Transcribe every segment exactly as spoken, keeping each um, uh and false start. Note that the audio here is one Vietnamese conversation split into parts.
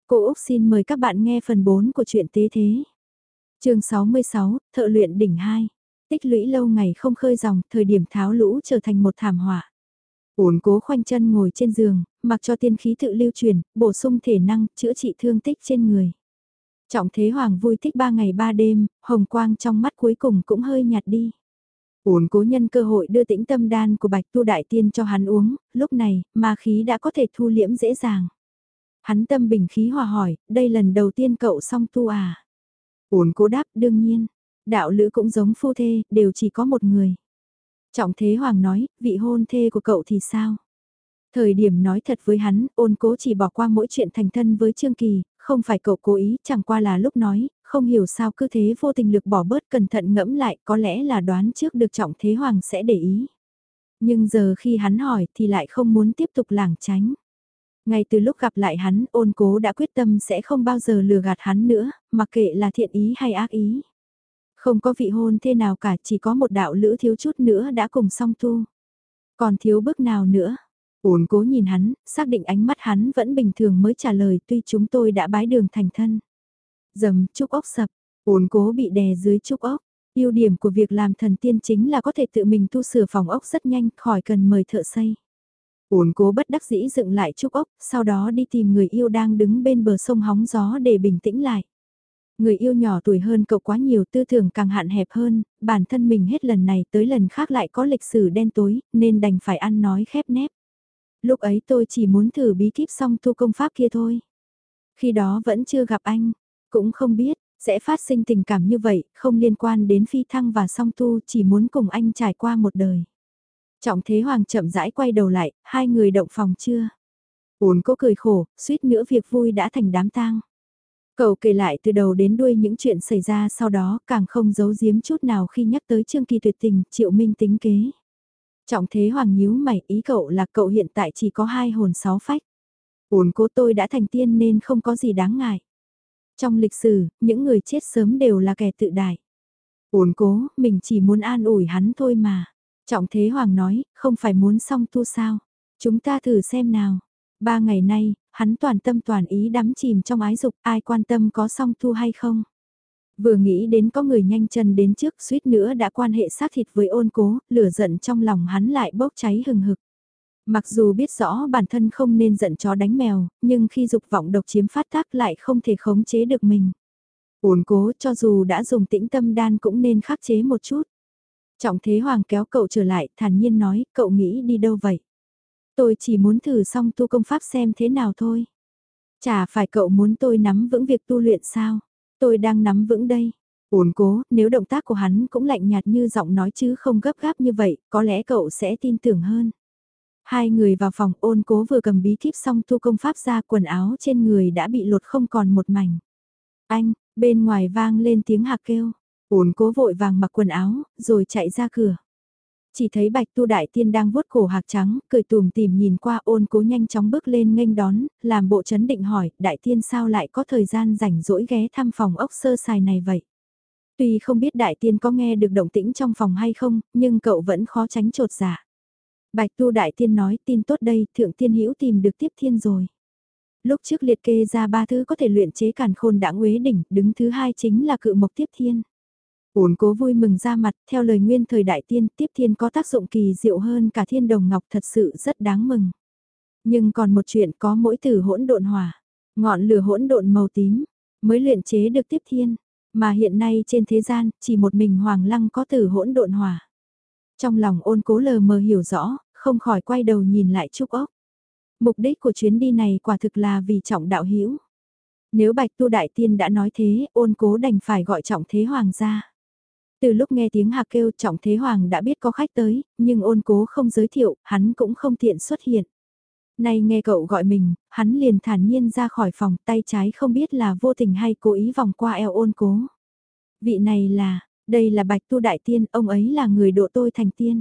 Cô Úc xin mời các bạn nghe phần bốn của truyện Tế Thế. Chương sáu mươi sáu, Thợ luyện đỉnh hai. Tích lũy lâu ngày không khơi dòng, thời điểm tháo lũ trở thành một thảm họa. Uốn Cố khoanh chân ngồi trên giường, mặc cho tiên khí tự lưu truyền, bổ sung thể năng, chữa trị thương tích trên người. Trọng Thế Hoàng vui thích ba ngày ba đêm, hồng quang trong mắt cuối cùng cũng hơi nhạt đi. Uốn Cố nhân cơ hội đưa tĩnh tâm đan của Bạch Tu Đại Tiên cho hắn uống, lúc này, ma khí đã có thể thu liễm dễ dàng. Hắn tâm bình khí hòa hỏi, đây lần đầu tiên cậu song tu à? Uốn Cố đáp, đương nhiên. Đạo lữ cũng giống phu thê, đều chỉ có một người. Trọng Thế Hoàng nói, vị hôn thê của cậu thì sao? Thời điểm nói thật với hắn, Ôn Cố chỉ bỏ qua mỗi chuyện thành thân với Trương Kỳ, không phải cậu cố ý, chẳng qua là lúc nói, không hiểu sao cứ thế vô tình lực bỏ bớt, cẩn thận ngẫm lại, có lẽ là đoán trước được Trọng Thế Hoàng sẽ để ý. Nhưng giờ khi hắn hỏi thì lại không muốn tiếp tục lảng tránh. Ngay từ lúc gặp lại hắn, Ôn Cố đã quyết tâm sẽ không bao giờ lừa gạt hắn nữa, mặc kệ là thiện ý hay ác ý. Không có vị hôn thê nào cả, chỉ có một đạo lữ thiếu chút nữa đã cùng song tu. Còn thiếu bước nào nữa? Ôn Cố nhìn hắn, xác định ánh mắt hắn vẫn bình thường mới trả lời, tuy chúng tôi đã bái đường thành thân. Dầm, trúc ốc sập, Ôn Cố bị đè dưới trúc ốc. Ưu điểm của việc làm thần tiên chính là có thể tự mình tu sửa phòng ốc rất nhanh, khỏi cần mời thợ xây. Uốn Cố bất đắc dĩ dựng lại trúc ốc, sau đó đi tìm người yêu đang đứng bên bờ sông hóng gió để bình tĩnh lại. Người yêu nhỏ tuổi hơn cậu quá nhiều, tư tưởng càng hạn hẹp hơn, bản thân mình hết lần này tới lần khác lại có lịch sử đen tối, nên đành phải ăn nói khép nép. Lúc ấy tôi chỉ muốn thử bí kíp song tu công pháp kia thôi. Khi đó vẫn chưa gặp anh, cũng không biết, sẽ phát sinh tình cảm như vậy, không liên quan đến phi thăng và song tu, chỉ muốn cùng anh trải qua một đời. Trọng Thế Hoàng chậm rãi quay đầu lại, hai người động phòng chưa? Uốn Cố cười khổ, suýt nữa việc vui đã thành đám tang. Cậu kể lại từ đầu đến đuôi những chuyện xảy ra sau đó, càng không giấu giếm chút nào khi nhắc tới Trương Kỳ tuyệt tình, Triệu Minh tính kế. Trọng Thế Hoàng nhíu mày, ý cậu là cậu hiện tại chỉ có hai hồn sáu phách. Uốn Cố, tôi đã thành tiên nên không có gì đáng ngại. Trong lịch sử, những người chết sớm đều là kẻ tự đại. Uốn Cố, mình chỉ muốn an ủi hắn thôi mà. Trọng Thế Hoàng nói, không phải muốn song tu sao? Chúng ta thử xem nào. Ba ngày nay, hắn toàn tâm toàn ý đắm chìm trong ái dục, ai quan tâm có song tu hay không? Vừa nghĩ đến có người nhanh chân đến trước, suýt nữa đã quan hệ xác thịt với Ôn Cố, lửa giận trong lòng hắn lại bốc cháy hừng hực. Mặc dù biết rõ bản thân không nên giận chó đánh mèo, nhưng khi dục vọng độc chiếm phát tác lại không thể khống chế được mình. Ôn Cố, cho dù đã dùng tĩnh tâm đan cũng nên khắc chế một chút. Trọng Thế Hoàng kéo cậu trở lại, thản nhiên nói, cậu nghĩ đi đâu vậy? Tôi chỉ muốn thử xong tu công pháp xem thế nào thôi. Chả phải cậu muốn tôi nắm vững việc tu luyện sao? Tôi đang nắm vững đây. Uốn Cố, nếu động tác của hắn cũng lạnh nhạt như giọng nói chứ không gấp gáp như vậy, có lẽ cậu sẽ tin tưởng hơn. Hai người vào phòng, Ôn Cố vừa cầm bí kíp xong tu công pháp ra, quần áo trên người đã bị lột không còn một mảnh. Anh, bên ngoài vang lên tiếng hạc kêu. Uốn Cố vội vàng mặc quần áo, rồi chạy ra cửa. Chỉ thấy Bạch Tu Đại Tiên đang vuốt cổ hạc trắng, cười tùm tìm nhìn qua. Ôn Cố nhanh chóng bước lên nghênh đón, làm bộ chấn định hỏi, Đại Tiên sao lại có thời gian rảnh rỗi ghé thăm phòng ốc sơ sài này vậy? Tuy không biết Đại Tiên có nghe được động tĩnh trong phòng hay không, nhưng cậu vẫn khó tránh trột dạ. Bạch Tu Đại Tiên nói, tin tốt đây, Thượng Tiên Hữu tìm được Tiếp Thiên rồi. Lúc trước liệt kê ra ba thứ có thể luyện chế càn khôn đã uế đỉnh, đứng thứ hai chính là cự mộc Tiếp Thiên. Uốn Cố vui mừng ra mặt, theo lời nguyên thời Đại Tiên, Tiếp Thiên có tác dụng kỳ diệu hơn cả Thiên Đồng Ngọc, thật sự rất đáng mừng. Nhưng còn một chuyện, có mỗi từ hỗn độn hỏa, ngọn lửa hỗn độn màu tím, mới luyện chế được Tiếp Thiên, mà hiện nay trên thế gian, chỉ một mình Hoàng Lăng có từ hỗn độn hỏa. Trong lòng Ôn Cố lờ mờ hiểu rõ, không khỏi quay đầu nhìn lại trúc ốc. Mục đích của chuyến đi này quả thực là vì Trọng đạo hữu. Nếu Bạch Tu Đại Tiên đã nói thế, Ôn Cố đành phải gọi Trọng Thế Hoàng ra. Từ lúc nghe tiếng hạc kêu, Trọng Thế Hoàng đã biết có khách tới, nhưng Ôn Cố không giới thiệu, hắn cũng không tiện xuất hiện. Nay nghe cậu gọi mình, hắn liền thản nhiên ra khỏi phòng, tay trái không biết là vô tình hay cố ý vòng qua eo Ôn Cố. Vị này là, đây là Bạch Tu Đại Tiên, ông ấy là người độ tôi thành tiên.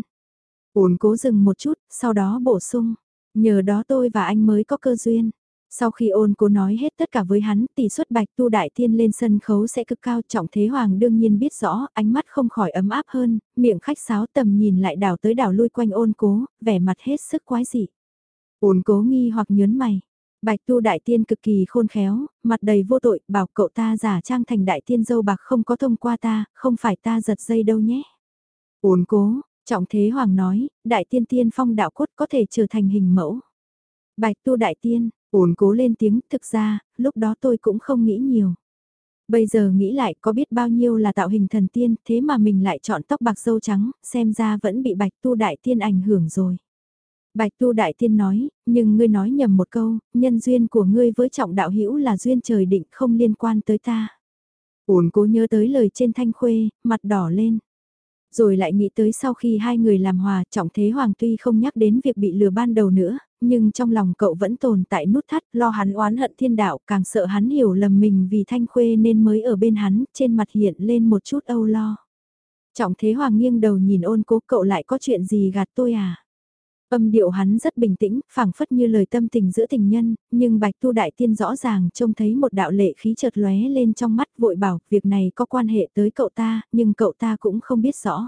Ôn Cố dừng một chút, sau đó bổ sung, nhờ đó tôi và anh mới có cơ duyên. Sau khi Ôn Cố nói hết tất cả với hắn, tỷ suất Bạch Tu Đại Tiên lên sân khấu sẽ cực cao. Trọng Thế Hoàng đương nhiên biết rõ, ánh mắt không khỏi ấm áp hơn, miệng khách sáo tầm nhìn lại đảo tới đảo lui quanh Ôn Cố, vẻ mặt hết sức quái dị. Ôn Cố nghi hoặc nhớn mày, Bạch Tu đại tiên cực kỳ khôn khéo, mặt đầy vô tội, bảo cậu ta giả trang thành đại tiên dâu bạc không có thông qua ta, không phải ta giật dây đâu nhé. Uốn cố, Trọng Thế Hoàng nói, đại tiên tiên phong đạo cốt có thể trở thành hình mẫu. Bạch Tu đại tiên, uốn cố lên tiếng, thực ra, lúc đó tôi cũng không nghĩ nhiều. Bây giờ nghĩ lại có biết bao nhiêu là tạo hình thần tiên, thế mà mình lại chọn tóc bạc râu trắng, xem ra vẫn bị Bạch Tu đại tiên ảnh hưởng rồi. Bạch Tu đại tiên nói, nhưng ngươi nói nhầm một câu, nhân duyên của ngươi với Trọng đạo hữu là duyên trời định không liên quan tới ta. Uốn cố nhớ tới lời trên Thanh Khuê, mặt đỏ lên. Rồi lại nghĩ tới sau khi hai người làm hòa, Trọng Thế Hoàng tuy không nhắc đến việc bị lừa ban đầu nữa, nhưng trong lòng cậu vẫn tồn tại nút thắt, lo hắn oán hận thiên đạo, càng sợ hắn hiểu lầm mình vì Thanh Khuê nên mới ở bên hắn, trên mặt hiện lên một chút âu lo. Trọng Thế Hoàng nghiêng đầu nhìn Ôn Cố, cậu lại có chuyện gì gạt tôi à? Âm điệu hắn rất bình tĩnh, phảng phất như lời tâm tình giữa tình nhân, nhưng Bạch Tu đại tiên rõ ràng trông thấy một đạo lệ khí chợt lóe lên trong mắt, vội bảo việc này có quan hệ tới cậu ta, nhưng cậu ta cũng không biết rõ.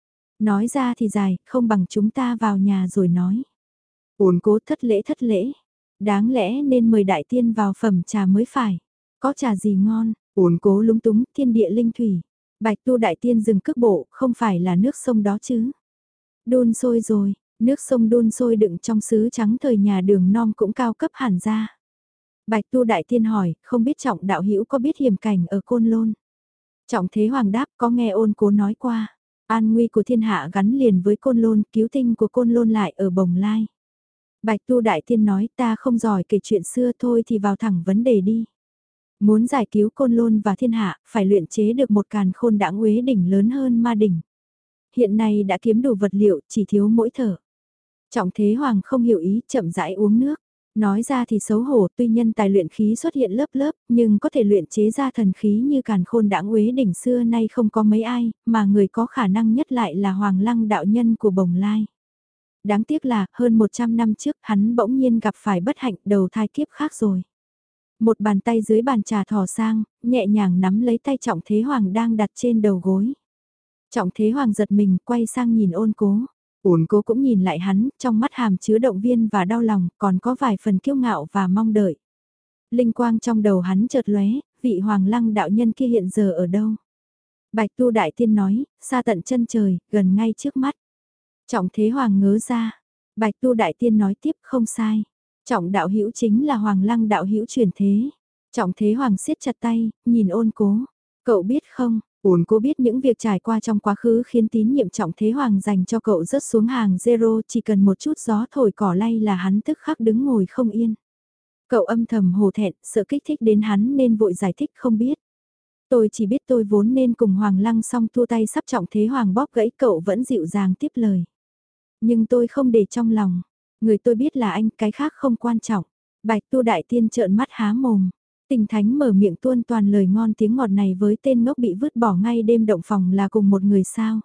Nói ra thì dài, không bằng chúng ta vào nhà rồi nói. Uốn cố, thất lễ thất lễ. Đáng lẽ nên mời đại tiên vào phẩm trà mới phải. Có trà gì ngon? Uốn cố lúng túng, thiên địa linh thủy. Bạch Tu đại tiên dừng cước bộ, không phải là nước sông đó chứ. Đun sôi rồi, nước sông đun sôi đựng trong sứ trắng thời nhà Đường Non cũng cao cấp hẳn ra. Bạch Tu đại tiên hỏi, không biết Trọng đạo hữu có biết hiểm cảnh ở Côn Lôn? Trọng Thế Hoàng đáp, có nghe Ôn Cố nói qua. An nguy của thiên hạ gắn liền với Côn Lôn, cứu tinh của Côn Lôn lại ở Bồng Lai. Bạch Tu đại tiên nói, ta không giỏi kể chuyện xưa thôi thì vào thẳng vấn đề đi. Muốn giải cứu Côn Lôn và thiên hạ, phải luyện chế được một càn khôn đãng uế đỉnh lớn hơn ma đỉnh. Hiện nay đã kiếm đủ vật liệu, chỉ thiếu mỗi thở. Trọng Thế Hoàng không hiểu ý, chậm rãi uống nước. Nói ra thì xấu hổ, tuy nhân tài luyện khí xuất hiện lớp lớp, nhưng có thể luyện chế ra thần khí như càn khôn đãng uế đỉnh xưa nay không có mấy ai, mà người có khả năng nhất lại là Hoàng Lăng đạo nhân của Bồng Lai. Đáng tiếc là, hơn một trăm năm trước, hắn bỗng nhiên gặp phải bất hạnh đầu thai kiếp khác rồi. Một bàn tay dưới bàn trà thò sang, nhẹ nhàng nắm lấy tay Trọng Thế Hoàng đang đặt trên đầu gối. Trọng Thế Hoàng giật mình, quay sang nhìn Ôn Cố. Ôn Cố cũng nhìn lại hắn, trong mắt hàm chứa động viên và đau lòng, còn có vài phần kiêu ngạo và mong đợi. Linh quang trong đầu hắn chợt lóe, vị Hoàng Lăng đạo nhân kia hiện giờ ở đâu? Bạch Tu đại tiên nói, xa tận chân trời, gần ngay trước mắt. Trọng Thế Hoàng ngớ ra. Bạch Tu đại tiên nói tiếp, không sai. Trọng đạo hữu chính là Hoàng Lăng đạo hữu truyền thế. Trọng Thế Hoàng siết chặt tay, nhìn Ôn Cố. Cậu biết không? Ôn Cố biết những việc trải qua trong quá khứ khiến tín nhiệm Trọng Thế Hoàng dành cho cậu rớt xuống hàng zero, chỉ cần một chút gió thổi cỏ lay là hắn tức khắc đứng ngồi không yên. Cậu âm thầm hổ thẹn, sợ kích thích đến hắn nên vội giải thích không biết. Tôi chỉ biết tôi vốn nên cùng Hoàng Lăng xong thua tay sắp Trọng Thế Hoàng bóp gãy, cậu vẫn dịu dàng tiếp lời. Nhưng tôi không để trong lòng, người tôi biết là anh, cái khác không quan trọng. Bạch Tu đại tiên trợn mắt há mồm. Tình Thánh mở miệng tuôn toàn lời ngon tiếng ngọt này với tên ngốc bị vứt bỏ ngay đêm động phòng là cùng một người sao.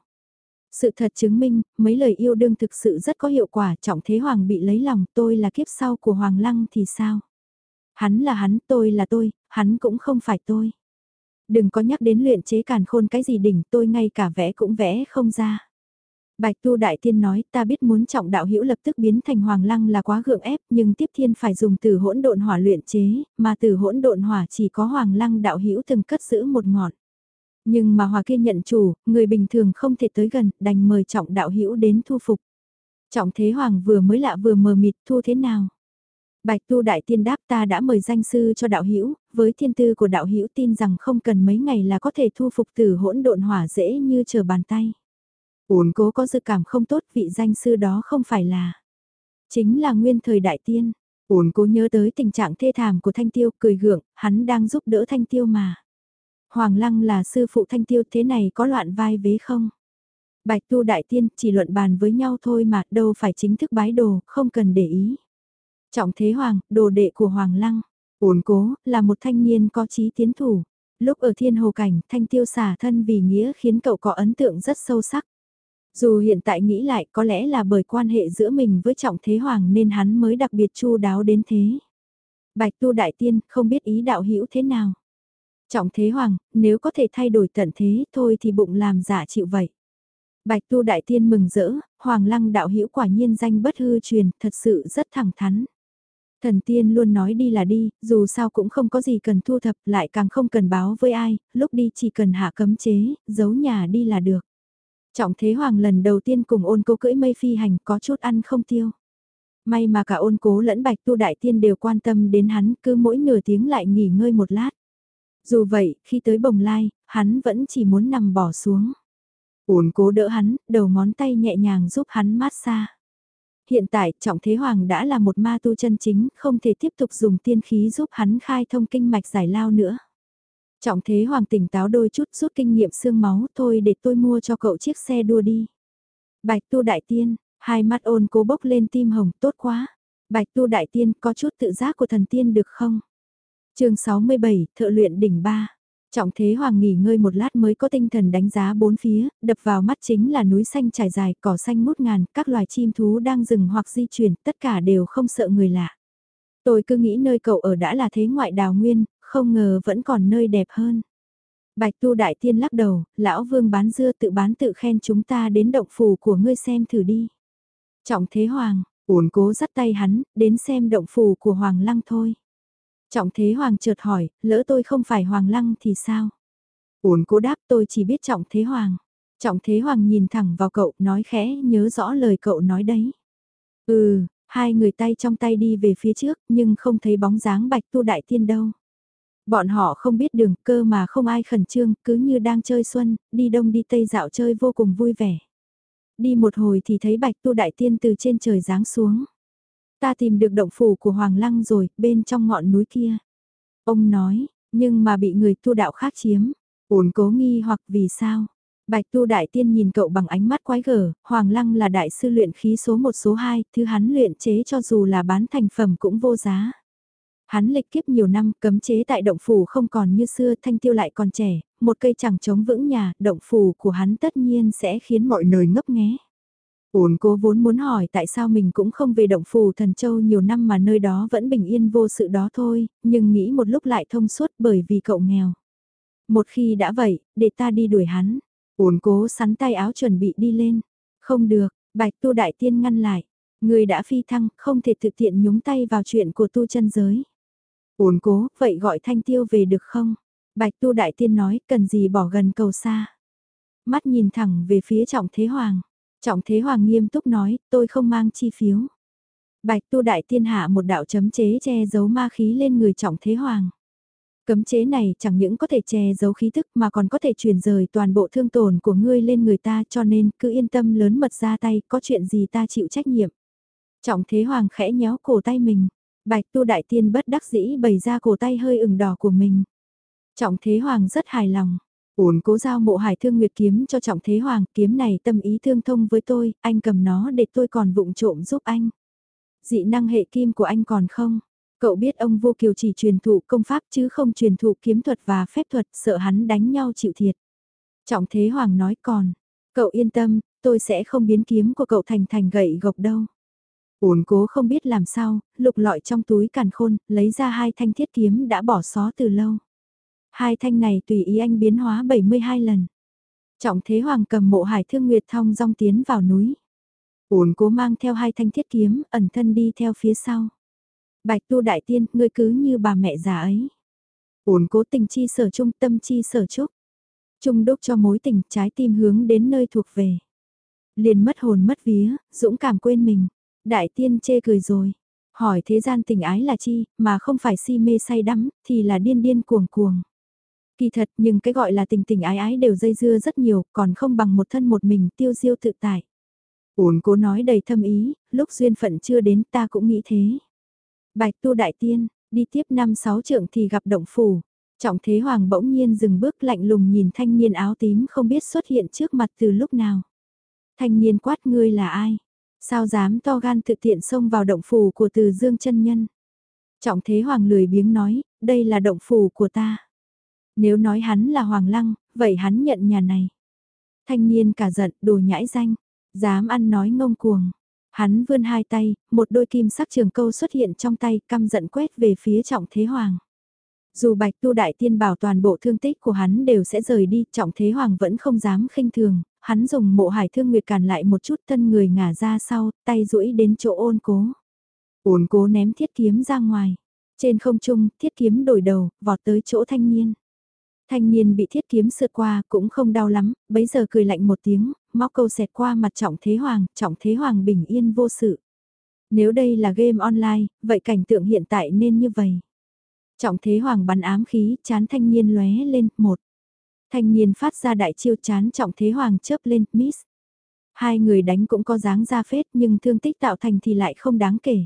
Sự thật chứng minh, mấy lời yêu đương thực sự rất có hiệu quả. Trọng Thế Hoàng bị lấy lòng, tôi là kiếp sau của Hoàng Lăng thì sao? Hắn là hắn, tôi là tôi, hắn cũng không phải tôi. Đừng có nhắc đến luyện chế càn khôn cái gì đỉnh, tôi ngay cả vẽ cũng vẽ không ra. Bạch Tu đại tiên nói, ta biết muốn Trọng đạo hữu lập tức biến thành Hoàng Lăng là quá gượng ép, nhưng tiếp thiên phải dùng từ hỗn độn hỏa luyện chế, mà từ hỗn độn hỏa chỉ có Hoàng Lăng đạo hữu từng cất giữ một ngọn. Nhưng mà hỏa kia nhận chủ, người bình thường không thể tới gần, đành mời Trọng đạo hữu đến thu phục. Trọng Thế Hoàng vừa mới lạ vừa mờ mịt, thu thế nào? Bạch Tu đại tiên đáp, ta đã mời danh sư cho đạo hữu, với thiên tư của đạo hữu tin rằng không cần mấy ngày là có thể thu phục từ hỗn độn hỏa dễ như trở bàn tay. Ôn Cố có dự cảm không tốt, vị danh sư đó không phải là, chính là nguyên thời đại tiên. Ôn Cố nhớ tới tình trạng thê thảm của Thanh Tiêu, cười gượng, hắn đang giúp đỡ Thanh Tiêu mà. Hoàng Lăng là sư phụ Thanh Tiêu, thế này có loạn vai vế không? Bạch Tu đại tiên chỉ luận bàn với nhau thôi mà, đâu phải chính thức bái đồ, không cần để ý. Trọng Thế Hoàng, đồ đệ của Hoàng Lăng. Ôn Cố là một thanh niên có chí tiến thủ. Lúc ở Thiên Hồ Cảnh, Thanh Tiêu xả thân vì nghĩa khiến cậu có ấn tượng rất sâu sắc. Dù hiện tại nghĩ lại có lẽ là bởi quan hệ giữa mình với Trọng Thế Hoàng nên hắn mới đặc biệt chu đáo đến thế. Bạch Tu đại tiên không biết ý đạo hữu thế nào. Trọng Thế Hoàng, nếu có thể thay đổi tận thế thôi thì bụng làm giả chịu vậy. Bạch Tu đại tiên mừng rỡ, Hoàng Lăng đạo hữu quả nhiên danh bất hư truyền, thật sự rất thẳng thắn. Thần tiên luôn nói đi là đi, dù sao cũng không có gì cần thu thập, lại càng không cần báo với ai, lúc đi chỉ cần hạ cấm chế, giấu nhà đi là được. Trọng Thế Hoàng lần đầu tiên cùng Ôn Cố cưỡi mây phi hành, có chút ăn không tiêu. May mà cả Ôn Cố lẫn Bạch Tu Đại Tiên đều quan tâm đến hắn, cứ mỗi nửa tiếng lại nghỉ ngơi một lát. Dù vậy, khi tới Bồng Lai, hắn vẫn chỉ muốn nằm bỏ xuống. Ôn Cố đỡ hắn, đầu ngón tay nhẹ nhàng giúp hắn mát xa. Hiện tại, Trọng Thế Hoàng đã là một ma tu chân chính, không thể tiếp tục dùng tiên khí giúp hắn khai thông kinh mạch giải lao nữa. Trọng Thế Hoàng tỉnh táo đôi chút, rút kinh nghiệm xương máu, thôi để tôi mua cho cậu chiếc xe đua đi. Bạch Tu Đại Tiên, hai mắt Ôn Cố bốc lên tim hồng, tốt quá. Bạch Tu Đại Tiên, có chút tự giác của thần tiên được không? Chương sáu mươi bảy, Thợ luyện đỉnh ba. Trọng Thế Hoàng nghỉ ngơi một lát mới có tinh thần đánh giá bốn phía, đập vào mắt chính là núi xanh trải dài, cỏ xanh ngút ngàn, các loài chim thú đang dừng hoặc di chuyển, tất cả đều không sợ người lạ. Tôi cứ nghĩ nơi cậu ở đã là thế ngoại đào nguyên, không ngờ vẫn còn nơi đẹp hơn. Bạch Tu Đại Tiên lắc đầu, lão vương bán dưa tự bán tự khen, chúng ta đến động phủ của ngươi xem thử đi. Trọng Thế Hoàng, Ôn Cố dắt tay hắn, đến xem động phủ của Hoàng Lăng thôi. Trọng Thế Hoàng chợt hỏi, lỡ tôi không phải Hoàng Lăng thì sao? Ôn Cố đáp, tôi chỉ biết Trọng Thế Hoàng. Trọng Thế Hoàng nhìn thẳng vào cậu, nói khẽ, nhớ rõ lời cậu nói đấy. Ừ, hai người tay trong tay đi về phía trước, nhưng không thấy bóng dáng Bạch Tu Đại Tiên đâu. Bọn họ không biết đường, cơ mà không ai khẩn trương, cứ như đang chơi xuân, đi đông đi tây dạo chơi vô cùng vui vẻ. Đi một hồi thì thấy Bạch Tu Đại Tiên từ trên trời giáng xuống. Ta tìm được động phủ của Hoàng Lăng rồi, bên trong ngọn núi kia. Ông nói, nhưng mà bị người tu đạo khác chiếm. Ôn Cố nghi hoặc vì sao? Bạch Tu Đại Tiên nhìn cậu bằng ánh mắt quái gở, Hoàng Lăng là đại sư luyện khí số một số hai, thứ hắn luyện chế cho dù là bán thành phẩm cũng vô giá. Hắn lịch kiếp nhiều năm, cấm chế tại động phủ không còn như xưa, Thanh Tiêu lại còn trẻ, một cây chẳng chống vững nhà, động phủ của hắn tất nhiên sẽ khiến mọi nơi ngấp nghé. Ôn Cố vốn muốn hỏi tại sao mình cũng không về động phủ Thần Châu nhiều năm mà nơi đó vẫn bình yên vô sự đó thôi, nhưng nghĩ một lúc lại thông suốt bởi vì cậu nghèo. Một khi đã vậy, để ta đi đuổi hắn. Ôn Cố sắn tay áo chuẩn bị đi lên. Không được, Bạch Tu Đại Tiên ngăn lại. Người đã phi thăng, không thể thực tiện nhúng tay vào chuyện của tu chân giới. Ôn Cố, vậy gọi Thanh Tiêu về được không? Bạch Tu Đại Tiên nói, cần gì bỏ gần cầu xa. Mắt nhìn thẳng về phía Trọng Thế Hoàng. Trọng Thế Hoàng nghiêm túc nói, tôi không mang chi phiếu. Bạch Tu Đại Tiên hạ một đạo chấm chế che giấu ma khí lên người Trọng Thế Hoàng. Cấm chế này chẳng những có thể che giấu khí tức mà còn có thể truyền rời toàn bộ thương tổn của ngươi lên người ta, cho nên cứ yên tâm lớn mật ra tay, có chuyện gì ta chịu trách nhiệm. Trọng Thế Hoàng khẽ nhéo cổ tay mình. Bạch Tu Đại Tiên bất đắc dĩ bày ra cổ tay hơi ửng đỏ của mình. Trọng Thế Hoàng rất hài lòng. Ôn Cố giao Mộ Hải Thương Nguyệt kiếm cho Trọng Thế Hoàng, kiếm này tâm ý tương thông với tôi, anh cầm nó để tôi còn vụng trộm giúp anh. Dị năng hệ kim của anh còn không? Cậu biết ông Vô Kiều chỉ truyền thụ công pháp chứ không truyền thụ kiếm thuật và phép thuật, sợ hắn đánh nhau chịu thiệt. Trọng Thế Hoàng nói còn, cậu yên tâm, tôi sẽ không biến kiếm của cậu thành thành gậy gộc đâu. Ôn Cố không biết làm sao, lục lọi trong túi càn khôn, lấy ra hai thanh thiết kiếm đã bỏ xó từ lâu. Hai thanh này tùy ý anh biến hóa bảy mươi hai lần. Trọng Thế Hoàng cầm Mộ Hải Thương Nguyệt thong dong tiến vào núi. Ôn Cố mang theo hai thanh thiết kiếm, ẩn thân đi theo phía sau. Bạch Tu Đại Tiên, ngươi cứ như bà mẹ già ấy. Ôn Cố tình chi sở trung, tâm chi sở trúc. Trung đúc cho mối tình, trái tim hướng đến nơi thuộc về. Liền mất hồn mất vía, dũng cảm quên mình. Đại Tiên chê cười rồi. Hỏi thế gian tình ái là chi, mà không phải si mê say đắm, thì là điên điên cuồng cuồng. Kỳ thật, nhưng cái gọi là tình tình ái ái đều dây dưa rất nhiều, còn không bằng một thân một mình tiêu diêu tự tại. Ôn Cố nói đầy thâm ý, lúc duyên phận chưa đến ta cũng nghĩ thế. Bạch Tu Đại Tiên, đi tiếp năm sáu trượng thì gặp động phủ. Trọng Thế Hoàng bỗng nhiên dừng bước lạnh lùng nhìn thanh niên áo tím không biết xuất hiện trước mặt từ lúc nào. Thanh niên quát, ngươi là ai? Sao dám to gan tự tiện xông vào động phủ của Từ Dương chân nhân? Trọng Thế Hoàng lười biếng nói, đây là động phủ của ta. Nếu nói hắn là Hoàng Lăng, vậy hắn nhận nhà này. Thanh niên cả giận, đồ nhãi danh, dám ăn nói ngông cuồng. Hắn vươn hai tay, một đôi kim sắc trường câu xuất hiện trong tay, căm giận quét về phía Trọng Thế Hoàng. Dù Bạch Tu Đại Tiên bảo toàn bộ thương tích của hắn đều sẽ rời đi, Trọng Thế Hoàng vẫn không dám khinh thường, hắn dùng Mộ Hải Thương Nguyệt cản lại một chút, thân người ngả ra sau, tay duỗi đến chỗ Ôn Cố. Ôn cố ném thiết kiếm ra ngoài. Trên không trung, thiết kiếm đổi đầu, vọt tới chỗ thanh niên. Thanh niên bị thiết kiếm sượt qua cũng không đau lắm, bấy giờ cười lạnh một tiếng, móc câu xẹt qua mặt Trọng Thế Hoàng, Trọng Thế Hoàng bình yên vô sự. Nếu đây là game online, vậy cảnh tượng hiện tại nên như vậy. Trọng Thế Hoàng bắn ám khí, chán thanh niên lóe lên, một. Thanh niên phát ra đại chiêu chán Trọng Thế Hoàng chớp lên, miss. Hai người đánh cũng có dáng ra phết nhưng thương tích tạo thành thì lại không đáng kể.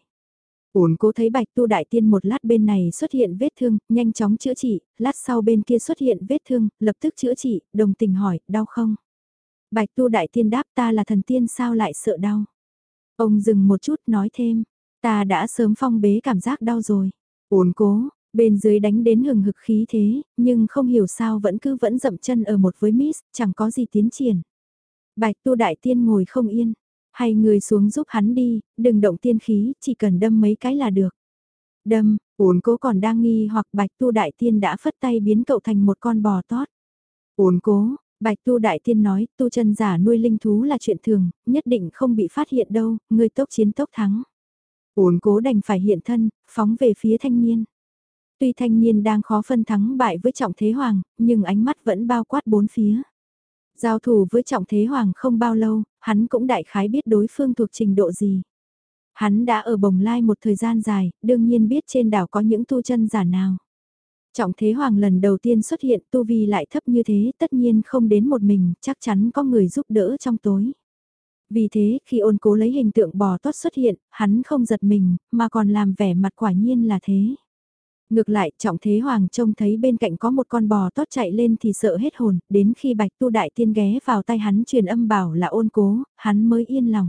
Ổn cố thấy Bạch Tu Đại Tiên một lát bên này xuất hiện vết thương, nhanh chóng chữa trị, lát sau bên kia xuất hiện vết thương, lập tức chữa trị, đồng tình hỏi, đau không? Bạch Tu Đại Tiên đáp ta là thần tiên sao lại sợ đau? Ông dừng một chút nói thêm, ta đã sớm phong bế cảm giác đau rồi. Ổn cố, bên dưới đánh đến hừng hực khí thế, nhưng không hiểu sao vẫn cứ vẫn dậm chân ở một với miss, chẳng có gì tiến triển. Bạch Tu Đại Tiên ngồi không yên. Hay người xuống giúp hắn đi, đừng động tiên khí, chỉ cần đâm mấy cái là được. Đâm, ổn cố còn đang nghi hoặc Bạch Tu Đại Tiên đã phất tay biến cậu thành một con bò tót. Ổn cố, Bạch Tu Đại Tiên nói, tu chân giả nuôi linh thú là chuyện thường, nhất định không bị phát hiện đâu, người tốc chiến tốc thắng. Ổn cố đành phải hiện thân, phóng về phía thanh niên. Tuy thanh niên đang khó phân thắng bại với Trọng Thế Hoàng, nhưng ánh mắt vẫn bao quát bốn phía. Giao thủ với Trọng Thế Hoàng không bao lâu, hắn cũng đại khái biết đối phương thuộc trình độ gì. Hắn đã ở Bồng Lai một thời gian dài, đương nhiên biết trên đảo có những tu chân giả nào. Trọng Thế Hoàng lần đầu tiên xuất hiện tu vi lại thấp như thế, tất nhiên không đến một mình, chắc chắn có người giúp đỡ trong tối. Vì thế, khi Ôn Cố lấy hình tượng bò tót xuất hiện, hắn không giật mình, mà còn làm vẻ mặt quả nhiên là thế. Ngược lại, Trọng Thế Hoàng trông thấy bên cạnh có một con bò tót chạy lên thì sợ hết hồn, đến khi Bạch Tu Đại Tiên ghé vào tay hắn truyền âm bảo là Ôn Cố, hắn mới yên lòng.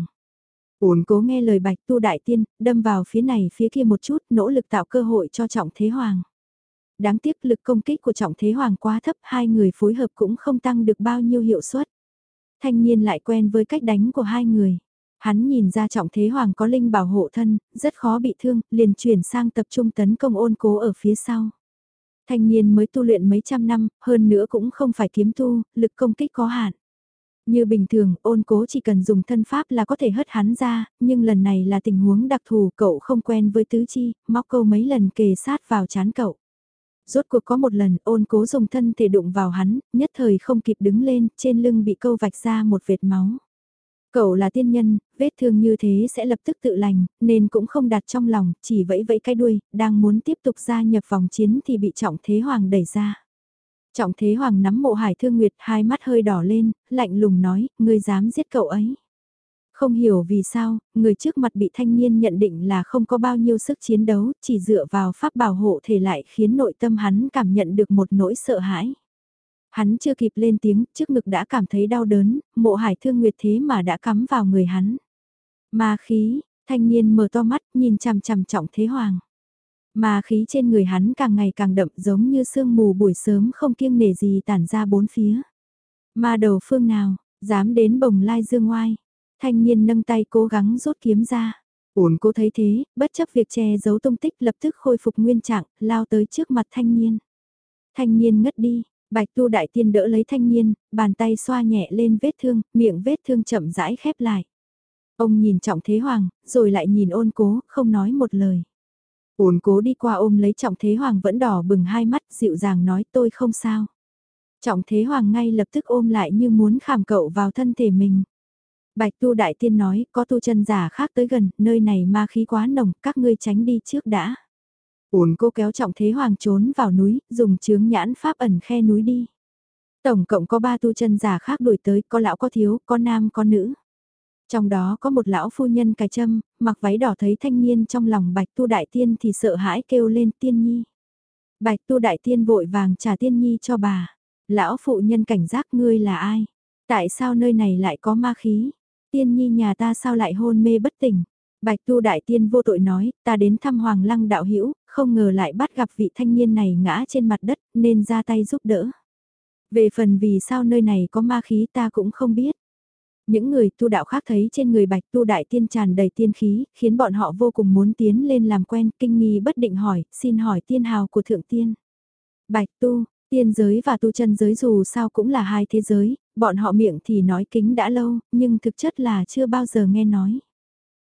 Ôn Cố nghe lời Bạch Tu Đại Tiên, đâm vào phía này phía kia một chút, nỗ lực tạo cơ hội cho Trọng Thế Hoàng. Đáng tiếc lực công kích của Trọng Thế Hoàng quá thấp, hai người phối hợp cũng không tăng được bao nhiêu hiệu suất. Thanh niên lại quen với cách đánh của hai người. Hắn nhìn ra Trọng Thế Hoàng có linh bảo hộ thân, rất khó bị thương, liền chuyển sang tập trung tấn công Ôn Cố ở phía sau. Thanh niên mới tu luyện mấy trăm năm, hơn nữa cũng không phải kiếm tu, lực công kích có hạn. Như bình thường, Ôn Cố chỉ cần dùng thân pháp là có thể hất hắn ra, nhưng lần này là tình huống đặc thù, cậu không quen với tứ chi, móc câu mấy lần kề sát vào chán cậu. Rốt cuộc có một lần, Ôn Cố dùng thân thể đụng vào hắn, nhất thời không kịp đứng lên, trên lưng bị câu vạch ra một vệt máu. Cậu là tiên nhân, vết thương như thế sẽ lập tức tự lành, nên cũng không đặt trong lòng, chỉ vẫy vẫy cái đuôi, đang muốn tiếp tục gia nhập vòng chiến thì bị Trọng Thế Hoàng đẩy ra. Trọng Thế Hoàng nắm Mộ Hải Thương Nguyệt, hai mắt hơi đỏ lên, lạnh lùng nói, ngươi dám giết cậu ấy. Không hiểu vì sao, người trước mặt bị thanh niên nhận định là không có bao nhiêu sức chiến đấu, chỉ dựa vào pháp bảo hộ thể lại khiến nội tâm hắn cảm nhận được một nỗi sợ hãi. Hắn chưa kịp lên tiếng, trước ngực đã cảm thấy đau đớn, Mộ Hải Thương Nguyệt thế mà đã cắm vào người hắn. Ma khí, thanh niên mở to mắt, nhìn chằm chằm Trọng Thế Hoàng. Ma khí trên người hắn càng ngày càng đậm giống như sương mù buổi sớm không kiêng nể gì tản ra bốn phía. Ma đầu phương nào, dám đến Bồng Lai dương ngoai. Thanh niên nâng tay cố gắng rút kiếm ra. Ổn Cố thấy thế, bất chấp việc che giấu tung tích lập tức khôi phục nguyên trạng, lao tới trước mặt thanh niên. Thanh niên ngất đi, Bạch Tu Đại Tiên đỡ lấy thanh niên, bàn tay xoa nhẹ lên vết thương, miệng vết thương chậm rãi khép lại. Ông nhìn Trọng Thế Hoàng, rồi lại nhìn Ôn Cố, không nói một lời. Ôn Cố đi qua ôm lấy Trọng Thế Hoàng vẫn đỏ bừng hai mắt, dịu dàng nói tôi không sao. Trọng Thế Hoàng ngay lập tức ôm lại như muốn khảm cậu vào thân thể mình. Bạch Tu Đại Tiên nói, có tu chân giả khác tới gần, nơi này ma khí quá nồng, các ngươi tránh đi trước đã. Ôn Cố kéo Trọng Thế Hoàng trốn vào núi, dùng chướng nhãn pháp ẩn khe núi đi. Tổng cộng có ba tu chân giả khác đuổi tới, có lão có thiếu, có nam có nữ. Trong đó có một lão phu nhân cài trâm, mặc váy đỏ thấy thanh niên trong lòng Bạch Tu Đại Tiên thì sợ hãi kêu lên Tiên Nhi. Bạch Tu Đại Tiên vội vàng trả Tiên Nhi cho bà. Lão phụ nhân cảnh giác ngươi là ai? Tại sao nơi này lại có ma khí? Tiên Nhi nhà ta sao lại hôn mê bất tỉnh? Bạch Tu Đại Tiên vô tội nói, ta đến thăm Hoàng Lăng đạo hữu, không ngờ lại bắt gặp vị thanh niên này ngã trên mặt đất, nên ra tay giúp đỡ. Về phần vì sao nơi này có ma khí ta cũng không biết. Những người tu đạo khác thấy trên người Bạch Tu Đại Tiên tràn đầy tiên khí, khiến bọn họ vô cùng muốn tiến lên làm quen, kinh nghi bất định hỏi, xin hỏi tiên hào của thượng tiên. Bạch Tu, tiên giới và tu chân giới dù sao cũng là hai thế giới, bọn họ miệng thì nói kính đã lâu, nhưng thực chất là chưa bao giờ nghe nói.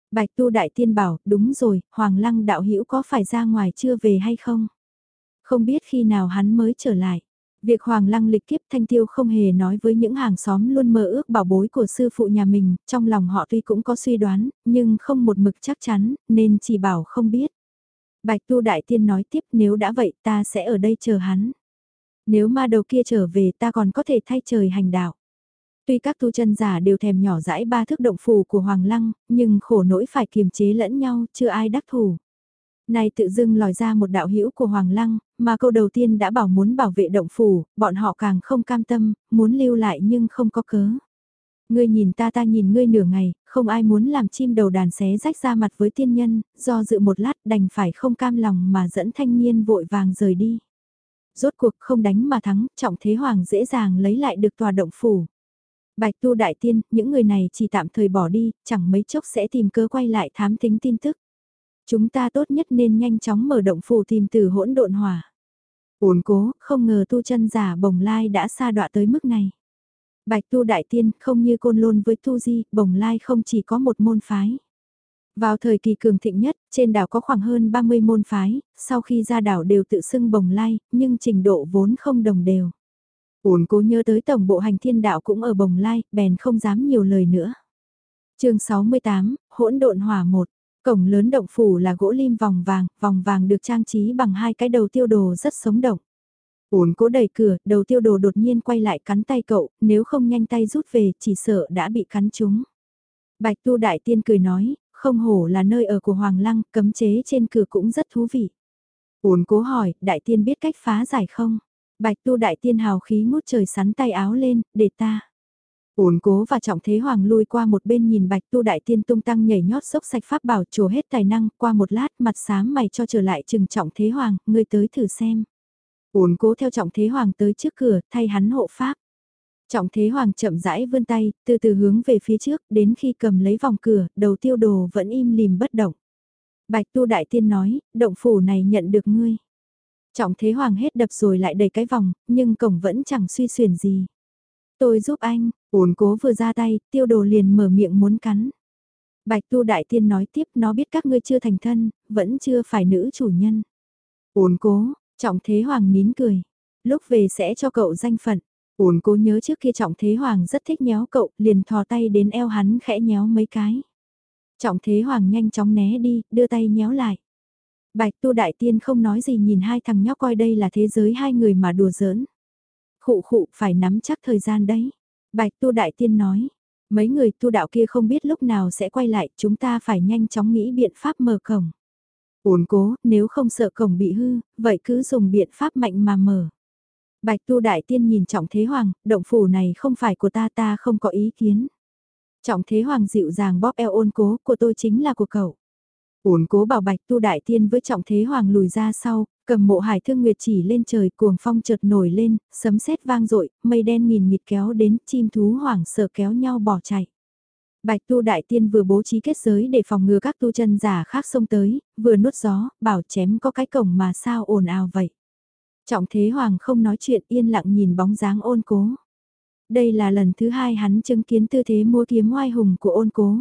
Bạch Tu Đại Tiên bảo, đúng rồi, Hoàng Lăng đạo hữu có phải ra ngoài chưa về hay không? Không biết khi nào hắn mới trở lại. Việc Hoàng Lăng lịch kiếp Thanh Tiêu không hề nói với những hàng xóm luôn mơ ước bảo bối của sư phụ nhà mình, trong lòng họ tuy cũng có suy đoán, nhưng không một mực chắc chắn, nên chỉ bảo không biết. Bạch Tu Đại Tiên nói tiếp, nếu đã vậy ta sẽ ở đây chờ hắn. Nếu ma đầu kia trở về ta còn có thể thay trời hành đạo. Tuy các tu chân giả đều thèm nhỏ dãi ba thước động phủ của Hoàng Lăng, nhưng khổ nỗi phải kiềm chế lẫn nhau, chưa ai đắc thủ. Này tự dưng lòi ra một đạo hữu của Hoàng Lăng, mà câu đầu tiên đã bảo muốn bảo vệ động phủ, bọn họ càng không cam tâm, muốn lưu lại nhưng không có cớ. Ngươi nhìn ta ta nhìn ngươi nửa ngày, không ai muốn làm chim đầu đàn xé rách ra mặt với tiên nhân, do dự một lát đành phải không cam lòng mà dẫn thanh niên vội vàng rời đi. Rốt cuộc không đánh mà thắng, Trọng Thế Hoàng dễ dàng lấy lại được tòa động phủ. Bạch Tu Đại Tiên, những người này chỉ tạm thời bỏ đi, chẳng mấy chốc sẽ tìm cớ quay lại thám thính tin tức. Chúng ta tốt nhất nên nhanh chóng mở động phủ tìm từ hỗn độn hỏa. Ổn cố, không ngờ tu chân giả Bồng Lai đã sa đọa tới mức này. Bạch Tu Đại Tiên, không như Côn Lôn với Tu Di, Bồng Lai không chỉ có một môn phái. Vào thời kỳ cường thịnh nhất, trên đảo có khoảng hơn ba mươi môn phái, sau khi ra đảo đều tự xưng Bồng Lai, nhưng trình độ vốn không đồng đều. Ổn cố nhớ tới tổng bộ hành thiên đạo cũng ở Bồng Lai, bèn không dám nhiều lời nữa. chương sáu mươi tám, hỗn độn hỏa một. Cổng lớn động phủ là gỗ lim vòng vàng, vòng vàng được trang trí bằng hai cái đầu tiêu đồ rất sống động. Ổn cố đẩy cửa, đầu tiêu đồ đột nhiên quay lại cắn tay cậu, nếu không nhanh tay rút về chỉ sợ đã bị cắn trúng. Bạch Tu Đại Tiên cười nói, không hổ là nơi ở của Hoàng Lăng, cấm chế trên cửa cũng rất thú vị. Ổn cố hỏi, Đại Tiên biết cách phá giải không? Bạch Tu Đại Tiên hào khí ngút trời sắn tay áo lên, để ta. Ổn cố và Trọng Thế Hoàng lui qua một bên nhìn Bạch Tu Đại Tiên tung tăng nhảy nhót xốc sạch pháp bảo trổ hết tài năng, qua một lát mặt xám mày cho trở lại chừng Trọng Thế Hoàng, ngươi tới thử xem. Ổn cố theo Trọng Thế Hoàng tới trước cửa, thay hắn hộ pháp. Trọng Thế Hoàng chậm rãi vươn tay, từ từ hướng về phía trước, đến khi cầm lấy vòng cửa, đầu tiêu đồ vẫn im lìm bất động. Bạch Tu Đại Tiên nói, động phủ này nhận được ngươi. Trọng Thế Hoàng hết đập rồi lại đẩy cái vòng, nhưng cổng vẫn chẳng suy xuyển gì. Tôi giúp anh, ổn cố vừa ra tay, tiêu đồ liền mở miệng muốn cắn. Bạch Tu Đại Tiên nói tiếp, nó biết các ngươi chưa thành thân, vẫn chưa phải nữ chủ nhân. Ổn cố, Trọng Thế Hoàng nín cười. Lúc về sẽ cho cậu danh phận. Ổn cố nhớ trước kia Trọng Thế Hoàng rất thích nhéo cậu, liền thò tay đến eo hắn khẽ nhéo mấy cái. Trọng Thế Hoàng nhanh chóng né đi, đưa tay nhéo lại. Bạch Tu Đại Tiên không nói gì nhìn hai thằng nhóc coi đây là thế giới hai người mà đùa giỡn. Khụ khụ phải nắm chắc thời gian đấy. Bạch Tu Đại Tiên nói, mấy người tu đạo kia không biết lúc nào sẽ quay lại, chúng ta phải nhanh chóng nghĩ biện pháp mở cổng. Ổn cố, nếu không sợ cổng bị hư, vậy cứ dùng biện pháp mạnh mà mở. Bạch Tu Đại Tiên nhìn Trọng Thế Hoàng, động phủ này không phải của ta ta không có ý kiến. Trọng Thế Hoàng dịu dàng bóp eo ôn cố, của tôi chính là của cậu. Ổn cố bảo Bạch Tu Đại Tiên với Trọng Thế Hoàng lùi ra sau, cầm mộ hải thương nguyệt chỉ lên trời, cuồng phong chợt nổi lên, sấm sét vang dội, mây đen nghìn nghịt kéo đến, chim thú hoảng sợ kéo nhau bỏ chạy. Bạch Tu Đại Tiên vừa bố trí kết giới để phòng ngừa các tu chân giả khác xông tới, vừa nuốt gió, bảo chém có cái cổng mà sao ồn ào vậy. Trọng Thế Hoàng không nói chuyện, yên lặng nhìn bóng dáng ôn cố. Đây là lần thứ hai hắn chứng kiến tư thế múa kiếm oai hùng của ôn cố.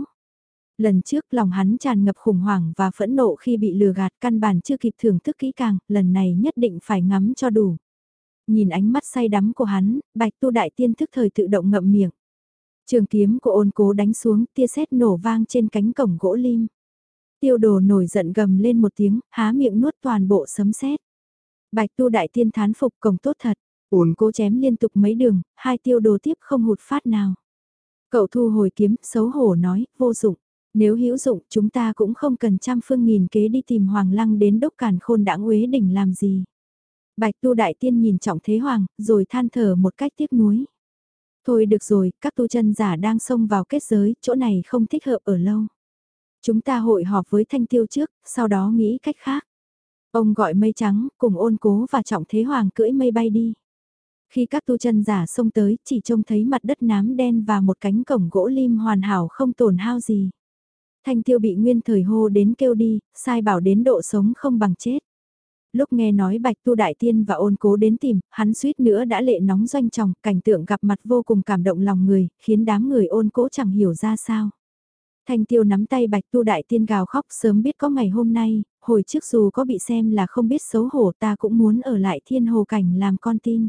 Lần trước lòng hắn tràn ngập khủng hoảng và phẫn nộ khi bị lừa gạt, căn bản chưa kịp thưởng thức kỹ càng, lần này nhất định phải ngắm cho đủ. Nhìn ánh mắt say đắm của hắn, Bạch Tu Đại Tiên thức thời tự động ngậm miệng. Trường kiếm của ôn cố đánh xuống, tia sét nổ vang trên cánh cổng gỗ lim. Tiêu đồ nổi giận gầm lên một tiếng, há miệng nuốt toàn bộ sấm sét. Bạch Tu Đại Tiên thán phục, cổng tốt thật. Ôn cố chém liên tục mấy đường, hai tiêu đồ tiếp không hụt phát nào. Cậu thu hồi kiếm, xấu hổ nói, vô dụng. Nếu hữu dụng, chúng ta cũng không cần trăm phương nghìn kế đi tìm Hoàng Lăng đến đốc càn khôn đãng uế đỉnh làm gì. Bạch Tu Đại Tiên nhìn Trọng Thế Hoàng, rồi than thở một cách tiếc nuối. Thôi được rồi, các tu chân giả đang xông vào kết giới, chỗ này không thích hợp ở lâu. Chúng ta hội họp với Thanh Tiêu trước, sau đó nghĩ cách khác. Ông gọi mây trắng, cùng ôn cố và Trọng Thế Hoàng cưỡi mây bay đi. Khi các tu chân giả xông tới, chỉ trông thấy mặt đất nám đen và một cánh cổng gỗ lim hoàn hảo không tổn hao gì. Thanh Tiêu bị nguyên thời hô đến kêu đi, sai bảo đến độ sống không bằng chết. Lúc nghe nói Bạch Tu Đại Tiên và ôn cố đến tìm, hắn suýt nữa đã lệ nóng doanh tròng, cảnh tượng gặp mặt vô cùng cảm động lòng người, khiến đám người ôn cố chẳng hiểu ra sao. Thanh Tiêu nắm tay Bạch Tu Đại Tiên gào khóc, sớm biết có ngày hôm nay, hồi trước dù có bị xem là không biết xấu hổ ta cũng muốn ở lại Thiên Hồ Cảnh làm con tin.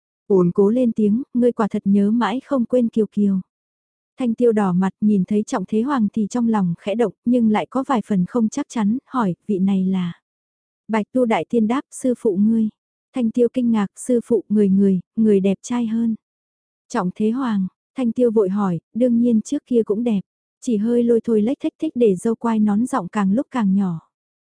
Ôn Cố lên tiếng, ngươi quả thật nhớ mãi không quên Kiều Kiều. Thanh Tiêu đỏ mặt nhìn thấy Trọng Thế Hoàng thì trong lòng khẽ động nhưng lại có vài phần không chắc chắn, hỏi, vị này là... Bạch Tu Đại Tiên đáp, sư phụ ngươi. Thanh Tiêu kinh ngạc, sư phụ người người, người đẹp trai hơn. Trọng Thế Hoàng, Thanh Tiêu vội hỏi, đương nhiên trước kia cũng đẹp, chỉ hơi lôi thôi lách thách thích để dâu quai nón giọng càng lúc càng nhỏ.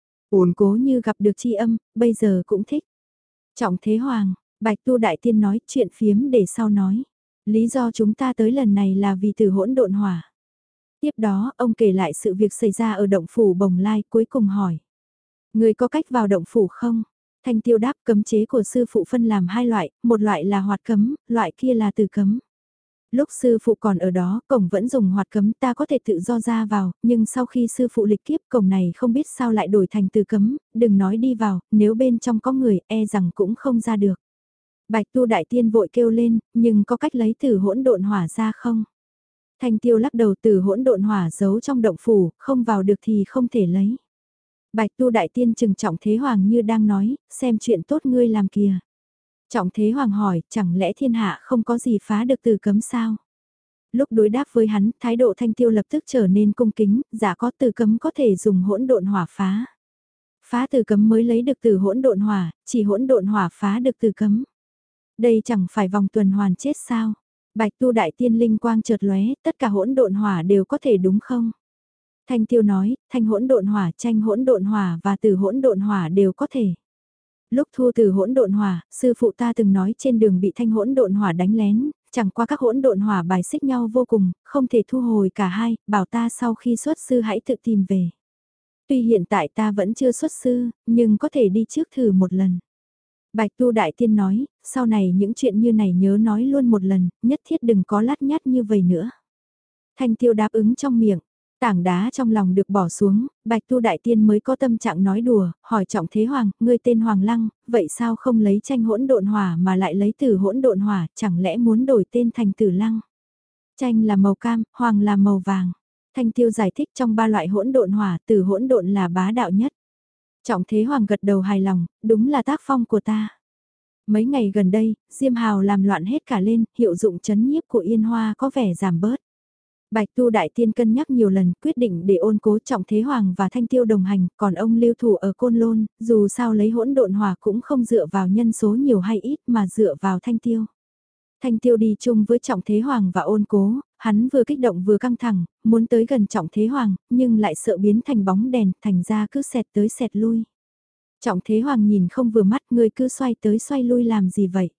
Ôn Cố như gặp được tri âm, bây giờ cũng thích. Trọng Thế Hoàng, Bạch Tu Đại Tiên nói chuyện phiếm để sau nói. Lý do chúng ta tới lần này là vì từ hỗn độn hỏa. Tiếp đó, ông kể lại sự việc xảy ra ở động phủ Bồng Lai, cuối cùng hỏi. Người có cách vào động phủ không? Thanh Tiêu đáp, cấm chế của sư phụ phân làm hai loại, một loại là hoạt cấm, loại kia là từ cấm. Lúc sư phụ còn ở đó, cổng vẫn dùng hoạt cấm, ta có thể tự do ra vào, nhưng sau khi sư phụ lịch kiếp, cổng này không biết sao lại đổi thành từ cấm, đừng nói đi vào, nếu bên trong có người, e rằng cũng không ra được. Bạch Tu Đại Tiên vội kêu lên, nhưng có cách lấy từ hỗn độn hỏa ra không? Thanh Tiêu lắc đầu, từ hỗn độn hỏa giấu trong động phủ, không vào được thì không thể lấy. Bạch Tu Đại Tiên trừng Trọng Thế Hoàng như đang nói, xem chuyện tốt ngươi làm kìa. Trọng Thế Hoàng hỏi, chẳng lẽ thiên hạ không có gì phá được từ cấm sao? Lúc đối đáp với hắn, thái độ Thanh Tiêu lập tức trở nên cung kính, giả có từ cấm có thể dùng hỗn độn hỏa phá. Phá từ cấm mới lấy được từ hỗn độn hỏa, chỉ hỗn độn hỏa phá được từ cấm. Đây chẳng phải vòng tuần hoàn chết sao? Bạch Tu Đại Tiên linh quang chợt lóe, tất cả hỗn độn hỏa đều có thể đúng không? Thanh Tiêu nói, thanh hỗn độn hỏa, tranh hỗn độn hỏa và từ hỗn độn hỏa đều có thể. Lúc thu từ hỗn độn hỏa, sư phụ ta từng nói trên đường bị thanh hỗn độn hỏa đánh lén, chẳng qua các hỗn độn hỏa bài xích nhau vô cùng, không thể thu hồi cả hai, bảo ta sau khi xuất sư hãy tự tìm về. Tuy hiện tại ta vẫn chưa xuất sư, nhưng có thể đi trước thử một lần. Bạch Tu Đại Tiên nói, sau này những chuyện như này nhớ nói luôn một lần, nhất thiết đừng có lát nhát như vậy nữa. Thanh Tiêu đáp ứng trong miệng. Tảng đá trong lòng được bỏ xuống, Bạch Tu Đại Tiên mới có tâm trạng nói đùa, hỏi Trọng Thế Hoàng, ngươi tên Hoàng Lăng, vậy sao không lấy tranh hỗn độn hỏa mà lại lấy từ hỗn độn hỏa, chẳng lẽ muốn đổi tên thành Tử Lăng? Tranh là màu cam, hoàng là màu vàng. Thanh Tiêu giải thích trong ba loại hỗn độn hỏa, từ hỗn độn là bá đạo nhất. Trọng Thế Hoàng gật đầu hài lòng, đúng là tác phong của ta. Mấy ngày gần đây, Diêm Hào làm loạn hết cả lên, hiệu dụng chấn nhiếp của Yên Hoa có vẻ giảm bớt. Bạch Tu Đại Tiên cân nhắc nhiều lần, quyết định để Ôn Cố, Trọng Thế Hoàng và Thanh Tiêu đồng hành, còn ông lưu thủ ở Côn Lôn, dù sao lấy hỗn độn hỏa cũng không dựa vào nhân số nhiều hay ít mà dựa vào Thanh Tiêu. Thanh Tiêu đi chung với Trọng Thế Hoàng và Ôn Cố, hắn vừa kích động vừa căng thẳng, muốn tới gần Trọng Thế Hoàng, nhưng lại sợ biến thành bóng đèn, thành ra cứ xẹt tới xẹt lui. Trọng Thế Hoàng nhìn không vừa mắt, người cứ xoay tới xoay lui làm gì vậy?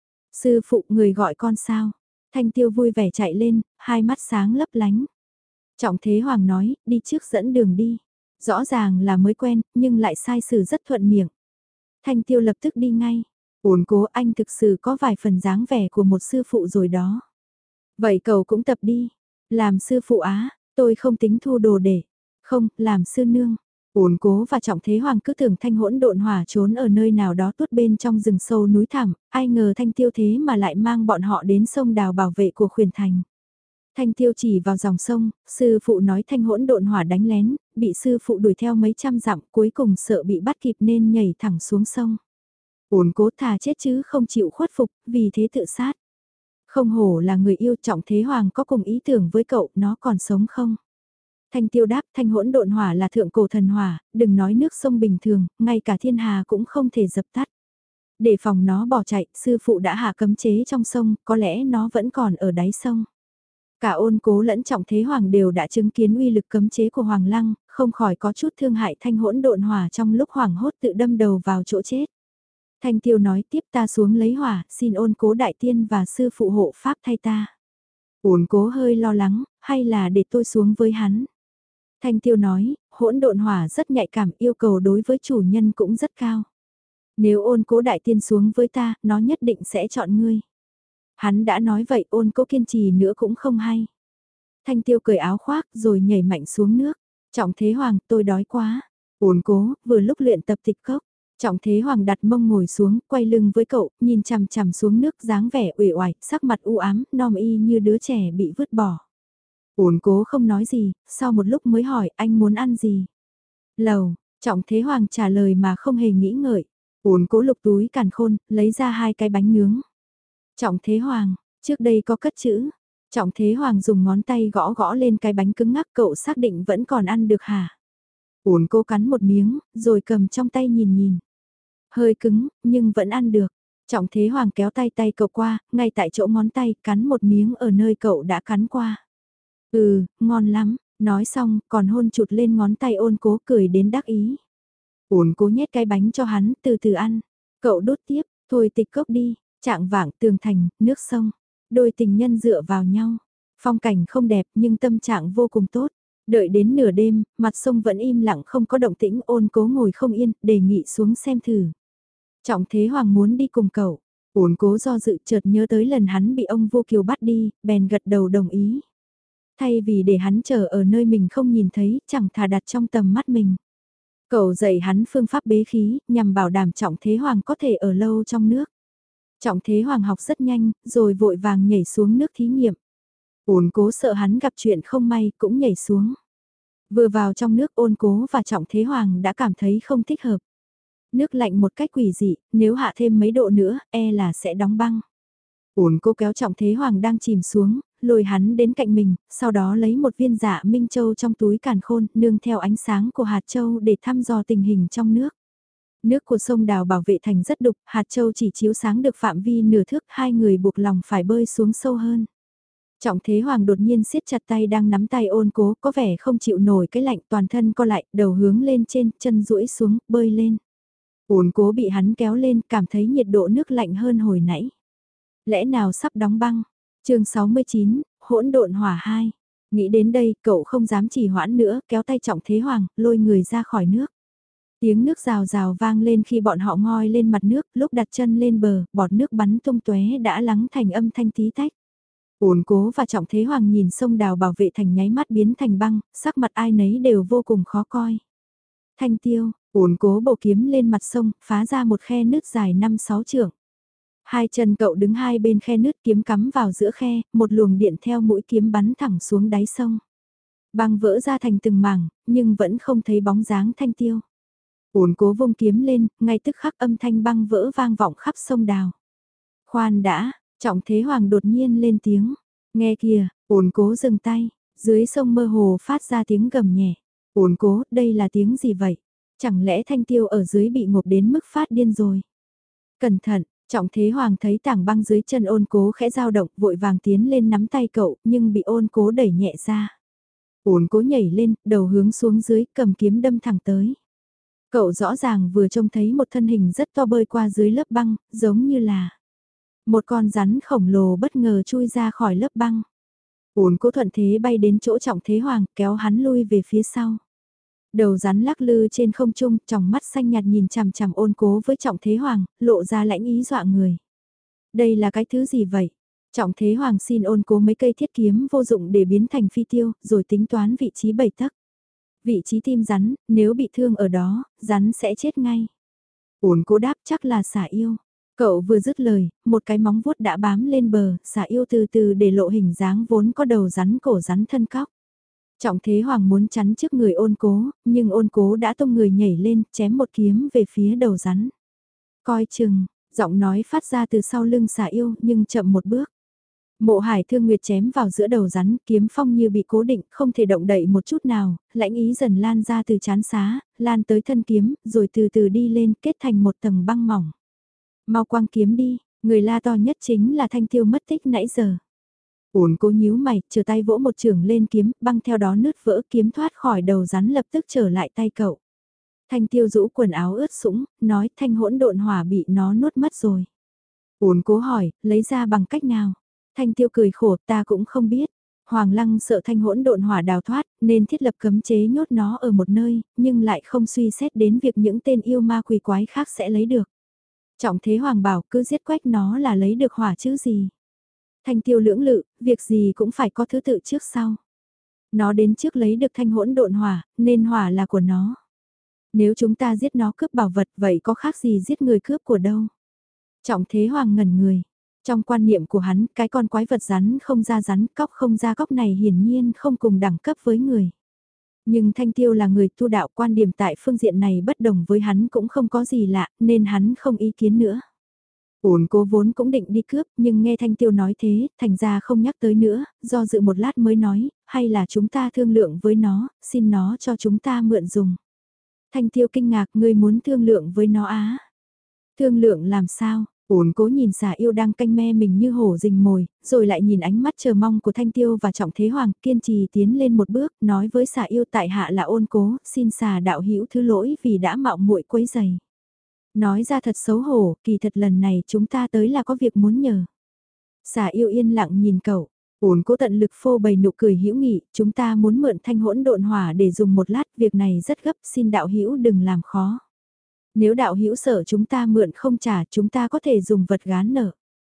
Sư phụ, người gọi con sao? Thanh Tiêu vui vẻ chạy lên, hai mắt sáng lấp lánh. Trọng Thế Hoàng nói, đi trước dẫn đường đi. Rõ ràng là mới quen, nhưng lại sai sử rất thuận miệng. Thanh Tiêu lập tức đi ngay. Ôn Cố, anh thực sự có vài phần dáng vẻ của một sư phụ rồi đó. Vậy cậu cũng tập đi. Làm sư phụ á, tôi không tính thu đồ để. Không, làm sư nương. Ôn Cố và Trọng Thế Hoàng cứ tưởng thanh hỗn độn hỏa trốn ở nơi nào đó tuốt bên trong rừng sâu núi thẳm, ai ngờ Thanh Tiêu thế mà lại mang bọn họ đến sông đào bảo vệ của Khuyển Thành. Thanh Tiêu chỉ vào dòng sông, sư phụ nói thanh hỗn độn hỏa đánh lén, bị sư phụ đuổi theo mấy trăm dặm, cuối cùng sợ bị bắt kịp nên nhảy thẳng xuống sông. Ôn Cố thà chết chứ không chịu khuất phục, vì thế tự sát. Không hổ là người yêu. Trọng Thế Hoàng có cùng ý tưởng với cậu, nó còn sống không? Thanh Tiêu đáp, thanh hỗn độn hỏa là thượng cổ thần hỏa, đừng nói nước sông bình thường, ngay cả thiên hà cũng không thể dập tắt. Để phòng nó bỏ chạy, sư phụ đã hạ cấm chế trong sông, có lẽ nó vẫn còn ở đáy sông. Cả Ôn Cố lẫn Trọng Thế Hoàng đều đã chứng kiến uy lực cấm chế của Hoàng Lăng, không khỏi có chút thương hại thanh hỗn độn hỏa trong lúc hoảng hốt tự đâm đầu vào chỗ chết. Thanh Tiêu nói tiếp, ta xuống lấy hỏa, xin Ôn Cố Đại Tiên và sư phụ hộ pháp thay ta. Ôn Cố hơi lo lắng, hay là để tôi xuống với hắn? Thanh Tiêu nói, hỗn độn hỏa rất nhạy cảm, yêu cầu đối với chủ nhân cũng rất cao. Nếu Ôn Cố Đại Tiên xuống với ta, nó nhất định sẽ chọn ngươi. Hắn đã nói vậy, Ôn Cố kiên trì nữa cũng không hay. Thanh Tiêu cởi áo khoác rồi nhảy mạnh xuống nước. Trọng Thế Hoàng, tôi đói quá. Ôn Cố, vừa lúc luyện tập tịch cốc. Trọng Thế Hoàng đặt mông ngồi xuống, quay lưng với cậu, nhìn chằm chằm xuống nước, dáng vẻ uể oải, sắc mặt u ám, nom y như đứa trẻ bị vứt bỏ. Ôn cố không nói gì, sau một lúc mới hỏi anh muốn ăn gì. Lầu, Trọng Thế Hoàng trả lời mà không hề nghĩ ngợi. Ôn cố lục túi càn khôn, lấy ra hai cái bánh nướng. Trọng Thế Hoàng, trước đây có cất chữ. Trọng Thế Hoàng dùng ngón tay gõ gõ lên cái bánh cứng ngắc, cậu xác định vẫn còn ăn được hả? Ôn cố cắn một miếng, rồi cầm trong tay nhìn nhìn. Hơi cứng, nhưng vẫn ăn được. Trọng Thế Hoàng kéo tay tay cậu qua, ngay tại chỗ ngón tay, cắn một miếng ở nơi cậu đã cắn qua. Ừ, ngon lắm, nói xong, còn hôn chụt lên ngón tay ôn cố cười đến đắc ý. Ôn cố nhét cái bánh cho hắn, từ từ ăn. Cậu đốt tiếp, thôi tịch cốc đi, trạng vạng tường thành, nước sông. Đôi tình nhân dựa vào nhau. Phong cảnh không đẹp nhưng tâm trạng vô cùng tốt. Đợi đến nửa đêm, mặt sông vẫn im lặng không có động tĩnh, ôn cố ngồi không yên, đề nghị xuống xem thử. Trọng Thế Hoàng muốn đi cùng cậu. Ôn cố do dự chợt nhớ tới lần hắn bị ông Vô Kiều bắt đi, bèn gật đầu đồng ý. Thay vì để hắn chờ ở nơi mình không nhìn thấy, chẳng thà đặt trong tầm mắt mình. Cậu dạy hắn phương pháp bế khí, nhằm bảo đảm Trọng Thế Hoàng có thể ở lâu trong nước. Trọng Thế Hoàng học rất nhanh, rồi vội vàng nhảy xuống nước thí nghiệm. Ôn cố sợ hắn gặp chuyện không may, cũng nhảy xuống. Vừa vào trong nước ôn cố và Trọng Thế Hoàng đã cảm thấy không thích hợp. Nước lạnh một cách quỷ dị, nếu hạ thêm mấy độ nữa, e là sẽ đóng băng. Ôn cố kéo Trọng Thế Hoàng đang chìm xuống, lôi hắn đến cạnh mình, sau đó lấy một viên dạ minh châu trong túi càn khôn, nương theo ánh sáng của hạt châu để thăm dò tình hình trong nước. Nước của sông Đào bảo vệ thành rất đục, hạt châu chỉ chiếu sáng được phạm vi nửa thước, hai người buộc lòng phải bơi xuống sâu hơn. Trọng Thế Hoàng đột nhiên siết chặt tay đang nắm tay ôn cố, có vẻ không chịu nổi cái lạnh, toàn thân co lại, đầu hướng lên trên, chân duỗi xuống, bơi lên. Ôn cố bị hắn kéo lên, cảm thấy nhiệt độ nước lạnh hơn hồi nãy. Lẽ nào sắp đóng băng? chương sáu mươi chín, hỗn độn hỏa hai. Nghĩ đến đây, cậu không dám trì hoãn nữa, kéo tay Trọng Thế Hoàng, lôi người ra khỏi nước. Tiếng nước rào rào vang lên khi bọn họ ngoi lên mặt nước, lúc đặt chân lên bờ, bọt nước bắn tung tóe đã lắng thành âm thanh tí tách. Ôn cố và Trọng Thế Hoàng nhìn sông Đào bảo vệ thành nháy mắt biến thành băng, sắc mặt ai nấy đều vô cùng khó coi. Thanh Tiêu, ôn cố bổ kiếm lên mặt sông, phá ra một khe nứt dài năm sáu trượng. Hai chân cậu đứng hai bên khe nứt, kiếm cắm vào giữa khe, một luồng điện theo mũi kiếm bắn thẳng xuống đáy sông. Băng vỡ ra thành từng mảng, nhưng vẫn không thấy bóng dáng Thanh Tiêu. Ôn cố vung kiếm lên, ngay tức khắc âm thanh băng vỡ vang vọng khắp sông Đào. Khoan đã, Trọng Thế Hoàng đột nhiên lên tiếng. Nghe kìa, ôn cố dừng tay, dưới sông mơ hồ phát ra tiếng gầm nhẹ. Ôn cố, đây là tiếng gì vậy? Chẳng lẽ Thanh Tiêu ở dưới bị ngộp đến mức phát điên rồi? Cẩn thận, Trọng Thế Hoàng thấy tảng băng dưới chân ôn cố khẽ dao động, vội vàng tiến lên nắm tay cậu, nhưng bị ôn cố đẩy nhẹ ra. Ôn cố nhảy lên, đầu hướng xuống dưới, cầm kiếm đâm thẳng tới. Cậu rõ ràng vừa trông thấy một thân hình rất to bơi qua dưới lớp băng, giống như là một con rắn khổng lồ bất ngờ chui ra khỏi lớp băng. Ôn cố thuận thế bay đến chỗ Trọng Thế Hoàng, kéo hắn lui về phía sau. Đầu rắn lắc lư trên không trung, tròng mắt xanh nhạt nhìn chằm chằm ôn cố với Trọng Thế Hoàng, lộ ra lãnh ý dọa người. Đây là cái thứ gì vậy? Trọng Thế Hoàng xin ôn cố mấy cây thiết kiếm vô dụng để biến thành phi tiêu, rồi tính toán vị trí bảy tấc. Vị trí tim rắn, nếu bị thương ở đó, rắn sẽ chết ngay. Ôn cố đáp chắc là xả yêu. Cậu vừa dứt lời, một cái móng vuốt đã bám lên bờ, xả yêu từ từ để lộ hình dáng vốn có đầu rắn cổ rắn thân cóc. Trọng Thế Hoàng muốn chắn trước người ôn cố, nhưng ôn cố đã tung người nhảy lên, chém một kiếm về phía đầu rắn. Coi chừng, giọng nói phát ra từ sau lưng xả yêu nhưng chậm một bước. Mộ Hải Thương Nguyệt chém vào giữa đầu rắn, kiếm phong như bị cố định, không thể động đậy một chút nào, lãnh ý dần lan ra từ chán xá, lan tới thân kiếm, rồi từ từ đi lên, kết thành một tầng băng mỏng. Mau quăng kiếm đi, người la to nhất chính là Thanh Tiêu mất tích nãy giờ. Ôn cố nhíu mày, chờ tay vỗ một trường lên kiếm, băng theo đó nứt vỡ, kiếm thoát khỏi đầu rắn lập tức trở lại tay cậu. Thanh Tiêu rũ quần áo ướt sũng, nói thanh hỗn độn hỏa bị nó nuốt mất rồi. Ôn cố hỏi, lấy ra bằng cách nào? Thanh Tiêu cười khổ, ta cũng không biết. Hoàng Lăng sợ thanh hỗn độn hỏa đào thoát, nên thiết lập cấm chế nhốt nó ở một nơi, nhưng lại không suy xét đến việc những tên yêu ma quỷ quái khác sẽ lấy được. Trọng Thế Hoàng bảo cứ giết quách nó là lấy được hỏa chứ gì. Thanh Tiêu lưỡng lự, việc gì cũng phải có thứ tự trước sau. Nó đến trước lấy được thanh hỗn độn hỏa, nên hỏa là của nó. Nếu chúng ta giết nó cướp bảo vật vậy có khác gì giết người cướp của đâu. Trọng Thế Hoàng ngẩn người. Trong quan niệm của hắn, cái con quái vật rắn không ra rắn, cóc không ra cóc này hiển nhiên không cùng đẳng cấp với người. Nhưng Thanh Tiêu là người tu đạo, quan điểm tại phương diện này bất đồng với hắn cũng không có gì lạ, nên hắn không ý kiến nữa. Ổn Cố vốn cũng định đi cướp, nhưng nghe Thanh Tiêu nói thế, thành ra không nhắc tới nữa, do dự một lát mới nói, hay là chúng ta thương lượng với nó, xin nó cho chúng ta mượn dùng. Thanh Tiêu kinh ngạc, ngươi muốn thương lượng với nó á? Thương lượng làm sao? Ổn Cố nhìn Xà Yêu đang canh me mình như hổ rình mồi, rồi lại nhìn ánh mắt chờ mong của Thanh Tiêu và Trọng Thế Hoàng, kiên trì tiến lên một bước, nói với Xà Yêu tại hạ là Ôn Cố, xin Xà đạo hữu thứ lỗi vì đã mạo muội quấy giày. Nói ra thật xấu hổ, kỳ thật lần này chúng ta tới là có việc muốn nhờ. Xà Yêu yên lặng nhìn cậu, Ổn Cố tận lực phô bày nụ cười hữu nghị, chúng ta muốn mượn thanh hỗn độn hỏa để dùng một lát, việc này rất gấp, xin đạo hữu đừng làm khó. Nếu đạo hữu sợ chúng ta mượn không trả, chúng ta có thể dùng vật gán nợ.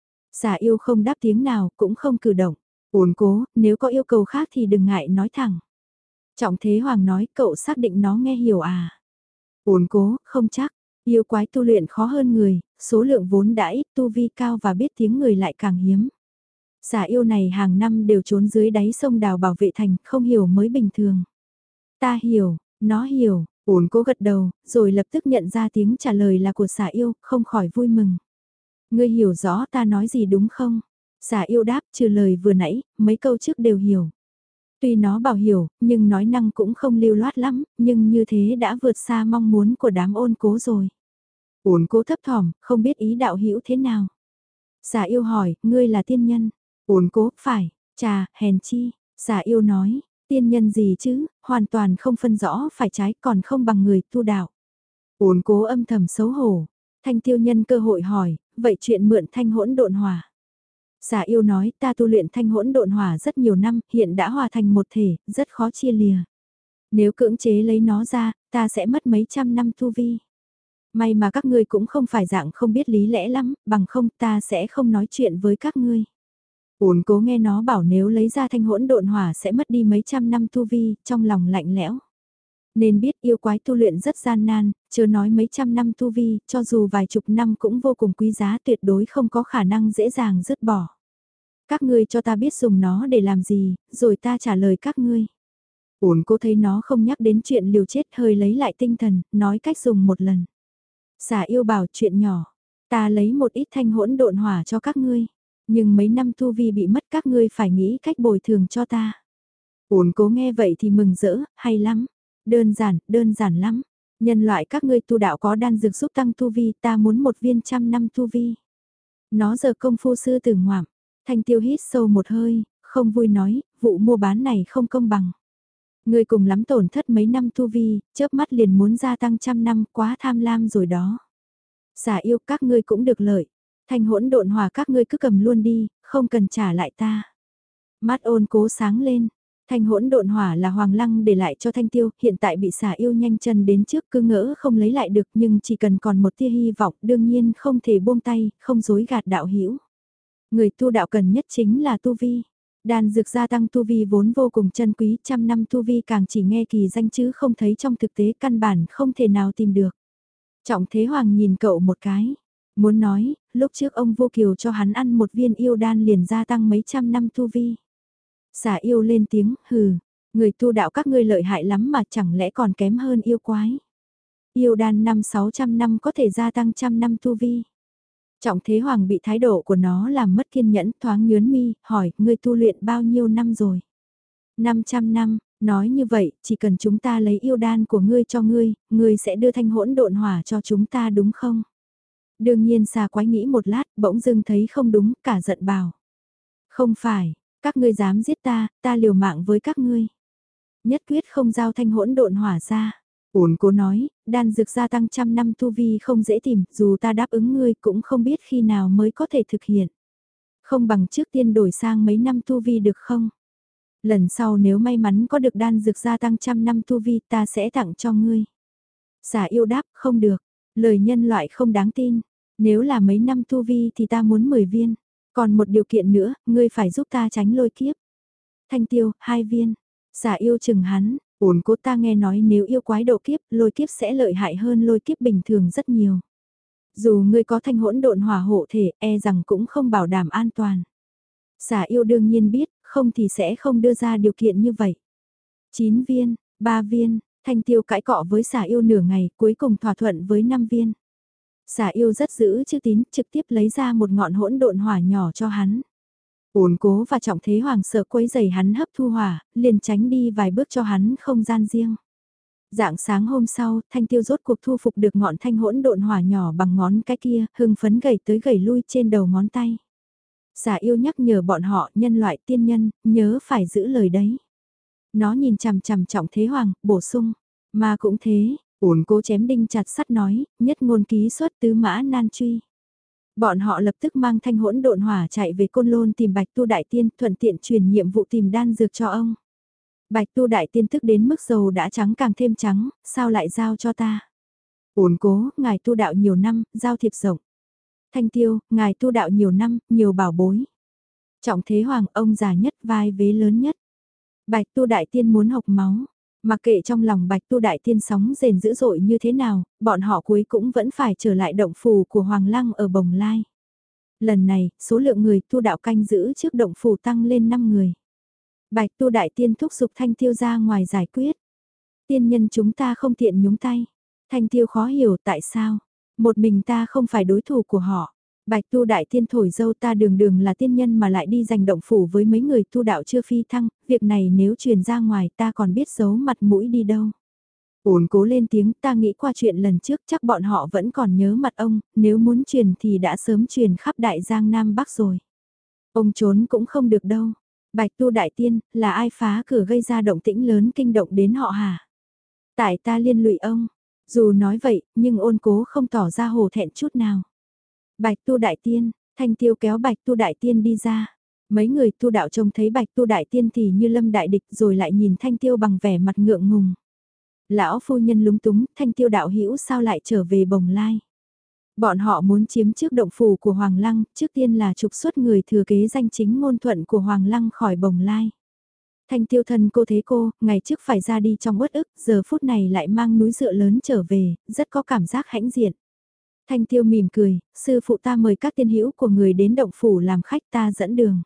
Xà Yêu không đáp tiếng nào, cũng không cử động. Ổn Cố, nếu có yêu cầu khác thì đừng ngại nói thẳng. Trọng Thế Hoàng nói, cậu xác định nó nghe hiểu à? Ổn Cố, không chắc. Yêu quái tu luyện khó hơn người, số lượng vốn đã ít, tu vi cao và biết tiếng người lại càng hiếm. Xà Yêu này hàng năm đều trốn dưới đáy sông đào bảo vệ thành, không hiểu mới bình thường. Ta hiểu, nó hiểu, Ổn Cố gật đầu, rồi lập tức nhận ra tiếng trả lời là của Xà Yêu, không khỏi vui mừng. Ngươi hiểu rõ ta nói gì đúng không? Xà Yêu đáp, trừ lời vừa nãy, mấy câu trước đều hiểu. Tuy nó bảo hiểu, nhưng nói năng cũng không lưu loát lắm, nhưng như thế đã vượt xa mong muốn của đám Ôn Cố rồi. Ổn Cố thấp thỏm, không biết ý đạo hữu thế nào. Xà Yêu hỏi, ngươi là tiên nhân. Ổn Cố, phải, chà, hèn chi. Xà Yêu nói, tiên nhân gì chứ, hoàn toàn không phân rõ phải trái còn không bằng người tu đạo. Ổn Cố âm thầm xấu hổ. Thanh Tiêu nhân cơ hội hỏi, vậy chuyện mượn thanh hỗn độn hỏa. Xà Yêu nói, ta tu luyện thanh hỗn độn hỏa rất nhiều năm, hiện đã hòa thành một thể, rất khó chia lìa. Nếu cưỡng chế lấy nó ra, ta sẽ mất mấy trăm năm tu vi. May mà các ngươi cũng không phải dạng không biết lý lẽ lắm, bằng không ta sẽ không nói chuyện với các ngươi. Ổn Cố nghe nó bảo nếu lấy ra thanh hỗn độn hỏa sẽ mất đi mấy trăm năm tu vi, trong lòng lạnh lẽo. Nên biết yêu quái tu luyện rất gian nan, chớ nói mấy trăm năm tu vi, cho dù vài chục năm cũng vô cùng quý giá, tuyệt đối không có khả năng dễ dàng dứt bỏ. Các ngươi cho ta biết dùng nó để làm gì, rồi ta trả lời các ngươi. Ổn Cố thấy nó không nhắc đến chuyện liều chết, hơi lấy lại tinh thần, nói cách dùng một lần. Xà Yêu bảo chuyện nhỏ, ta lấy một ít thanh hỗn độn hỏa cho các ngươi, nhưng mấy năm tu vi bị mất các ngươi phải nghĩ cách bồi thường cho ta. Ổn Cố nghe vậy thì mừng rỡ, hay lắm, đơn giản, đơn giản lắm. Nhân loại các ngươi tu đạo có đan dược giúp tăng tu vi, ta muốn một viên trăm năm tu vi. Nó giờ công phu sư tử ngoạm, Thanh Tiêu hít sâu một hơi, không vui nói, vụ mua bán này không công bằng. Ngươi cùng lắm tổn thất mấy năm tu vi, chớp mắt liền muốn gia tăng trăm năm, quá tham lam rồi đó. Xà Yêu các ngươi cũng được lợi, thanh hỗn độn hỏa các ngươi cứ cầm luôn đi, không cần trả lại ta. Mắt Ôn Cố sáng lên, thanh hỗn độn hỏa là Hoàng Lăng để lại cho Thanh Tiêu, hiện tại bị Xà Yêu nhanh chân đến trước cứ ngỡ không lấy lại được nhưng chỉ cần còn một tia hy vọng đương nhiên không thể buông tay, không dối gạt đạo hữu. Người tu đạo cần nhất chính là tu vi. Đan dược gia tăng tu vi vốn vô cùng chân quý, trăm năm tu vi càng chỉ nghe kỳ danh chứ không thấy trong thực tế căn bản không thể nào tìm được. Trọng Thế Hoàng nhìn cậu một cái, muốn nói, lúc trước ông Vô Kiều cho hắn ăn một viên yêu đan liền gia tăng mấy trăm năm tu vi. Xà Yêu lên tiếng, hừ, người tu đạo các ngươi lợi hại lắm mà chẳng lẽ còn kém hơn yêu quái. Yêu đan năm sáu trăm năm có thể gia tăng trăm năm tu vi. Trọng Thế Hoàng bị thái độ của nó làm mất kiên nhẫn, thoáng nhớn mi, hỏi, ngươi tu luyện bao nhiêu năm rồi? năm trăm năm, nói như vậy, chỉ cần chúng ta lấy yêu đan của ngươi cho ngươi, ngươi sẽ đưa thanh hỗn độn hỏa cho chúng ta đúng không? Đương nhiên Xà Quái nghĩ một lát, bỗng dưng thấy không đúng, cả giận bảo. Không phải, các ngươi dám giết ta, ta liều mạng với các ngươi. Nhất quyết không giao thanh hỗn độn hỏa ra. Ổn Cố nói, đan dược gia tăng trăm năm tu vi không dễ tìm, dù ta đáp ứng ngươi cũng không biết khi nào mới có thể thực hiện. Không bằng trước tiên đổi sang mấy năm tu vi được không? Lần sau nếu may mắn có được đan dược gia tăng trăm năm tu vi ta sẽ tặng cho ngươi. Xà Yêu đáp, không được, lời nhân loại không đáng tin. Nếu là mấy năm tu vi thì ta muốn mười viên. Còn một điều kiện nữa, ngươi phải giúp ta tránh lôi kiếp. Thanh Tiêu, hai viên. Xà Yêu chừng hắn. Ổn Cố ta nghe nói nếu yêu quái độ kiếp, lôi kiếp sẽ lợi hại hơn lôi kiếp bình thường rất nhiều. Dù ngươi có thanh hỗn độn hỏa hộ thể, e rằng cũng không bảo đảm an toàn. Xả yêu đương nhiên biết, không thì sẽ không đưa ra điều kiện như vậy. chín viên, ba viên, Thanh Tiêu cãi cọ với xả yêu nửa ngày, cuối cùng thỏa thuận với năm viên. Xả yêu rất giữ chữ tín, trực tiếp lấy ra một ngọn hỗn độn hỏa nhỏ cho hắn. Ổn Cố và Trọng Thế Hoàng sợ quấy giày hắn hấp thu hỏa, liền tránh đi vài bước cho hắn không gian riêng. Dạng sáng hôm sau, Thanh Tiêu rốt cuộc thu phục được ngọn thanh hỗn độn hỏa nhỏ bằng ngón cái kia, hưng phấn gầy tới gầy lui trên đầu ngón tay. Xả yêu nhắc nhở bọn họ nhân loại tiên nhân, nhớ phải giữ lời đấy. Nó nhìn chằm chằm Trọng Thế Hoàng, bổ sung, mà cũng thế, Ổn Cố chém đinh chặt sắt nói, nhất ngôn ký xuất tứ mã nan truy. Bọn họ lập tức mang thanh hỗn độn hỏa chạy về Côn Lôn tìm Bạch Tu Đại Tiên, thuận tiện truyền nhiệm vụ tìm đan dược cho ông. Bạch Tu Đại Tiên tức đến mức dầu đã trắng càng thêm trắng, sao lại giao cho ta? Ổn Cố, ngài tu đạo nhiều năm, giao thiệp rộng. Thanh Tiêu, ngài tu đạo nhiều năm, nhiều bảo bối. Trọng Thế Hoàng, ông già nhất, vai vế lớn nhất. Bạch Tu Đại Tiên muốn hộc máu. Mặc kệ trong lòng Bạch Tu Đại Tiên sóng rền dữ dội như thế nào, bọn họ cuối cũng vẫn phải trở lại động phủ của Hoàng Lăng ở Bồng Lai. Lần này, số lượng người tu đạo canh giữ trước động phủ tăng lên năm người. Bạch Tu Đại Tiên thúc giục Thanh Tiêu ra ngoài giải quyết. Tiên nhân chúng ta không tiện nhúng tay. Thanh Tiêu khó hiểu tại sao. Một mình ta không phải đối thủ của họ. Bạch Tu Đại Tiên thổi dâu, ta đường đường là tiên nhân mà lại đi giành động phủ với mấy người tu đạo chưa phi thăng. Việc này nếu truyền ra ngoài ta còn biết giấu mặt mũi đi đâu. Ổn Cố lên tiếng, ta nghĩ qua chuyện lần trước chắc bọn họ vẫn còn nhớ mặt ông, nếu muốn truyền thì đã sớm truyền khắp Đại Giang Nam Bắc rồi. Ông trốn cũng không được đâu. Bạch Tu Đại Tiên, là ai phá cửa gây ra động tĩnh lớn kinh động đến họ hả? Tại ta liên lụy ông. Dù nói vậy, nhưng Ôn Cố không tỏ ra hổ thẹn chút nào. Bạch Tu Đại Tiên, Thanh Tiêu kéo Bạch Tu Đại Tiên đi ra. Mấy người tu đạo trông thấy Bạch Tu Đại Tiên thì như lâm đại địch, rồi lại nhìn Thanh Tiêu bằng vẻ mặt ngượng ngùng. Lão phu nhân lúng túng, Thanh Tiêu đạo hữu sao lại trở về Bồng Lai? Bọn họ muốn chiếm trước động phủ của Hoàng Lăng, trước tiên là trục xuất người thừa kế danh chính ngôn thuận của Hoàng Lăng khỏi Bồng Lai. Thanh Tiêu thân cô thế cô, ngày trước phải ra đi trong uất ức, giờ phút này lại mang núi dựa lớn trở về, rất có cảm giác hãnh diện. Thanh Tiêu mỉm cười, sư phụ ta mời các tiên hữu của người đến động phủ làm khách, ta dẫn đường.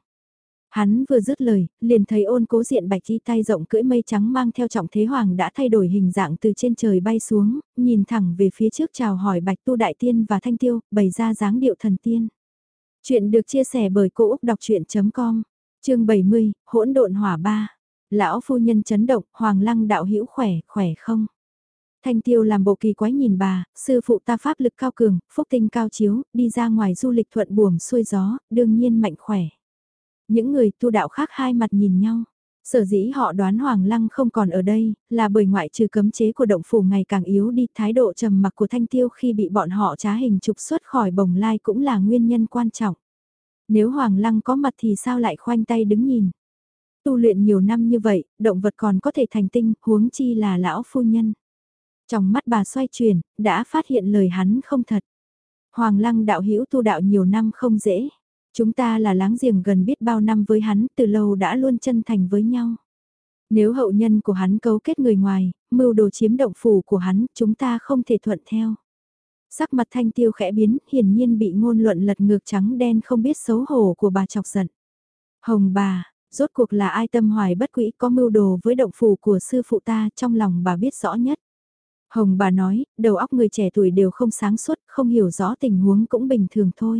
Hắn vừa dứt lời, liền thấy Ôn Cố diện bạch y tay rộng cưỡi mây trắng mang theo Trọng Thế Hoàng đã thay đổi hình dạng từ trên trời bay xuống, nhìn thẳng về phía trước chào hỏi Bạch Tu Đại Tiên và Thanh Tiêu, bày ra dáng điệu thần tiên. Chuyện được chia sẻ bởi Cô Úc Đọc Chuyện.com, chương bảy mươi, hỗn độn hỏa ba. Lão phu nhân chấn động, Hoàng Lăng đạo hữu khỏe, khỏe không? Thanh Tiêu làm bộ kỳ quái nhìn bà, sư phụ ta pháp lực cao cường, phúc tinh cao chiếu, đi ra ngoài du lịch thuận buồm xuôi gió, đương nhiên mạnh khỏe. Những người tu đạo khác hai mặt nhìn nhau. Sở dĩ họ đoán Hoàng Lăng không còn ở đây, là bởi ngoại trừ cấm chế của động phủ ngày càng yếu đi, thái độ trầm mặc của Thanh Tiêu khi bị bọn họ trá hình trục xuất khỏi Bồng Lai cũng là nguyên nhân quan trọng. Nếu Hoàng Lăng có mặt thì sao lại khoanh tay đứng nhìn. Tu luyện nhiều năm như vậy, động vật còn có thể thành tinh, huống chi là lão phu nhân. Trong mắt bà xoay chuyển, đã phát hiện lời hắn không thật. Hoàng Lăng đạo hữu tu đạo nhiều năm không dễ. Chúng ta là láng giềng gần biết bao năm với hắn, từ lâu đã luôn chân thành với nhau. Nếu hậu nhân của hắn cấu kết người ngoài, mưu đồ chiếm động phủ của hắn, chúng ta không thể thuận theo. Sắc mặt Thanh Tiêu khẽ biến, hiển nhiên bị ngôn luận lật ngược trắng đen không biết xấu hổ của bà chọc giận. Hồng bà, rốt cuộc là ai tâm hoài bất quỹ có mưu đồ với động phủ của sư phụ ta, trong lòng bà biết rõ nhất. Hồng bà nói, đầu óc người trẻ tuổi đều không sáng suốt, không hiểu rõ tình huống cũng bình thường thôi.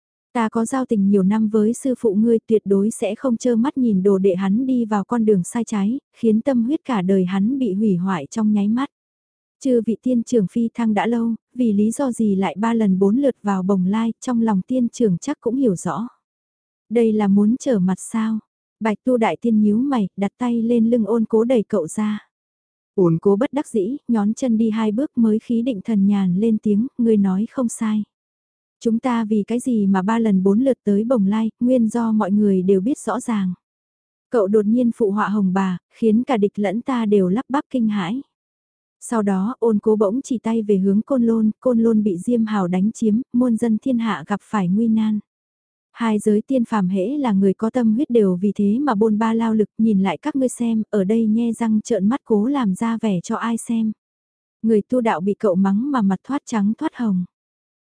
Ta có giao tình nhiều năm với sư phụ ngươi, tuyệt đối sẽ không trơ mắt nhìn đồ đệ hắn đi vào con đường sai trái, khiến tâm huyết cả đời hắn bị hủy hoại trong nháy mắt. Chư vị tiên trưởng phi thăng đã lâu, vì lý do gì lại ba lần bốn lượt vào Bồng Lai, trong lòng tiên trưởng chắc cũng hiểu rõ. Đây là muốn trở mặt sao? Bạch Tu Đại Tiên nhíu mày, đặt tay lên lưng Ôn Cố đẩy cậu ra. Ôn Cố bất đắc dĩ, nhón chân đi hai bước mới khí định thần nhàn lên tiếng, ngươi nói không sai. Chúng ta vì cái gì mà ba lần bốn lượt tới Bồng Lai, nguyên do mọi người đều biết rõ ràng. Cậu đột nhiên phụ họa Hồng bà, khiến cả địch lẫn ta đều lắp bắp kinh hãi. Sau đó Ôn Cố bỗng chỉ tay về hướng Côn Lôn, Côn Lôn bị Diêm Hào đánh chiếm, muôn dân thiên hạ gặp phải nguy nan. Hai giới tiên phàm hễ là người có tâm huyết đều vì thế mà bôn ba lao lực, nhìn lại các ngươi xem, ở đây nhe răng trợn mắt cố làm ra vẻ cho ai xem. Người tu đạo bị cậu mắng mà mặt thoát trắng thoát hồng.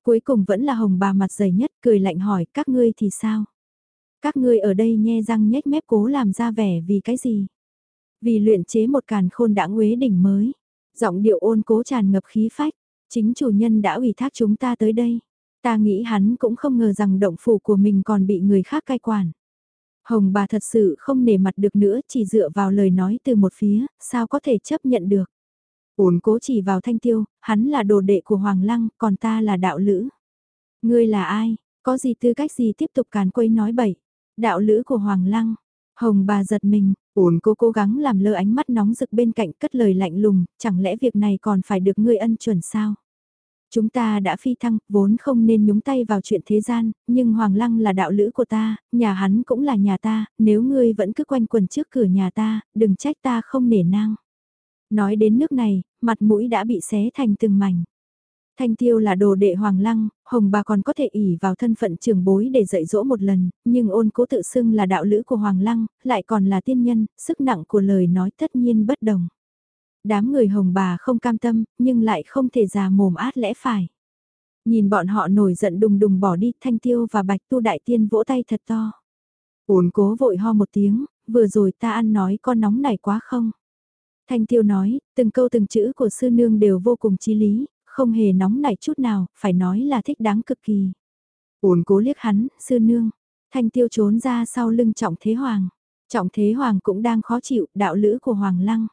Cuối cùng vẫn là Hồng bà mặt dày nhất, cười lạnh hỏi, các ngươi thì sao? Các ngươi ở đây nhe răng nhếch mép cố làm ra vẻ vì cái gì? Vì luyện chế một càn khôn đãng uế đỉnh mới. Giọng điệu ôn cố tràn ngập khí phách, chính chủ nhân đã ủy thác chúng ta tới đây. Ta nghĩ hắn cũng không ngờ rằng động phủ của mình còn bị người khác cai quản. Hồng bà thật sự không nể mặt được nữa, chỉ dựa vào lời nói từ một phía, sao có thể chấp nhận được. Ôn cố chỉ vào Thanh Tiêu, hắn là đồ đệ của Hoàng Lăng, còn ta là đạo lữ. Ngươi là ai, có gì tư cách gì tiếp tục càn quấy nói bậy. Đạo lữ của Hoàng Lăng, Hồng bà giật mình, ôn cố cố gắng làm lơ ánh mắt nóng rực bên cạnh cất lời lạnh lùng, chẳng lẽ việc này còn phải được ngươi ân chuẩn sao? Chúng ta đã phi thăng, vốn không nên nhúng tay vào chuyện thế gian, nhưng Hoàng Lăng là đạo lữ của ta, nhà hắn cũng là nhà ta, nếu ngươi vẫn cứ quanh quẩn trước cửa nhà ta, đừng trách ta không nể nang. Nói đến nước này, mặt mũi đã bị xé thành từng mảnh. Thanh Tiêu là đồ đệ Hoàng Lăng, Hồng bà còn có thể ỷ vào thân phận trưởng bối để dạy dỗ một lần, nhưng ôn cố tự xưng là đạo lữ của Hoàng Lăng, lại còn là tiên nhân, sức nặng của lời nói tất nhiên bất đồng. Đám người Hồng bà không cam tâm, nhưng lại không thể già mồm át lẽ phải. Nhìn bọn họ nổi giận đùng đùng bỏ đi, Thanh Tiêu và Bạch Tu Đại Tiên vỗ tay thật to. Ôn cố vội ho một tiếng, vừa rồi ta ăn nói con nóng này quá không? Thanh Tiêu nói, từng câu từng chữ của sư nương đều vô cùng chí lý, không hề nóng nảy chút nào, phải nói là thích đáng cực kỳ. Ôn cố liếc hắn, sư nương. Thanh Tiêu trốn ra sau lưng Trọng Thế Hoàng. Trọng Thế Hoàng cũng đang khó chịu, đạo lữ của Hoàng Lăng.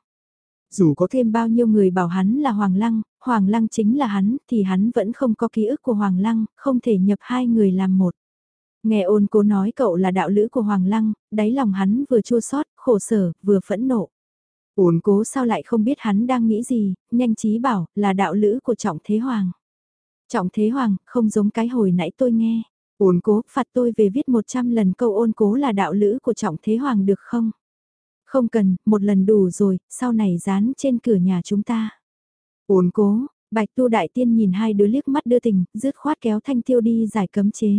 Dù có thêm bao nhiêu người bảo hắn là Hoàng Lăng, Hoàng Lăng chính là hắn, thì hắn vẫn không có ký ức của Hoàng Lăng, không thể nhập hai người làm một. Nghe ôn cố nói cậu là đạo lữ của Hoàng Lăng, đáy lòng hắn vừa chua xót, khổ sở, vừa phẫn nộ. Ôn cố sao lại không biết hắn đang nghĩ gì, nhanh trí bảo là đạo lữ của Trọng Thế Hoàng. Trọng Thế Hoàng, không giống cái hồi nãy tôi nghe. Ôn cố, phạt tôi về viết một trăm lần câu ôn cố là đạo lữ của Trọng Thế Hoàng được không? Không cần, một lần đủ rồi, sau này dán trên cửa nhà chúng ta. Ôn cố, Bạch Tu Đại Tiên nhìn hai đứa liếc mắt đưa tình, dứt khoát kéo Thanh Tiêu đi giải cấm chế.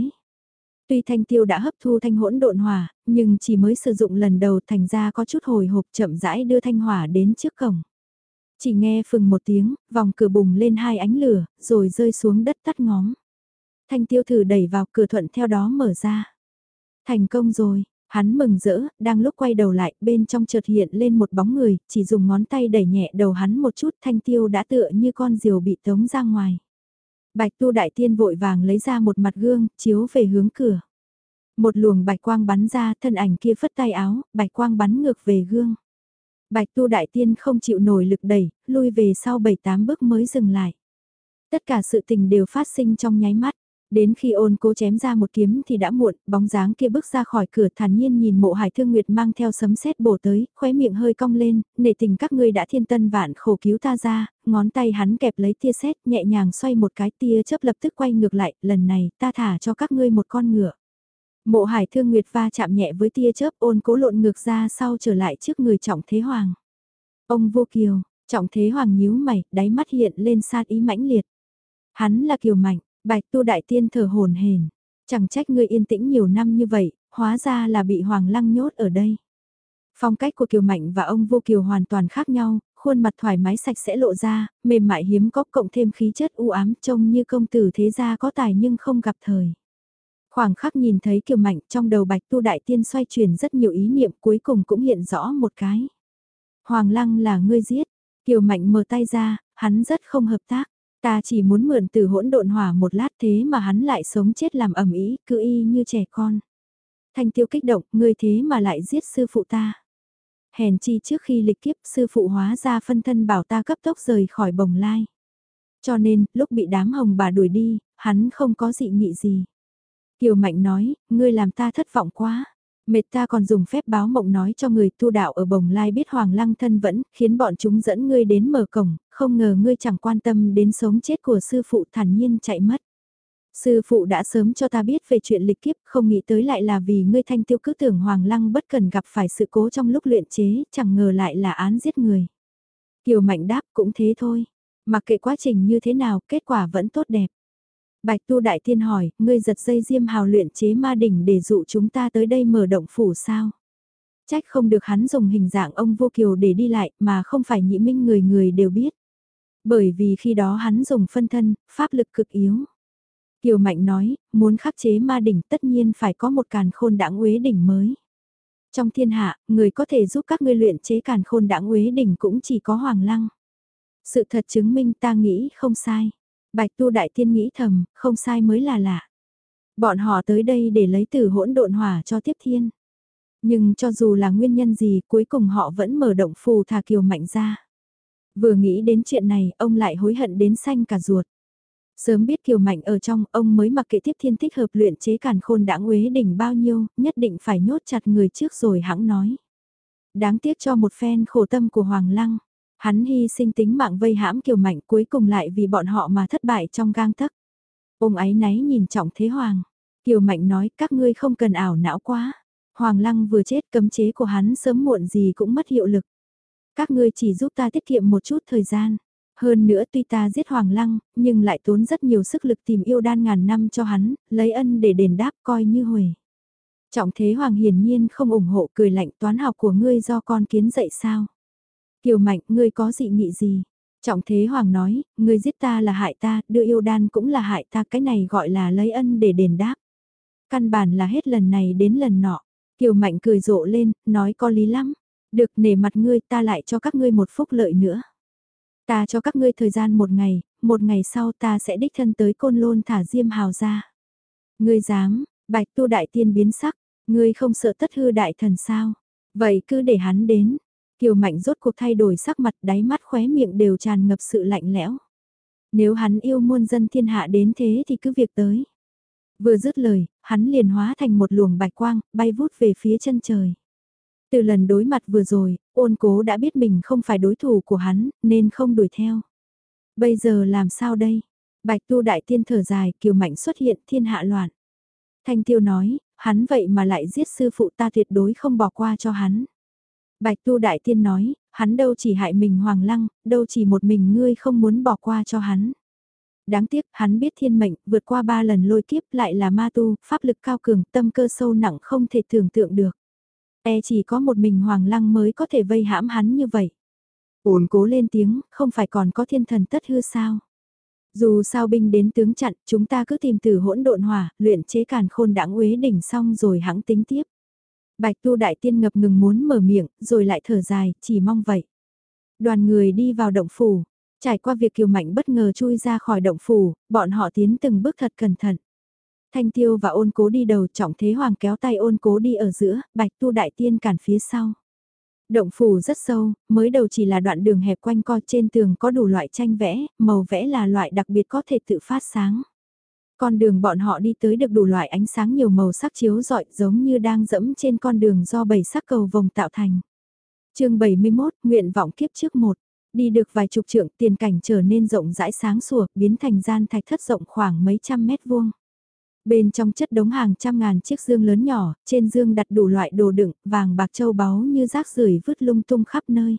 Tuy Thanh Tiêu đã hấp thu thanh hỗn độn hỏa, nhưng chỉ mới sử dụng lần đầu thành ra có chút hồi hộp chậm rãi đưa thanh hỏa đến trước cổng. Chỉ nghe phừng một tiếng, vòng cửa bùng lên hai ánh lửa, rồi rơi xuống đất tắt ngóm. Thanh Tiêu thử đẩy vào cửa thuận theo đó mở ra. Thành công rồi, hắn mừng rỡ, đang lúc quay đầu lại, bên trong chợt hiện lên một bóng người, chỉ dùng ngón tay đẩy nhẹ đầu hắn một chút, Thanh Tiêu đã tựa như con diều bị tống ra ngoài. Bạch Tu Đại Tiên vội vàng lấy ra một mặt gương, chiếu về hướng cửa. Một luồng bạch quang bắn ra, thân ảnh kia phất tay áo, bạch quang bắn ngược về gương. Bạch Tu Đại Tiên không chịu nổi lực đẩy, lui về sau bảy tám bước mới dừng lại. Tất cả sự tình đều phát sinh trong nháy mắt. Đến khi ôn cố chém ra một kiếm thì đã muộn, bóng dáng kia bước ra khỏi cửa thản nhiên nhìn Mộ Hải Thương Nguyệt mang theo sấm sét bổ tới, khóe miệng hơi cong lên, nể tình các ngươi đã thiên tân vạn khổ cứu ta ra, ngón tay hắn kẹp lấy tia sét nhẹ nhàng xoay một cái tia chớp lập tức quay ngược lại, lần này ta thả cho các ngươi một con ngựa. Mộ Hải Thương Nguyệt va chạm nhẹ với tia chớp ôn cố lộn ngược ra sau trở lại trước người Trọng Thế Hoàng. Ông vô kiều, Trọng Thế Hoàng nhíu mày, đáy mắt hiện lên sát ý mãnh liệt. Hắn là Kiều Mạnh. Bạch Tu Đại Tiên thở hổn hển, chẳng trách ngươi yên tĩnh nhiều năm như vậy, hóa ra là bị Hoàng Lăng nhốt ở đây. Phong cách của Kiều Mạnh và ông Vô Kiều hoàn toàn khác nhau, khuôn mặt thoải mái sạch sẽ lộ ra, mềm mại hiếm có cộng thêm khí chất u ám trông như công tử thế gia có tài nhưng không gặp thời. Khoảng khắc nhìn thấy Kiều Mạnh trong đầu Bạch Tu Đại Tiên xoay chuyển rất nhiều ý niệm cuối cùng cũng hiện rõ một cái. Hoàng Lăng là ngươi giết, Kiều Mạnh mở tay ra, hắn rất không hợp tác. Ta chỉ muốn mượn từ hỗn độn hỏa một lát thế mà hắn lại sống chết làm ầm ĩ, cứ y như trẻ con. Thanh Tiêu kích động, ngươi thế mà lại giết sư phụ ta. Hèn chi trước khi lịch kiếp sư phụ hóa ra phân thân bảo ta cấp tốc rời khỏi Bồng Lai. Cho nên, lúc bị đám hồng bà đuổi đi, hắn không có dị nghị gì. Kiều Mạnh nói, ngươi làm ta thất vọng quá. Mệt ta còn dùng phép báo mộng nói cho người tu đạo ở Bồng Lai biết Hoàng Lăng thân vẫn, khiến bọn chúng dẫn ngươi đến mở cổng, không ngờ ngươi chẳng quan tâm đến sống chết của sư phụ thản nhiên chạy mất. Sư phụ đã sớm cho ta biết về chuyện lịch kiếp, không nghĩ tới lại là vì ngươi Thanh Tiêu cứ tưởng Hoàng Lăng bất cần gặp phải sự cố trong lúc luyện chế, chẳng ngờ lại là án giết người. Kiều Mạnh đáp cũng thế thôi, mặc kệ quá trình như thế nào, kết quả vẫn tốt đẹp. Bạch Tu Đại Tiên hỏi, ngươi giật dây diêm hào luyện chế ma đỉnh để dụ chúng ta tới đây mở động phủ sao? Trách không được hắn dùng hình dạng ông Vô Kiều để đi lại mà không phải Nhị Minh người người đều biết. Bởi vì khi đó hắn dùng phân thân, pháp lực cực yếu. Kiều Mạnh nói, muốn khắc chế ma đỉnh tất nhiên phải có một càn khôn đãng uế đỉnh mới. Trong thiên hạ, người có thể giúp các ngươi luyện chế càn khôn đãng uế đỉnh cũng chỉ có Hoàng Lăng. Sự thật chứng minh ta nghĩ không sai. Bạch Tu Đại Tiên nghĩ thầm, không sai mới là lạ. Bọn họ tới đây để lấy từ hỗn độn hỏa cho tiếp thiên. Nhưng cho dù là nguyên nhân gì cuối cùng họ vẫn mở động phù thả Kiều Mạnh ra. Vừa nghĩ đến chuyện này ông lại hối hận đến xanh cả ruột. Sớm biết Kiều Mạnh ở trong ông mới mặc kệ tiếp thiên thích hợp luyện chế càn khôn đãng uế đỉnh bao nhiêu, nhất định phải nhốt chặt người trước rồi hãng nói. Đáng tiếc cho một phen khổ tâm của Hoàng Lăng. Hắn hy sinh tính mạng vây hãm Kiều Mạnh cuối cùng lại vì bọn họ mà thất bại trong gang tấc. Ông ấy náy nhìn Trọng Thế Hoàng. Kiều Mạnh nói các ngươi không cần ảo não quá. Hoàng Lăng vừa chết cấm chế của hắn sớm muộn gì cũng mất hiệu lực. Các ngươi chỉ giúp ta tiết kiệm một chút thời gian. Hơn nữa tuy ta giết Hoàng Lăng, nhưng lại tốn rất nhiều sức lực tìm yêu đan ngàn năm cho hắn, lấy ân để đền đáp coi như huề. Trọng Thế Hoàng hiển nhiên không ủng hộ cười lạnh toán học của ngươi do con kiến dạy sao. Kiều Mạnh, ngươi có dị nghị gì? Trọng Thế Hoàng nói, ngươi giết ta là hại ta, đưa yêu đan cũng là hại ta, cái này gọi là lấy ân để đền đáp. Căn bản là hết lần này đến lần nọ. Kiều Mạnh cười rộ lên, nói có lý lắm. Được nể mặt ngươi ta lại cho các ngươi một phúc lợi nữa. Ta cho các ngươi thời gian một ngày, một ngày sau ta sẽ đích thân tới Côn Lôn thả Diêm Hào ra. Ngươi dám, Bạch Tu Đại Tiên biến sắc, ngươi không sợ tất hư đại thần sao? Vậy cứ để hắn đến. Kiều Mạnh rốt cuộc thay đổi sắc mặt, đáy mắt khóe miệng đều tràn ngập sự lạnh lẽo. Nếu hắn yêu muôn dân thiên hạ đến thế thì cứ việc tới. Vừa dứt lời, hắn liền hóa thành một luồng bạch quang, bay vút về phía chân trời. Từ lần đối mặt vừa rồi, Ôn Cố đã biết mình không phải đối thủ của hắn, nên không đuổi theo. Bây giờ làm sao đây? Bạch Tu Đại Tiên thở dài, Kiều Mạnh xuất hiện, thiên hạ loạn. Thanh Tiêu nói, hắn vậy mà lại giết sư phụ ta, tuyệt đối không bỏ qua cho hắn. Bạch Tu Đại Tiên nói, hắn đâu chỉ hại mình Hoàng Lăng, đâu chỉ một mình ngươi không muốn bỏ qua cho hắn. Đáng tiếc, hắn biết thiên mệnh, vượt qua ba lần lôi kiếp lại là ma tu, pháp lực cao cường, tâm cơ sâu nặng không thể tưởng tượng được. E chỉ có một mình Hoàng Lăng mới có thể vây hãm hắn như vậy. Ôn Cố lên tiếng, không phải còn có thiên thần tất hư sao? Dù sao binh đến tướng chặn, chúng ta cứ tìm từ hỗn độn hỏa, luyện chế càn khôn đãng uế đỉnh xong rồi hãng tính tiếp. Bạch Tu Đại Tiên ngập ngừng muốn mở miệng, rồi lại thở dài, chỉ mong vậy. Đoàn người đi vào động phủ, trải qua việc Kiều Mạnh bất ngờ chui ra khỏi động phủ, bọn họ tiến từng bước thật cẩn thận. Thanh Tiêu và Ôn Cố đi đầu, Trọng Thế Hoàng kéo tay Ôn Cố đi ở giữa, Bạch Tu Đại Tiên cản phía sau. Động phủ rất sâu, mới đầu chỉ là đoạn đường hẹp quanh co, trên tường có đủ loại tranh vẽ, màu vẽ là loại đặc biệt có thể tự phát sáng. Con đường bọn họ đi tới được đủ loại ánh sáng nhiều màu sắc chiếu rọi giống như đang dẫm trên con đường do bảy sắc cầu vồng tạo thành. Chương bảy mươi mốt, nguyện vọng kiếp trước một. Đi được vài chục trượng, tiền cảnh trở nên rộng rãi sáng sủa, biến thành gian thạch thất rộng khoảng mấy trăm mét vuông. Bên trong chất đống hàng trăm ngàn chiếc dương lớn nhỏ, trên dương đặt đủ loại đồ đựng, vàng bạc châu báu như rác rưởi vứt lung tung khắp nơi.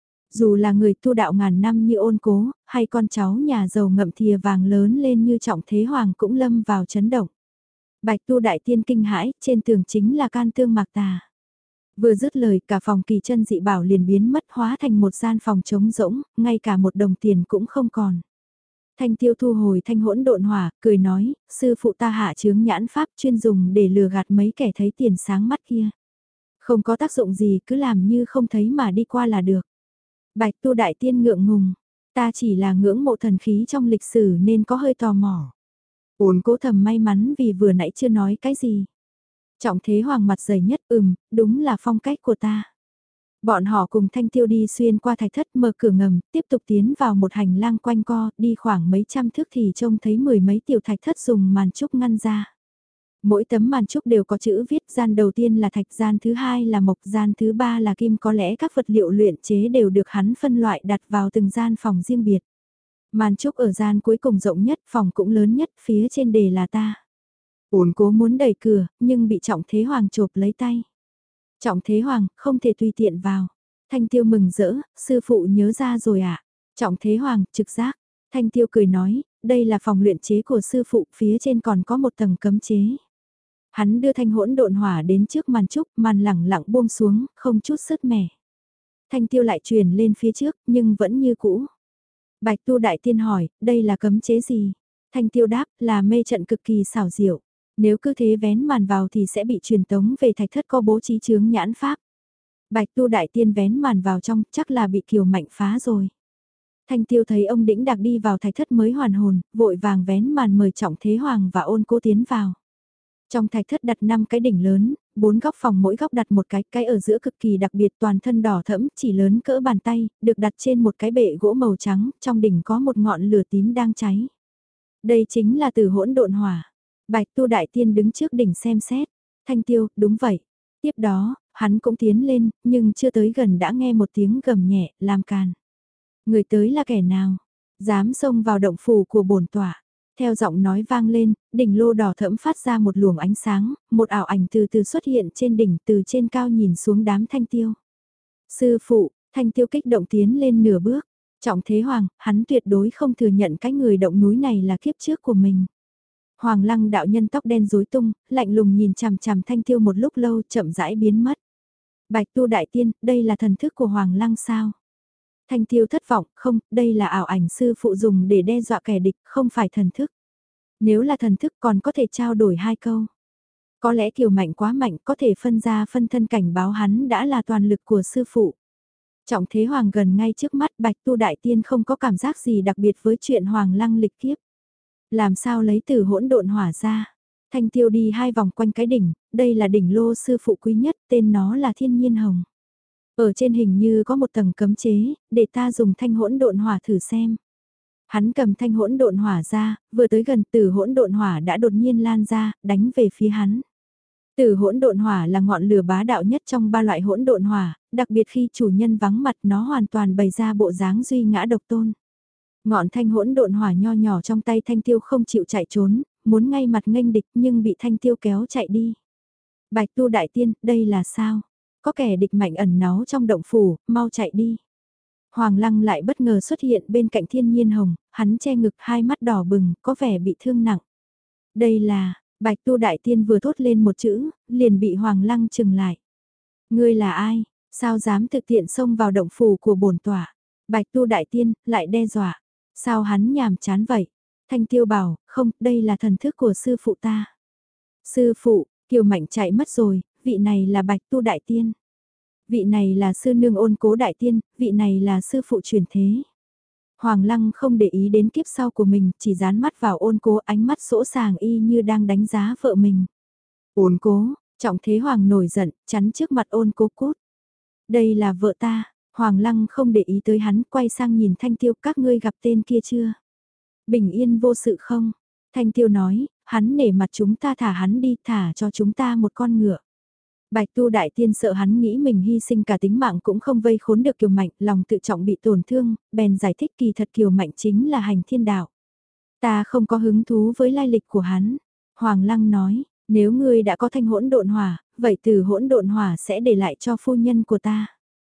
Dù là người tu đạo ngàn năm như Ôn Cố, hay con cháu nhà giàu ngậm thìa vàng lớn lên như Trọng Thế Hoàng cũng lâm vào chấn động. Bạch Tu Đại Tiên kinh hãi, trên tường chính là can tương mạc tà. Vừa dứt lời cả phòng kỳ chân dị bảo liền biến mất hóa thành một gian phòng trống rỗng, ngay cả một đồng tiền cũng không còn. Thanh Tiêu thu hồi thanh hỗn độn hỏa, cười nói, sư phụ ta hạ chướng nhãn pháp chuyên dùng để lừa gạt mấy kẻ thấy tiền sáng mắt kia. Không có tác dụng gì cứ làm như không thấy mà đi qua là được. Bạch Tu Đại Tiên ngượng ngùng, ta chỉ là ngưỡng mộ thần khí trong lịch sử nên có hơi tò mò. Ôn Cố thầm may mắn vì vừa nãy chưa nói cái gì. Trọng Thế Hoàng mặt dày nhất, ừm, đúng là phong cách của ta. Bọn họ cùng Thanh Tiêu đi xuyên qua thạch thất mở cửa ngầm, tiếp tục tiến vào một hành lang quanh co, đi khoảng mấy trăm thước thì trông thấy mười mấy tiểu thạch thất dùng màn trúc ngăn ra. Mỗi tấm màn trúc đều có chữ viết, gian đầu tiên là thạch, gian thứ hai là mộc, gian thứ ba là kim, có lẽ các vật liệu luyện chế đều được hắn phân loại đặt vào từng gian phòng riêng biệt. Màn trúc ở gian cuối cùng rộng nhất, phòng cũng lớn nhất, phía trên đề là ta. Ôn Cố muốn đẩy cửa, nhưng bị Trọng Thế Hoàng chộp lấy tay. Trọng Thế Hoàng, không thể tùy tiện vào. Thanh Tiêu mừng rỡ, sư phụ nhớ ra rồi ạ. À? Trọng Thế Hoàng, trực giác. Thanh Tiêu cười nói, đây là phòng luyện chế của sư phụ, phía trên còn có một tầng cấm chế. Hắn đưa thanh hỗn độn hỏa đến trước màn trúc, màn lẳng lặng buông xuống, không chút sứt mẻ. Thanh Tiêu lại truyền lên phía trước, nhưng vẫn như cũ. Bạch Tu Đại Tiên hỏi, đây là cấm chế gì? Thanh Tiêu đáp là mê trận cực kỳ xảo diệu. Nếu cứ thế vén màn vào thì sẽ bị truyền tống về thạch thất có bố trí chướng nhãn pháp. Bạch Tu đại tiên vén màn vào trong, chắc là bị Kiều Mạnh phá rồi. Thanh Tiêu thấy ông Đĩnh Đạc đi vào thạch thất mới hoàn hồn, vội vàng vén màn mời Trọng Thế Hoàng và Ôn Cố tiến vào. Trong thạch thất đặt năm cái đỉnh lớn, bốn góc phòng mỗi góc đặt một cái, cái ở giữa cực kỳ đặc biệt toàn thân đỏ thẫm, chỉ lớn cỡ bàn tay, được đặt trên một cái bệ gỗ màu trắng, trong đỉnh có một ngọn lửa tím đang cháy. Đây chính là từ hỗn độn hỏa. Bạch Tu đại tiên đứng trước đỉnh xem xét. Thanh Tiêu, đúng vậy. Tiếp đó, hắn cũng tiến lên, nhưng chưa tới gần đã nghe một tiếng gầm nhẹ, làm càn. Người tới là kẻ nào? Dám xông vào động phủ của bổn tọa. Theo giọng nói vang lên, đỉnh lô đỏ thẫm phát ra một luồng ánh sáng, một ảo ảnh từ từ xuất hiện trên đỉnh, từ trên cao nhìn xuống đám Thanh Tiêu. Sư phụ, Thanh Tiêu kích động tiến lên nửa bước. Trọng Thế Hoàng, hắn tuyệt đối không thừa nhận cái người động núi này là kiếp trước của mình. Hoàng Lăng đạo nhân tóc đen rối tung, lạnh lùng nhìn chằm chằm Thanh Tiêu một lúc lâu chậm rãi biến mất. Bạch Tu đại tiên, đây là thần thức của Hoàng Lăng sao? Thanh Tiêu thất vọng, không, đây là ảo ảnh sư phụ dùng để đe dọa kẻ địch, không phải thần thức. Nếu là thần thức còn có thể trao đổi hai câu. Có lẽ Kiều Mạnh quá mạnh có thể phân ra phân thân cảnh báo hắn đã là toàn lực của sư phụ. Trọng Thế Hoàng gần ngay trước mắt Bạch Tu đại tiên không có cảm giác gì đặc biệt với chuyện Hoàng Lăng lịch kiếp. Làm sao lấy từ hỗn độn hỏa ra? Thanh Tiêu đi hai vòng quanh cái đỉnh, đây là đỉnh lô sư phụ quý nhất, tên nó là Thiên Nhiên Hồng. Ở trên hình như có một tầng cấm chế, để ta dùng thanh hỗn độn hỏa thử xem. Hắn cầm thanh hỗn độn hỏa ra, vừa tới gần Tử hỗn độn hỏa đã đột nhiên lan ra, đánh về phía hắn. Tử hỗn độn hỏa là ngọn lửa bá đạo nhất trong ba loại hỗn độn hỏa, đặc biệt khi chủ nhân vắng mặt nó hoàn toàn bày ra bộ dáng duy ngã độc tôn. Ngọn thanh hỗn độn hỏa nho nhỏ trong tay Thanh Tiêu không chịu chạy trốn, muốn ngay mặt nghênh địch nhưng bị Thanh Tiêu kéo chạy đi. Bạch Tu đại tiên, đây là sao? Có kẻ địch mạnh ẩn náu trong động phủ, mau chạy đi. Hoàng Lăng lại bất ngờ xuất hiện bên cạnh Thiên Nhiên Hồng, hắn che ngực hai mắt đỏ bừng, có vẻ bị thương nặng. Đây là, Bạch Tu đại tiên vừa thốt lên một chữ, liền bị Hoàng Lăng chừng lại. Ngươi là ai? Sao dám thực tiện xông vào động phủ của bổn tọa? Bạch Tu đại tiên, lại đe dọa. Sao hắn nhàm chán vậy? Thanh Tiêu bảo, không, đây là thần thức của sư phụ ta. Sư phụ, Kiều Mạnh chạy mất rồi, vị này là Bạch Tu đại tiên. Vị này là sư nương Ôn Cố đại tiên, vị này là sư phụ truyền thế. Hoàng Lăng không để ý đến kiếp sau của mình, chỉ dán mắt vào Ôn Cố, ánh mắt sỗ sàng y như đang đánh giá vợ mình. Ôn Cố, Trọng Thế Hoàng nổi giận, chắn trước mặt Ôn Cố cút. Đây là vợ ta. Hoàng Lăng không để ý tới hắn, quay sang nhìn Thanh Tiêu, các ngươi gặp tên kia chưa? Bình yên vô sự không? Thanh Tiêu nói, hắn nể mặt chúng ta thả hắn đi, thả cho chúng ta một con ngựa. Bạch Tu đại tiên sợ hắn nghĩ mình hy sinh cả tính mạng cũng không vây khốn được Kiều Mạnh, lòng tự trọng bị tổn thương, bèn giải thích kỳ thật Kiều Mạnh chính là hành thiên đạo. Ta không có hứng thú với lai lịch của hắn. Hoàng Lăng nói, nếu ngươi đã có thanh hỗn độn hỏa, vậy từ hỗn độn hỏa sẽ để lại cho phu nhân của ta.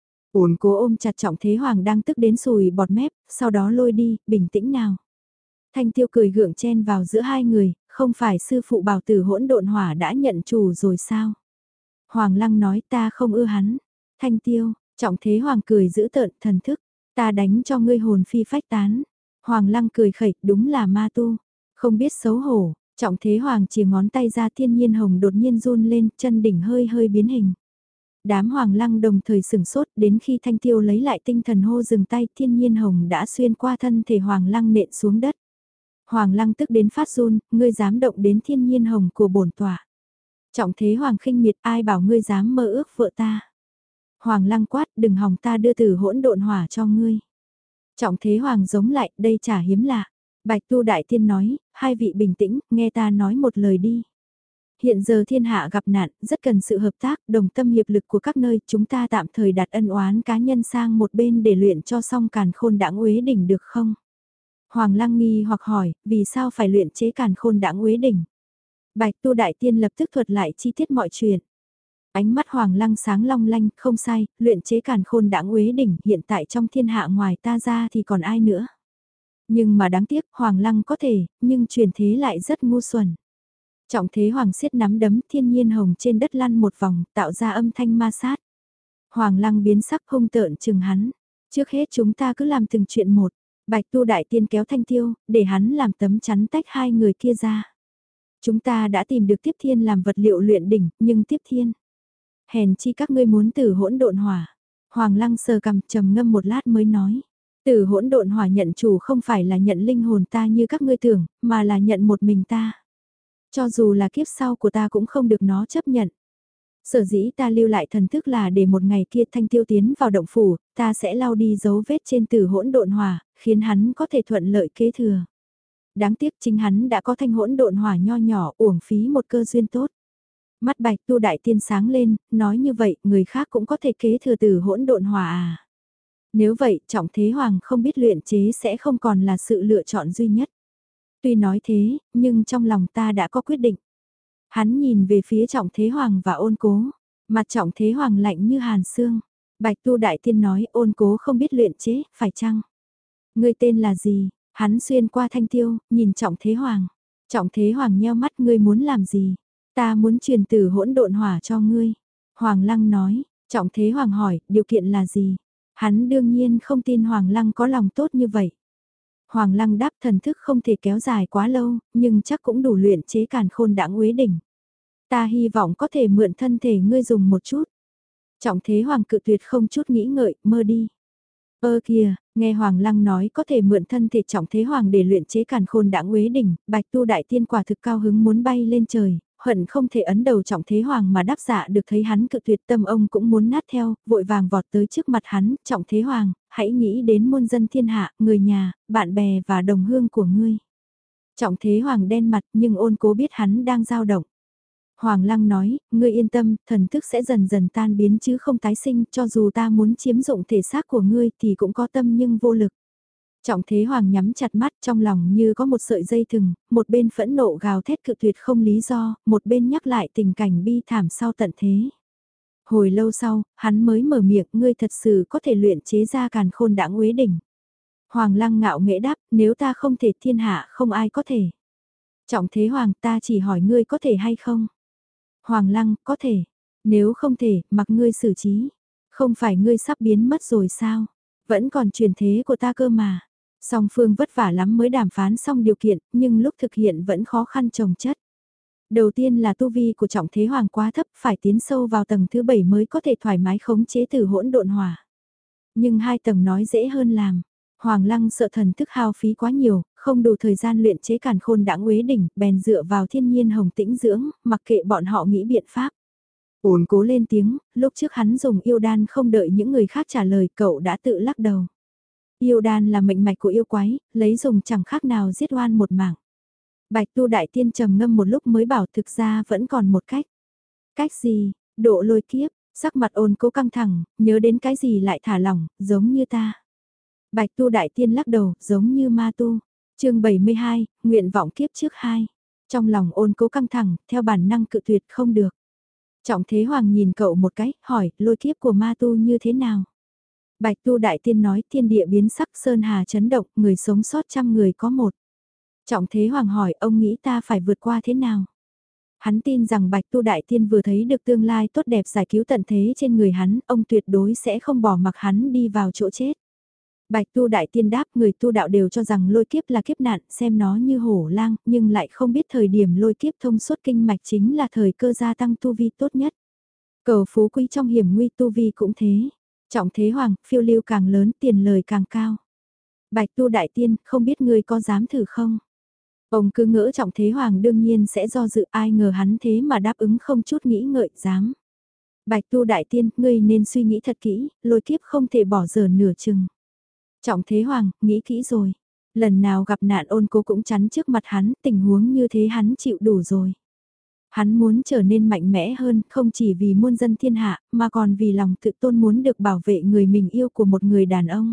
Ôn Cố ôm chặt Trọng Thế Hoàng đang tức đến sùi bọt mép, sau đó lôi đi, bình tĩnh nào. Thanh Tiêu cười gượng chen vào giữa hai người, không phải sư phụ bảo tử hỗn độn hỏa đã nhận chủ rồi sao? Hoàng Lăng nói ta không ưa hắn. Thanh Tiêu, Trọng Thế Hoàng cười giữ tợn thần thức, ta đánh cho ngươi hồn phi phách tán. Hoàng Lăng cười khẩy, đúng là ma tu, không biết xấu hổ. Trọng Thế Hoàng chìa ngón tay ra Thiên Nhiên Hồng đột nhiên run lên, chân đỉnh hơi hơi biến hình. Đám Hoàng Lăng đồng thời sửng sốt đến khi Thanh Tiêu lấy lại tinh thần hô dừng tay Thiên Nhiên Hồng đã xuyên qua thân thể Hoàng Lăng nện xuống đất. Hoàng Lăng tức đến phát run, ngươi dám động đến Thiên Nhiên Hồng của bổn tọa. Trọng Thế Hoàng khinh miệt ai bảo ngươi dám mơ ước vợ ta. Hoàng Lăng quát đừng hòng ta đưa từ hỗn độn hỏa cho ngươi. Trọng Thế Hoàng giống lại đây chả hiếm lạ. Bạch Tu đại tiên nói, hai vị bình tĩnh, nghe ta nói một lời đi. Hiện giờ thiên hạ gặp nạn, rất cần sự hợp tác, đồng tâm hiệp lực của các nơi, chúng ta tạm thời đặt ân oán cá nhân sang một bên để luyện cho xong càn khôn đãng uế đỉnh được không? Hoàng Lăng nghi hoặc hỏi, vì sao phải luyện chế càn khôn đãng uế đỉnh? Bạch Tu đại tiên lập tức thuật lại chi tiết mọi chuyện. Ánh mắt Hoàng Lăng sáng long lanh, không sai, luyện chế càn khôn đãng uế đỉnh hiện tại trong thiên hạ ngoài ta ra thì còn ai nữa. Nhưng mà đáng tiếc Hoàng Lăng có thể, nhưng truyền thế lại rất ngu xuẩn. Trọng Thế Hoàng siết nắm đấm Thiên Nhiên Hồng trên đất lăn một vòng, tạo ra âm thanh ma sát. Hoàng Lăng biến sắc hung tợn chừng hắn. Trước hết chúng ta cứ làm từng chuyện một. Bạch Tu Đại Tiên kéo Thanh Tiêu, để hắn làm tấm chắn tách hai người kia ra. Chúng ta đã tìm được Tiếp Thiên làm vật liệu luyện đỉnh, nhưng Tiếp Thiên. Hèn chi các ngươi muốn Tử Hỗn Độn Hỏa. Hoàng Lăng sờ cằm trầm ngâm một lát mới nói. Tử Hỗn Độn Hỏa nhận chủ không phải là nhận linh hồn ta như các ngươi tưởng, mà là nhận một mình ta. Cho dù là kiếp sau của ta cũng không được nó chấp nhận. Sở dĩ ta lưu lại thần thức là để một ngày kia Thanh Tiêu tiến vào động phủ, ta sẽ lau đi dấu vết trên Tử Hỗn Độn Hỏa, khiến hắn có thể thuận lợi kế thừa. Đáng tiếc chính hắn đã có Thanh Hỗn Độn Hỏa nho nhỏ, uổng phí một cơ duyên tốt. Mắt Bạch Tu Đại Tiên sáng lên, nói như vậy, người khác cũng có thể kế thừa Tử Hỗn Độn Hỏa à? Nếu vậy, Trọng Thế Hoàng không biết luyện chế sẽ không còn là sự lựa chọn duy nhất. Tuy nói thế, nhưng trong lòng ta đã có quyết định. Hắn nhìn về phía Trọng Thế Hoàng và Ôn Cố, mặt Trọng Thế Hoàng lạnh như hàn xương. Bạch Tu Đại Tiên nói Ôn Cố không biết luyện chế, phải chăng? Ngươi tên là gì? Hắn xuyên qua Thanh Tiêu, nhìn Trọng Thế Hoàng. Trọng Thế Hoàng nheo mắt, ngươi muốn làm gì? Ta muốn truyền Tử Hỗn Độn Hỏa cho ngươi. Hoàng Lăng nói. Trọng Thế Hoàng hỏi, điều kiện là gì? Hắn đương nhiên không tin Hoàng Lăng có lòng tốt như vậy. Hoàng Lăng đáp, thần thức không thể kéo dài quá lâu, nhưng chắc cũng đủ luyện chế Càn Khôn Đãng Uế Đỉnh. Ta hy vọng có thể mượn thân thể ngươi dùng một chút. Trọng Thế Hoàng cự tuyệt không chút nghĩ ngợi, mơ đi. Ơ kìa, nghe Hoàng Lăng nói có thể mượn thân thể Trọng Thế Hoàng để luyện chế Càn Khôn Đãng Uế Đỉnh, Bạch Tu Đại Tiên quả thực cao hứng muốn bay lên trời, hận không thể ấn đầu Trọng Thế Hoàng mà đáp dạ được thấy hắn cự tuyệt, tâm ông cũng muốn nát theo, vội vàng vọt tới trước mặt hắn, Trọng Thế Hoàng, hãy nghĩ đến muôn dân thiên hạ, người nhà, bạn bè và đồng hương của ngươi. Trọng Thế Hoàng đen mặt nhưng Ôn Cố biết hắn đang dao động. Hoàng Lăng nói, ngươi yên tâm, thần thức sẽ dần dần tan biến chứ không tái sinh, cho dù ta muốn chiếm dụng thể xác của ngươi thì cũng có tâm nhưng vô lực. Trọng Thế Hoàng nhắm chặt mắt, trong lòng như có một sợi dây thừng, một bên phẫn nộ gào thét cự tuyệt không lý do, một bên nhắc lại tình cảnh bi thảm sau tận thế. Hồi lâu sau, hắn mới mở miệng, ngươi thật sự có thể luyện chế ra Càn Khôn Đãng Uế Đỉnh. Hoàng Lăng ngạo nghễ đáp, nếu ta không thể thiên hạ không ai có thể. Trọng Thế Hoàng, ta chỉ hỏi ngươi có thể hay không? Hoàng Lăng, có thể. Nếu không thể, mặc ngươi xử trí. Không phải ngươi sắp biến mất rồi sao? Vẫn còn truyền thế của ta cơ mà. Song phương vất vả lắm mới đàm phán xong điều kiện, nhưng lúc thực hiện vẫn khó khăn chồng chất. Đầu tiên là tu vi của Trọng Thế Hoàng quá thấp, phải tiến sâu vào tầng thứ bảy mới có thể thoải mái khống chế Tử Hỗn Độn Hỏa. Nhưng hai tầng nói dễ hơn làm. Hoàng Lăng sợ thần thức hao phí quá nhiều, không đủ thời gian luyện chế Càn Khôn Đãng Uế Đỉnh, bèn dựa vào thiên nhiên hồng tĩnh dưỡng, mặc kệ bọn họ nghĩ biện pháp. Ôn Cố lên tiếng, lúc trước hắn dùng yêu đan không đợi những người khác trả lời, cậu đã tự lắc đầu. Yêu đan là mệnh mạch của yêu quái, lấy dùng chẳng khác nào giết oan một mạng. Bạch Tu Đại Tiên trầm ngâm một lúc mới bảo thực ra vẫn còn một cách. Cách gì? Độ lôi kiếp, sắc mặt Ôn Cố căng thẳng, nhớ đến cái gì lại thả lỏng, giống như ta. Bạch Tu Đại Tiên lắc đầu, giống như ma tu. Chương bảy mươi hai, nguyện vọng kiếp trước hai. Trong lòng Ôn Cố căng thẳng, theo bản năng cự tuyệt không được. Trọng Thế Hoàng nhìn cậu một cái, hỏi, lôi kiếp của ma tu như thế nào? Bạch Tu Đại Tiên nói, thiên địa biến sắc, sơn hà chấn động, người sống sót trăm người có một. Trọng Thế Hoàng hỏi, ông nghĩ ta phải vượt qua thế nào? Hắn tin rằng Bạch Tu Đại Tiên vừa thấy được tương lai tốt đẹp giải cứu tận thế trên người hắn, ông tuyệt đối sẽ không bỏ mặc hắn đi vào chỗ chết. Bạch Tu Đại Tiên đáp, người tu đạo đều cho rằng lôi kiếp là kiếp nạn, xem nó như hổ lang, nhưng lại không biết thời điểm lôi kiếp thông suốt kinh mạch chính là thời cơ gia tăng tu vi tốt nhất. Cầu phú quý trong hiểm nguy tu vi cũng thế. Trọng Thế Hoàng, phiêu lưu càng lớn, tiền lời càng cao. Bạch Tu Đại Tiên, không biết ngươi có dám thử không? Ông cứ ngỡ Trọng Thế Hoàng đương nhiên sẽ do dự, ai ngờ hắn thế mà đáp ứng không chút nghĩ ngợi, dám. Bạch Tu Đại Tiên, ngươi nên suy nghĩ thật kỹ, lôi kiếp không thể bỏ dở nửa chừng. Trọng Thế Hoàng, nghĩ kỹ rồi. Lần nào gặp nạn Ôn Cố cũng chắn trước mặt hắn, tình huống như thế hắn chịu đủ rồi. Hắn muốn trở nên mạnh mẽ hơn, không chỉ vì muôn dân thiên hạ, mà còn vì lòng tự tôn muốn được bảo vệ người mình yêu của một người đàn ông.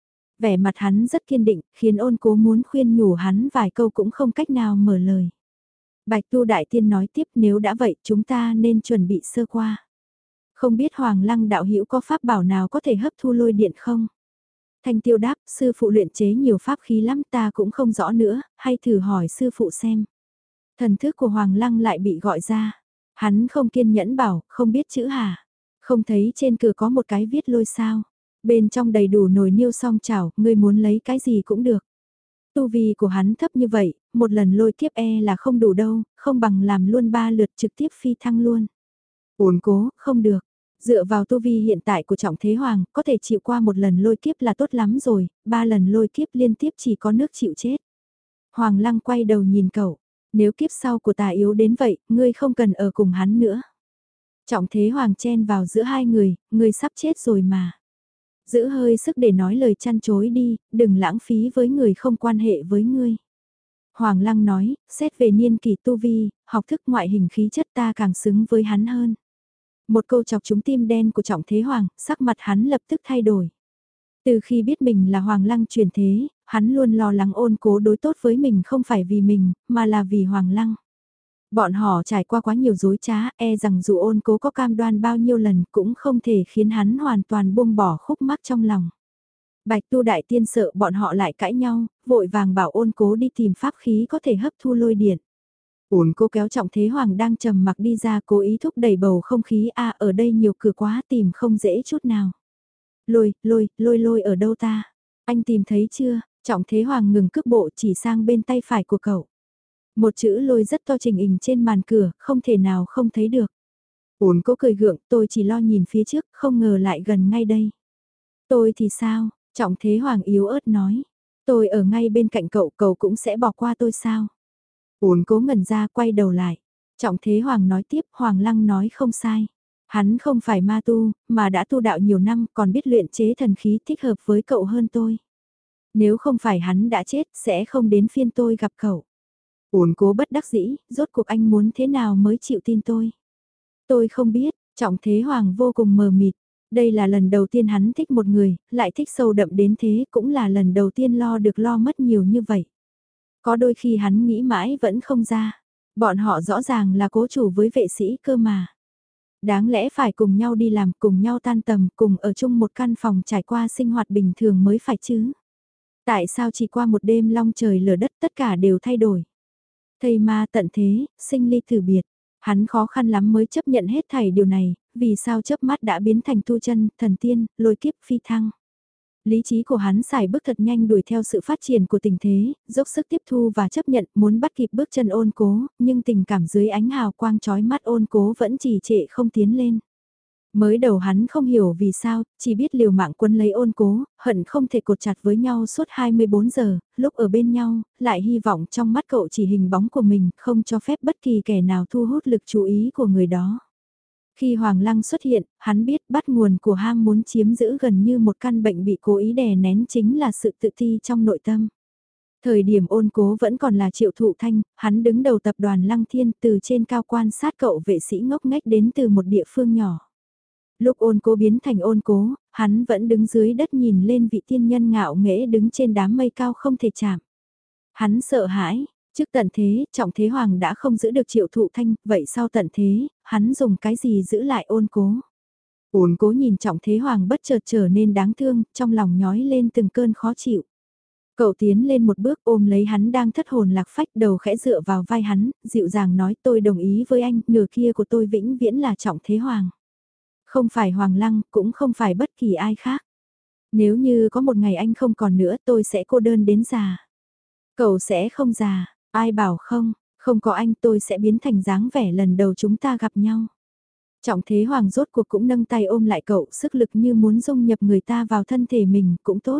Vẻ mặt hắn rất kiên định, khiến Ôn Cố muốn khuyên nhủ hắn vài câu cũng không cách nào mở lời. Bạch Tu Đại Tiên nói tiếp, nếu đã vậy chúng ta nên chuẩn bị sơ qua. Không biết Hoàng Lăng đạo hữu có pháp bảo nào có thể hấp thu lôi điện không? Thanh Tiêu đáp, sư phụ luyện chế nhiều pháp khí lắm, ta cũng không rõ nữa, hay thử hỏi sư phụ xem. Thần thức của Hoàng Lăng lại bị gọi ra. Hắn không kiên nhẫn bảo, không biết chữ hả? Không thấy trên cửa có một cái viết lôi sao? Bên trong đầy đủ nồi niêu song chảo, ngươi muốn lấy cái gì cũng được. Tu vi của hắn thấp như vậy, một lần lôi kiếp e là không đủ đâu, không bằng làm luôn ba lượt trực tiếp phi thăng luôn. Ổn cố, không được. Dựa vào tu vi hiện tại của Trọng Thế Hoàng, có thể chịu qua một lần lôi kiếp là tốt lắm rồi, ba lần lôi kiếp liên tiếp chỉ có nước chịu chết. Hoàng Lăng quay đầu nhìn cậu, nếu kiếp sau của ta yếu đến vậy, ngươi không cần ở cùng hắn nữa. Trọng Thế Hoàng chen vào giữa hai người, ngươi sắp chết rồi mà. Giữ hơi sức để nói lời chăn chối đi, đừng lãng phí với người không quan hệ với ngươi. Hoàng Lăng nói, xét về niên kỳ tu vi, học thức ngoại hình khí chất ta càng xứng với hắn hơn. Một câu chọc trúng tim đen của Trọng Thế Hoàng, sắc mặt hắn lập tức thay đổi. Từ khi biết mình là Hoàng Lăng truyền thế, hắn luôn lo lắng Ôn Cố đối tốt với mình không phải vì mình, mà là vì Hoàng Lăng. Bọn họ trải qua quá nhiều dối trá, e rằng dù Ôn Cố có cam đoan bao nhiêu lần cũng không thể khiến hắn hoàn toàn buông bỏ khúc mắc trong lòng. Bạch Tu Đại Tiên sợ bọn họ lại cãi nhau, vội vàng bảo Ôn Cố đi tìm pháp khí có thể hấp thu lôi điện. Ôn Cố kéo Trọng Thế Hoàng đang trầm mặc đi ra, cố ý thúc đẩy bầu không khí a ở đây nhiều cửa quá tìm không dễ chút nào. Lôi, lôi, lôi lôi ở đâu ta? Anh tìm thấy chưa? Trọng Thế Hoàng ngừng cước bộ chỉ sang bên tay phải của cậu. Một chữ lôi rất to trình hình trên màn cửa, không thể nào không thấy được. Ôn Cố cười gượng, tôi chỉ lo nhìn phía trước, không ngờ lại gần ngay đây. Tôi thì sao? Trọng Thế Hoàng yếu ớt nói. Tôi ở ngay bên cạnh cậu, cậu cũng sẽ bỏ qua tôi sao? Ôn Cố ngẩn ra quay đầu lại. Trọng Thế Hoàng nói tiếp, Hoàng Lăng nói không sai. Hắn không phải ma tu, mà đã tu đạo nhiều năm còn biết luyện chế thần khí thích hợp với cậu hơn tôi. Nếu không phải hắn đã chết, sẽ không đến phiên tôi gặp cậu. Ôn Cố bất đắc dĩ, rốt cuộc anh muốn thế nào mới chịu tin tôi? Tôi không biết, Trọng Thế Hoàng vô cùng mờ mịt. Đây là lần đầu tiên hắn thích một người, lại thích sâu đậm đến thế, cũng là lần đầu tiên lo được lo mất nhiều như vậy. Có đôi khi hắn nghĩ mãi vẫn không ra. Bọn họ rõ ràng là cố chủ với vệ sĩ cơ mà. Đáng lẽ phải cùng nhau đi làm, cùng nhau tan tầm, cùng ở chung một căn phòng trải qua sinh hoạt bình thường mới phải chứ. Tại sao chỉ qua một đêm long trời lở đất tất cả đều thay đổi? Thầy ma tận thế, sinh ly tử biệt. Hắn khó khăn lắm mới chấp nhận hết thảy điều này, vì sao chớp mắt đã biến thành tu chân, thần tiên, lôi kiếp phi thăng. Lý trí của hắn xài bước thật nhanh đuổi theo sự phát triển của tình thế, dốc sức tiếp thu và chấp nhận muốn bắt kịp bước chân Ôn Cố, nhưng tình cảm dưới ánh hào quang chói mắt Ôn Cố vẫn trì trệ không tiến lên. Mới đầu hắn không hiểu vì sao, chỉ biết liều mạng quấn lấy Ôn Cố, hận không thể cột chặt với nhau suốt hai mươi bốn giờ, lúc ở bên nhau, lại hy vọng trong mắt cậu chỉ hình bóng của mình, không cho phép bất kỳ kẻ nào thu hút lực chú ý của người đó. Khi Hoàng Lăng xuất hiện, hắn biết bắt nguồn của ham muốn chiếm giữ gần như một căn bệnh bị cố ý đè nén chính là sự tự ti trong nội tâm. Thời điểm Ôn Cố vẫn còn là Triệu Thụ Thanh, hắn đứng đầu tập đoàn Lăng Thiên từ trên cao quan sát cậu vệ sĩ ngốc nghếch đến từ một địa phương nhỏ. Lúc Ôn Cố biến thành Ôn Cố, hắn vẫn đứng dưới đất nhìn lên vị tiên nhân ngạo nghễ đứng trên đám mây cao không thể chạm. Hắn sợ hãi. Trước tận thế, Trọng Thế Hoàng đã không giữ được Triệu Thụ Thanh, vậy sau tận thế, hắn dùng cái gì giữ lại Ôn Cố? Ôn Cố nhìn Trọng Thế Hoàng bất chợt trở nên đáng thương, trong lòng nhói lên từng cơn khó chịu. Cậu tiến lên một bước ôm lấy hắn đang thất hồn lạc phách, đầu khẽ dựa vào vai hắn, dịu dàng nói tôi đồng ý với anh, nửa kia của tôi vĩnh viễn là Trọng Thế Hoàng. Không phải Hoàng Lăng, cũng không phải bất kỳ ai khác. Nếu như có một ngày anh không còn nữa tôi sẽ cô đơn đến già. Cậu sẽ không già. Ai bảo không, không có anh tôi sẽ biến thành dáng vẻ lần đầu chúng ta gặp nhau. Trọng Thế Hoàng rốt cuộc cũng nâng tay ôm lại cậu, sức lực như muốn dung nhập người ta vào thân thể mình cũng tốt.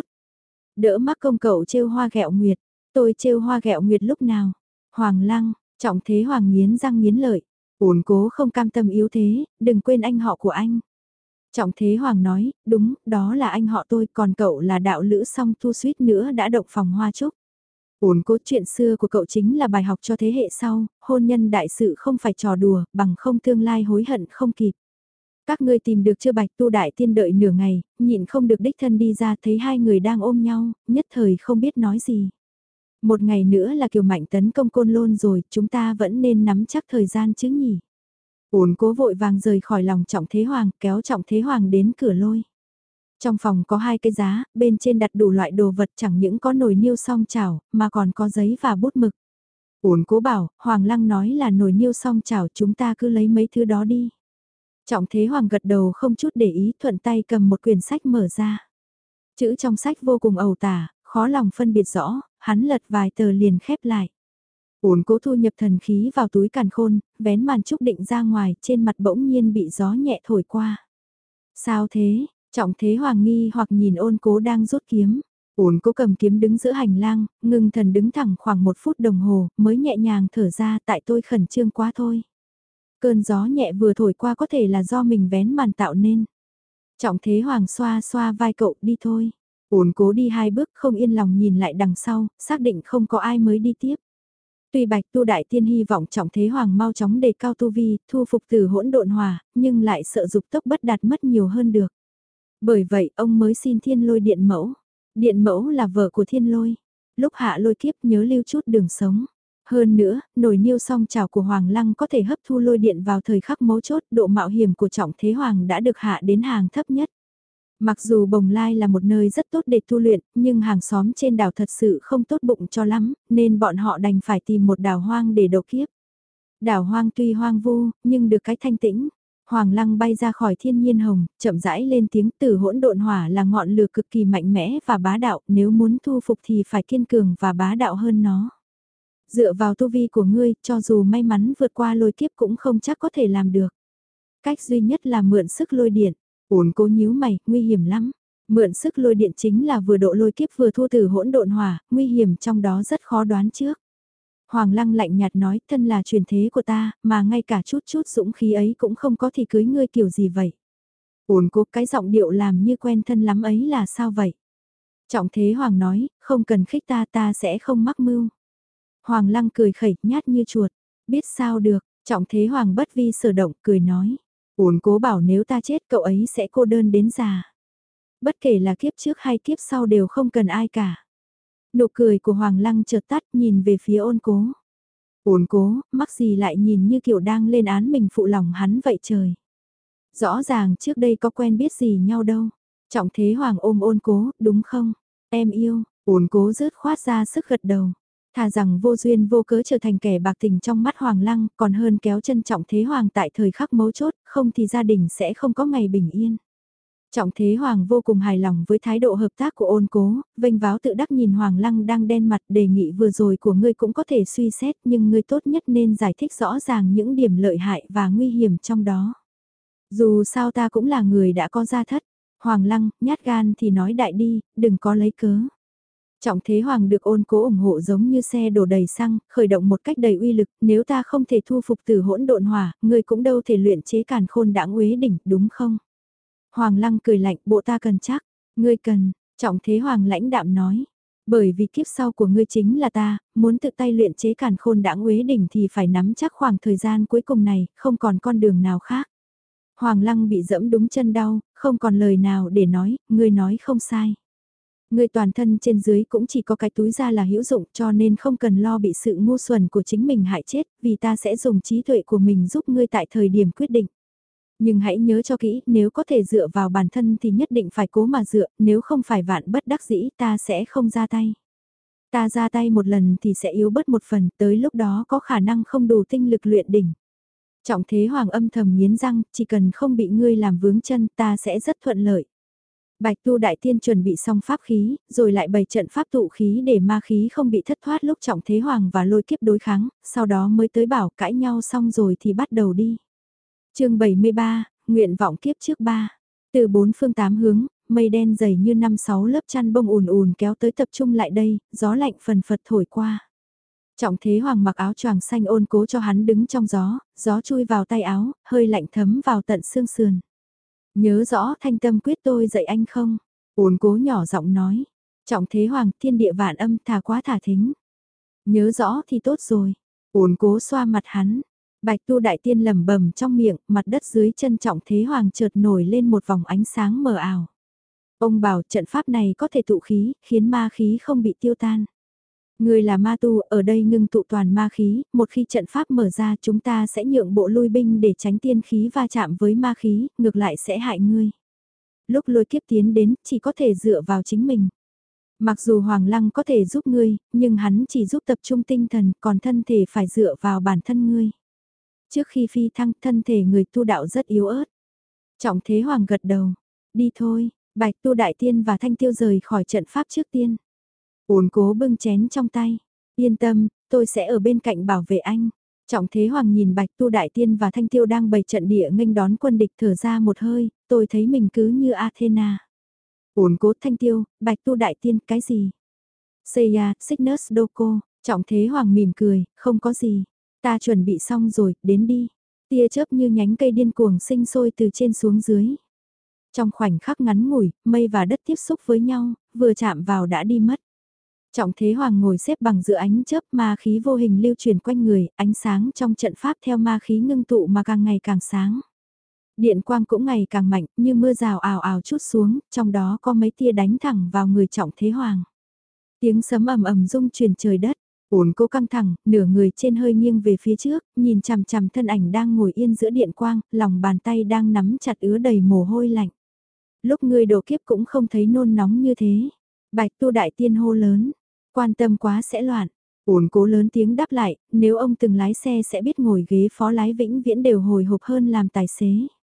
Đỡ mắc công cậu trêu hoa ghẹo nguyệt, tôi trêu hoa ghẹo nguyệt lúc nào. Hoàng Lăng, Trọng Thế Hoàng nghiến răng nghiến lợi, Ôn Cố không cam tâm yếu thế, đừng quên anh họ của anh. Trọng Thế Hoàng nói, đúng, đó là anh họ tôi, còn cậu là đạo lữ song tu suýt nữa đã động phòng hoa trúc. Ôn Cố chuyện xưa của cậu chính là bài học cho thế hệ sau, hôn nhân đại sự không phải trò đùa, bằng không tương lai hối hận không kịp. Các ngươi tìm được chưa? Bạch Tu Đại Tiên đợi nửa ngày, nhịn không được đích thân đi ra thấy hai người đang ôm nhau, nhất thời không biết nói gì. Một ngày nữa là Kiều Mạnh tấn công Côn Lôn rồi, chúng ta vẫn nên nắm chắc thời gian chứ nhỉ. Ôn Cố vội vàng rời khỏi lòng Trọng Thế Hoàng, kéo Trọng Thế Hoàng đến cửa lôi. Trong phòng có hai cái giá, bên trên đặt đủ loại đồ vật chẳng những có nồi niêu song chảo, mà còn có giấy và bút mực. Ôn Cố bảo, Hoàng Lăng nói là nồi niêu song chảo, chúng ta cứ lấy mấy thứ đó đi. Trọng Thế Hoàng gật đầu không chút để ý, thuận tay cầm một quyển sách mở ra. Chữ trong sách vô cùng ẩu tả, khó lòng phân biệt rõ, hắn lật vài tờ liền khép lại. Ổn cố thu nhập thần khí vào túi càn khôn, vén màn trúc định ra ngoài, trên mặt bỗng nhiên bị gió nhẹ thổi qua. Sao thế? Trọng Thế Hoàng nghi hoặc nhìn Ôn Cố đang rút kiếm. Ổn Cố cầm kiếm đứng giữa hành lang, ngưng thần đứng thẳng khoảng một phút đồng hồ, mới nhẹ nhàng thở ra, tại tôi khẩn trương quá thôi. Cơn gió nhẹ vừa thổi qua có thể là do mình vén màn tạo nên. Trọng Thế Hoàng xoa xoa vai cậu, đi thôi. Ổn Cố đi hai bước không yên lòng nhìn lại đằng sau, xác định không có ai mới đi tiếp. Tuy Bạch Tu Đại Tiên hy vọng Trọng Thế Hoàng mau chóng đề cao tu vi, thu phục từ hỗn độn hỏa, nhưng lại sợ dục tốc bất đạt mất nhiều hơn được. Bởi vậy ông mới xin Thiên Lôi Điện Mẫu. Điện Mẫu là vợ của Thiên Lôi. Lúc hạ lôi kiếp nhớ lưu chút đường sống. Hơn nữa, nồi niêu song chảo của Hoàng Lăng có thể hấp thu lôi điện vào thời khắc mấu chốt, độ mạo hiểm của Trọng Thế Hoàng đã được hạ đến hàng thấp nhất. Mặc dù Bồng Lai là một nơi rất tốt để tu luyện, nhưng hàng xóm trên đảo thật sự không tốt bụng cho lắm, nên bọn họ đành phải tìm một đảo hoang để độ kiếp. Đảo hoang tuy hoang vu, nhưng được cái thanh tĩnh. Hoàng Lăng bay ra khỏi thiên nhiên hồng, chậm rãi lên tiếng từ hỗn độn hỏa là ngọn lửa cực kỳ mạnh mẽ và bá đạo, nếu muốn thu phục thì phải kiên cường và bá đạo hơn nó. Dựa vào tu vi của ngươi, cho dù may mắn vượt qua lôi kiếp cũng không chắc có thể làm được. Cách duy nhất là mượn sức lôi điện. Ổn Cố nhíu mày, nguy hiểm lắm. Mượn sức lôi điện chính là vừa độ lôi kiếp vừa thu từ hỗn độn hỏa, nguy hiểm trong đó rất khó đoán trước. Hoàng Lăng lạnh nhạt nói, thân là truyền thế của ta, mà ngay cả chút chút dũng khí ấy cũng không có thì cưới ngươi kiểu gì vậy. Ổn Cố cái giọng điệu làm như quen thân lắm ấy là sao vậy? Trọng Thế Hoàng nói, không cần khích ta ta sẽ không mắc mưu. Hoàng Lăng cười khẩy, nhát như chuột. Biết sao được, Trọng Thế Hoàng bất vi sở động, cười nói. Ổn Cố bảo nếu ta chết cậu ấy sẽ cô đơn đến già. Bất kể là kiếp trước hay kiếp sau đều không cần ai cả. Nụ cười của Hoàng Lăng chợt tắt nhìn về phía Ôn Cố. Ôn Cố, mắc gì lại nhìn như kiểu đang lên án mình phụ lòng hắn vậy trời. Rõ ràng trước đây có quen biết gì nhau đâu. Trọng Thế Hoàng ôm Ôn Cố, đúng không? Em yêu, Ôn Cố rớt khoát ra sức gật đầu. Thà rằng vô duyên vô cớ trở thành kẻ bạc tình trong mắt Hoàng Lăng, còn hơn kéo chân Trọng Thế Hoàng tại thời khắc mấu chốt, không thì gia đình sẽ không có ngày bình yên. Trọng Thế Hoàng vô cùng hài lòng với thái độ hợp tác của Ôn Cố, vênh váo tự đắc nhìn Hoàng Lăng đang đen mặt, đề nghị vừa rồi của ngươi cũng có thể suy xét, nhưng ngươi tốt nhất nên giải thích rõ ràng những điểm lợi hại và nguy hiểm trong đó. Dù sao ta cũng là người đã có gia thất. Hoàng Lăng, nhát gan thì nói đại đi, đừng có lấy cớ. Trọng Thế Hoàng được Ôn Cố ủng hộ giống như xe đổ đầy xăng, khởi động một cách đầy uy lực, nếu ta không thể thu phục từ hỗn độn hỏa, ngươi cũng đâu thể luyện chế càn khôn đãng uế đỉnh, đúng không? Hoàng Lăng cười lạnh, bộ ta cần chắc, ngươi cần, Trọng Thế Hoàng lãnh đạm nói. Bởi vì kiếp sau của ngươi chính là ta, muốn tự tay luyện chế càn khôn đãng uế đỉnh thì phải nắm chắc khoảng thời gian cuối cùng này, không còn con đường nào khác. Hoàng Lăng bị dẫm đúng chân đau, không còn lời nào để nói, ngươi nói không sai. Ngươi toàn thân trên dưới cũng chỉ có cái túi da là hữu dụng cho nên không cần lo bị sự ngu xuẩn của chính mình hại chết, vì ta sẽ dùng trí tuệ của mình giúp ngươi tại thời điểm quyết định. Nhưng hãy nhớ cho kỹ, nếu có thể dựa vào bản thân thì nhất định phải cố mà dựa, nếu không phải vạn bất đắc dĩ ta sẽ không ra tay. Ta ra tay một lần thì sẽ yếu bớt một phần, tới lúc đó có khả năng không đủ tinh lực luyện đỉnh. Trọng Thế Hoàng âm thầm nghiến răng, chỉ cần không bị ngươi làm vướng chân ta sẽ rất thuận lợi. Bạch Tu Đại Tiên chuẩn bị xong pháp khí, rồi lại bày trận pháp tụ khí để ma khí không bị thất thoát lúc Trọng Thế Hoàng và lôi kiếp đối kháng, sau đó mới tới bảo cãi nhau xong rồi thì bắt đầu đi. Chương bảy mươi ba, nguyện vọng kiếp trước ba. Từ bốn phương tám hướng, mây đen dày như năm sáu lớp chăn bông ùn ùn kéo tới tập trung lại đây, gió lạnh phần phật thổi qua. Trọng Thế Hoàng mặc áo choàng xanh Ôn Cố cho hắn đứng trong gió, gió chui vào tay áo, hơi lạnh thấm vào tận xương sườn. Nhớ rõ thanh tâm quyết tôi dạy anh không? Ôn Cố nhỏ giọng nói. Trọng Thế Hoàng, thiên địa vạn âm, thà quá thả thính. Nhớ rõ thì tốt rồi. Ôn Cố xoa mặt hắn. Bạch Tu Đại Tiên lẩm bẩm trong miệng, mặt đất dưới chân Trọng Thế Hoàng chợt nổi lên một vòng ánh sáng mờ ảo. Ông bảo trận pháp này có thể tụ khí, khiến ma khí không bị tiêu tan. Người là ma tu, ở đây ngưng tụ toàn ma khí, một khi trận pháp mở ra chúng ta sẽ nhượng bộ lui binh để tránh tiên khí va chạm với ma khí, ngược lại sẽ hại ngươi. Lúc lôi kiếp tiến đến, chỉ có thể dựa vào chính mình. Mặc dù Hoàng Lăng có thể giúp ngươi, nhưng hắn chỉ giúp tập trung tinh thần, còn thân thể phải dựa vào bản thân ngươi. Trước khi phi thăng, thân thể người tu đạo rất yếu ớt. Trọng Thế Hoàng gật đầu. Đi thôi, Bạch Tu Đại Tiên và Thanh Tiêu rời khỏi trận pháp trước tiên. Ôn Cố bưng chén trong tay. Yên tâm, tôi sẽ ở bên cạnh bảo vệ anh. Trọng Thế Hoàng nhìn Bạch Tu Đại Tiên và Thanh Tiêu đang bày trận địa nghênh đón quân địch, thở ra một hơi, tôi thấy mình cứ như Athena. Ôn Cố, Thanh Tiêu, Bạch Tu Đại Tiên, cái gì? Seiya, Cygnus Doko, Trọng Thế Hoàng mỉm cười, không có gì. Ta chuẩn bị xong rồi, đến đi. Tia chớp như nhánh cây điên cuồng sinh sôi từ trên xuống dưới. Trong khoảnh khắc ngắn ngủi, mây và đất tiếp xúc với nhau, vừa chạm vào đã đi mất. Trọng Thế Hoàng ngồi xếp bằng giữa ánh chớp, ma khí vô hình lưu truyền quanh người, ánh sáng trong trận pháp theo ma khí ngưng tụ mà càng ngày càng sáng. Điện quang cũng ngày càng mạnh, như mưa rào ào ào trút xuống, trong đó có mấy tia đánh thẳng vào người Trọng Thế Hoàng. Tiếng sấm ầm ầm rung truyền trời đất. Ôn Cố căng thẳng, nửa người trên hơi nghiêng về phía trước, nhìn chằm chằm thân ảnh đang ngồi yên giữa điện quang, lòng bàn tay đang nắm chặt ứa đầy mồ hôi lạnh. Lúc người độ kiếp cũng không thấy nôn nóng như thế. Bạch Tu Đại Tiên hô lớn, quan tâm quá sẽ loạn. Ôn Cố lớn tiếng đáp lại, nếu ông từng lái xe sẽ biết ngồi ghế phó lái vĩnh viễn đều hồi hộp hơn làm tài xế.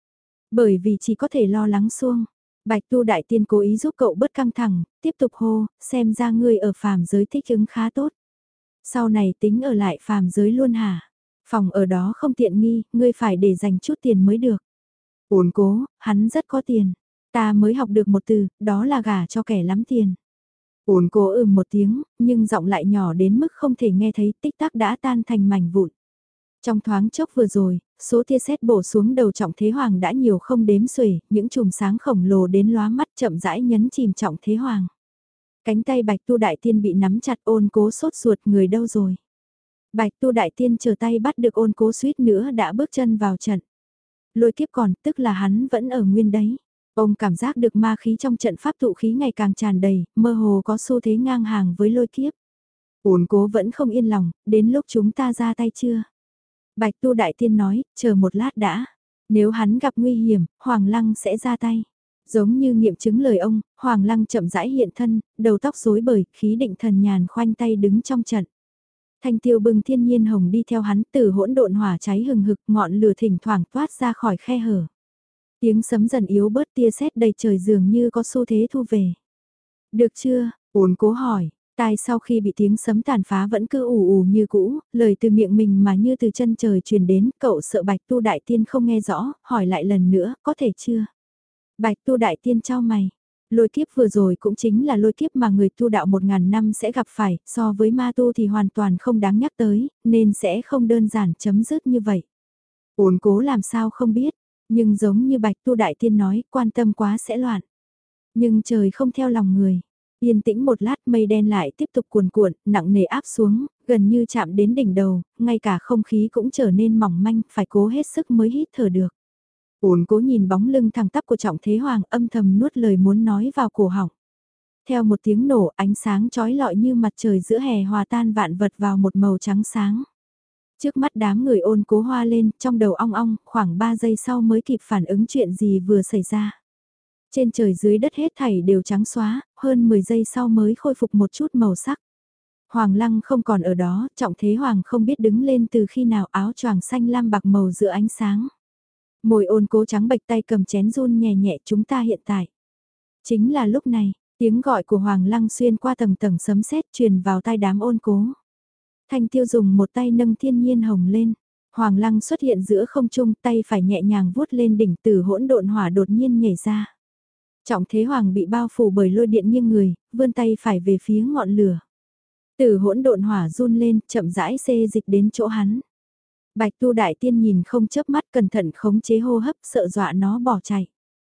Bởi vì chỉ có thể lo lắng xuông. Bạch Tu Đại Tiên cố ý giúp cậu bớt căng thẳng, tiếp tục hô, xem ra ngươi ở phàm giới thích ứng khá tốt. Sau này tính ở lại phàm giới luôn hả? Phòng ở đó không tiện nghi, ngươi phải để dành chút tiền mới được. Ôn Cố, hắn rất có tiền. Ta mới học được một từ, đó là gả cho kẻ lắm tiền. Ôn Cố ừm một tiếng, nhưng giọng lại nhỏ đến mức không thể nghe thấy, tích tắc đã tan thành mảnh vụn. Trong thoáng chốc vừa rồi, số tia sét bổ xuống đầu Trọng Thế Hoàng đã nhiều không đếm xuể, những chùm sáng khổng lồ đến lóa mắt chậm rãi nhấn chìm Trọng Thế Hoàng. Cánh tay Bạch Tu Đại Tiên bị nắm chặt, Ôn Cố sốt ruột, người đâu rồi? Bạch Tu Đại Tiên chờ tay bắt được Ôn Cố suýt nữa đã bước chân vào trận. Lôi kiếp còn, tức là hắn vẫn ở nguyên đấy. Ông cảm giác được ma khí trong trận pháp tụ khí ngày càng tràn đầy, mơ hồ có xu thế ngang hàng với lôi kiếp. Ôn Cố vẫn không yên lòng, đến lúc chúng ta ra tay chưa? Bạch Tu Đại Tiên nói, chờ một lát đã. Nếu hắn gặp nguy hiểm, Hoàng Lăng sẽ ra tay. Giống như nghiệm chứng lời ông, Hoàng Lăng chậm rãi hiện thân, đầu tóc rối bời, khí định thần nhàn khoanh tay đứng trong trận. Thanh Tiêu bưng thiên nhiên hồng đi theo hắn, từ hỗn độn hỏa cháy hừng hực, ngọn lửa thỉnh thoảng toát ra khỏi khe hở. Tiếng sấm dần yếu bớt, tia sét đầy trời dường như có xu thế thu về. Được chưa? Ôn Cố hỏi. Tai sau khi bị tiếng sấm tàn phá vẫn cứ ù ù như cũ, lời từ miệng mình mà như từ chân trời truyền đến, cậu sợ Bạch Tu Đại Tiên không nghe rõ, hỏi lại lần nữa, có thể chưa? Bạch Tu Đại Tiên chau mày. Lôi kiếp vừa rồi cũng chính là lôi kiếp mà người tu đạo một ngàn năm sẽ gặp phải, so với ma tu thì hoàn toàn không đáng nhắc tới, nên sẽ không đơn giản chấm dứt như vậy. Ôn Cố làm sao không biết, nhưng giống như Bạch Tu Đại Tiên nói, quan tâm quá sẽ loạn. Nhưng trời không theo lòng người. Yên tĩnh một lát, mây đen lại tiếp tục cuồn cuộn, nặng nề áp xuống, gần như chạm đến đỉnh đầu, ngay cả không khí cũng trở nên mỏng manh, phải cố hết sức mới hít thở được. Ôn Cố nhìn bóng lưng thẳng tắp của Trọng Thế Hoàng, âm thầm nuốt lời muốn nói vào cổ họng. Theo một tiếng nổ, ánh sáng chói lọi như mặt trời giữa hè hòa tan vạn vật vào một màu trắng sáng. Trước mắt đám người Ôn Cố hoa lên, trong đầu ong ong, khoảng ba giây sau mới kịp phản ứng chuyện gì vừa xảy ra. Trên trời dưới đất hết thảy đều trắng xóa, hơn mười giây sau mới khôi phục một chút màu sắc. Hoàng Lăng không còn ở đó, Trọng Thế Hoàng không biết đứng lên từ khi nào, áo choàng xanh lam bạc màu giữa ánh sáng. Môi Ôn Cố trắng bệch, tay cầm chén run nhẹ nhẹ, chúng ta hiện tại. Chính là lúc này, tiếng gọi của Hoàng Lăng xuyên qua tầng tầng sấm sét truyền vào tai đám Ôn Cố. Thanh Tiêu dùng một tay nâng thiên nhiên hồng lên. Hoàng Lăng xuất hiện giữa không trung, tay phải nhẹ nhàng vuốt lên đỉnh, từ hỗn độn hỏa đột nhiên nhảy ra. Trọng Thế Hoàng bị bao phủ bởi lôi điện nghiêng người, vươn tay phải về phía ngọn lửa. Từ hỗn độn hỏa run lên, chậm rãi xê dịch đến chỗ hắn. Bạch Tu Đại Tiên nhìn không chớp mắt, cẩn thận khống chế hô hấp, sợ dọa nó bỏ chạy.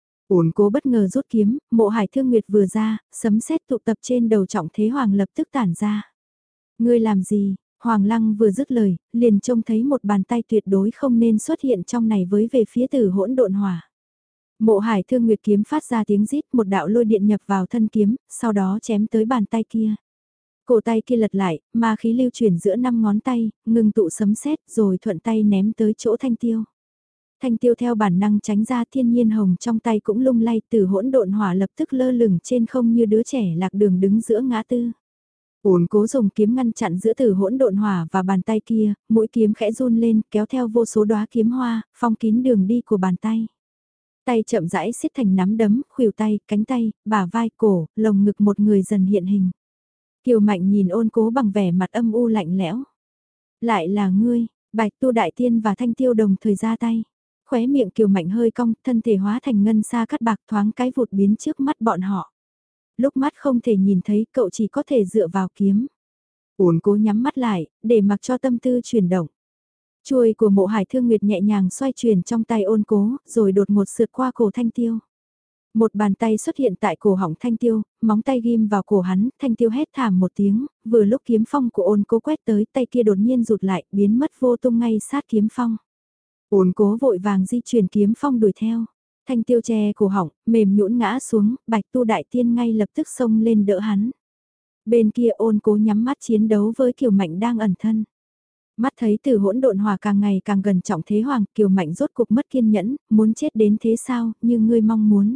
Ôn Cố bất ngờ rút kiếm, Mộ Hải Thương Nguyệt vừa ra, sấm sét tụ tập trên đầu Trọng Thế Hoàng lập tức tản ra. Ngươi làm gì? Hoàng Lăng vừa dứt lời, liền trông thấy một bàn tay tuyệt đối không nên xuất hiện trong này với về phía Tử hỗn độn hỏa. Mộ Hải Thương Nguyệt kiếm phát ra tiếng rít, một đạo lôi điện nhập vào thân kiếm, sau đó chém tới bàn tay kia. Cổ tay kia lật lại, ma khí lưu chuyển giữa năm ngón tay, ngừng tụ sấm sét rồi thuận tay ném tới chỗ Thanh Tiêu. Thanh Tiêu theo bản năng tránh ra, thiên nhiên hồng trong tay cũng lung lay, Tử hỗn độn hỏa lập tức lơ lửng trên không như đứa trẻ lạc đường đứng giữa ngã tư. Ôn Cố dùng kiếm ngăn chặn giữa Tử hỗn độn hỏa và bàn tay kia, mũi kiếm khẽ run lên, kéo theo vô số đóa kiếm hoa, phong kín đường đi của bàn tay. Tay chậm rãi siết thành nắm đấm, khuỷu tay, cánh tay, bả vai, cổ, lồng ngực một người dần hiện hình. Kiều Mạnh nhìn Ôn Cố bằng vẻ mặt âm u lạnh lẽo. Lại là ngươi, Bạch Tu Đại Tiên và Thanh Tiêu đồng thời ra tay. Khóe miệng Kiều Mạnh hơi cong, thân thể hóa thành ngân sa cắt bạc thoáng cái vụt biến trước mắt bọn họ. Lúc mắt không thể nhìn thấy, cậu chỉ có thể dựa vào kiếm. Ôn Cố nhắm mắt lại, để mặc cho tâm tư chuyển động. Chuôi của Mộ Hải Thương Nguyệt nhẹ nhàng xoay chuyển trong tay Ôn Cố, rồi đột ngột sượt qua cổ Thanh Tiêu. Một bàn tay xuất hiện tại cổ họng Thanh Tiêu, móng tay ghim vào cổ hắn, Thanh Tiêu hét thảm một tiếng, vừa lúc kiếm phong của Ôn Cố quét tới, tay kia đột nhiên rụt lại, biến mất vô tung ngay sát kiếm phong. Ôn Cố vội vàng di chuyển kiếm phong đuổi theo. Thanh Tiêu che cổ họng, mềm nhũn ngã xuống, Bạch Tu Đại Tiên ngay lập tức xông lên đỡ hắn. Bên kia Ôn Cố nhắm mắt chiến đấu với Kiều Mạnh đang ẩn thân. Mắt thấy từ hỗn độn hỏa càng ngày càng gần Trọng Thế Hoàng, Kiều Mạnh rốt cục mất kiên nhẫn, muốn chết đến thế sao, như ngươi mong muốn.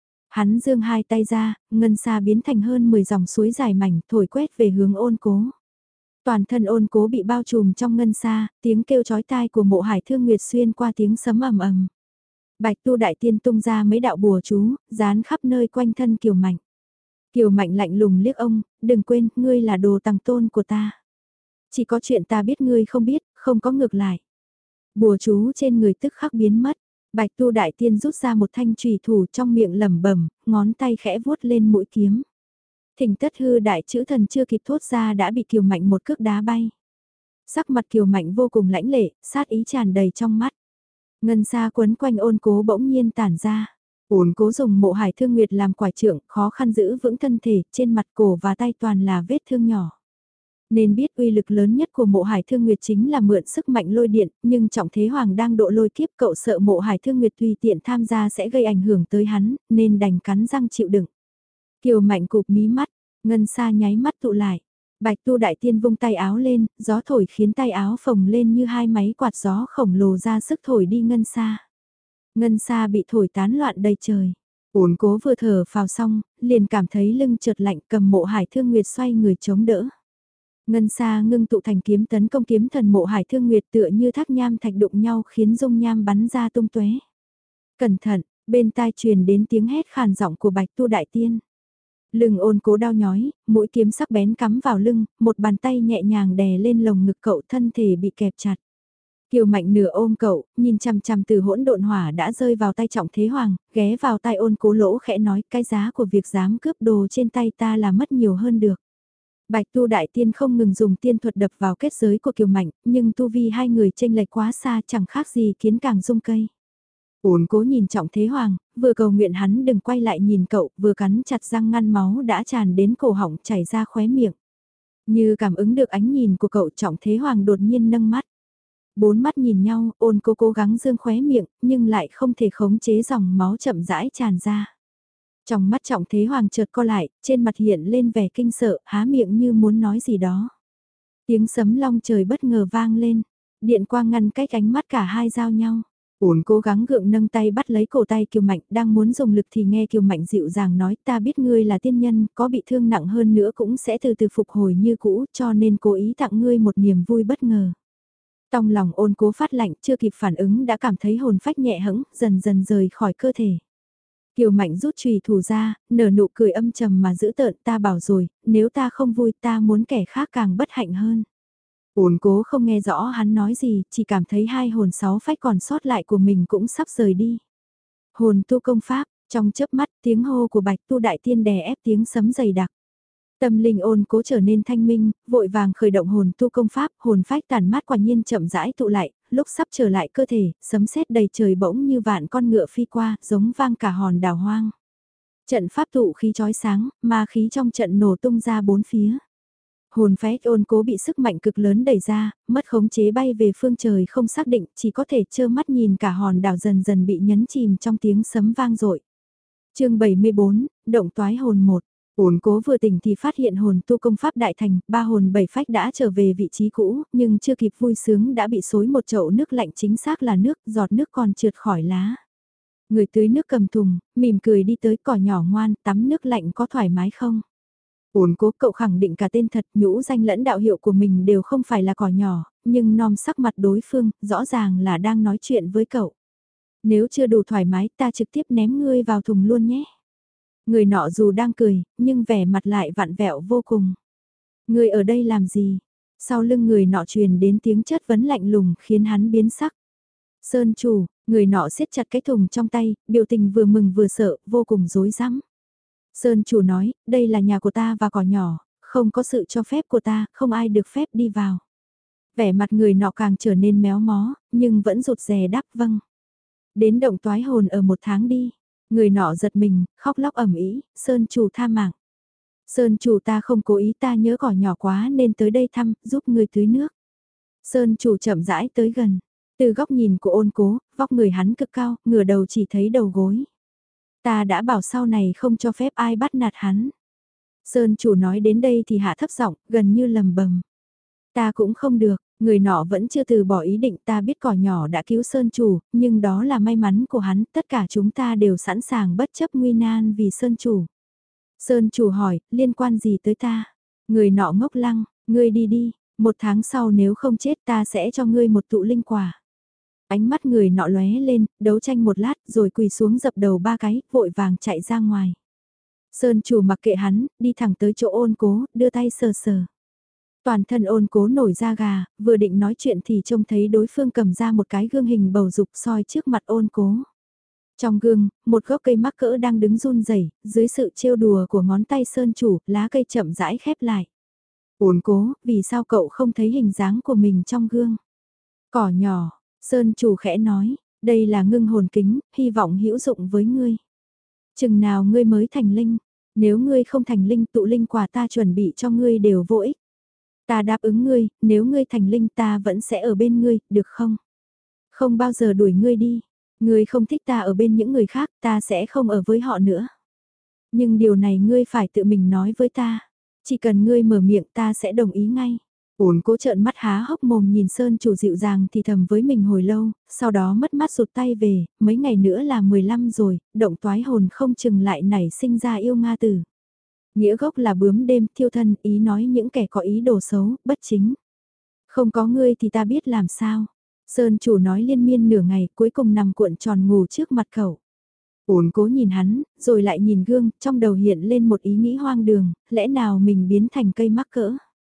Hắn giương hai tay ra, ngân xa biến thành hơn mười dòng suối dài mảnh, thổi quét về hướng Ôn Cố. Toàn thân Ôn Cố bị bao trùm trong ngân xa, tiếng kêu chói tai của Mộ Hải Thương Nguyệt xuyên qua tiếng sấm ầm ầm. Bạch Tu Đại Tiên tung ra mấy đạo bùa chú, dán khắp nơi quanh thân Kiều Mạnh. Kiều Mạnh lạnh lùng liếc ông, đừng quên, ngươi là đồ tàng tôn của ta. Chỉ có chuyện ta biết ngươi không biết, không có ngược lại. Bùa chú trên người tức khắc biến mất. Bạch Tu Đại Tiên rút ra một thanh chùy thủ trong miệng lẩm bẩm, ngón tay khẽ vuốt lên mũi kiếm. Thỉnh Tất Hư đại chữ thần chưa kịp thốt ra đã bị Kiều Mạnh một cước đá bay. Sắc mặt Kiều Mạnh vô cùng lãnh lệ, sát ý tràn đầy trong mắt. Ngân xa quấn quanh Ôn Cố bỗng nhiên tản ra. Ôn Cố dùng Mộ Hải Thương Nguyệt làm quải trượng, khó khăn giữ vững thân thể, trên mặt cổ và tay toàn là vết thương nhỏ. Nên biết uy lực lớn nhất của Mộ Hải Thương Nguyệt chính là mượn sức mạnh lôi điện, nhưng Trọng Thế Hoàng đang độ lôi kiếp, cậu sợ Mộ Hải Thương Nguyệt tùy tiện tham gia sẽ gây ảnh hưởng tới hắn, nên đành cắn răng chịu đựng. Kiều Mạnh cụp mí mắt, ngân xa nháy mắt tụ lại. Bạch Tu Đại Tiên vung tay áo lên, gió thổi khiến tay áo phồng lên như hai máy quạt gió khổng lồ ra sức thổi đi ngân xa. Ngân xa bị thổi tán loạn đầy trời. Ôn Cố vừa thở phào xong, liền cảm thấy lưng chợt lạnh, cầm Mộ Hải Thương Nguyệt xoay người chống đỡ. Ngân xa ngưng tụ thành kiếm tấn công kiếm thần Mộ Hải Thương Nguyệt tựa như thác nham thạch đụng nhau khiến dung nham bắn ra tung tóe. Cẩn thận, bên tai truyền đến tiếng hét khàn giọng của Bạch Tu Đại Tiên. Lưng Ôn Cố đau nhói, mũi kiếm sắc bén cắm vào lưng, một bàn tay nhẹ nhàng đè lên lồng ngực cậu, thân thể bị kẹp chặt. Kiều Mạnh nửa ôm cậu, nhìn chằm chằm từ hỗn độn hỏa đã rơi vào tay Trọng Thế Hoàng, ghé vào tai Ôn Cố lỗ khẽ nói, cái giá của việc dám cướp đồ trên tay ta là mất nhiều hơn được. Bạch Tu Đại Tiên không ngừng dùng tiên thuật đập vào kết giới của Kiều Mạnh, nhưng tu vi hai người chênh lệch quá xa, chẳng khác gì kiến càng rung cây. Ôn Cố nhìn Trọng Thế Hoàng, vừa cầu nguyện hắn đừng quay lại nhìn cậu, vừa cắn chặt răng ngăn máu đã tràn đến cổ họng chảy ra khóe miệng. Như cảm ứng được ánh nhìn của cậu, Trọng Thế Hoàng đột nhiên nâng mắt. Bốn mắt nhìn nhau, Ôn Cố cố gắng dương khóe miệng, nhưng lại không thể khống chế dòng máu chậm rãi tràn ra. Trong mắt Trọng Thế Hoàng chợt co lại, trên mặt hiện lên vẻ kinh sợ, há miệng như muốn nói gì đó. Tiếng sấm long trời bất ngờ vang lên, điện quang ngăn cách ánh mắt cả hai giao nhau. Ôn cố gắng gượng nâng tay bắt lấy cổ tay Kiều Mạnh, đang muốn dùng lực thì nghe Kiều Mạnh dịu dàng nói, ta biết ngươi là tiên nhân, có bị thương nặng hơn nữa cũng sẽ từ từ phục hồi như cũ, cho nên cố ý tặng ngươi một niềm vui bất ngờ. Trong lòng Ôn Cố phát lạnh, chưa kịp phản ứng đã cảm thấy hồn phách nhẹ hẫng, dần dần rời khỏi cơ thể. Kiều Mạnh rút chùy thủ ra, nở nụ cười âm trầm mà giữ tợn, ta bảo rồi, nếu ta không vui ta muốn kẻ khác càng bất hạnh hơn. Ôn Cố không nghe rõ hắn nói gì, chỉ cảm thấy hai hồn sáu phách còn sót lại của mình cũng sắp rời đi. Hồn tu công pháp, trong chớp mắt tiếng hô của Bạch Tu Đại Tiên đè ép tiếng sấm dày đặc. Tâm linh Ôn Cố trở nên thanh minh, vội vàng khởi động hồn tu công pháp, hồn phách tàn mát quả nhiên chậm rãi tụ lại, lúc sắp trở lại cơ thể, sấm sét đầy trời bỗng như vạn con ngựa phi qua, giống vang cả hòn đảo hoang. Trận pháp tụ khí chói sáng, ma khí trong trận nổ tung ra bốn phía. Hồn phách Ôn Cố bị sức mạnh cực lớn đẩy ra, mất khống chế bay về phương trời không xác định, chỉ có thể trơ mắt nhìn cả hòn đảo dần dần bị nhấn chìm trong tiếng sấm vang dội. Chương bảy mươi bốn, động toái hồn một. Ôn Cố vừa tỉnh thì phát hiện hồn tu công pháp đại thành, ba hồn bảy phách đã trở về vị trí cũ, nhưng chưa kịp vui sướng đã bị xối một chậu nước lạnh, chính xác là nước, giọt nước còn trượt khỏi lá. Người tưới nước cầm thùng, mỉm cười đi tới, cỏ nhỏ ngoan, tắm nước lạnh có thoải mái không? Ôn Cố cậu khẳng định cả tên thật, nhũ danh lẫn đạo hiệu của mình đều không phải là cỏ nhỏ, nhưng nom sắc mặt đối phương, rõ ràng là đang nói chuyện với cậu. Nếu chưa đủ thoải mái ta trực tiếp ném ngươi vào thùng luôn nhé. Người nọ dù đang cười, nhưng vẻ mặt lại vặn vẹo vô cùng. Ngươi ở đây làm gì? Sau lưng người nọ truyền đến tiếng chất vấn lạnh lùng khiến hắn biến sắc. Sơn chủ, người nọ siết chặt cái thùng trong tay, biểu tình vừa mừng vừa sợ, vô cùng rối rắm. Sơn chủ nói, đây là nhà của ta và cỏ nhỏ, không có sự cho phép của ta, không ai được phép đi vào. Vẻ mặt người nọ càng trở nên méo mó, nhưng vẫn rụt rè đáp vâng. Đến động toái hồn ở một tháng đi. Người nọ giật mình, khóc lóc ầm ĩ, Sơn chủ tha mạng. Sơn chủ ta không cố ý, ta nhớ cỏ nhỏ quá nên tới đây thăm, giúp người tưới nước. Sơn chủ chậm rãi tới gần. Từ góc nhìn của ôn cố, vóc người hắn cực cao, ngửa đầu chỉ thấy đầu gối. Ta đã bảo sau này không cho phép ai bắt nạt hắn. Sơn chủ nói đến đây thì hạ thấp giọng, gần như lầm bầm. Ta cũng không được, người nọ vẫn chưa từ bỏ ý định, ta biết cỏ nhỏ đã cứu Sơn chủ, nhưng đó là may mắn của hắn, tất cả chúng ta đều sẵn sàng bất chấp nguy nan vì Sơn chủ. Sơn chủ hỏi, liên quan gì tới ta? Người nọ ngốc lăng, ngươi đi đi, một tháng sau nếu không chết ta sẽ cho ngươi một tụ linh quả. Ánh mắt người nọ lóe lên, đấu tranh một lát rồi quỳ xuống dập đầu ba cái, vội vàng chạy ra ngoài. Sơn chủ mặc kệ hắn, đi thẳng tới chỗ ôn cố, đưa tay sờ sờ. Toàn thân ôn cố nổi da gà, vừa định nói chuyện thì trông thấy đối phương cầm ra một cái gương hình bầu dục soi trước mặt ôn cố. Trong gương, một gốc cây mắc cỡ đang đứng run rẩy, dưới sự trêu đùa của ngón tay sơn chủ, lá cây chậm rãi khép lại. Ôn cố, vì sao cậu không thấy hình dáng của mình trong gương? Cỏ nhỏ, sơn chủ khẽ nói, đây là ngưng hồn kính, hy vọng hữu dụng với ngươi. Chừng nào ngươi mới thành linh, nếu ngươi không thành linh tụ linh quả ta chuẩn bị cho ngươi đều vô ích. Ta đáp ứng ngươi, nếu ngươi thành linh ta vẫn sẽ ở bên ngươi, được không? Không bao giờ đuổi ngươi đi. Ngươi không thích ta ở bên những người khác, ta sẽ không ở với họ nữa. Nhưng điều này ngươi phải tự mình nói với ta. Chỉ cần ngươi mở miệng ta sẽ đồng ý ngay. Ôn cố trợn mắt há hốc mồm nhìn Sơn chủ dịu dàng thì thầm với mình hồi lâu, sau đó mất mát rụt tay về, mấy ngày nữa là mười lăm rồi, động toái hồn không chừng lại nảy sinh ra yêu Nga tử. Nghĩa gốc là bướm đêm thiêu thân, ý nói những kẻ có ý đồ xấu, bất chính. Không có ngươi thì ta biết làm sao. Sơn chủ nói liên miên nửa ngày, cuối cùng nằm cuộn tròn ngủ trước mặt cậu. Ôn cố nhìn hắn, rồi lại nhìn gương, trong đầu hiện lên một ý nghĩ hoang đường, lẽ nào mình biến thành cây mắc cỡ.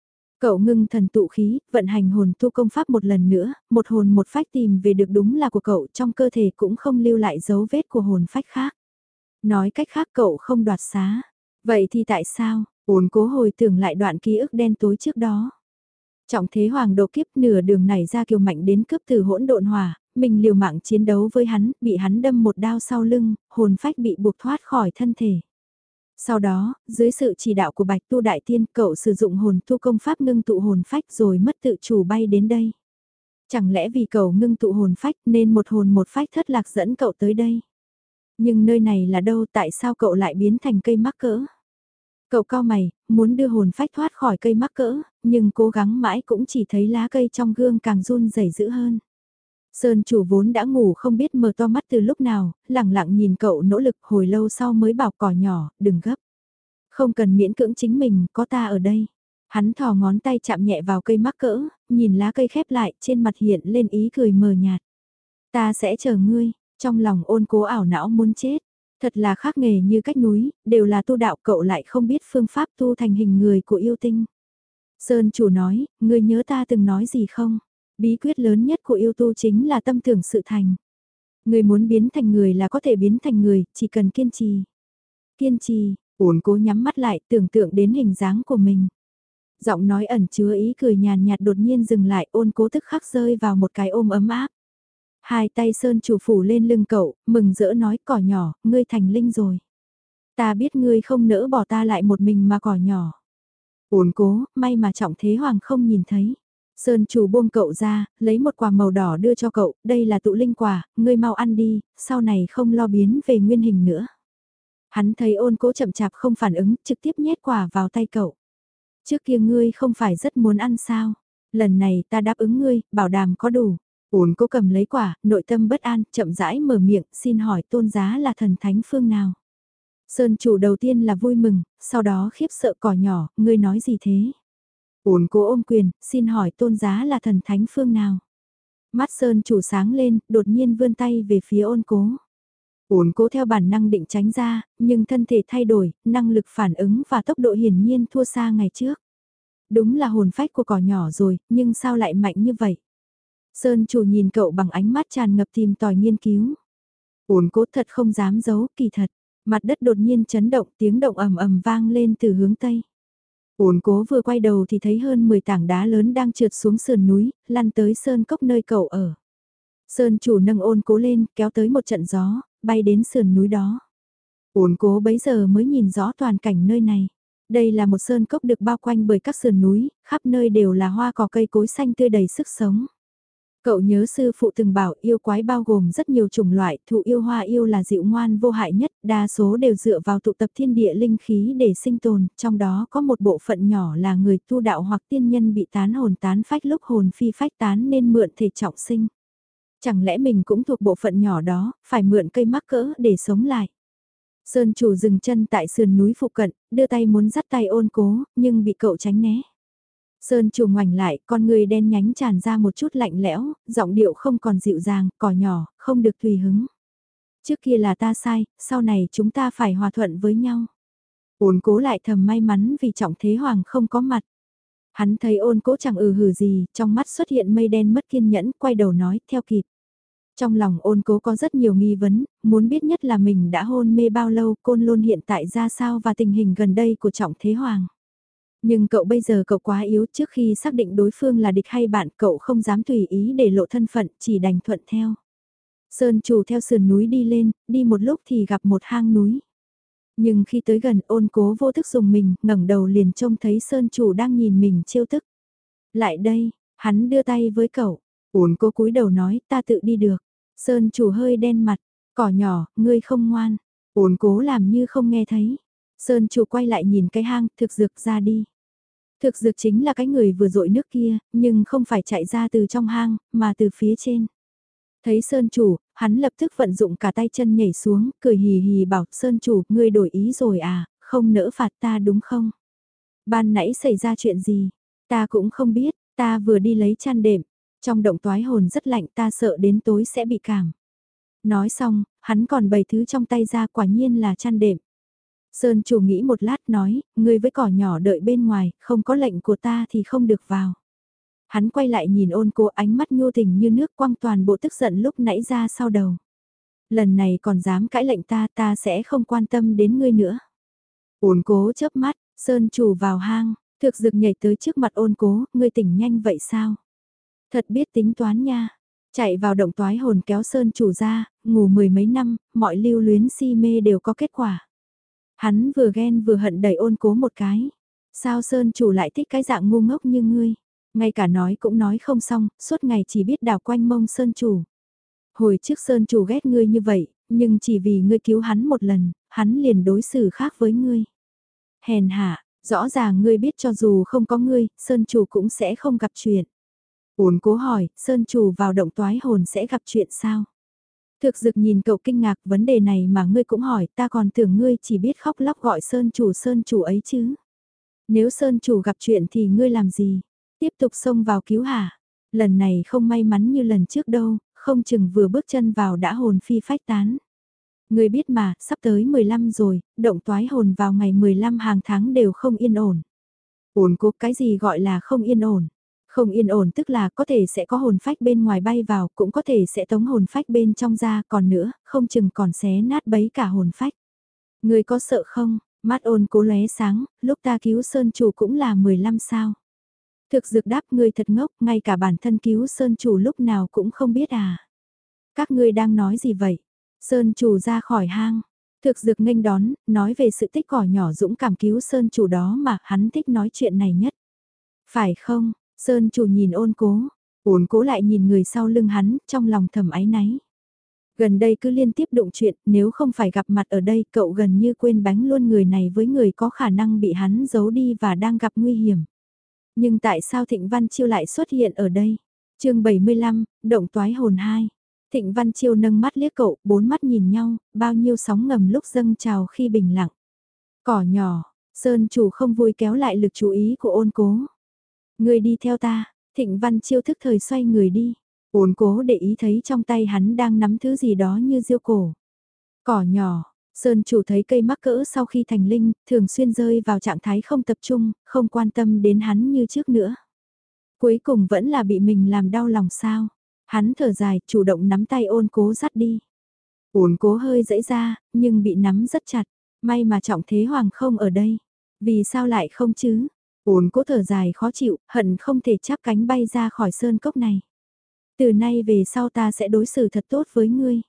Cậu ngưng thần tụ khí, vận hành hồn tu công pháp một lần nữa, một hồn một phách tìm về được đúng là của cậu, trong cơ thể cũng không lưu lại dấu vết của hồn phách khác. Nói cách khác cậu không đoạt xá. Vậy thì tại sao, ôn cố hồi tưởng lại đoạn ký ức đen tối trước đó. Trọng thế hoàng độ kiếp nửa đường này ra kiều mạnh đến cướp từ hỗn độn hỏa, mình liều mạng chiến đấu với hắn, bị hắn đâm một đao sau lưng, hồn phách bị buộc thoát khỏi thân thể. Sau đó, dưới sự chỉ đạo của Bạch Tu Đại Tiên, cậu sử dụng hồn tu công pháp ngưng tụ hồn phách rồi mất tự chủ bay đến đây. Chẳng lẽ vì cậu ngưng tụ hồn phách nên một hồn một phách thất lạc dẫn cậu tới đây? Nhưng nơi này là đâu, tại sao cậu lại biến thành cây mắc cỡ? Cậu cao mày, muốn đưa hồn phách thoát khỏi cây mắc cỡ, nhưng cố gắng mãi cũng chỉ thấy lá cây trong gương càng run rẩy dữ hơn. Sơn chủ vốn đã ngủ không biết mở to mắt từ lúc nào, lặng lặng nhìn cậu nỗ lực hồi lâu sau mới bảo cỏ nhỏ, đừng gấp. Không cần miễn cưỡng chính mình, có ta ở đây. Hắn thò ngón tay chạm nhẹ vào cây mắc cỡ, nhìn lá cây khép lại, trên mặt hiện lên ý cười mờ nhạt. Ta sẽ chờ ngươi, trong lòng ôn cố ảo não muốn chết. Thật là khác nghề như cách núi, đều là tu đạo cậu lại không biết phương pháp tu thành hình người của yêu tinh. Sơn chủ nói, ngươi nhớ ta từng nói gì không? Bí quyết lớn nhất của yêu tu chính là tâm tưởng sự thành. Ngươi muốn biến thành người là có thể biến thành người, chỉ cần kiên trì. Kiên trì, ổn cố nhắm mắt lại tưởng tượng đến hình dáng của mình. Giọng nói ẩn chứa ý cười nhàn nhạt đột nhiên dừng lại ôn cố tức khắc rơi vào một cái ôm ấm áp. Hai tay Sơn chủ phủ lên lưng cậu, mừng rỡ nói cỏ nhỏ, ngươi thành linh rồi. Ta biết ngươi không nỡ bỏ ta lại một mình mà cỏ nhỏ. Ôn cố, may mà trọng thế hoàng không nhìn thấy. Sơn chủ buông cậu ra, lấy một quả màu đỏ đưa cho cậu, đây là tụ linh quả, ngươi mau ăn đi, sau này không lo biến về nguyên hình nữa. Hắn thấy ôn cố chậm chạp không phản ứng, trực tiếp nhét quả vào tay cậu. Trước kia ngươi không phải rất muốn ăn sao, lần này ta đáp ứng ngươi, bảo đảm có đủ. Ôn cố cầm lấy quả, nội tâm bất an, chậm rãi mở miệng, xin hỏi tôn giá là thần thánh phương nào. Sơn chủ đầu tiên là vui mừng, sau đó khiếp sợ cỏ nhỏ, ngươi nói gì thế? Ôn cố ôm quyền, xin hỏi tôn giá là thần thánh phương nào? Mắt Sơn chủ sáng lên, đột nhiên vươn tay về phía ôn cố. Ôn cố theo bản năng định tránh ra, nhưng thân thể thay đổi, năng lực phản ứng và tốc độ hiển nhiên thua xa ngày trước. Đúng là hồn phách của cỏ nhỏ rồi, nhưng sao lại mạnh như vậy? Sơn chủ nhìn cậu bằng ánh mắt tràn ngập tìm tòi nghiên cứu. Ôn cố thật không dám giấu, kỳ thật. Mặt đất đột nhiên chấn động, tiếng động ầm ầm vang lên từ hướng tây. Ôn cố vừa quay đầu thì thấy hơn mười tảng đá lớn đang trượt xuống sườn núi, lăn tới sơn cốc nơi cậu ở. Sơn chủ nâng ôn cố lên, kéo tới một trận gió, bay đến sườn núi đó. Ôn cố bấy giờ mới nhìn rõ toàn cảnh nơi này. Đây là một sơn cốc được bao quanh bởi các sườn núi, khắp nơi đều là hoa cỏ cây cối xanh tươi đầy sức sống. Cậu nhớ sư phụ từng bảo yêu quái bao gồm rất nhiều chủng loại, thụ yêu hoa yêu là dịu ngoan vô hại nhất, đa số đều dựa vào tụ tập thiên địa linh khí để sinh tồn, trong đó có một bộ phận nhỏ là người tu đạo hoặc tiên nhân bị tán hồn tán phách lúc hồn phi phách tán nên mượn thể trọng sinh. Chẳng lẽ mình cũng thuộc bộ phận nhỏ đó, phải mượn cây mắc cỡ để sống lại. Sơn chủ dừng chân tại sườn núi phụ cận, đưa tay muốn dắt tay ôn cố, nhưng bị cậu tránh né. Sơn chủ ngoảnh lại, con người đen nhánh tràn ra một chút lạnh lẽo, giọng điệu không còn dịu dàng, cỏ nhỏ, không được tùy hứng. Trước kia là ta sai, sau này chúng ta phải hòa thuận với nhau. Ôn cố lại thầm may mắn vì trọng thế hoàng không có mặt. Hắn thấy ôn cố chẳng ừ hử gì, trong mắt xuất hiện mây đen mất kiên nhẫn, quay đầu nói, theo kịp. Trong lòng ôn cố có rất nhiều nghi vấn, muốn biết nhất là mình đã hôn mê bao lâu, côn lôn hiện tại ra sao và tình hình gần đây của trọng thế hoàng. Nhưng cậu bây giờ cậu quá yếu, trước khi xác định đối phương là địch hay bạn cậu không dám tùy ý để lộ thân phận, chỉ đành thuận theo. Sơn chủ theo sườn núi đi lên, đi một lúc thì gặp một hang núi. Nhưng khi tới gần ôn cố vô thức dùng mình, ngẩng đầu liền trông thấy Sơn chủ đang nhìn mình trêu tức. Lại đây, hắn đưa tay với cậu. Ôn cố cúi đầu nói ta tự đi được. Sơn chủ hơi đen mặt, cỏ nhỏ, ngươi không ngoan. Ôn cố làm như không nghe thấy. Sơn chủ quay lại nhìn cái hang, thực dược ra đi. Thực dược chính là cái người vừa dội nước kia, nhưng không phải chạy ra từ trong hang, mà từ phía trên. Thấy Sơn chủ, hắn lập tức vận dụng cả tay chân nhảy xuống, cười hì hì bảo Sơn chủ, ngươi đổi ý rồi à, không nỡ phạt ta đúng không? Ban nãy xảy ra chuyện gì? Ta cũng không biết, ta vừa đi lấy chăn đệm. Trong động toái hồn rất lạnh ta sợ đến tối sẽ bị cảm. Nói xong, hắn còn bày thứ trong tay ra quả nhiên là chăn đệm. Sơn chủ nghĩ một lát nói, ngươi với cỏ nhỏ đợi bên ngoài, không có lệnh của ta thì không được vào. Hắn quay lại nhìn ôn cô ánh mắt nhu tình như nước quăng toàn bộ tức giận lúc nãy ra sau đầu. Lần này còn dám cãi lệnh ta ta sẽ không quan tâm đến ngươi nữa. Ôn cố chớp mắt, Sơn chủ vào hang, thực dực nhảy tới trước mặt ôn cố, ngươi tỉnh nhanh vậy sao? Thật biết tính toán nha. Chạy vào động toái hồn kéo Sơn chủ ra, ngủ mười mấy năm, mọi lưu luyến si mê đều có kết quả. Hắn vừa ghen vừa hận đẩy ôn cố một cái. Sao Sơn chủ lại thích cái dạng ngu ngốc như ngươi? Ngay cả nói cũng nói không xong, suốt ngày chỉ biết đào quanh mông Sơn chủ. Hồi trước Sơn chủ ghét ngươi như vậy, nhưng chỉ vì ngươi cứu hắn một lần, hắn liền đối xử khác với ngươi. Hèn hạ, rõ ràng ngươi biết cho dù không có ngươi, Sơn chủ cũng sẽ không gặp chuyện. Ôn cố hỏi, Sơn chủ vào động toái hồn sẽ gặp chuyện sao? Thực dực nhìn cậu kinh ngạc vấn đề này mà ngươi cũng hỏi ta còn tưởng ngươi chỉ biết khóc lóc gọi Sơn chủ Sơn chủ ấy chứ. Nếu Sơn chủ gặp chuyện thì ngươi làm gì? Tiếp tục xông vào cứu hả? Lần này không may mắn như lần trước đâu, không chừng vừa bước chân vào đã hồn phi phách tán. Ngươi biết mà, sắp tới mười lăm rồi, động toái hồn vào ngày mười lăm hàng tháng đều không yên ổn. Ổn cố cái gì gọi là không yên ổn? Không yên ổn tức là có thể sẽ có hồn phách bên ngoài bay vào, cũng có thể sẽ tống hồn phách bên trong ra, còn nữa, không chừng còn xé nát bấy cả hồn phách. Người có sợ không? Mắt ôn cố lóe sáng, lúc ta cứu Sơn chủ cũng là mười lăm sao. Thực dược đáp người thật ngốc, ngay cả bản thân cứu Sơn chủ lúc nào cũng không biết à. Các ngươi đang nói gì vậy? Sơn chủ ra khỏi hang. Thực dược nghênh đón, nói về sự tích cỏ nhỏ dũng cảm cứu Sơn chủ đó mà hắn thích nói chuyện này nhất. Phải không? Sơn chủ nhìn ôn cố, ôn cố lại nhìn người sau lưng hắn, trong lòng thầm áy náy. Gần đây cứ liên tiếp đụng chuyện, nếu không phải gặp mặt ở đây cậu gần như quên bánh luôn người này với người có khả năng bị hắn giấu đi và đang gặp nguy hiểm. Nhưng tại sao Thịnh Văn Chiêu lại xuất hiện ở đây? Chương bảy mươi lăm, Động Toái Hồn hai. Thịnh Văn Chiêu nâng mắt liếc cậu, bốn mắt nhìn nhau, bao nhiêu sóng ngầm lúc dâng trào khi bình lặng. Cỏ nhỏ, Sơn chủ không vui kéo lại lực chú ý của ôn cố. Người đi theo ta, Thịnh Văn Chiêu thức thời xoay người đi. Ôn cố để ý thấy trong tay hắn đang nắm thứ gì đó như diêu cổ. Cỏ nhỏ, Sơn chủ thấy cây mắc cỡ sau khi thành linh, thường xuyên rơi vào trạng thái không tập trung, không quan tâm đến hắn như trước nữa. Cuối cùng vẫn là bị mình làm đau lòng sao. Hắn thở dài, chủ động nắm tay ôn cố dắt đi. Ôn cố hơi dãy ra, nhưng bị nắm rất chặt. May mà trọng thế hoàng không ở đây. Vì sao lại không chứ? Ôn cố thở dài khó chịu, hận không thể chắp cánh bay ra khỏi sơn cốc này. Từ nay về sau ta sẽ đối xử thật tốt với ngươi.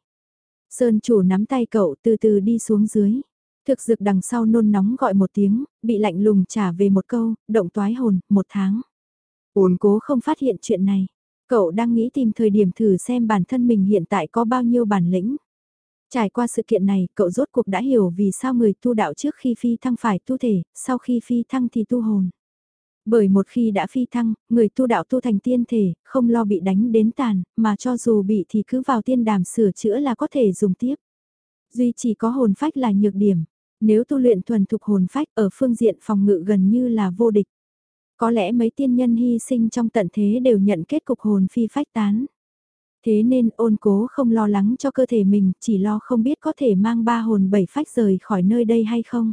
Sơn chủ nắm tay cậu từ từ đi xuống dưới. Thực dực đằng sau nôn nóng gọi một tiếng, bị lạnh lùng trả về một câu, động toái hồn, một tháng. Ôn cố không phát hiện chuyện này. Cậu đang nghĩ tìm thời điểm thử xem bản thân mình hiện tại có bao nhiêu bản lĩnh. Trải qua sự kiện này, cậu rốt cuộc đã hiểu vì sao người tu đạo trước khi phi thăng phải tu thể, sau khi phi thăng thì tu hồn. Bởi một khi đã phi thăng, người tu đạo tu thành tiên thể, không lo bị đánh đến tàn, mà cho dù bị thì cứ vào tiên đàm sửa chữa là có thể dùng tiếp. Duy chỉ có hồn phách là nhược điểm. Nếu tu luyện thuần thục hồn phách ở phương diện phòng ngự gần như là vô địch. Có lẽ mấy tiên nhân hy sinh trong tận thế đều nhận kết cục hồn phi phách tán. Thế nên ôn cố không lo lắng cho cơ thể mình, chỉ lo không biết có thể mang ba hồn bảy phách rời khỏi nơi đây hay không.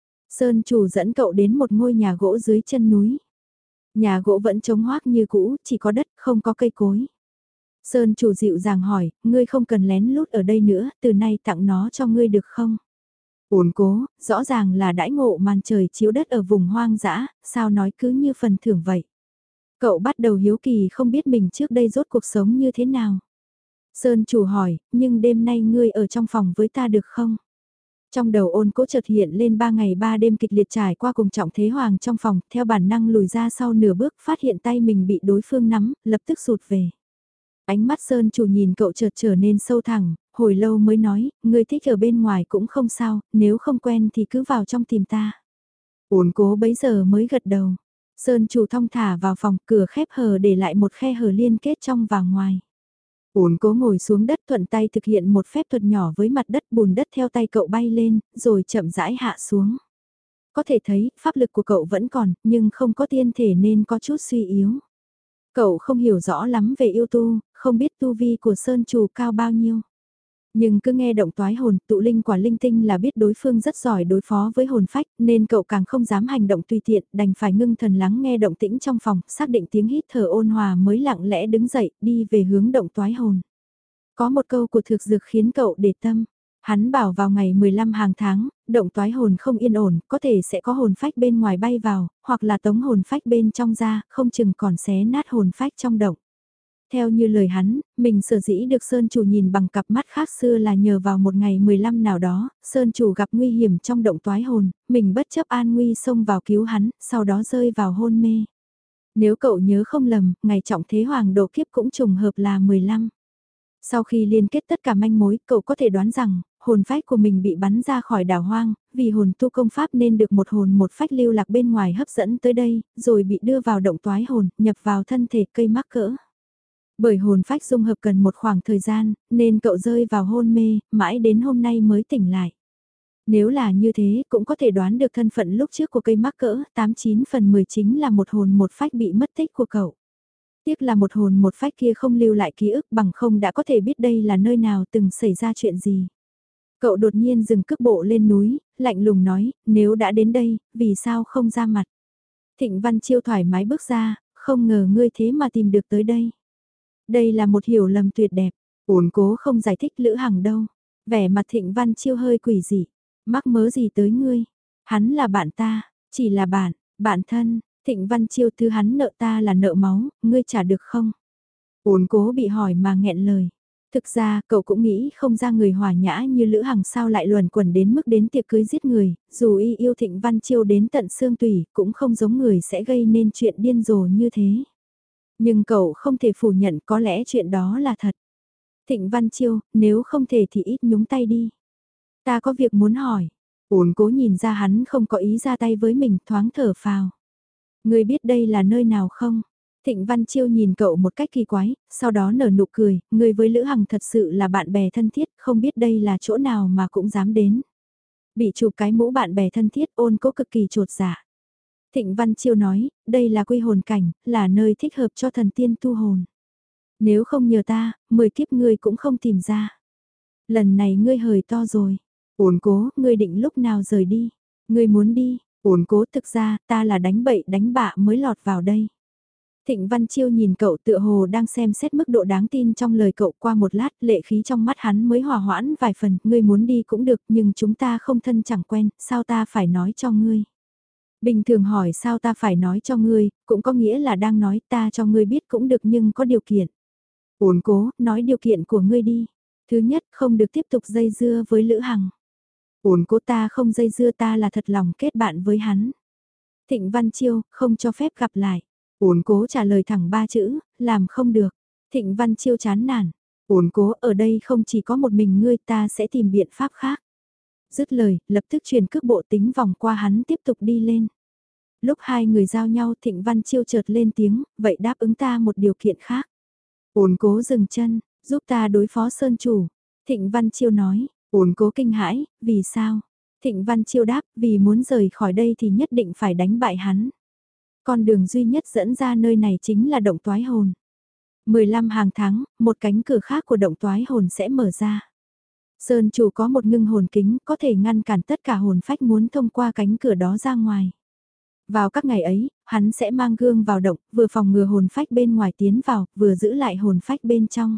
Sơn chủ dẫn cậu đến một ngôi nhà gỗ dưới chân núi. Nhà gỗ vẫn trống hoác như cũ, chỉ có đất, không có cây cối. Sơn chủ dịu dàng hỏi, ngươi không cần lén lút ở đây nữa, từ nay tặng nó cho ngươi được không? Ôn cố, rõ ràng là đãi ngộ màn trời chiếu đất ở vùng hoang dã, sao nói cứ như phần thưởng vậy? Cậu bắt đầu hiếu kỳ không biết mình trước đây rốt cuộc sống như thế nào. Sơn chủ hỏi, nhưng đêm nay ngươi ở trong phòng với ta được không? Trong đầu ôn cố chợt hiện lên ba ngày ba đêm kịch liệt trải qua cùng trọng thế hoàng trong phòng, theo bản năng lùi ra sau nửa bước phát hiện tay mình bị đối phương nắm, lập tức sụt về. Ánh mắt Sơn chủ nhìn cậu chợt trở nên sâu thẳng, hồi lâu mới nói, ngươi thích ở bên ngoài cũng không sao, nếu không quen thì cứ vào trong tìm ta. Ôn cố bấy giờ mới gật đầu. Sơn chủ thong thả vào phòng, cửa khép hờ để lại một khe hở liên kết trong và ngoài. Ôn cố ngồi xuống đất thuận tay thực hiện một phép thuật nhỏ với mặt đất, bùn đất theo tay cậu bay lên, rồi chậm rãi hạ xuống. Có thể thấy, pháp lực của cậu vẫn còn, nhưng không có tiên thể nên có chút suy yếu. Cậu không hiểu rõ lắm về yêu tu, không biết tu vi của Sơn chủ cao bao nhiêu. Nhưng cứ nghe động toái hồn, tụ linh quả linh tinh là biết đối phương rất giỏi đối phó với hồn phách, nên cậu càng không dám hành động tùy tiện, đành phải ngưng thần lắng nghe động tĩnh trong phòng, xác định tiếng hít thở ôn hòa mới lặng lẽ đứng dậy, đi về hướng động toái hồn. Có một câu của thực dược khiến cậu để tâm. Hắn bảo vào ngày mười lăm hàng tháng, động toái hồn không yên ổn, có thể sẽ có hồn phách bên ngoài bay vào, hoặc là tống hồn phách bên trong ra, không chừng còn xé nát hồn phách trong động. Theo như lời hắn, mình sở dĩ được Sơn Chủ nhìn bằng cặp mắt khác xưa là nhờ vào một ngày mười lăm nào đó, Sơn Chủ gặp nguy hiểm trong động toái hồn, mình bất chấp an nguy xông vào cứu hắn, sau đó rơi vào hôn mê. Nếu cậu nhớ không lầm, ngày trọng thế hoàng độ kiếp cũng trùng hợp là mười lăm. Sau khi liên kết tất cả manh mối, cậu có thể đoán rằng, hồn phách của mình bị bắn ra khỏi đảo hoang, vì hồn tu công pháp nên được một hồn một phách lưu lạc bên ngoài hấp dẫn tới đây, rồi bị đưa vào động toái hồn, nhập vào thân thể cây mắc cỡ. Bởi hồn phách dung hợp cần một khoảng thời gian, nên cậu rơi vào hôn mê, mãi đến hôm nay mới tỉnh lại. Nếu là như thế, cũng có thể đoán được thân phận lúc trước của cây mắc cỡ, tám chín phần mười chính là một hồn một phách bị mất tích của cậu. Tiếc là một hồn một phách kia không lưu lại ký ức bằng không đã có thể biết đây là nơi nào từng xảy ra chuyện gì. Cậu đột nhiên dừng cước bộ lên núi, lạnh lùng nói, nếu đã đến đây, vì sao không ra mặt. Thịnh Văn Chiêu thoải mái bước ra, không ngờ ngươi thế mà tìm được tới đây. Đây là một hiểu lầm tuyệt đẹp, ổn cố không giải thích Lữ Hằng đâu. Vẻ mặt Thịnh Văn Chiêu hơi quỷ dị, mắc mớ gì tới ngươi. Hắn là bạn ta, chỉ là bạn, bạn thân, Thịnh Văn Chiêu thứ hắn nợ ta là nợ máu, ngươi trả được không? Ổn cố bị hỏi mà nghẹn lời. Thực ra, cậu cũng nghĩ không ra người hòa nhã như Lữ Hằng sao lại luẩn quẩn đến mức đến tiệc cưới giết người, dù y yêu Thịnh Văn Chiêu đến tận xương tủy, cũng không giống người sẽ gây nên chuyện điên rồ như thế. Nhưng cậu không thể phủ nhận có lẽ chuyện đó là thật. Thịnh Văn Chiêu, nếu không thể thì ít nhúng tay đi. Ta có việc muốn hỏi. Ổn cố nhìn ra hắn không có ý ra tay với mình, thoáng thở phào. Ngươi biết đây là nơi nào không? Thịnh Văn Chiêu nhìn cậu một cách kỳ quái, sau đó nở nụ cười, ngươi với Lữ Hằng thật sự là bạn bè thân thiết, không biết đây là chỗ nào mà cũng dám đến. Bị chụp cái mũ bạn bè thân thiết ôn cố cực kỳ trột dạ. Thịnh Văn Chiêu nói, đây là quy hồn cảnh, là nơi thích hợp cho thần tiên tu hồn. Nếu không nhờ ta, mười kiếp ngươi cũng không tìm ra. Lần này ngươi hời to rồi. Ổn cố, ngươi định lúc nào rời đi? Ngươi muốn đi? Ổn cố, thực ra, ta là đánh bậy đánh bạ mới lọt vào đây. Thịnh Văn Chiêu nhìn cậu tựa hồ đang xem xét mức độ đáng tin trong lời cậu, qua một lát lệ khí trong mắt hắn mới hòa hoãn vài phần. Ngươi muốn đi cũng được, nhưng chúng ta không thân chẳng quen, sao ta phải nói cho ngươi? Bình thường hỏi sao ta phải nói cho ngươi, cũng có nghĩa là đang nói ta cho ngươi biết cũng được nhưng có điều kiện. Ổn cố, nói điều kiện của ngươi đi. Thứ nhất, không được tiếp tục dây dưa với Lữ Hằng. Ổn cố, ta không dây dưa, ta là thật lòng kết bạn với hắn. Thịnh Văn Chiêu, không cho phép gặp lại. Ổn cố trả lời thẳng ba chữ, làm không được. Thịnh Văn Chiêu chán nản. Ổn cố, ở đây không chỉ có một mình ngươi, ta sẽ tìm biện pháp khác. Dứt lời, lập tức truyền cước bộ tính vòng qua hắn tiếp tục đi lên. Lúc hai người giao nhau, Thịnh Văn Chiêu chợt lên tiếng, vậy đáp ứng ta một điều kiện khác. Ổn cố dừng chân, giúp ta đối phó Sơn Chủ. Thịnh Văn Chiêu nói, ổn cố kinh hãi, vì sao? Thịnh Văn Chiêu đáp, vì muốn rời khỏi đây thì nhất định phải đánh bại hắn. Con đường duy nhất dẫn ra nơi này chính là động toái hồn. mười lăm hàng tháng, một cánh cửa khác của động toái hồn sẽ mở ra. Sơn Chủ có một ngưng hồn kính, có thể ngăn cản tất cả hồn phách muốn thông qua cánh cửa đó ra ngoài. Vào các ngày ấy, hắn sẽ mang gương vào động, vừa phòng ngừa hồn phách bên ngoài tiến vào, vừa giữ lại hồn phách bên trong.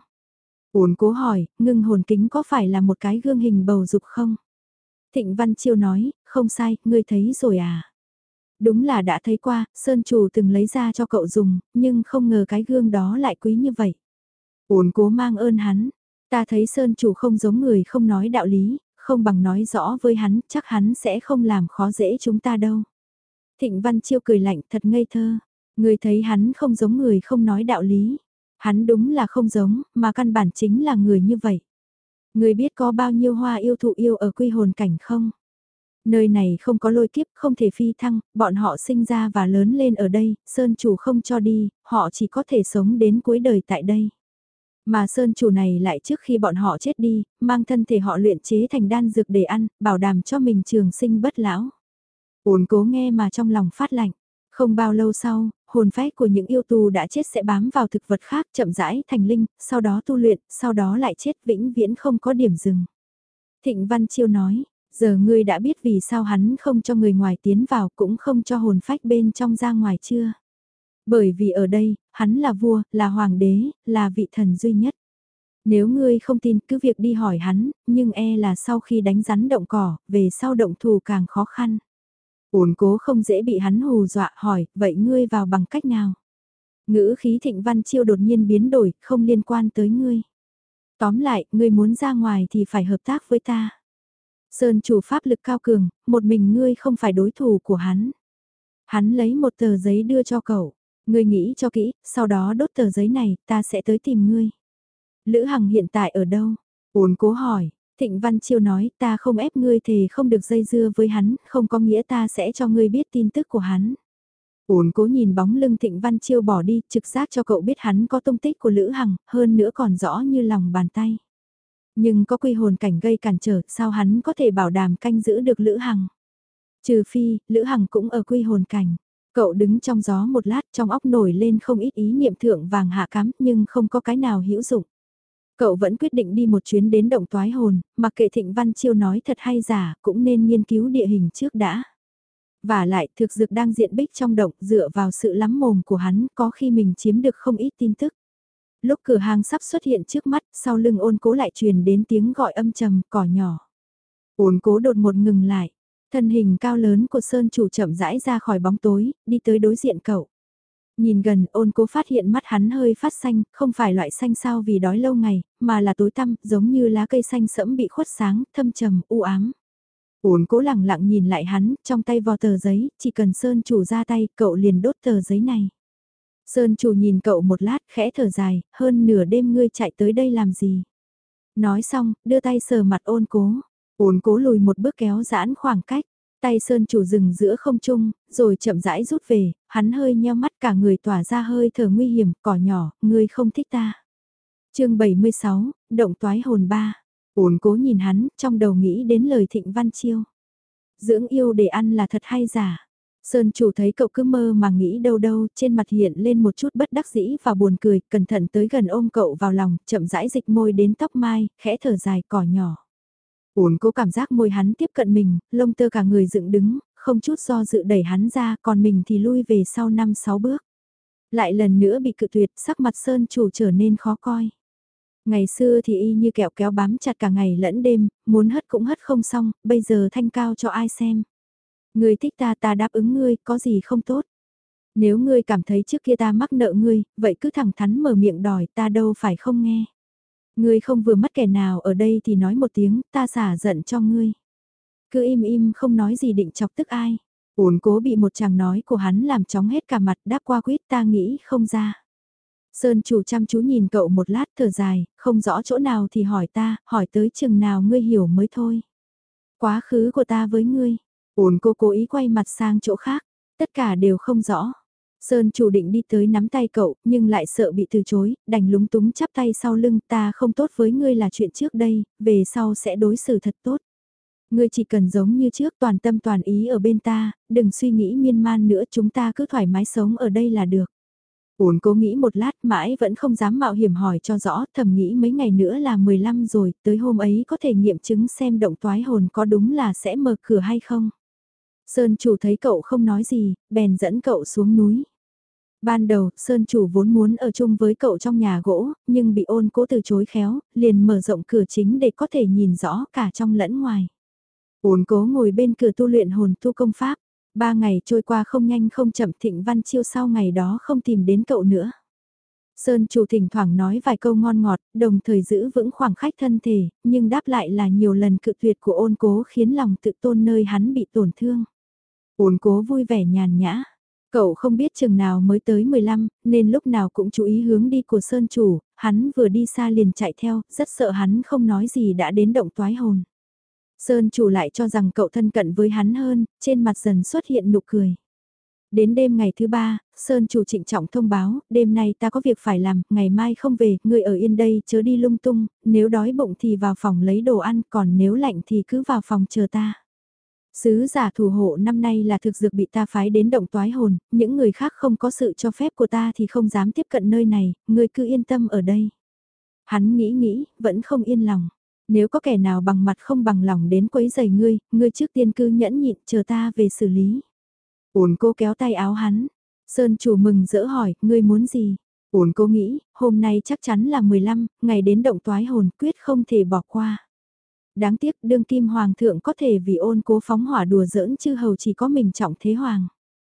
Ổn cố hỏi, ngưng hồn kính có phải là một cái gương hình bầu dục không? Thịnh Văn Chiêu nói, không sai, ngươi thấy rồi à? Đúng là đã thấy qua, Sơn Chủ từng lấy ra cho cậu dùng, nhưng không ngờ cái gương đó lại quý như vậy. Ổn cố mang ơn hắn, ta thấy Sơn Chủ không giống người không nói đạo lý, không bằng nói rõ với hắn, chắc hắn sẽ không làm khó dễ chúng ta đâu. Thịnh Văn Chiêu cười lạnh thật ngây thơ, người thấy hắn không giống người không nói đạo lý. Hắn đúng là không giống, mà căn bản chính là người như vậy. Người biết có bao nhiêu hoa yêu thụ yêu ở quy hồn cảnh không? Nơi này không có lôi kiếp, không thể phi thăng, bọn họ sinh ra và lớn lên ở đây, Sơn Chủ không cho đi, họ chỉ có thể sống đến cuối đời tại đây. Mà Sơn Chủ này lại trước khi bọn họ chết đi, mang thân thể họ luyện chế thành đan dược để ăn, bảo đảm cho mình trường sinh bất lão. Ổn cố nghe mà trong lòng phát lạnh. Không bao lâu sau, hồn phách của những yêu tù đã chết sẽ bám vào thực vật khác chậm rãi thành linh, sau đó tu luyện, sau đó lại chết vĩnh viễn không có điểm dừng. Thịnh Văn Chiêu nói, giờ ngươi đã biết vì sao hắn không cho người ngoài tiến vào cũng không cho hồn phách bên trong ra ngoài chưa? Bởi vì ở đây, hắn là vua, là hoàng đế, là vị thần duy nhất. Nếu ngươi không tin cứ việc đi hỏi hắn, nhưng e là sau khi đánh rắn động cỏ, về sau động thù càng khó khăn. Ổn cố không dễ bị hắn hù dọa hỏi, vậy ngươi vào bằng cách nào? Ngữ khí Thịnh Văn Chiêu đột nhiên biến đổi, không liên quan tới ngươi. Tóm lại, ngươi muốn ra ngoài thì phải hợp tác với ta. Sơn Chủ pháp lực cao cường, một mình ngươi không phải đối thủ của hắn. Hắn lấy một tờ giấy đưa cho cậu. Ngươi nghĩ cho kỹ, sau đó đốt tờ giấy này, ta sẽ tới tìm ngươi. Lữ Hằng hiện tại ở đâu? Ổn cố hỏi. Thịnh Văn Chiêu nói, ta không ép ngươi thì không được dây dưa với hắn, không có nghĩa ta sẽ cho ngươi biết tin tức của hắn. Ổn cố nhìn bóng lưng Thịnh Văn Chiêu bỏ đi, trực giác cho cậu biết hắn có tung tích của Lữ Hằng, hơn nữa còn rõ như lòng bàn tay. Nhưng có quy hồn cảnh gây cản trở, sao hắn có thể bảo đảm canh giữ được Lữ Hằng? Trừ phi, Lữ Hằng cũng ở quy hồn cảnh. Cậu đứng trong gió một lát, trong óc nổi lên không ít ý niệm thượng vàng hạ cám, nhưng không có cái nào hữu dụng. Cậu vẫn quyết định đi một chuyến đến động toái hồn, mặc kệ Thịnh Văn Chiêu nói thật hay giả, cũng nên nghiên cứu địa hình trước đã. Và lại, thực dược đang diện bích trong động, dựa vào sự lắm mồm của hắn, có khi mình chiếm được không ít tin tức. Lúc cửa hàng sắp xuất hiện trước mắt, sau lưng Ôn Cố lại truyền đến tiếng gọi âm trầm, cỏ nhỏ. Ôn Cố đột một ngừng lại, thân hình cao lớn của Sơn Chủ chậm rãi ra khỏi bóng tối, đi tới đối diện cậu. Nhìn gần, Ôn Cố phát hiện mắt hắn hơi phát xanh, không phải loại xanh sao vì đói lâu ngày, mà là tối tăm, giống như lá cây xanh sẫm bị khuất sáng, thâm trầm, u ám. Ôn Cố lẳng lặng nhìn lại hắn, trong tay vò tờ giấy, chỉ cần Sơn Chủ ra tay, cậu liền đốt tờ giấy này. Sơn Chủ nhìn cậu một lát, khẽ thở dài, hơn nửa đêm ngươi chạy tới đây làm gì? Nói xong, đưa tay sờ mặt Ôn Cố. Ôn Cố lùi một bước kéo giãn khoảng cách. Tay Sơn Chủ dừng giữa không trung, rồi chậm rãi rút về, hắn hơi nheo mắt cả người tỏa ra hơi thở nguy hiểm, cỏ nhỏ, ngươi không thích ta. chương bảy mươi sáu, động toái hồn ba. Ôn Cố nhìn hắn, trong đầu nghĩ đến lời Thịnh Văn Chiêu. Dưỡng yêu để ăn là thật hay giả? Sơn chủ thấy cậu cứ mơ mà nghĩ đâu đâu, trên mặt hiện lên một chút bất đắc dĩ và buồn cười, cẩn thận tới gần ôm cậu vào lòng, chậm rãi dịch môi đến tóc mai, khẽ thở dài cỏ nhỏ. Uốn cố cảm giác môi hắn tiếp cận mình, lông tơ cả người dựng đứng, không chút do dự đẩy hắn ra, còn mình thì lui về sau năm sáu bước. Lại lần nữa bị cự tuyệt, sắc mặt Sơn chủ trở nên khó coi. Ngày xưa thì y như kẹo kéo bám chặt cả ngày lẫn đêm, muốn hất cũng hất không xong, bây giờ thanh cao cho ai xem. Ngươi thích ta ta đáp ứng ngươi, có gì không tốt. Nếu ngươi cảm thấy trước kia ta mắc nợ ngươi, vậy cứ thẳng thắn mở miệng đòi, ta đâu phải không nghe. Ngươi không vừa mắt kẻ nào ở đây thì nói một tiếng, ta xả giận cho ngươi. Cứ im im không nói gì định chọc tức ai. Uốn cố bị một chàng nói của hắn làm chóng hết cả mặt, đáp qua quýt ta nghĩ không ra. Sơn chủ chăm chú nhìn cậu một lát thở dài, không rõ chỗ nào thì hỏi ta, hỏi tới chừng nào ngươi hiểu mới thôi. Quá khứ của ta với ngươi, uốn cô cố ý quay mặt sang chỗ khác, tất cả đều không rõ. Sơn chủ định đi tới nắm tay cậu, nhưng lại sợ bị từ chối, đành lúng túng chắp tay sau lưng ta không tốt với ngươi là chuyện trước đây, về sau sẽ đối xử thật tốt. Ngươi chỉ cần giống như trước toàn tâm toàn ý ở bên ta, đừng suy nghĩ miên man nữa chúng ta cứ thoải mái sống ở đây là được. Uốn cố nghĩ một lát mãi vẫn không dám mạo hiểm hỏi cho rõ, thầm nghĩ mấy ngày nữa là mười lăm rồi, tới hôm ấy có thể nghiệm chứng xem động toái hồn có đúng là sẽ mở cửa hay không. Sơn chủ thấy cậu không nói gì, bèn dẫn cậu xuống núi. Ban đầu, Sơn chủ vốn muốn ở chung với cậu trong nhà gỗ, nhưng bị ôn cố từ chối khéo, liền mở rộng cửa chính để có thể nhìn rõ cả trong lẫn ngoài. Ôn cố ngồi bên cửa tu luyện hồn tu công pháp. Ba ngày trôi qua không nhanh không chậm Thịnh Văn Chiêu sau ngày đó không tìm đến cậu nữa. Sơn chủ thỉnh thoảng nói vài câu ngon ngọt, đồng thời giữ vững khoảng cách thân thể, nhưng đáp lại là nhiều lần cự tuyệt của ôn cố khiến lòng tự tôn nơi hắn bị tổn thương. Ôn cố vui vẻ nhàn nhã. Cậu không biết chừng nào mới tới mười lăm, nên lúc nào cũng chú ý hướng đi của Sơn chủ, hắn vừa đi xa liền chạy theo, rất sợ hắn không nói gì đã đến động toái hồn. Sơn chủ lại cho rằng cậu thân cận với hắn hơn, trên mặt dần xuất hiện nụ cười. Đến đêm ngày thứ ba, Sơn chủ trịnh trọng thông báo, đêm nay ta có việc phải làm, ngày mai không về, ngươi ở yên đây chớ đi lung tung, nếu đói bụng thì vào phòng lấy đồ ăn, còn nếu lạnh thì cứ vào phòng chờ ta. Sứ giả thủ hộ năm nay là thực dược bị ta phái đến động toái hồn, những người khác không có sự cho phép của ta thì không dám tiếp cận nơi này, ngươi cứ yên tâm ở đây. Hắn nghĩ nghĩ, vẫn không yên lòng. Nếu có kẻ nào bằng mặt không bằng lòng đến quấy giày ngươi, ngươi trước tiên cứ nhẫn nhịn chờ ta về xử lý. Uốn cố kéo tay áo hắn. Sơn chủ mừng rỡ hỏi, ngươi muốn gì? Uốn cố nghĩ, hôm nay chắc chắn là mười lăm, ngày đến động toái hồn quyết không thể bỏ qua. Đáng tiếc đương kim hoàng thượng có thể vì ôn cố phóng hỏa đùa giỡn chứ hầu chỉ có mình trọng thế hoàng.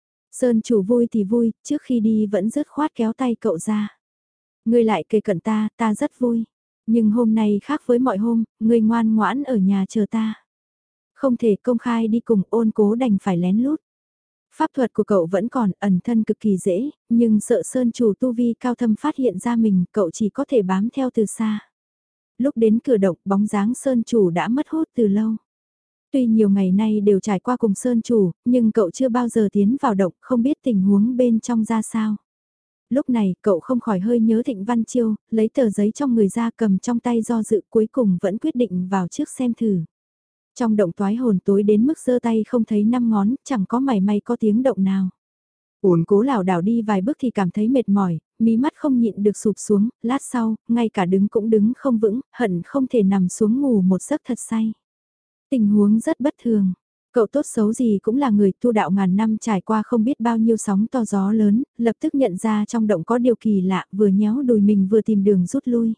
Sơn chủ vui thì vui, trước khi đi vẫn dứt khoát kéo tay cậu ra. Ngươi lại kề cận ta, ta rất vui. Nhưng hôm nay khác với mọi hôm, ngươi ngoan ngoãn ở nhà chờ ta. Không thể công khai đi cùng ôn cố đành phải lén lút. Pháp thuật của cậu vẫn còn ẩn thân cực kỳ dễ, nhưng sợ Sơn chủ tu vi cao thâm phát hiện ra mình, cậu chỉ có thể bám theo từ xa. Lúc đến cửa động bóng dáng Sơn chủ đã mất hút từ lâu. Tuy nhiều ngày nay đều trải qua cùng Sơn chủ, nhưng cậu chưa bao giờ tiến vào động, không biết tình huống bên trong ra sao. Lúc này cậu không khỏi hơi nhớ Thịnh Văn Chiêu, lấy tờ giấy trong người ra cầm trong tay do dự cuối cùng vẫn quyết định vào trước xem thử. Trong động toái hồn tối đến mức giơ tay không thấy năm ngón, chẳng có mảy may có tiếng động nào. Uốn cố lảo đảo đi vài bước thì cảm thấy mệt mỏi, mí mắt không nhịn được sụp xuống, lát sau, ngay cả đứng cũng đứng không vững, hận không thể nằm xuống ngủ một giấc thật say. Tình huống rất bất thường. Cậu tốt xấu gì cũng là người tu đạo ngàn năm trải qua không biết bao nhiêu sóng to gió lớn, lập tức nhận ra trong động có điều kỳ lạ, vừa nhéo đùi mình vừa tìm đường rút lui.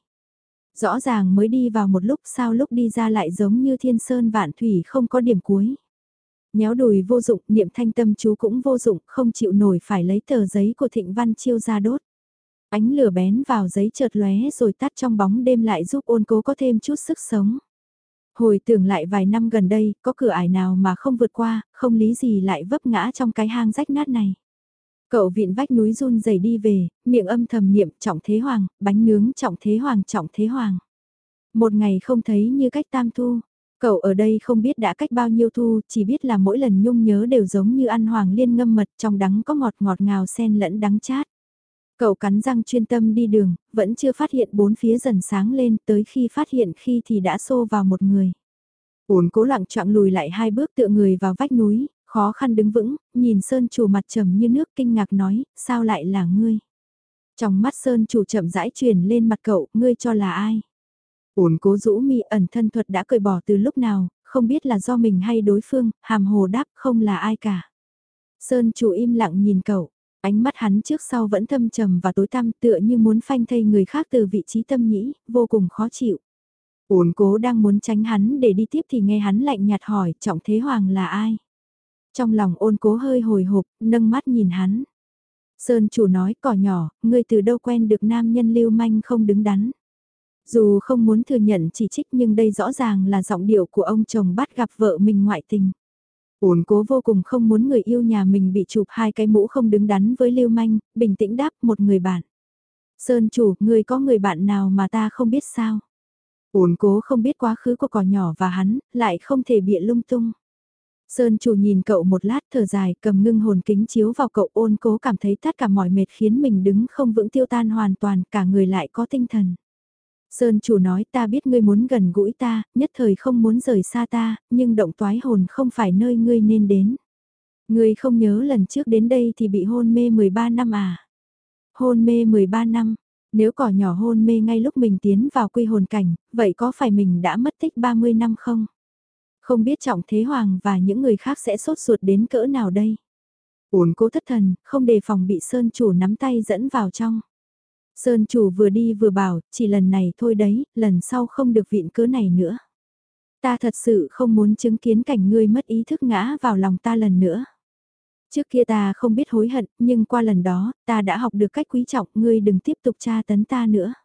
Rõ ràng mới đi vào một lúc sao lúc đi ra lại giống như thiên sơn vạn thủy không có điểm cuối. Nhéo đùi vô dụng, niệm thanh tâm chú cũng vô dụng, không chịu nổi phải lấy tờ giấy của Thịnh Văn Chiêu ra đốt. Ánh lửa bén vào giấy chợt lóe rồi tắt trong bóng đêm lại giúp ôn cố có thêm chút sức sống. Hồi tưởng lại vài năm gần đây, có cửa ải nào mà không vượt qua, không lý gì lại vấp ngã trong cái hang rách nát này. Cậu vịn vách núi run rẩy đi về, miệng âm thầm niệm trọng thế hoàng, bánh nướng trọng thế hoàng trọng thế hoàng. Một ngày không thấy như cách tam thu, cậu ở đây không biết đã cách bao nhiêu thu, chỉ biết là mỗi lần nhung nhớ đều giống như ăn hoàng liên ngâm mật trong đắng có ngọt ngọt ngào xen lẫn đắng chát. Cậu cắn răng chuyên tâm đi đường, vẫn chưa phát hiện bốn phía dần sáng lên tới khi phát hiện khi thì đã xô vào một người. Uốn cố lặng choạng lùi lại hai bước tựa người vào vách núi, Khó khăn đứng vững, nhìn Sơn chủ mặt trầm như nước kinh ngạc nói, sao lại là ngươi? Trong mắt Sơn chủ chậm rãi truyền lên mặt cậu, ngươi cho là ai? Ổn cố rũ mi ẩn thân thuật đã cởi bỏ từ lúc nào, không biết là do mình hay đối phương, hàm hồ đáp không là ai cả. Sơn chủ im lặng nhìn cậu, ánh mắt hắn trước sau vẫn thâm trầm và tối tăm tựa như muốn phanh thây người khác từ vị trí tâm nhĩ, vô cùng khó chịu. Ổn cố đang muốn tránh hắn để đi tiếp thì nghe hắn lạnh nhạt hỏi Trọng Thế Hoàng là ai? Trong lòng ôn cố hơi hồi hộp, nâng mắt nhìn hắn. Sơn chủ nói cỏ nhỏ, ngươi từ đâu quen được nam nhân lưu manh không đứng đắn. Dù không muốn thừa nhận chỉ trích nhưng đây rõ ràng là giọng điệu của ông chồng bắt gặp vợ mình ngoại tình. Ôn cố vô cùng không muốn người yêu nhà mình bị chụp hai cái mũ không đứng đắn với lưu manh, bình tĩnh đáp một người bạn. Sơn chủ, ngươi có người bạn nào mà ta không biết sao? Ôn cố không biết quá khứ của cỏ nhỏ và hắn, lại không thể bịa lung tung. Sơn chủ nhìn cậu một lát thở dài cầm ngưng hồn kính chiếu vào cậu ôn cố cảm thấy tất cả mỏi mệt khiến mình đứng không vững tiêu tan hoàn toàn cả người lại có tinh thần. Sơn chủ nói ta biết ngươi muốn gần gũi ta, nhất thời không muốn rời xa ta, nhưng động toái hồn không phải nơi ngươi nên đến. Ngươi không nhớ lần trước đến đây thì bị hôn mê mười ba năm à? Hôn mê mười ba năm, nếu cỏ nhỏ hôn mê ngay lúc mình tiến vào quy hồn cảnh, vậy có phải mình đã mất tích ba mươi năm không? Không biết Trọng Thế Hoàng và những người khác sẽ sốt ruột đến cỡ nào đây? Ổn cố thất thần, không đề phòng bị Sơn chủ nắm tay dẫn vào trong. Sơn chủ vừa đi vừa bảo, chỉ lần này thôi đấy, lần sau không được viện cớ này nữa. Ta thật sự không muốn chứng kiến cảnh ngươi mất ý thức ngã vào lòng ta lần nữa. Trước kia ta không biết hối hận, nhưng qua lần đó, ta đã học được cách quý trọng, ngươi đừng tiếp tục tra tấn ta nữa.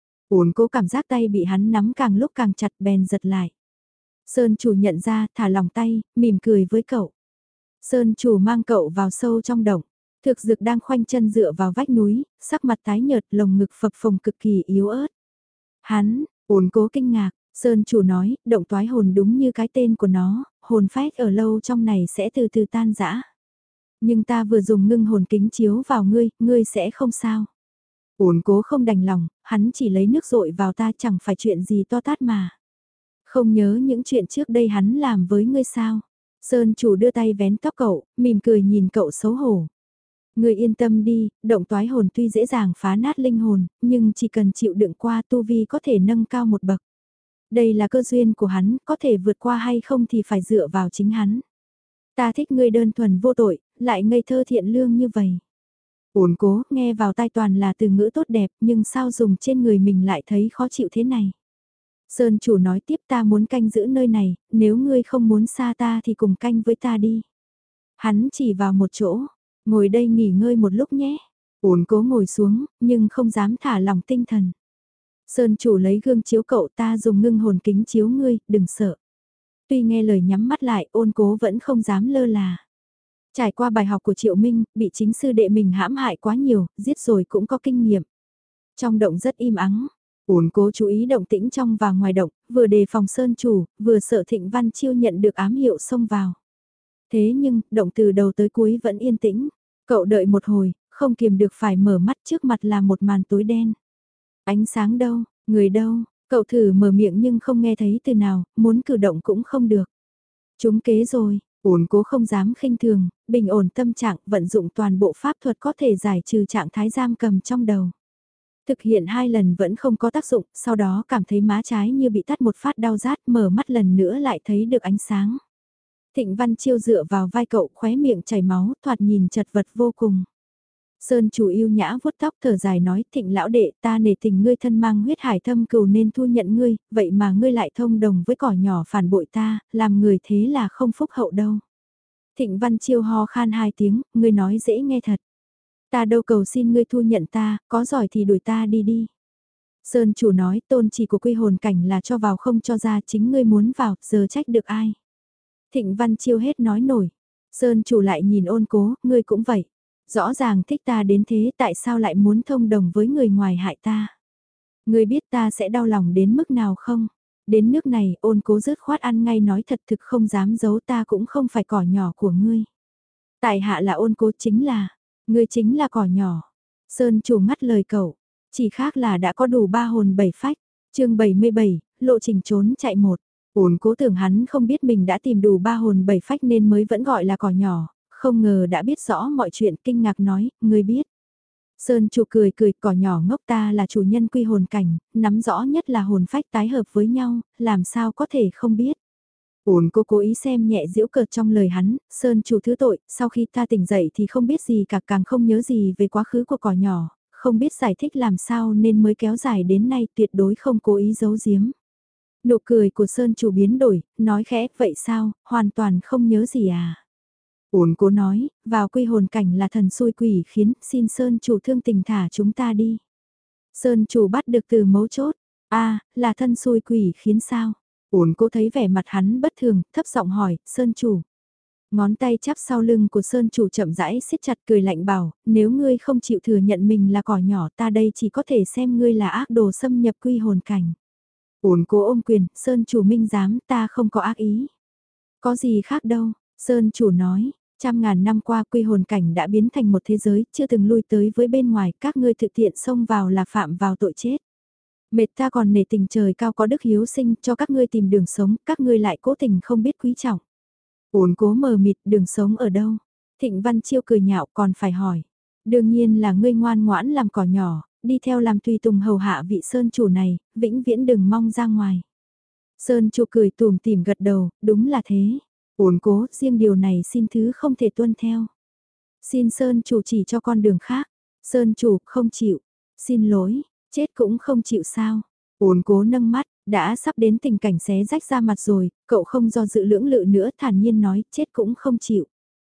Ổn cố cảm giác tay bị hắn nắm càng lúc càng chặt bèn giật lại. Sơn chủ nhận ra, thả lòng tay, mỉm cười với cậu. Sơn chủ mang cậu vào sâu trong động. Thực dực đang khoanh chân dựa vào vách núi, sắc mặt tái nhợt, lồng ngực phập phồng cực kỳ yếu ớt. Hắn, ổn cố kinh ngạc, Sơn chủ nói, động toái hồn đúng như cái tên của nó, hồn phách ở lâu trong này sẽ từ từ tan rã. Nhưng ta vừa dùng ngưng hồn kính chiếu vào ngươi, ngươi sẽ không sao. Ổn cố không đành lòng, hắn chỉ lấy nước rội vào ta chẳng phải chuyện gì to tát mà. Không nhớ những chuyện trước đây hắn làm với ngươi sao. Sơn chủ đưa tay vén tóc cậu, mỉm cười nhìn cậu xấu hổ. Ngươi yên tâm đi, động toái hồn tuy dễ dàng phá nát linh hồn, nhưng chỉ cần chịu đựng qua tu vi có thể nâng cao một bậc. Đây là cơ duyên của hắn, có thể vượt qua hay không thì phải dựa vào chính hắn. Ta thích ngươi đơn thuần vô tội, lại ngây thơ thiện lương như vậy. Ổn cố, nghe vào tai toàn là từ ngữ tốt đẹp, nhưng sao dùng trên người mình lại thấy khó chịu thế này. Sơn chủ nói tiếp ta muốn canh giữ nơi này, nếu ngươi không muốn xa ta thì cùng canh với ta đi. Hắn chỉ vào một chỗ, ngồi đây nghỉ ngơi một lúc nhé. Ổn cố ngồi xuống, nhưng không dám thả lòng tinh thần. Sơn chủ lấy gương chiếu cậu ta dùng ngưng hồn kính chiếu ngươi, đừng sợ. Tuy nghe lời nhắm mắt lại, ôn cố vẫn không dám lơ là. Trải qua bài học của Triệu Minh, bị chính sư đệ mình hãm hại quá nhiều, giết rồi cũng có kinh nghiệm. Trong động rất im ắng. Ổn cố chú ý động tĩnh trong và ngoài động, vừa đề phòng Sơn chủ, vừa sợ Thịnh Văn Chiêu nhận được ám hiệu xông vào. Thế nhưng, động từ đầu tới cuối vẫn yên tĩnh. Cậu đợi một hồi, không kiềm được phải mở mắt trước mặt là một màn tối đen. Ánh sáng đâu, người đâu, cậu thử mở miệng nhưng không nghe thấy từ nào, muốn cử động cũng không được. Chúng kế rồi, ổn cố không dám khinh thường, bình ổn tâm trạng, vận dụng toàn bộ pháp thuật có thể giải trừ trạng thái giam cầm trong đầu. Thực hiện hai lần vẫn không có tác dụng, sau đó cảm thấy má trái như bị tát một phát đau rát, mở mắt lần nữa lại thấy được ánh sáng. Thịnh Văn Chiêu dựa vào vai cậu, khóe miệng chảy máu, thoạt nhìn chật vật vô cùng. Sơn chủ yêu nhã vuốt tóc thở dài nói, Thịnh lão đệ, ta nể tình ngươi thân mang huyết hải thâm cừu nên thu nhận ngươi, vậy mà ngươi lại thông đồng với cỏ nhỏ phản bội ta, làm người thế là không phúc hậu đâu. Thịnh Văn Chiêu ho khan hai tiếng, ngươi nói dễ nghe thật. Ta đâu cầu xin ngươi thu nhận ta, có giỏi thì đuổi ta đi đi. Sơn chủ nói, tôn chỉ của quy hồn cảnh là cho vào không cho ra, chính ngươi muốn vào, giờ trách được ai. Thịnh Văn Chiêu hết nói nổi. Sơn chủ lại nhìn ôn cố, ngươi cũng vậy. Rõ ràng thích ta đến thế tại sao lại muốn thông đồng với người ngoài hại ta. Ngươi biết ta sẽ đau lòng đến mức nào không? Đến nước này ôn cố rớt khoát ăn ngay nói thật thực không dám giấu ta cũng không phải cỏ nhỏ của ngươi. Tại hạ là ôn cố chính là, ngươi chính là cỏ nhỏ. Sơn chủ ngắt lời cậu, chỉ khác là đã có đủ ba hồn bảy phách. Chương bảy mươi bảy, lộ trình trốn chạy một. Ôn cố tưởng hắn không biết mình đã tìm đủ ba hồn bảy phách nên mới vẫn gọi là cỏ nhỏ, không ngờ đã biết rõ mọi chuyện, kinh ngạc nói, ngươi biết. Sơn chủ cười cười, cỏ nhỏ ngốc, ta là chủ nhân quy hồn cảnh, nắm rõ nhất là hồn phách tái hợp với nhau, làm sao có thể không biết. Ôn cô cố ý xem nhẹ giễu cợt trong lời hắn, Sơn chủ thứ tội, sau khi ta tỉnh dậy thì không biết gì cả, càng không nhớ gì về quá khứ của cỏ nhỏ, không biết giải thích làm sao nên mới kéo dài đến nay, tuyệt đối không cố ý giấu giếm. Nụ cười của Sơn chủ biến đổi, nói khẽ, vậy sao, hoàn toàn không nhớ gì à? Ôn cố nói, vào quy hồn cảnh là thần xui quỷ khiến, xin Sơn chủ thương tình thả chúng ta đi. Sơn chủ bắt được từ mấu chốt, a là thân xui quỷ khiến sao? Ôn cố thấy vẻ mặt hắn bất thường, thấp giọng hỏi, Sơn chủ. Ngón tay chắp sau lưng của Sơn chủ chậm rãi siết chặt, cười lạnh bảo, nếu ngươi không chịu thừa nhận mình là cỏ nhỏ, ta đây chỉ có thể xem ngươi là ác đồ xâm nhập quy hồn cảnh. Ôn cố ôm quyền, Sơn chủ minh giám, ta không có ác ý. Có gì khác đâu, Sơn chủ nói, trăm ngàn năm qua quy hồn cảnh đã biến thành một thế giới, chưa từng lui tới với bên ngoài, các ngươi thực tiện xông vào là phạm vào tội chết. Mệt ta còn nể tình trời cao có đức hiếu sinh cho các ngươi tìm đường sống, các ngươi lại cố tình không biết quý trọng. Ôn cố mờ mịt, đường sống ở đâu? Thịnh Văn Chiêu cười nhạo còn phải hỏi. Đương nhiên là ngươi ngoan ngoãn làm cỏ nhỏ, đi theo làm tùy tùng hầu hạ vị Sơn chủ này, vĩnh viễn đừng mong ra ngoài. Sơn chủ cười tùm tìm gật đầu, đúng là thế. Ôn cố, riêng điều này xin thứ không thể tuân theo. Xin Sơn chủ chỉ cho con đường khác. Sơn chủ không chịu. Xin lỗi, chết cũng không chịu sao. Ôn cố nâng mắt, đã sắp đến tình cảnh xé rách ra mặt rồi, cậu không do dự lưỡng lự nữa, thản nhiên nói, chết cũng không chịu.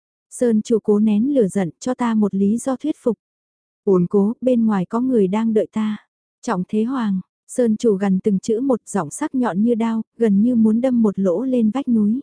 Sơn chủ cố nén lửa giận, cho ta một lý do thuyết phục. Ôn cố, bên ngoài có người đang đợi ta. Trọng Thế Hoàng, Sơn chủ gần từng chữ một, giọng sắc nhọn như đao, gần như muốn đâm một lỗ lên vách núi.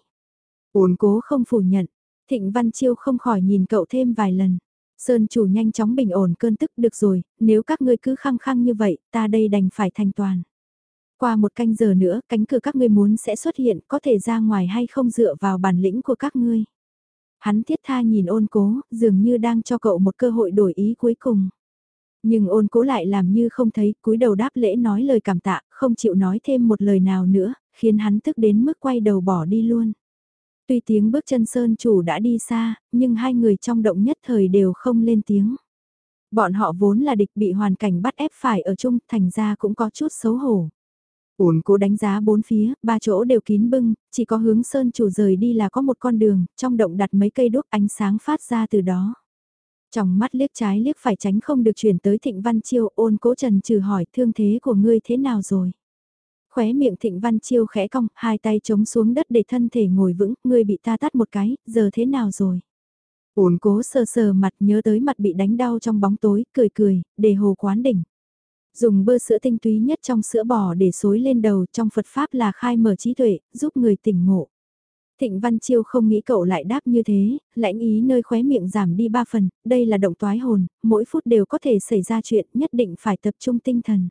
Ôn cố không phủ nhận, Thịnh Văn Chiêu không khỏi nhìn cậu thêm vài lần. Sơn chủ nhanh chóng bình ổn cơn tức, được rồi, nếu các ngươi cứ khăng khăng như vậy, ta đây đành phải thành toàn. Qua một canh giờ nữa, cánh cửa các ngươi muốn sẽ xuất hiện, có thể ra ngoài hay không dựa vào bản lĩnh của các ngươi. Hắn thiết tha nhìn ôn cố, dường như đang cho cậu một cơ hội đổi ý cuối cùng. Nhưng ôn cố lại làm như không thấy, cúi đầu đáp lễ nói lời cảm tạ, không chịu nói thêm một lời nào nữa, khiến hắn tức đến mức quay đầu bỏ đi luôn. Tuy tiếng bước chân Sơn chủ đã đi xa, nhưng hai người trong động nhất thời đều không lên tiếng. Bọn họ vốn là địch bị hoàn cảnh bắt ép phải ở chung, thành ra cũng có chút xấu hổ. Ôn cố đánh giá bốn phía, ba chỗ đều kín bưng, chỉ có hướng Sơn chủ rời đi là có một con đường, trong động đặt mấy cây đuốc ánh sáng phát ra từ đó. Trong mắt liếc trái liếc phải tránh không được chuyển tới Thịnh Văn Chiêu, ôn cố trần trừ hỏi thương thế của ngươi thế nào rồi. Khóe miệng Thịnh Văn Chiêu khẽ cong, hai tay chống xuống đất để thân thể ngồi vững, ngươi bị ta tát một cái, giờ thế nào rồi. Ôn cố sờ sờ mặt nhớ tới mặt bị đánh đau trong bóng tối, cười cười, để hồ quán đỉnh. Dùng bơ sữa tinh túy nhất trong sữa bò để xối lên đầu, trong Phật Pháp là khai mở trí tuệ, giúp người tỉnh ngộ. Thịnh Văn Chiêu không nghĩ cậu lại đáp như thế, lãnh ý nơi khóe miệng giảm đi ba phần, đây là động toái hồn, mỗi phút đều có thể xảy ra chuyện, nhất định phải tập trung tinh thần.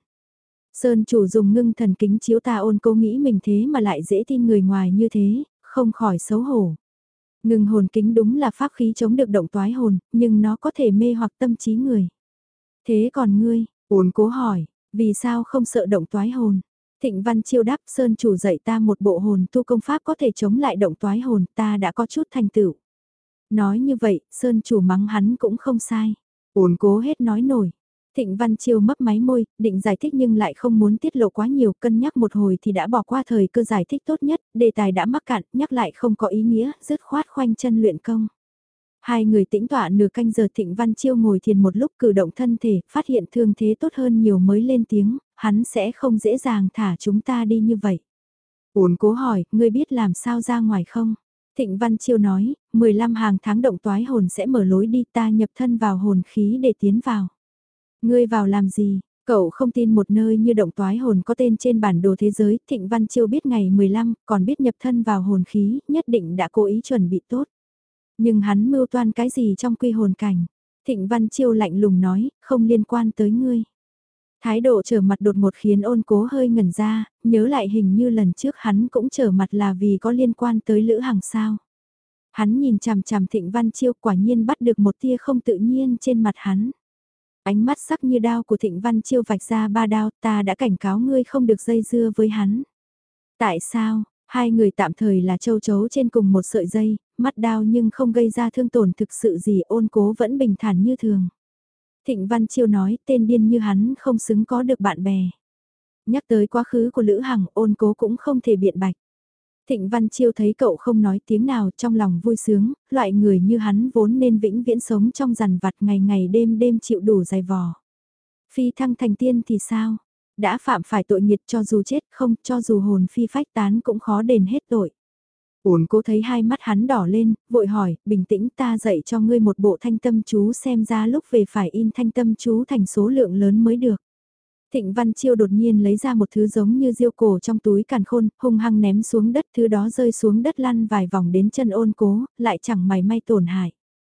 Sơn chủ dùng ngưng thần kính chiếu ta, ôn cố nghĩ mình thế mà lại dễ tin người ngoài như thế, không khỏi xấu hổ. Ngưng hồn kính đúng là pháp khí chống được động toái hồn, nhưng nó có thể mê hoặc tâm trí người. Thế còn ngươi, ôn cố hỏi, vì sao không sợ động toái hồn? Thịnh Văn Chiêu đáp, Sơn chủ dạy ta một bộ hồn tu công pháp có thể chống lại động toái hồn, ta đã có chút thành tựu. Nói như vậy, Sơn chủ mắng hắn cũng không sai. Ôn cố hết nói nổi. Thịnh Văn Chiêu mấp máy môi, định giải thích nhưng lại không muốn tiết lộ quá nhiều, cân nhắc một hồi thì đã bỏ qua thời cơ giải thích tốt nhất, đề tài đã mắc cạn, nhắc lại không có ý nghĩa, dứt khoát khoanh chân luyện công. Hai người tĩnh tọa nửa canh giờ, Thịnh Văn Chiêu ngồi thiền một lúc, cử động thân thể, phát hiện thương thế tốt hơn nhiều mới lên tiếng, hắn sẽ không dễ dàng thả chúng ta đi như vậy. Ôn cố hỏi, ngươi biết làm sao ra ngoài không? Thịnh Văn Chiêu nói, mười lăm hàng tháng động toái hồn sẽ mở lối đi, ta nhập thân vào hồn khí để tiến vào. Ngươi vào làm gì? Cậu không tin một nơi như động toái hồn có tên trên bản đồ thế giới, Thịnh Văn Chiêu biết ngày mười lăm, còn biết nhập thân vào hồn khí, nhất định đã cố ý chuẩn bị tốt. Nhưng hắn mưu toan cái gì trong quy hồn cảnh? Thịnh Văn Chiêu lạnh lùng nói, không liên quan tới ngươi. Thái độ trở mặt đột ngột khiến ôn cố hơi ngẩn ra, nhớ lại hình như lần trước hắn cũng trở mặt là vì có liên quan tới Lữ Hằng sao. Hắn nhìn chằm chằm Thịnh Văn Chiêu, quả nhiên bắt được một tia không tự nhiên trên mặt hắn. Ánh mắt sắc như đao của Thịnh Văn Chiêu vạch ra ba đao, ta đã cảnh cáo ngươi không được dây dưa với hắn. Tại sao? Hai người tạm thời là châu chấu trên cùng một sợi dây, mắt đao nhưng không gây ra thương tổn thực sự gì, Ôn Cố vẫn bình thản như thường. Thịnh Văn Chiêu nói tên điên như hắn không xứng có được bạn bè. Nhắc tới quá khứ của Lữ Hằng, Ôn Cố cũng không thể biện bạch. Thịnh Văn Chiêu thấy cậu không nói tiếng nào, trong lòng vui sướng, loại người như hắn vốn nên vĩnh viễn sống trong rằn vặt, ngày ngày đêm đêm chịu đủ dày vò. Phi thăng thành tiên thì sao? Đã phạm phải tội nghiệt, cho dù chết không, cho dù hồn phi phách tán cũng khó đền hết tội. Ôn Cố thấy hai mắt hắn đỏ lên, vội hỏi, bình tĩnh, ta dạy cho ngươi một bộ thanh tâm chú, xem ra lúc về phải in thanh tâm chú thành số lượng lớn mới được. Thịnh Văn Chiêu đột nhiên lấy ra một thứ giống như diêu cổ trong túi càn khôn, hung hăng ném xuống đất, thứ đó rơi xuống đất lăn vài vòng đến chân Ôn Cố, lại chẳng mảy may tổn hại.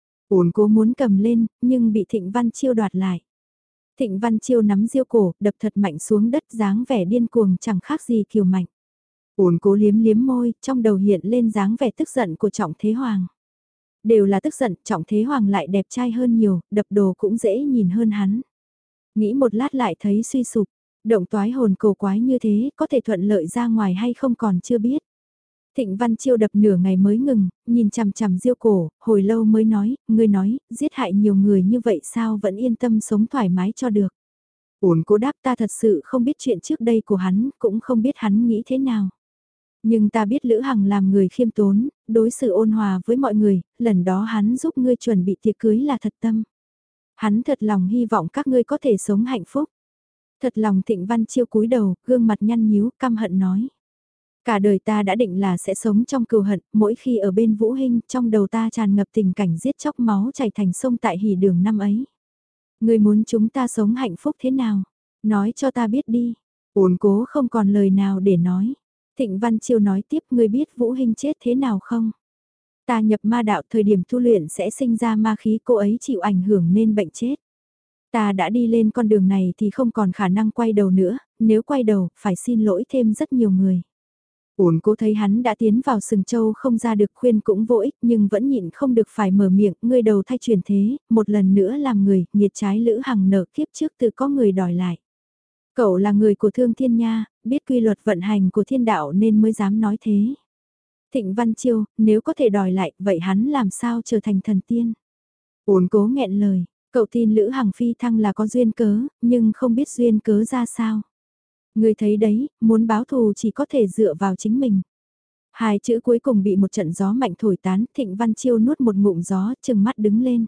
Ôn Cố muốn cầm lên, nhưng bị Thịnh Văn Chiêu đoạt lại. Thịnh Văn Chiêu nắm diêu cổ, đập thật mạnh xuống đất, dáng vẻ điên cuồng chẳng khác gì Kiều Mạnh. Ôn Cố liếm liếm môi, trong đầu hiện lên dáng vẻ tức giận của Trọng Thế Hoàng. Đều là tức giận, Trọng Thế Hoàng lại đẹp trai hơn nhiều, đập đồ cũng dễ nhìn hơn hắn. Nghĩ một lát lại thấy suy sụp, động toái hồn cổ quái như thế, có thể thuận lợi ra ngoài hay không còn chưa biết. Thịnh Văn Chiêu đập nửa ngày mới ngừng, nhìn chằm chằm diêu cổ, hồi lâu mới nói, ngươi nói, giết hại nhiều người như vậy sao vẫn yên tâm sống thoải mái cho được. Ôn Cố đáp, ta thật sự không biết chuyện trước đây của hắn, cũng không biết hắn nghĩ thế nào. Nhưng ta biết Lữ Hằng làm người khiêm tốn, đối xử ôn hòa với mọi người, lần đó hắn giúp ngươi chuẩn bị tiệc cưới là thật tâm. Hắn thật lòng hy vọng các ngươi có thể sống hạnh phúc. Thật lòng Thịnh Văn Chiêu cúi đầu, gương mặt nhăn nhíu, căm hận nói. Cả đời ta đã định là sẽ sống trong cừu hận, mỗi khi ở bên Vũ Hinh, trong đầu ta tràn ngập tình cảnh giết chóc máu chảy thành sông tại hỉ đường năm ấy. Ngươi muốn chúng ta sống hạnh phúc thế nào? Nói cho ta biết đi. Ôn Cố không còn lời nào để nói. Thịnh Văn Chiêu nói tiếp, ngươi biết Vũ Hinh chết thế nào không? Ta nhập ma đạo, thời điểm tu luyện sẽ sinh ra ma khí, cô ấy chịu ảnh hưởng nên bệnh chết. Ta đã đi lên con đường này thì không còn khả năng quay đầu nữa, nếu quay đầu, phải xin lỗi thêm rất nhiều người. Ôn Cố thấy hắn đã tiến vào sừng châu không ra được, khuyên cũng vô ích, nhưng vẫn nhịn không được phải mở miệng, ngươi đầu thai chuyển thế, một lần nữa làm người, nghiệt trái Lữ Hằng nợ kiếp trước tự có người đòi lại. Cậu là người của Thương Thiên Nha, biết quy luật vận hành của thiên đạo nên mới dám nói thế. Thịnh Văn Chiêu, nếu có thể đòi lại, vậy hắn làm sao trở thành thần tiên? Ôn Cố nghẹn lời, cậu tin Lữ Hằng phi thăng là có duyên cớ, nhưng không biết duyên cớ ra sao. Người thấy đấy, muốn báo thù chỉ có thể dựa vào chính mình. Hai chữ cuối cùng bị một trận gió mạnh thổi tán, Thịnh Văn Chiêu nuốt một ngụm gió, chừng mắt đứng lên.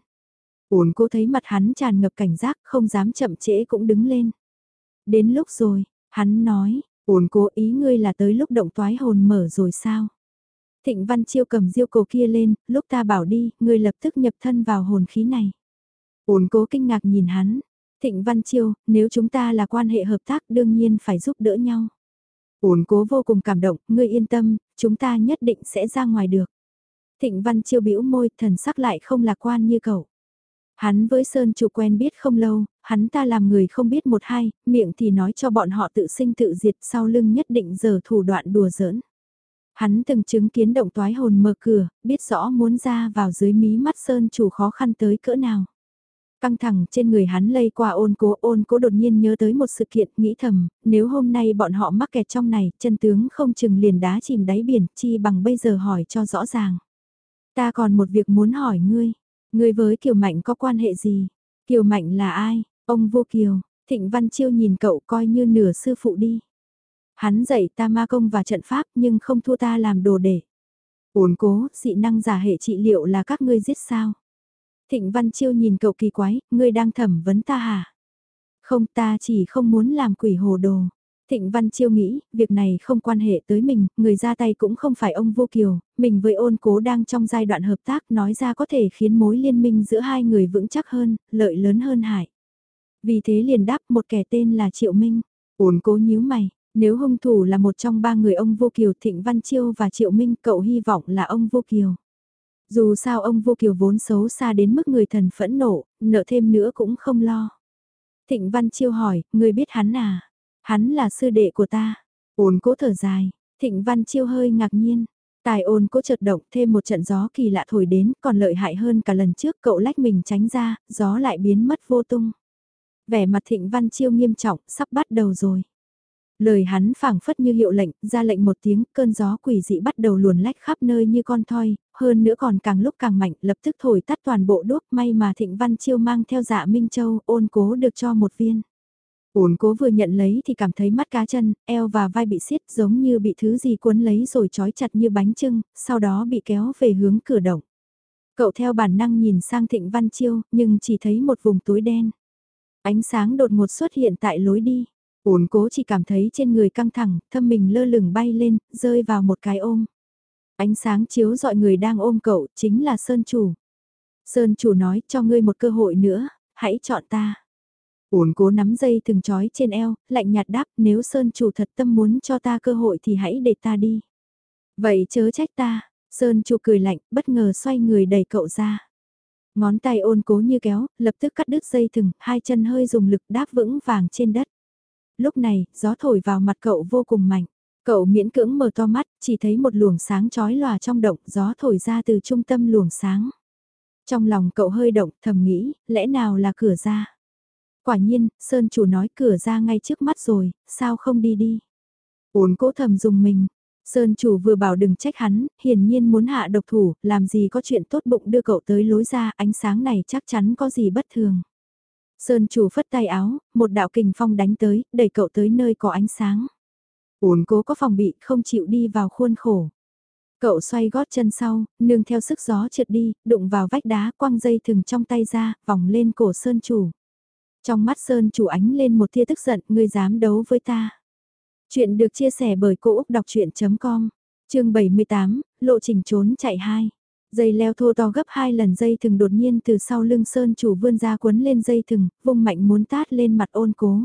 Ôn Cố thấy mặt hắn tràn ngập cảnh giác, không dám chậm trễ cũng đứng lên. Đến lúc rồi, hắn nói, Ôn Cố, ý ngươi là tới lúc động toái hồn mở rồi sao? Thịnh Văn Chiêu cầm diêu cổ kia lên, lúc ta bảo đi, ngươi lập tức nhập thân vào hồn khí này. Ôn Cố kinh ngạc nhìn hắn. Thịnh Văn Chiêu, nếu chúng ta là quan hệ hợp tác đương nhiên phải giúp đỡ nhau. Ôn Cố vô cùng cảm động, ngươi yên tâm, chúng ta nhất định sẽ ra ngoài được. Thịnh Văn Chiêu bĩu môi, thần sắc lại không lạc quan như cậu. Hắn với Sơn chủ quen biết không lâu, hắn ta làm người không biết một hai, miệng thì nói cho bọn họ tự sinh tự diệt, sau lưng nhất định giở thủ đoạn đùa giỡn. Hắn từng chứng kiến động toái hồn mở cửa, biết rõ muốn ra vào dưới mí mắt Sơn chủ khó khăn tới cỡ nào. Căng thẳng trên người hắn lây qua Ôn Cố, Ôn Cố đột nhiên nhớ tới một sự kiện, nghĩ thầm, nếu hôm nay bọn họ mắc kẹt trong này, chân tướng không chừng liền đá chìm đáy biển, chi bằng bây giờ hỏi cho rõ ràng. Ta còn một việc muốn hỏi ngươi, ngươi với Kiều Mạnh có quan hệ gì? Kiều Mạnh là ai? Ông Vô Kiều. Thịnh Văn Chiêu nhìn cậu coi như nửa sư phụ đi. Hắn dạy ta ma công và trận pháp nhưng không thua ta làm đồ để. Ôn Cố, dị năng giả hệ trị liệu là các ngươi giết sao? Thịnh Văn Chiêu nhìn cậu kỳ quái, ngươi đang thẩm vấn ta hả? Không, ta chỉ không muốn làm quỷ hồ đồ. Thịnh Văn Chiêu nghĩ, việc này không quan hệ tới mình, người ra tay cũng không phải ông Vô Kiều, mình với Ôn Cố đang trong giai đoạn hợp tác, nói ra có thể khiến mối liên minh giữa hai người vững chắc hơn, lợi lớn hơn hại. Vì thế liền đáp một kẻ tên là Triệu Minh. Ôn Cố nhíu mày, nếu hung thủ là một trong ba người ông Vô Kiều, Thịnh Văn Chiêu và Triệu Minh, cậu hy vọng là ông Vô Kiều. Dù sao ông Vô Kiều vốn xấu xa đến mức người thần phẫn nộ, nợ thêm nữa cũng không lo. Thịnh Văn Chiêu hỏi, ngươi biết hắn à? Hắn là sư đệ của ta. Ôn Cố thở dài, Thịnh Văn Chiêu hơi ngạc nhiên. Tài Ôn Cố chợt động, thêm một trận gió kỳ lạ thổi đến, còn lợi hại hơn cả lần trước, cậu lách mình tránh ra, gió lại biến mất vô tung. Vẻ mặt Thịnh Văn Chiêu nghiêm trọng, sắp bắt đầu rồi. Lời hắn phảng phất như hiệu lệnh, ra lệnh một tiếng, cơn gió quỷ dị bắt đầu luồn lách khắp nơi như con thoi, hơn nữa còn càng lúc càng mạnh, lập tức thổi tắt toàn bộ đuốc, may mà Thịnh Văn Chiêu mang theo Dạ Minh Châu, Ôn Cố được cho một viên. Ôn Cố vừa nhận lấy thì cảm thấy mắt cá chân, eo và vai bị siết giống như bị thứ gì cuốn lấy rồi trói chặt như bánh chưng, sau đó bị kéo về hướng cửa động. Cậu theo bản năng nhìn sang Thịnh Văn Chiêu, nhưng chỉ thấy một vùng túi đen. Ánh sáng đột ngột xuất hiện tại lối đi. Ôn Cố chỉ cảm thấy trên người căng thẳng, thâm mình lơ lửng bay lên, rơi vào một cái ôm. Ánh sáng chiếu dọi người đang ôm cậu, chính là Sơn Chủ. Sơn Chủ nói, cho ngươi một cơ hội nữa, hãy chọn ta. Ôn Cố nắm dây thừng trói trên eo, lạnh nhạt đáp, nếu Sơn Chủ thật tâm muốn cho ta cơ hội thì hãy để ta đi. Vậy chớ trách ta, Sơn Chủ cười lạnh, bất ngờ xoay người đẩy cậu ra. Ngón tay Ôn Cố như kéo, lập tức cắt đứt dây thừng, hai chân hơi dùng lực đáp vững vàng trên đất. Lúc này, gió thổi vào mặt cậu vô cùng mạnh. Cậu miễn cưỡng mở to mắt, chỉ thấy một luồng sáng chói lòa trong động, gió thổi ra từ trung tâm luồng sáng. Trong lòng cậu hơi động, thầm nghĩ, lẽ nào là cửa ra? Quả nhiên, Sơn Chủ nói cửa ra ngay trước mắt rồi, sao không đi đi? Ôn Cố thầm dùng mình. Sơn Chủ vừa bảo đừng trách hắn, hiển nhiên muốn hạ độc thủ, làm gì có chuyện tốt bụng đưa cậu tới lối ra, ánh sáng này chắc chắn có gì bất thường. Sơn Chủ phất tay áo, một đạo kình phong đánh tới, đẩy cậu tới nơi có ánh sáng. Ôn Cố có phòng bị, không chịu đi vào khuôn khổ. Cậu xoay gót chân sau, nương theo sức gió trượt đi, đụng vào vách đá, quăng dây thừng trong tay ra, vòng lên cổ Sơn Chủ. Trong mắt Sơn Chủ ánh lên một tia tức giận, ngươi dám đấu với ta. Chuyện được chia sẻ bởi Cô Úc Đọc Chuyện com, chương bảy mươi tám, lộ trình trốn chạy hai. Dây leo thô to gấp hai lần dây thừng đột nhiên từ sau lưng Sơn Chủ vươn ra quấn lên dây thừng, vung mạnh muốn tát lên mặt Ôn Cố.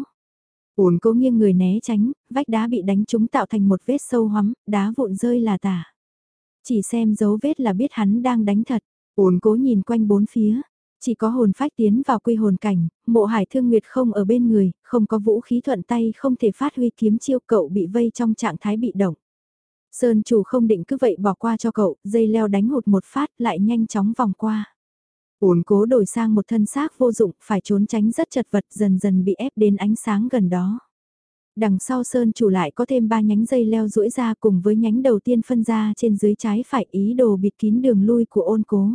Ôn Cố nghiêng người né tránh, vách đá bị đánh trúng tạo thành một vết sâu hoắm, đá vụn rơi là tả. Chỉ xem dấu vết là biết hắn đang đánh thật. Ôn Cố nhìn quanh bốn phía, chỉ có hồn phách tiến vào quy hồn cảnh, Mộ Hải Thương Nguyệt không ở bên người, không có vũ khí thuận tay không thể phát huy kiếm chiêu, cậu bị vây trong trạng thái bị động. Sơn Chủ không định cứ vậy bỏ qua cho cậu, dây leo đánh hụt một phát lại nhanh chóng vòng qua. Ôn Cố đổi sang một thân xác vô dụng, phải trốn tránh rất chật vật, dần dần bị ép đến ánh sáng gần đó. Đằng sau Sơn Chủ lại có thêm ba nhánh dây leo duỗi ra cùng với nhánh đầu tiên phân ra trên dưới trái phải, ý đồ bịt kín đường lui của Ôn Cố.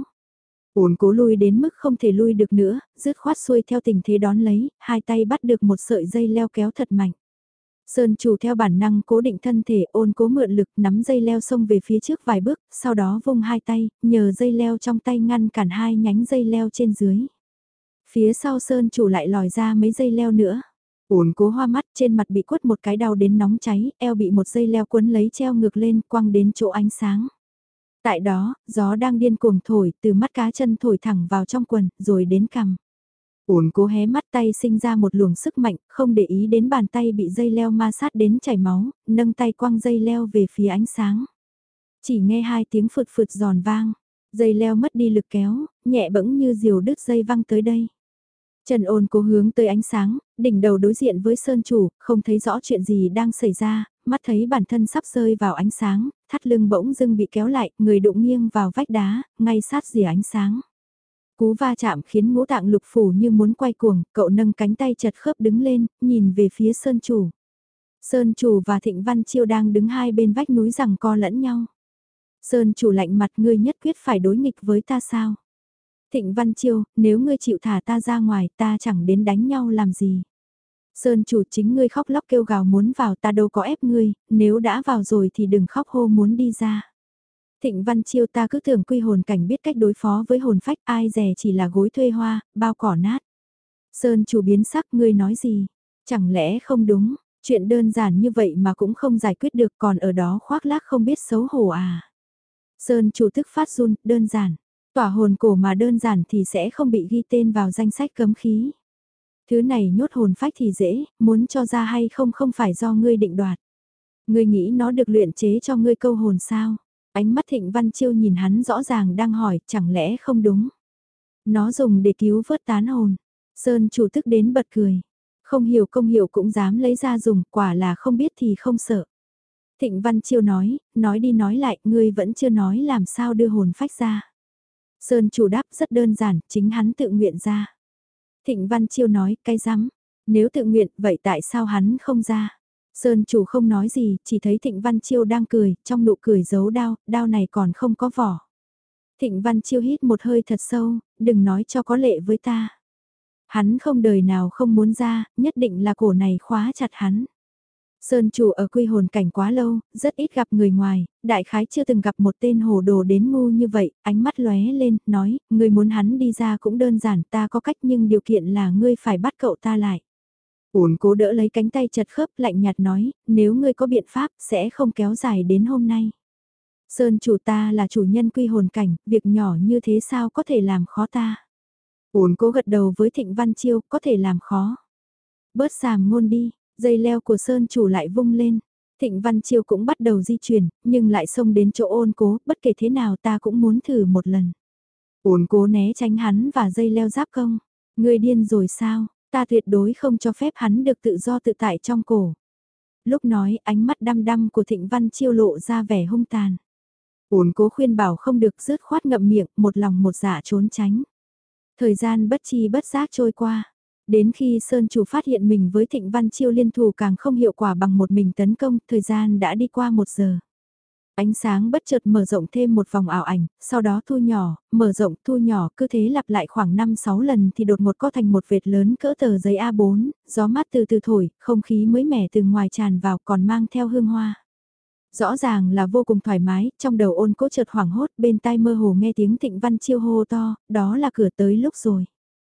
Ôn Cố lui đến mức không thể lui được nữa, dứt khoát xuôi theo tình thế đón lấy, hai tay bắt được một sợi dây leo kéo thật mạnh. Sơn Chủ theo bản năng cố định thân thể, Ôn Cố mượn lực nắm dây leo xông về phía trước vài bước, sau đó vung hai tay, nhờ dây leo trong tay ngăn cản hai nhánh dây leo trên dưới. Phía sau Sơn Chủ lại lòi ra mấy dây leo nữa. Ôn Cố hoa mắt, trên mặt bị quất một cái đau đến nóng cháy, eo bị một dây leo quấn lấy treo ngược lên, quăng đến chỗ ánh sáng. Tại đó, gió đang điên cuồng thổi, từ mắt cá chân thổi thẳng vào trong quần, rồi đến cằm. Ôn Cố hé mắt, tay sinh ra một luồng sức mạnh, không để ý đến bàn tay bị dây leo ma sát đến chảy máu, nâng tay quăng dây leo về phía ánh sáng. Chỉ nghe hai tiếng phượt phượt giòn vang, dây leo mất đi lực kéo, nhẹ bẫng như diều đứt dây văng tới đây. Trần Ôn Cố hướng tới ánh sáng, đỉnh đầu đối diện với Sơn Chủ, không thấy rõ chuyện gì đang xảy ra, mắt thấy bản thân sắp rơi vào ánh sáng, thắt lưng bỗng dưng bị kéo lại, người đụng nghiêng vào vách đá, ngay sát rìa ánh sáng. Cú va chạm khiến ngũ tạng lục phủ như muốn quay cuồng, cậu nâng cánh tay chật khớp đứng lên, nhìn về phía Sơn Chủ. Sơn Chủ và Thịnh Văn Chiêu đang đứng hai bên vách núi giằng co lẫn nhau. Sơn Chủ lạnh mặt, ngươi nhất quyết phải đối nghịch với ta sao? Thịnh Văn Chiêu, nếu ngươi chịu thả ta ra ngoài, ta chẳng đến đánh nhau làm gì. Sơn Chủ, chính ngươi khóc lóc kêu gào muốn vào, ta đâu có ép ngươi, nếu đã vào rồi thì đừng khóc hô muốn đi ra. Thịnh Văn Chiêu, ta cứ tưởng quy hồn cảnh biết cách đối phó với hồn phách, ai dè chỉ là gối thuê hoa, bao cỏ nát. Sơn Chủ biến sắc, ngươi nói gì? Chẳng lẽ không đúng, chuyện đơn giản như vậy mà cũng không giải quyết được, còn ở đó khoác lác không biết xấu hổ à? Sơn Chủ tức phát run, đơn giản. Tỏa hồn cổ mà đơn giản thì sẽ không bị ghi tên vào danh sách cấm khí. Thứ này nhốt hồn phách thì dễ, muốn cho ra hay không không phải do ngươi định đoạt. Ngươi nghĩ nó được luyện chế cho ngươi câu hồn sao? Ánh mắt Thịnh Văn Chiêu nhìn hắn rõ ràng đang hỏi, chẳng lẽ không đúng? Nó dùng để cứu vớt tán hồn. Sơn Chủ tức đến bật cười. Không hiểu công hiệu cũng dám lấy ra dùng, quả là không biết thì không sợ. Thịnh Văn Chiêu nói, nói đi nói lại, ngươi vẫn chưa nói làm sao đưa hồn phách ra. Sơn Chủ đáp rất đơn giản, chính hắn tự nguyện ra. Thịnh Văn Chiêu nói, cái rắm, nếu tự nguyện, vậy tại sao hắn không ra? Sơn chủ không nói gì, chỉ thấy Thịnh Văn Chiêu đang cười, trong nụ cười giấu đao, đao này còn không có vỏ. Thịnh Văn Chiêu hít một hơi thật sâu, đừng nói cho có lệ với ta. Hắn không đời nào không muốn ra, nhất định là cổ này khóa chặt hắn. Sơn chủ ở quy hồn cảnh quá lâu, rất ít gặp người ngoài, đại khái chưa từng gặp một tên hồ đồ đến ngu như vậy, ánh mắt lóe lên, nói, người muốn hắn đi ra cũng đơn giản, ta có cách nhưng điều kiện là ngươi phải bắt cậu ta lại. Uốn cố đỡ lấy cánh tay chật khớp lạnh nhạt nói, nếu ngươi có biện pháp sẽ không kéo dài đến hôm nay. Sơn chủ ta là chủ nhân quy hồn cảnh, việc nhỏ như thế sao có thể làm khó ta. Uốn cố gật đầu với Thịnh Văn Chiêu, có thể làm khó. Bớt sàm ngôn đi, dây leo của Sơn chủ lại vung lên. Thịnh Văn Chiêu cũng bắt đầu di chuyển, nhưng lại xông đến chỗ ôn cố, bất kể thế nào ta cũng muốn thử một lần. Ôn cố né tránh hắn và dây leo giáp công. Ngươi điên rồi sao, ta tuyệt đối không cho phép hắn được tự do tự tại trong cổ. Lúc nói ánh mắt đăm đăm của Thịnh Văn Chiêu lộ ra vẻ hung tàn. Ôn cố khuyên bảo không được dứt khoát ngậm miệng, một lòng một dạ trốn tránh. Thời gian bất chi bất giác trôi qua. Đến khi Sơn chủ phát hiện mình với Thịnh Văn Chiêu liên thủ càng không hiệu quả bằng một mình tấn công, thời gian đã đi qua một giờ. Ánh sáng bất chợt mở rộng thêm một vòng ảo ảnh, sau đó thu nhỏ, mở rộng, thu nhỏ, cứ thế lặp lại khoảng năm sáu lần thì đột ngột có thành một vệt lớn cỡ tờ giấy A bốn, gió mát từ từ thổi, không khí mới mẻ từ ngoài tràn vào còn mang theo hương hoa. Rõ ràng là vô cùng thoải mái, trong đầu ôn cố chợt hoảng hốt, bên tai mơ hồ nghe tiếng Thịnh Văn Chiêu hô to, đó là cửa tới lúc rồi.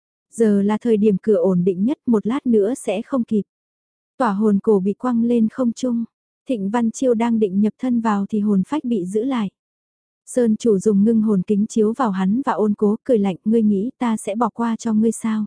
Giờ là thời điểm cửa ổn định nhất, một lát nữa sẽ không kịp. Tỏa hồn cổ bị quăng lên không trung, Thịnh Văn Chiêu đang định nhập thân vào thì hồn phách bị giữ lại. Sơn chủ dùng ngưng hồn kính chiếu vào hắn và ôn cố cười lạnh, ngươi nghĩ ta sẽ bỏ qua cho ngươi sao?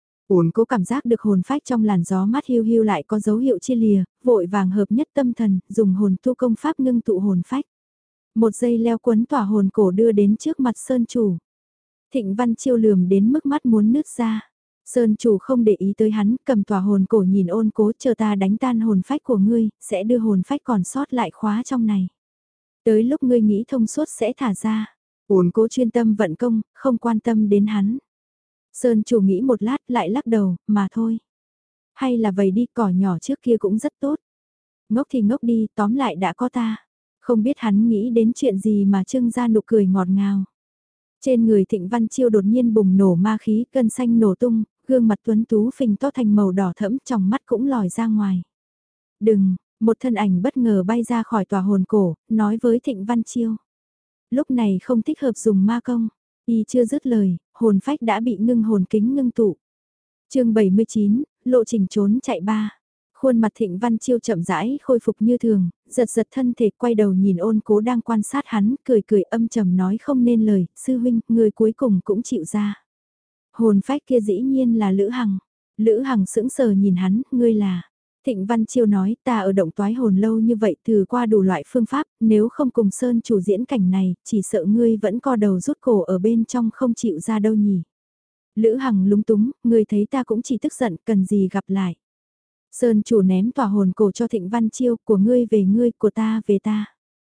Ôn cố cảm giác được hồn phách trong làn gió mát hiu hiu lại có dấu hiệu chia lìa, vội vàng hợp nhất tâm thần, dùng hồn tu công pháp ngưng tụ hồn phách. Một dây leo quấn tỏa hồn cổ đưa đến trước mặt Sơn chủ. Thịnh Văn Chiêu lườm đến mức mắt muốn nứt ra. Sơn chủ không để ý tới hắn, cầm tỏa hồn cổ nhìn ôn cố, chờ ta đánh tan hồn phách của ngươi, sẽ đưa hồn phách còn sót lại khóa trong này. Tới lúc ngươi nghĩ thông suốt sẽ thả ra. Ôn cố chuyên tâm vận công, không quan tâm đến hắn. Sơn chủ nghĩ một lát lại lắc đầu, mà thôi. Hay là vậy đi, cỏ nhỏ trước kia cũng rất tốt. Ngốc thì ngốc đi, tóm lại đã có ta. Không biết hắn nghĩ đến chuyện gì mà trưng ra nụ cười ngọt ngào. Trên người Thịnh Văn Chiêu đột nhiên bùng nổ ma khí, cân xanh nổ tung, gương mặt tuấn tú phình to thành màu đỏ thẫm, trong mắt cũng lòi ra ngoài. Đừng, một thân ảnh bất ngờ bay ra khỏi tòa hồn cổ, nói với Thịnh Văn Chiêu. Lúc này không thích hợp dùng ma công, y chưa dứt lời, hồn phách đã bị ngưng hồn kính ngưng tụ. Chương bảy mươi chín, lộ trình trốn chạy ba. Khuôn mặt Thịnh Văn Chiêu chậm rãi khôi phục như thường, giật giật thân thể quay đầu nhìn ôn cố đang quan sát hắn, cười cười âm trầm nói không nên lời, sư huynh, người cuối cùng cũng chịu ra. Hồn phách kia dĩ nhiên là Lữ Hằng. Lữ Hằng sững sờ nhìn hắn, ngươi là. Thịnh Văn Chiêu nói ta ở động toái hồn lâu như vậy thử qua đủ loại phương pháp, nếu không cùng Sơn chủ diễn cảnh này, chỉ sợ ngươi vẫn co đầu rút cổ ở bên trong không chịu ra đâu nhỉ. Lữ Hằng lúng túng, ngươi thấy ta cũng chỉ tức giận, cần gì gặp lại. Sơn chủ ném tỏa hồn cổ cho Thịnh Văn Chiêu, của ngươi về ngươi, của ta về ta.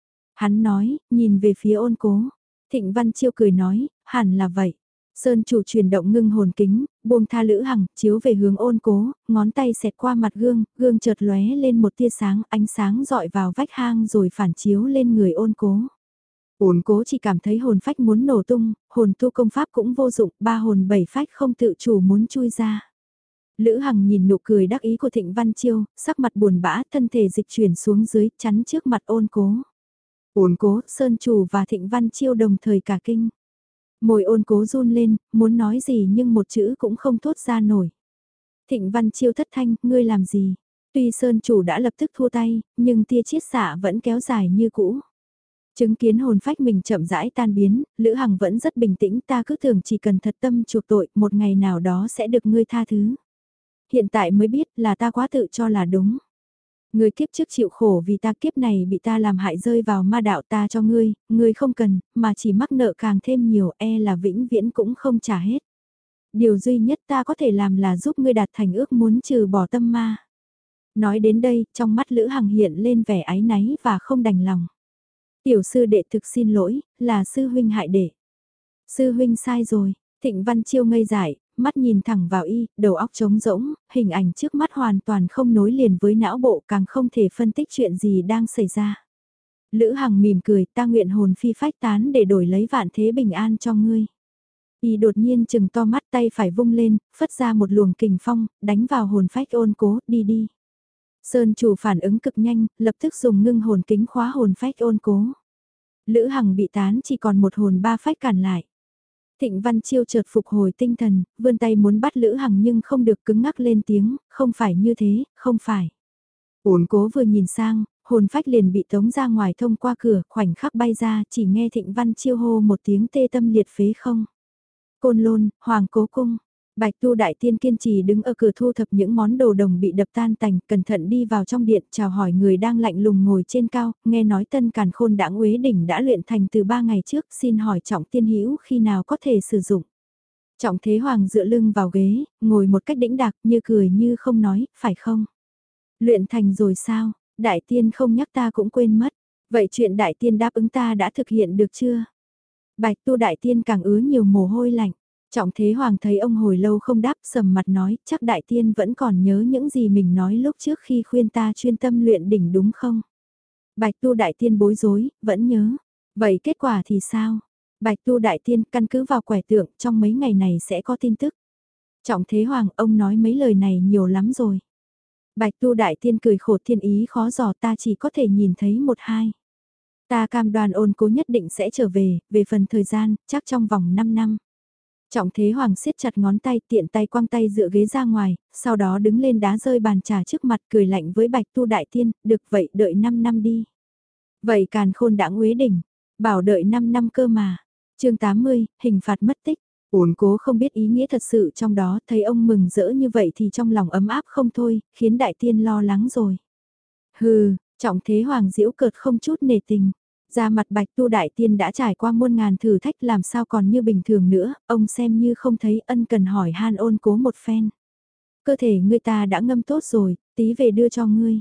Hắn nói, nhìn về phía ôn cố. Thịnh Văn Chiêu cười nói, hẳn là vậy. Sơn chủ chuyển động ngưng hồn kính, buông tha Lữ Hằng, chiếu về hướng ôn cố, ngón tay xẹt qua mặt gương, gương chợt lóe lên một tia sáng, ánh sáng dọi vào vách hang rồi phản chiếu lên người ôn cố. Ôn cố chỉ cảm thấy hồn phách muốn nổ tung, hồn tu công pháp cũng vô dụng, ba hồn bảy phách không tự chủ muốn chui ra. Lữ Hằng nhìn nụ cười đắc ý của Thịnh Văn Chiêu, sắc mặt buồn bã, thân thể dịch chuyển xuống dưới, chắn trước mặt ôn cố. Ôn cố, Sơn chủ và Thịnh Văn Chiêu đồng thời cả kinh. Môi ôn cố run lên, muốn nói gì nhưng một chữ cũng không thốt ra nổi. Thịnh Văn Chiêu thất thanh, ngươi làm gì? Tuy Sơn chủ đã lập tức thua tay, nhưng tia chiết xạ vẫn kéo dài như cũ. Chứng kiến hồn phách mình chậm rãi tan biến, Lữ Hằng vẫn rất bình tĩnh, ta cứ tưởng chỉ cần thật tâm chuộc tội, một ngày nào đó sẽ được ngươi tha thứ. Hiện tại mới biết là ta quá tự cho là đúng. Ngươi kiếp trước chịu khổ vì ta, kiếp này bị ta làm hại rơi vào ma đạo, ta cho ngươi, ngươi không cần, mà chỉ mắc nợ càng thêm nhiều, e là vĩnh viễn cũng không trả hết. Điều duy nhất ta có thể làm là giúp ngươi đạt thành ước muốn trừ bỏ tâm ma. Nói đến đây, trong mắt Lữ Hằng hiện lên vẻ áy náy và không đành lòng. Tiểu sư đệ thực xin lỗi, là sư huynh hại đệ. Sư huynh sai rồi, Thịnh Văn Chiêu ngây dại, mắt nhìn thẳng vào y, đầu óc trống rỗng, hình ảnh trước mắt hoàn toàn không nối liền với não bộ, càng không thể phân tích chuyện gì đang xảy ra. Lữ Hằng mỉm cười, ta nguyện hồn phi phách tán để đổi lấy vạn thế bình an cho ngươi. Y đột nhiên chừng to mắt, tay phải vung lên, phất ra một luồng kình phong, đánh vào hồn phách Ôn Cố, đi đi. Sơn chủ phản ứng cực nhanh, lập tức dùng ngưng hồn kính khóa hồn phách Ôn Cố. Lữ Hằng bị tán chỉ còn một hồn ba phách cản lại. Thịnh Văn Chiêu chợt phục hồi tinh thần, vươn tay muốn bắt Lữ Hằng nhưng không được, cứng ngắc lên tiếng, không phải như thế, không phải. Ôn Cố vừa nhìn sang, hồn phách liền bị tống ra ngoài thông qua cửa, khoảnh khắc bay ra, chỉ nghe Thịnh Văn Chiêu hô một tiếng tê tâm liệt phế không. Côn Lôn, Hoàng Cố Cung. Bạch Tu Đại Tiên kiên trì đứng ở cửa thu thập những món đồ đồng bị đập tan tành, cẩn thận đi vào trong điện, chào hỏi người đang lạnh lùng ngồi trên cao, nghe nói Tân Càn Khôn Đãng Uế Đỉnh đã luyện thành từ ba ngày trước, xin hỏi Trọng Tiên Hữu khi nào có thể sử dụng. Trọng Thế Hoàng dựa lưng vào ghế, ngồi một cách đĩnh đạc, như cười như không nói, phải không? Luyện thành rồi sao? Đại Tiên không nhắc ta cũng quên mất. Vậy chuyện Đại Tiên đáp ứng ta đã thực hiện được chưa? Bạch Tu Đại Tiên càng ứa nhiều mồ hôi lạnh. Trọng Thế Hoàng thấy ông hồi lâu không đáp, sầm mặt nói, chắc Đại Tiên vẫn còn nhớ những gì mình nói lúc trước khi khuyên ta chuyên tâm luyện đỉnh đúng không? Bạch Tu Đại Tiên bối rối, vẫn nhớ. Vậy kết quả thì sao? Bạch Tu Đại Tiên căn cứ vào quẻ tượng, trong mấy ngày này sẽ có tin tức. Trọng Thế Hoàng, ông nói mấy lời này nhiều lắm rồi. Bạch Tu Đại Tiên cười khổ, thiên ý khó dò, ta chỉ có thể nhìn thấy một hai. Ta cam đoan Ôn Cố nhất định sẽ trở về, về phần thời gian, chắc trong vòng năm năm. Trọng Thế Hoàng siết chặt ngón tay, tiện tay quăng tay dựa ghế ra ngoài, sau đó đứng lên đá rơi bàn trà trước mặt, cười lạnh với Bạch Tu Đại Tiên, được vậy đợi năm năm đi. Vậy Càn Khôn Đãng Uế Đỉnh, bảo đợi năm năm cơ mà. Chương tám mươi, hình phạt mất tích. Ôn Cố không biết ý nghĩa thật sự trong đó, thấy ông mừng rỡ như vậy thì trong lòng ấm áp không thôi, khiến Đại Tiên lo lắng rồi. Hừ, Trọng Thế Hoàng giễu cợt không chút nề tình. Ra mặt Bạch Tu Đại Tiên đã trải qua muôn ngàn thử thách, làm sao còn như bình thường nữa, ông xem như không thấy, ân cần hỏi han Ôn Cố một phen. Cơ thể ngươi ta đã ngâm tốt rồi, tí về đưa cho ngươi.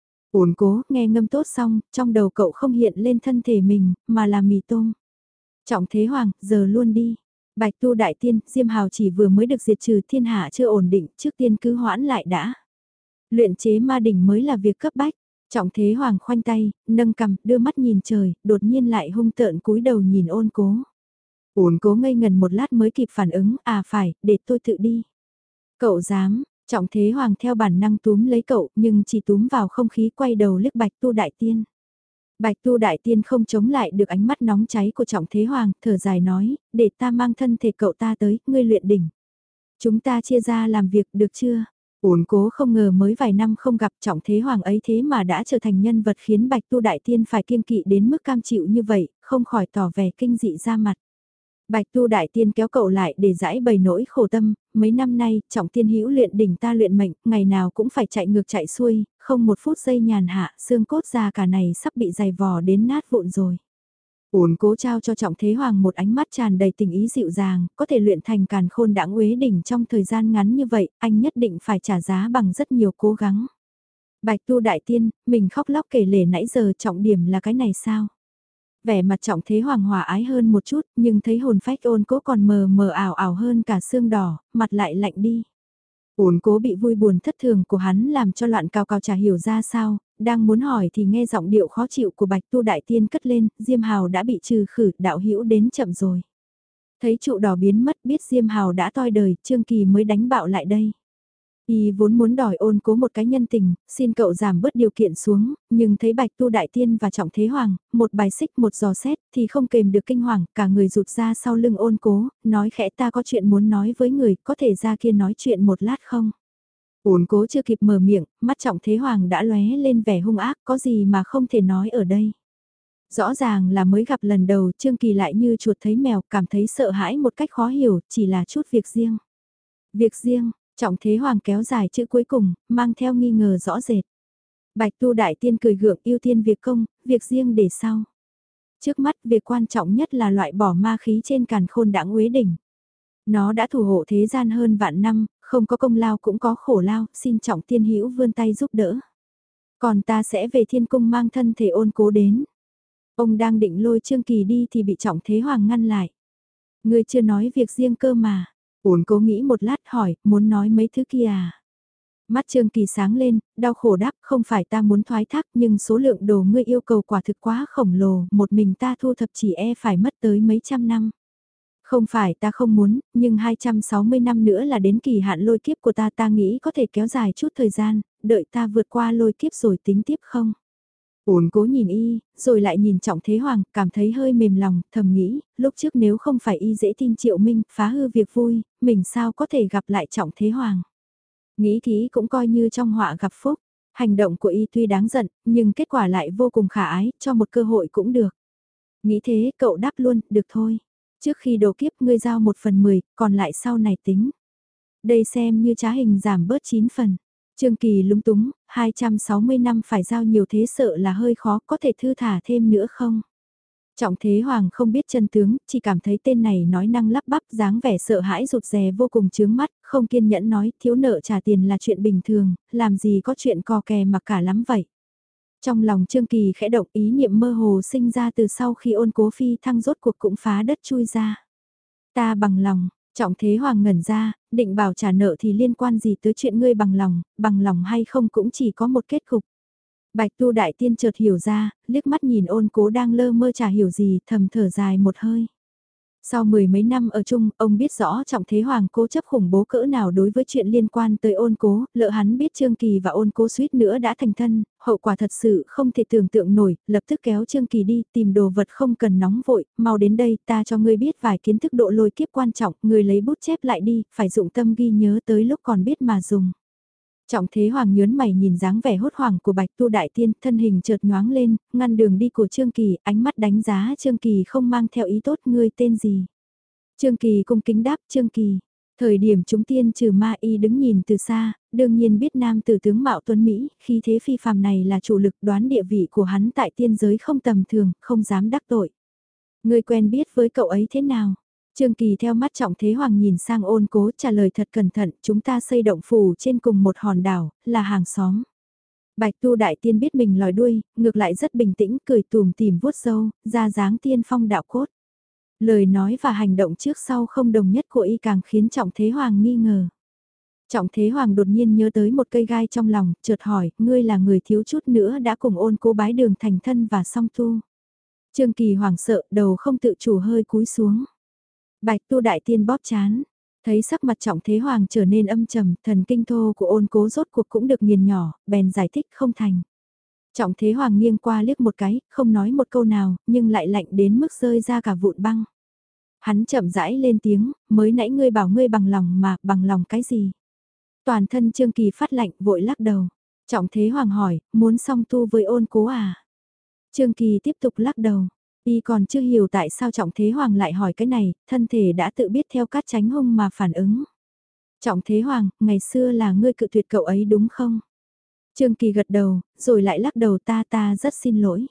Ôn Cố nghe ngâm tốt xong, trong đầu cậu không hiện lên thân thể mình, mà là mì tôm. Trọng Thế Hoàng, giờ luôn đi. Bạch Tu Đại Tiên, Diêm Hào chỉ vừa mới được diệt trừ, thiên hạ chưa ổn định, trước tiên cứ hoãn lại đã. Luyện chế ma đỉnh mới là việc cấp bách. Trọng Thế Hoàng khoanh tay, nâng cằm, đưa mắt nhìn trời, đột nhiên lại hung tợn cúi đầu nhìn Ôn Cố. Ôn Cố ngây ngần một lát mới kịp phản ứng, à phải, để tôi tự đi. Cậu dám, Trọng Thế Hoàng theo bản năng túm lấy cậu, nhưng chỉ túm vào không khí, quay đầu liếc Bạch Tu Đại Tiên. Bạch Tu Đại Tiên không chống lại được ánh mắt nóng cháy của Trọng Thế Hoàng, thở dài nói, để ta mang thân thể cậu ta tới, ngươi luyện đỉnh. Chúng ta chia ra làm việc được chưa? Ôn Cố không ngờ mới vài năm không gặp Trọng Thế Hoàng ấy thế mà đã trở thành nhân vật khiến Bạch Tu Đại Tiên phải kiêng kỵ đến mức cam chịu như vậy, không khỏi tỏ vẻ kinh dị ra mặt. Bạch Tu Đại Tiên kéo cậu lại để giải bày nỗi khổ tâm, mấy năm nay, Trọng Tiên Hữu luyện đỉnh ta luyện mệnh, ngày nào cũng phải chạy ngược chạy xuôi, không một phút giây nhàn hạ, xương cốt già cả này sắp bị dày vò đến nát vụn rồi. Ôn Cố trao cho Trọng Thế Hoàng một ánh mắt tràn đầy tình ý dịu dàng, có thể luyện thành Càn Khôn Đãng Uế Đỉnh trong thời gian ngắn như vậy, anh nhất định phải trả giá bằng rất nhiều cố gắng. Bạch Tu Đại Tiên, mình khóc lóc kể lể nãy giờ, trọng điểm là cái này sao? Vẻ mặt Trọng Thế Hoàng hòa ái hơn một chút, nhưng thấy hồn phách Ôn Cố còn mờ mờ ảo ảo hơn cả xương đỏ, mặt lại lạnh đi. Ôn Cố bị vui buồn thất thường của hắn làm cho loạn cào cào chả hiểu ra sao, đang muốn hỏi thì nghe giọng điệu khó chịu của Bạch Tu Đại Tiên cất lên, Diêm Hào đã bị trừ khử, đạo hữu đến chậm rồi. Thấy trụ đỏ biến mất, biết Diêm Hào đã toi đời, Trương Kỳ mới đánh bạo lại đây. Y vốn muốn đòi Ôn Cố một cái nhân tình, xin cậu giảm bớt điều kiện xuống, nhưng thấy Bạch Tu Đại Tiên và Trọng Thế Hoàng, một bài xích một giò xét thì không kềm được kinh hoàng, cả người rụt ra sau lưng Ôn Cố, nói khẽ, ta có chuyện muốn nói với người, có thể ra kia nói chuyện một lát không? Ôn Cố chưa kịp mở miệng, mắt Trọng Thế Hoàng đã lóe lên vẻ hung ác, có gì mà không thể nói ở đây. Rõ ràng là mới gặp lần đầu, Trương Kỳ lại như chuột thấy mèo, cảm thấy sợ hãi một cách khó hiểu, chỉ là chút việc riêng. Việc riêng, Trọng Thế Hoàng kéo dài chữ cuối cùng, mang theo nghi ngờ rõ rệt. Bạch Tu Đại Tiên cười gượng, ưu tiên việc công, việc riêng để sau. Trước mắt việc quan trọng nhất là loại bỏ ma khí trên Càn Khôn Đãng Uế Đỉnh. Nó đã thủ hộ thế gian hơn vạn năm, không có công lao cũng có khổ lao, xin Trọng Tiên Hữu vươn tay giúp đỡ. Còn ta sẽ về Thiên Cung mang thân thể Ôn Cố đến. Ông đang định lôi Trương Kỳ đi thì bị Trọng Thế Hoàng ngăn lại. Ngươi chưa nói việc riêng cơ mà. Ôn cố nghĩ một lát hỏi, muốn nói mấy thứ kia à? Mắt Trương Kỳ sáng lên, đau khổ đáp, không phải ta muốn thoái thác nhưng số lượng đồ ngươi yêu cầu quả thực quá khổng lồ, một mình ta thu thập chỉ e phải mất tới mấy trăm năm. Không phải ta không muốn, nhưng hai trăm sáu mươi năm nữa là đến kỳ hạn lôi kiếp của ta, ta nghĩ có thể kéo dài chút thời gian, đợi ta vượt qua lôi kiếp rồi tính tiếp không? Ôn cố nhìn y, rồi lại nhìn Trọng Thế Hoàng, cảm thấy hơi mềm lòng, thầm nghĩ, lúc trước nếu không phải y dễ tin Triệu Minh, phá hư việc vui, mình sao có thể gặp lại Trọng Thế Hoàng. Nghĩ kỹ cũng coi như trong họa gặp phúc, hành động của y tuy đáng giận, nhưng kết quả lại vô cùng khả ái, cho một cơ hội cũng được. Nghĩ thế cậu đáp luôn, được thôi. Trước khi đổ kiếp ngươi giao một phần mười, còn lại sau này tính. Đây xem như trá hình giảm bớt chín phần. Trương Kỳ lúng túng, hai trăm sáu mươi năm phải giao nhiều thế sợ là hơi khó, có thể thư thả thêm nữa không? Trọng Thế Hoàng không biết chân tướng, chỉ cảm thấy tên này nói năng lắp bắp, dáng vẻ sợ hãi rụt rè vô cùng chướng mắt, không kiên nhẫn nói, thiếu nợ trả tiền là chuyện bình thường, làm gì có chuyện co kè mặc cả lắm vậy. Trong lòng Trương Kỳ khẽ động, ý niệm mơ hồ sinh ra từ sau khi Ôn Cố phi thăng rốt cuộc cũng phá đất chui ra. Ta bằng lòng, Trọng Thế Hoàng ngẩn ra, định bảo trả nợ thì liên quan gì tới chuyện ngươi bằng lòng, bằng lòng hay không cũng chỉ có một kết cục. Bạch Tu Đại Tiên chợt hiểu ra, liếc mắt nhìn Ôn Cố đang lơ mơ chả hiểu gì, thầm thở dài một hơi. Sau mười mấy năm ở chung, ông biết rõ Trọng Thế Hoàng cố chấp khủng bố cỡ nào đối với chuyện liên quan tới Ôn Cố, lỡ hắn biết Trương Kỳ và Ôn Cố suýt nữa đã thành thân, hậu quả thật sự không thể tưởng tượng nổi, lập tức kéo Trương Kỳ đi, tìm đồ vật không cần nóng vội, mau đến đây, ta cho ngươi biết vài kiến thức độ lôi kiếp quan trọng, ngươi lấy bút chép lại đi, phải dụng tâm ghi nhớ tới lúc còn biết mà dùng. Trọng Thế Hoàng nhớn mày nhìn dáng vẻ hốt hoảng của Bạch Tu Đại Tiên, thân hình chợt nhoáng lên, ngăn đường đi của Trương Kỳ, ánh mắt đánh giá Trương Kỳ không mang theo ý tốt, ngươi tên gì? Trương Kỳ cung kính đáp, Trương Kỳ. Thời điểm chúng tiên trừ ma y đứng nhìn từ xa, đương nhiên biết nam tử tướng mạo tuấn Mỹ, khi thế phi phàm này là chủ lực, đoán địa vị của hắn tại tiên giới không tầm thường, không dám đắc tội. Ngươi quen biết với cậu ấy thế nào? Trương Kỳ theo mắt Trọng Thế Hoàng nhìn sang Ôn Cố, trả lời thật cẩn thận, chúng ta xây động phủ trên cùng một hòn đảo, là hàng xóm. Bạch Tu Đại Tiên biết mình lòi đuôi, ngược lại rất bình tĩnh, cười tùm tìm vuốt râu, ra dáng tiên phong đạo cốt. Lời nói và hành động trước sau không đồng nhất của y càng khiến Trọng Thế Hoàng nghi ngờ. Trọng Thế Hoàng đột nhiên nhớ tới một cây gai trong lòng, chợt hỏi, ngươi là người thiếu chút nữa đã cùng Ôn Cố bái đường thành thân và song tu. Trương Kỳ hoảng sợ, đầu không tự chủ hơi cúi xuống. Bạch Tu Đại Tiên bóp chán, thấy sắc mặt Trọng Thế Hoàng trở nên âm trầm, thần kinh thô của Ôn Cố rốt cuộc cũng được nghiền nhỏ, bèn giải thích không thành. Trọng Thế Hoàng nghiêng qua liếc một cái, không nói một câu nào, nhưng lại lạnh đến mức rơi ra cả vụn băng. Hắn chậm rãi lên tiếng, mới nãy ngươi bảo ngươi bằng lòng mà, bằng lòng cái gì? Toàn thân Trương Kỳ phát lạnh, vội lắc đầu. Trọng Thế Hoàng hỏi, muốn song tu với Ôn Cố à? Trương Kỳ tiếp tục lắc đầu. Y còn chưa hiểu tại sao Trọng Thế Hoàng lại hỏi cái này, thân thể đã tự biết theo cát tránh hung mà phản ứng. Trọng Thế Hoàng, ngày xưa là ngươi cự tuyệt cậu ấy đúng không? Trương Kỳ gật đầu, rồi lại lắc đầu, ta ta rất xin lỗi.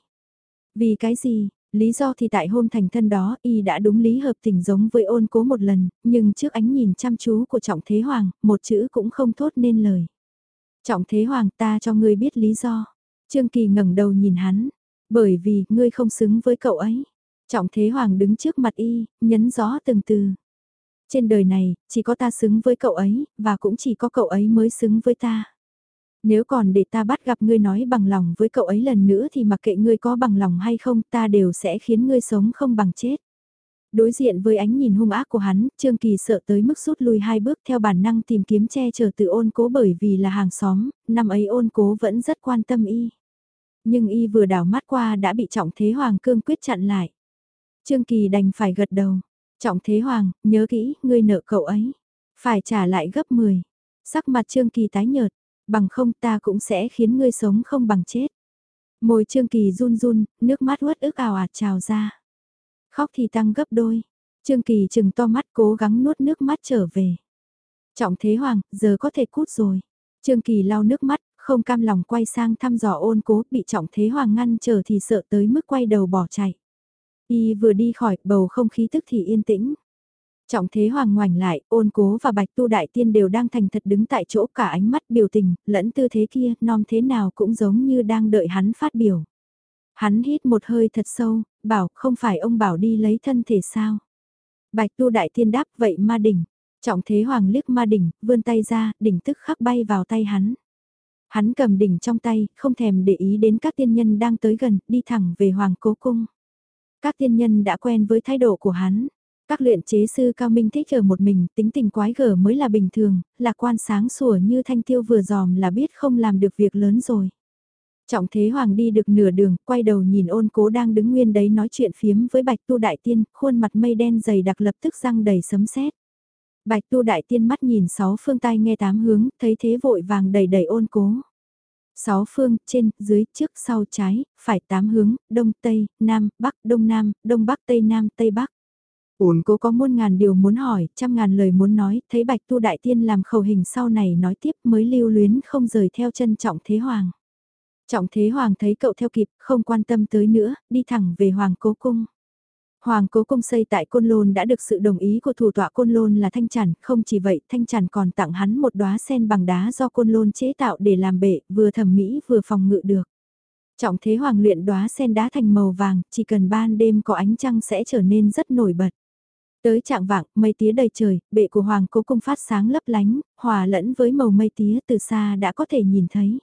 Vì cái gì? Lý do thì tại hôm thành thân đó y đã đúng lý hợp tình giống với Ôn Cố một lần, nhưng trước ánh nhìn chăm chú của Trọng Thế Hoàng, một chữ cũng không thốt nên lời. Trọng Thế Hoàng, ta cho ngươi biết lý do. Trương Kỳ ngẩng đầu nhìn hắn, bởi vì ngươi không xứng với cậu ấy. Trọng Thế Hoàng đứng trước mặt y, nhấn rõ từng từ. Trên đời này, chỉ có ta xứng với cậu ấy, và cũng chỉ có cậu ấy mới xứng với ta. Nếu còn để ta bắt gặp ngươi nói bằng lòng với cậu ấy lần nữa thì mặc kệ ngươi có bằng lòng hay không, ta đều sẽ khiến ngươi sống không bằng chết. Đối diện với ánh nhìn hung ác của hắn, Trương Kỳ sợ tới mức rút lui hai bước, theo bản năng tìm kiếm che chở từ Ôn Cố, bởi vì là hàng xóm, năm ấy Ôn Cố vẫn rất quan tâm y. Nhưng y vừa đảo mắt qua đã bị Trọng Thế Hoàng cương quyết chặn lại. Trương Kỳ đành phải gật đầu. Trọng Thế Hoàng, nhớ kỹ, ngươi nợ cậu ấy. Phải trả lại gấp mười. Sắc mặt Trương Kỳ tái nhợt, bằng không ta cũng sẽ khiến ngươi sống không bằng chết. Môi Trương Kỳ run run, nước mắt uất ức ào ạt trào ra. Khóc thì tăng gấp đôi. Trương Kỳ chừng to mắt cố gắng nuốt nước mắt trở về. Trọng Thế Hoàng, giờ có thể cút rồi. Trương Kỳ lau nước mắt, không cam lòng quay sang thăm dò Ôn Cố, bị Trọng Thế Hoàng ngăn trở thì sợ tới mức quay đầu bỏ chạy. Y vừa đi khỏi, bầu không khí tức thì yên tĩnh. Trọng Thế Hoàng ngoảnh lại, Ôn Cố và Bạch Tu Đại Tiên đều đang thành thật đứng tại chỗ, cả ánh mắt biểu tình, lẫn tư thế kia, non thế nào cũng giống như đang đợi hắn phát biểu. Hắn hít một hơi thật sâu, bảo không phải ông bảo đi lấy thân thể sao. Bạch Tu Đại Tiên đáp vậy ma đỉnh. Trọng Thế Hoàng liếc ma đỉnh, vươn tay ra, đỉnh tức khắc bay vào tay hắn. Hắn cầm đỉnh trong tay, không thèm để ý đến các tiên nhân đang tới gần, đi thẳng về Hoàng Cố Cung. Các tiên nhân đã quen với thái độ của hắn. Các luyện chế sư cao minh thích ở một mình, tính tình quái gở mới là bình thường, lạc quan sáng sủa như Thanh Tiêu vừa dòm là biết không làm được việc lớn rồi. Trọng Thế Hoàng đi được nửa đường, quay đầu nhìn Ôn Cố đang đứng nguyên đấy nói chuyện phiếm với Bạch Tu Đại Tiên, khuôn mặt mây đen dày đặc lập tức răng đầy sấm sét. Bạch Tu Đại Tiên mắt nhìn sáu phương tai nghe tám hướng, thấy thế vội vàng đẩy đẩy Ôn Cố. Sáu phương, trên, dưới, trước, sau, trái, phải tám hướng, đông, tây, nam, bắc, đông nam, đông bắc, tây nam, tây bắc. Ôn Cố có muôn ngàn điều muốn hỏi, trăm ngàn lời muốn nói, thấy Bạch Tu Đại Tiên làm khẩu hình sau này nói tiếp mới lưu luyến không rời theo chân Trọng Thế Hoàng. Trọng Thế Hoàng thấy cậu theo kịp, không quan tâm tới nữa, đi thẳng về Hoàng Cố Cung. Hoàng Cố Cung xây tại Côn Lôn đã được sự đồng ý của thủ tọa Côn Lôn là Thanh Chản, không chỉ vậy Thanh Chản còn tặng hắn một đóa sen bằng đá do Côn Lôn chế tạo để làm bệ, vừa thẩm mỹ vừa phòng ngự được. Trọng Thế Hoàng luyện đóa sen đá thành màu vàng, chỉ cần ban đêm có ánh trăng sẽ trở nên rất nổi bật. Tới trạng vạng, mây tía đầy trời, bệ của Hoàng Cố Cung phát sáng lấp lánh, hòa lẫn với màu mây tía từ xa đã có thể nhìn thấy.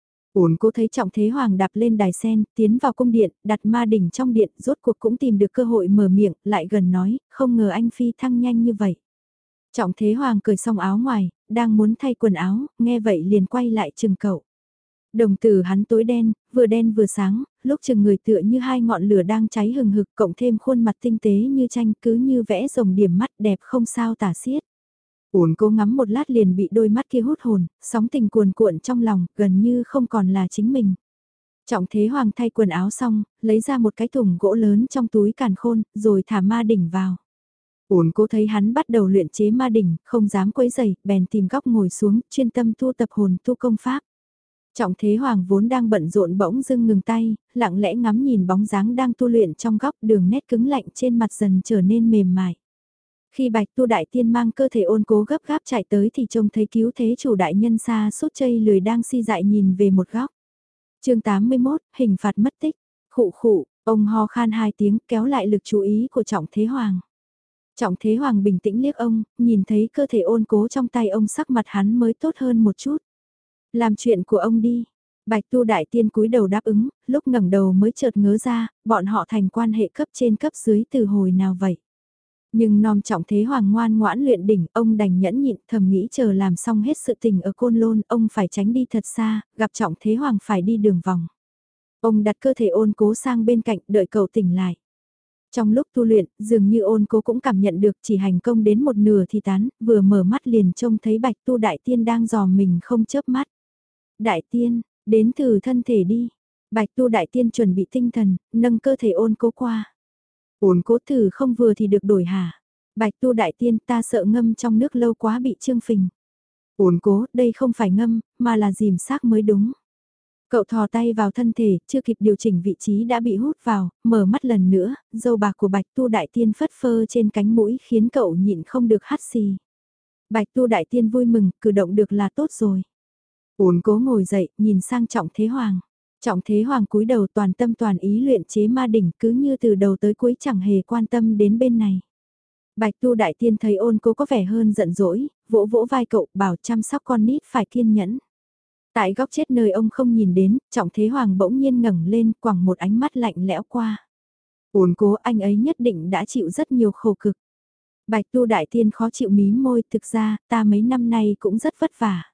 Ôn Cố thấy Trọng Thế Hoàng đạp lên đài sen, tiến vào cung điện, đặt ma đỉnh trong điện, rốt cuộc cũng tìm được cơ hội mở miệng, lại gần nói, không ngờ anh phi thăng nhanh như vậy. Trọng Thế Hoàng cởi xong áo ngoài, đang muốn thay quần áo, nghe vậy liền quay lại chừng cậu. Đồng tử hắn tối đen, vừa đen vừa sáng, lúc chừng người tựa như hai ngọn lửa đang cháy hừng hực, cộng thêm khuôn mặt tinh tế như tranh, cứ như vẽ rồng điểm mắt đẹp không sao tả xiết. Ôn Cố ngắm một lát liền bị đôi mắt kia hút hồn, sóng tình cuồn cuộn trong lòng, gần như không còn là chính mình. Trọng Thế Hoàng thay quần áo xong, lấy ra một cái thùng gỗ lớn trong túi càn khôn, rồi thả ma đỉnh vào. Ôn Cố thấy hắn bắt đầu luyện chế ma đỉnh, không dám quấy rầy, bèn tìm góc ngồi xuống, chuyên tâm tu tập hồn tu công pháp. Trọng Thế Hoàng vốn đang bận rộn bỗng dưng ngừng tay, lặng lẽ ngắm nhìn bóng dáng đang tu luyện trong góc, đường nét cứng lạnh trên mặt dần trở nên mềm mại. Khi Bạch Tu Đại Tiên mang cơ thể Ôn Cố gấp gáp chạy tới thì trông thấy cứu thế chủ đại nhân xa sút chây lười đang si dại nhìn về một góc. Chương tám mươi mốt, hình phạt mất tích. Khụ khụ, ông ho khan hai tiếng kéo lại lực chú ý của Trọng Thế Hoàng. Trọng Thế Hoàng bình tĩnh liếc ông, nhìn thấy cơ thể Ôn Cố trong tay ông, sắc mặt hắn mới tốt hơn một chút. Làm chuyện của ông đi. Bạch Tu Đại Tiên cúi đầu đáp ứng, lúc ngẩng đầu mới chợt ngớ ra, bọn họ thành quan hệ cấp trên cấp dưới từ hồi nào vậy. Nhưng nom Trọng Thế Hoàng ngoan ngoãn luyện đỉnh, ông đành nhẫn nhịn, thầm nghĩ chờ làm xong hết sự tình ở Côn Lôn, ông phải tránh đi thật xa, gặp Trọng Thế Hoàng phải đi đường vòng. Ông đặt cơ thể Ôn Cố sang bên cạnh, đợi cậu tỉnh lại. Trong lúc tu luyện, dường như Ôn Cố cũng cảm nhận được chỉ hành công đến một nửa thì tán, vừa mở mắt liền trông thấy Bạch Tu Đại Tiên đang dò mình không chớp mắt. Đại Tiên, đến thử thân thể đi. Bạch Tu Đại Tiên chuẩn bị tinh thần, nâng cơ thể Ôn Cố qua. Ôn Cố thử không vừa thì được đổi hả? Bạch Tu Đại Tiên, ta sợ ngâm trong nước lâu quá bị trương phình. Ôn Cố, đây không phải ngâm, mà là dìm xác mới đúng. Cậu thò tay vào thân thể, chưa kịp điều chỉnh vị trí đã bị hút vào, mở mắt lần nữa, dâu bạc của Bạch Tu Đại Tiên phất phơ trên cánh mũi khiến cậu nhịn không được hắt xì. Bạch Tu Đại Tiên vui mừng, cử động được là tốt rồi. Ôn Cố ngồi dậy, nhìn sang Trọng Thế Hoàng. Trọng Thế Hoàng cúi đầu toàn tâm toàn ý luyện chế ma đỉnh, cứ như từ đầu tới cuối chẳng hề quan tâm đến bên này. Bạch Tu Đại Tiên thấy Ôn Cố có vẻ hơn giận dỗi, vỗ vỗ vai cậu, bảo chăm sóc con nít phải kiên nhẫn. Tại góc chết nơi ông không nhìn đến, Trọng Thế Hoàng bỗng nhiên ngẩng lên, quẳng một ánh mắt lạnh lẽo qua. Ôn Cố, anh ấy nhất định đã chịu rất nhiều khổ cực. Bạch Tu Đại Tiên khó chịu mím môi, thực ra, ta mấy năm nay cũng rất vất vả.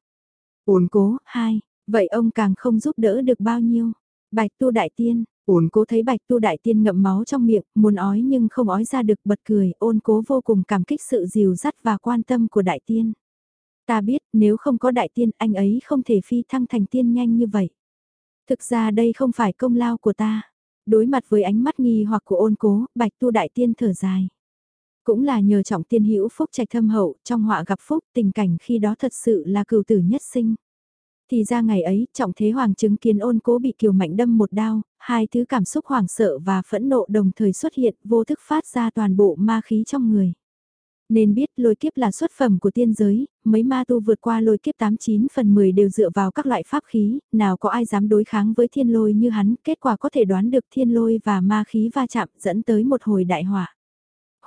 Ôn Cố, hai, vậy ông càng không giúp đỡ được bao nhiêu. Bạch Tu Đại Tiên, Ôn Cố thấy Bạch Tu Đại Tiên ngậm máu trong miệng, muốn ói nhưng không ói ra được, bật cười. Ôn Cố vô cùng cảm kích sự dìu dắt và quan tâm của Đại Tiên. Ta biết, nếu không có Đại Tiên, anh ấy không thể phi thăng thành tiên nhanh như vậy. Thực ra đây không phải công lao của ta. Đối mặt với ánh mắt nghi hoặc của Ôn Cố, Bạch Tu Đại Tiên thở dài. Cũng là nhờ Trọng Tiên hữu phúc trạch thâm hậu, trong họa gặp phúc, tình cảnh khi đó thật sự là cừu tử nhất sinh. Thì ra ngày ấy, Trọng Thế Hoàng chứng kiến Ôn Cố bị Kiều Mạnh đâm một đao, hai thứ cảm xúc hoảng sợ và phẫn nộ đồng thời xuất hiện, vô thức phát ra toàn bộ ma khí trong người. Nên biết lôi kiếp là xuất phẩm của tiên giới, mấy ma tu vượt qua lôi kiếp tám chín phần mười đều dựa vào các loại pháp khí, nào có ai dám đối kháng với thiên lôi như hắn, kết quả có thể đoán được thiên lôi và ma khí va chạm dẫn tới một hồi đại hỏa.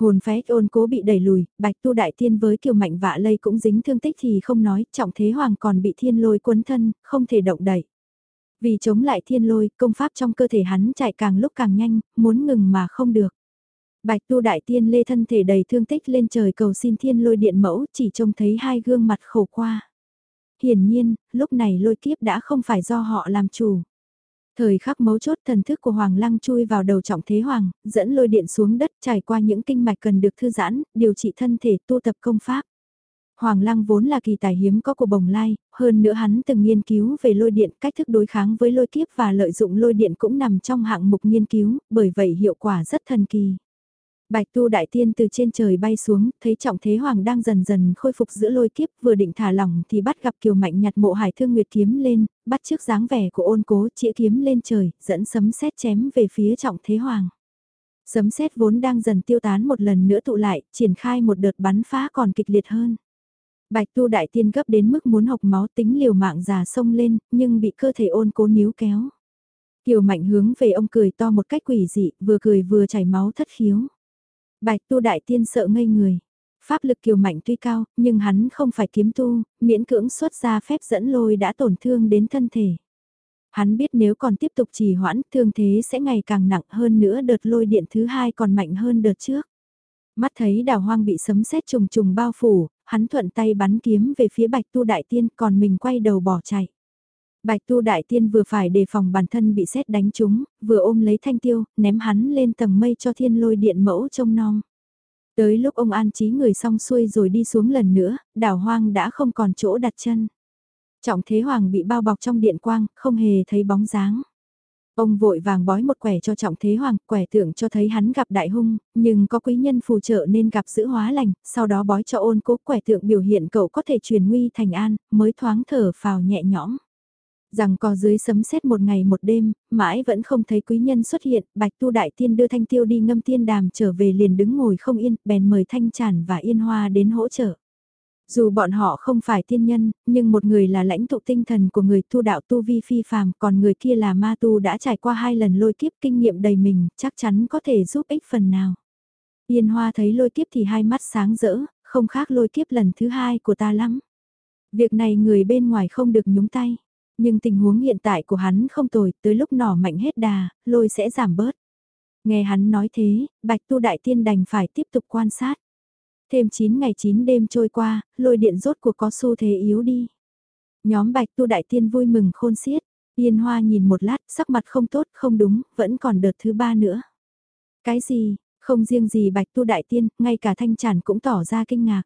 Hồn phách Ôn Cố bị đẩy lùi, Bạch Tu Đại Tiên với Kiều Mạnh vạ lây cũng dính thương tích thì không nói, Trọng Thế Hoàng còn bị thiên lôi quấn thân, không thể động đậy. Vì chống lại thiên lôi, công pháp trong cơ thể hắn chạy càng lúc càng nhanh, muốn ngừng mà không được. Bạch Tu Đại Tiên lê thân thể đầy thương tích lên trời cầu xin thiên lôi điện mẫu, chỉ trông thấy hai gương mặt khổ qua. Hiển nhiên, lúc này lôi kiếp đã không phải do họ làm chủ. Thời khắc mấu chốt, thần thức của Hoàng Lăng chui vào đầu Trọng Thế Hoàng, dẫn lôi điện xuống đất, trải qua những kinh mạch cần được thư giãn, điều trị thân thể, tu tập công pháp. Hoàng Lăng vốn là kỳ tài hiếm có của Bồng Lai, hơn nữa hắn từng nghiên cứu về lôi điện, cách thức đối kháng với lôi kiếp và lợi dụng lôi điện cũng nằm trong hạng mục nghiên cứu, bởi vậy hiệu quả rất thần kỳ. Bạch Tu Đại Tiên từ trên trời bay xuống, thấy Trọng Thế Hoàng đang dần dần khôi phục giữa lôi kiếp, vừa định thả lỏng thì bắt gặp Kiều Mạnh nhặt Mộ Hải Thương Nguyệt kiếm lên, bắt trước dáng vẻ của Ôn Cố, chĩa kiếm lên trời, dẫn sấm sét chém về phía Trọng Thế Hoàng. Sấm sét vốn đang dần tiêu tán một lần nữa tụ lại, triển khai một đợt bắn phá còn kịch liệt hơn. Bạch Tu Đại Tiên gấp đến mức muốn học máu, tính liều mạng già sông lên, nhưng bị cơ thể Ôn Cố níu kéo. Kiều Mạnh hướng về ông cười to một cách quỷ dị, vừa cười vừa chảy máu thất khiếu. Bạch Tu Đại Tiên sợ ngây người. Pháp lực Kiều Mạnh tuy cao, nhưng hắn không phải kiếm tu, miễn cưỡng xuất ra phép dẫn lôi đã tổn thương đến thân thể. Hắn biết nếu còn tiếp tục trì hoãn, thương thế sẽ ngày càng nặng hơn nữa, đợt lôi điện thứ hai còn mạnh hơn đợt trước. Mắt thấy Đào Hoang bị sấm sét trùng trùng bao phủ, hắn thuận tay bắn kiếm về phía Bạch Tu Đại Tiên, còn mình quay đầu bỏ chạy. Bạch Tu Đại Tiên vừa phải đề phòng bản thân bị sét đánh trúng, vừa ôm lấy thanh tiêu, ném hắn lên tầng mây cho thiên lôi điện mẫu trông nom. Tới lúc ông an trí người xong xuôi rồi đi xuống lần nữa, Đào Hoang đã không còn chỗ đặt chân. Trọng Thế Hoàng bị bao bọc trong điện quang, không hề thấy bóng dáng. Ông vội vàng bói một quẻ cho Trọng Thế Hoàng, quẻ tượng cho thấy hắn gặp đại hung, nhưng có quý nhân phù trợ nên gặp giữ hóa lành, sau đó bói cho Ôn Cố, quẻ tượng biểu hiện cậu có thể truyền nguy thành an, mới thoáng thở phào nhẹ nhõm. Rằng có dưới sấm sét một ngày một đêm, mãi vẫn không thấy quý nhân xuất hiện, Bạch Tu Đại Tiên đưa Thanh Tiêu đi ngâm tiên đàm trở về liền đứng ngồi không yên, bèn mời Thanh Tràn và Yên Hoa đến hỗ trợ. Dù bọn họ không phải tiên nhân, nhưng một người là lãnh tụ tinh thần của người tu đạo tu vi phi phàm, còn người kia là ma tu đã trải qua hai lần lôi kiếp, kinh nghiệm đầy mình, chắc chắn có thể giúp ích phần nào. Yên Hoa thấy lôi kiếp thì hai mắt sáng rỡ, không khác lôi kiếp lần thứ hai của ta lắm. Việc này người bên ngoài không được nhúng tay. Nhưng tình huống hiện tại của hắn không tồi, tới lúc nỏ mạnh hết đà, lôi sẽ giảm bớt. Nghe hắn nói thế, Bạch Tu Đại Tiên đành phải tiếp tục quan sát. Thêm chín ngày chín đêm trôi qua, lôi điện rốt cuộc có xu thế yếu đi. Nhóm Bạch Tu Đại Tiên vui mừng khôn xiết. Yên Hoa nhìn một lát, sắc mặt không tốt, không đúng, vẫn còn đợt thứ ba nữa. Cái gì, không riêng gì Bạch Tu Đại Tiên, ngay cả Thanh Tràn cũng tỏ ra kinh ngạc.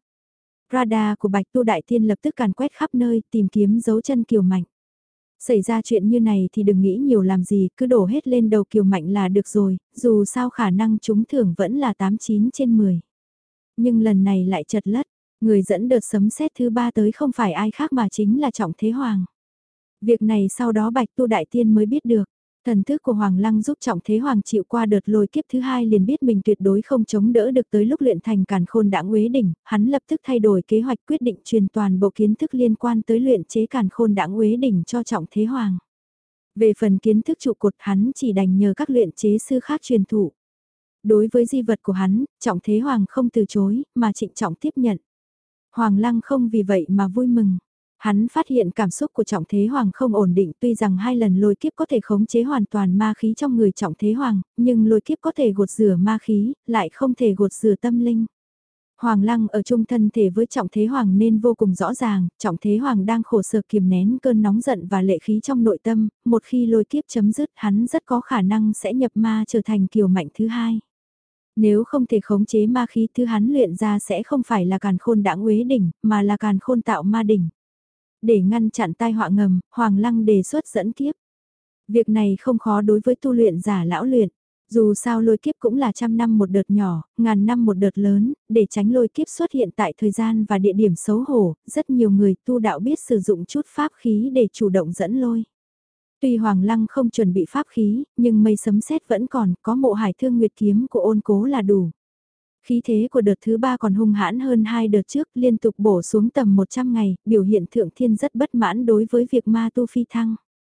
Radar của Bạch Tu Đại Tiên lập tức càn quét khắp nơi, tìm kiếm dấu chân Kiều Mạnh. Xảy ra chuyện như này thì đừng nghĩ nhiều làm gì, cứ đổ hết lên đầu Kiều Mạnh là được rồi, dù sao khả năng trúng thưởng vẫn là tám chín trên mười. Nhưng lần này lại chật lất, người dẫn đợt sấm sét thứ ba tới không phải ai khác mà chính là Trọng Thế Hoàng. Việc này sau đó Bạch Tu Đại Tiên mới biết được. Thần thức của Hoàng Lăng giúp Trọng Thế Hoàng chịu qua đợt lôi kiếp thứ hai liền biết mình tuyệt đối không chống đỡ được tới lúc luyện thành Càn Khôn Đãng Uế Đỉnh, hắn lập tức thay đổi kế hoạch quyết định truyền toàn bộ kiến thức liên quan tới luyện chế Càn Khôn Đãng Uế Đỉnh cho Trọng Thế Hoàng. Về phần kiến thức trụ cột hắn chỉ đành nhờ các luyện chế sư khác truyền thụ. Đối với di vật của hắn, Trọng Thế Hoàng không từ chối, mà trịnh trọng tiếp nhận. Hoàng Lăng không vì vậy mà vui mừng. Hắn phát hiện cảm xúc của Trọng Thế Hoàng không ổn định, tuy rằng hai lần lôi kiếp có thể khống chế hoàn toàn ma khí trong người Trọng Thế Hoàng, nhưng lôi kiếp có thể gột rửa ma khí, lại không thể gột rửa tâm linh. Hoàng Lăng ở chung thân thể với Trọng Thế Hoàng nên vô cùng rõ ràng, Trọng Thế Hoàng đang khổ sở kiềm nén cơn nóng giận và lệ khí trong nội tâm, một khi lôi kiếp chấm dứt hắn rất có khả năng sẽ nhập ma trở thành kiều mạnh thứ hai. Nếu không thể khống chế ma khí thứ hắn luyện ra sẽ không phải là Càn Khôn Đãng Uế Đỉnh, mà là Càn Khôn Tạo Ma Đỉnh. Để ngăn chặn tai họa ngầm, Hoàng Lăng đề xuất dẫn kiếp. Việc này không khó đối với tu luyện giả lão luyện. Dù sao lôi kiếp cũng là trăm năm một đợt nhỏ, ngàn năm một đợt lớn, để tránh lôi kiếp xuất hiện tại thời gian và địa điểm xấu hổ, rất nhiều người tu đạo biết sử dụng chút pháp khí để chủ động dẫn lôi. Tuy Hoàng Lăng không chuẩn bị pháp khí, nhưng mây sấm sét vẫn còn, có Mộ Hải Thương Nguyệt kiếm của Ôn Cố là đủ. Khí thế của đợt thứ ba còn hung hãn hơn hai đợt trước, liên tục bổ xuống tầm một trăm ngày, biểu hiện thượng thiên rất bất mãn đối với việc ma tu phi thăng.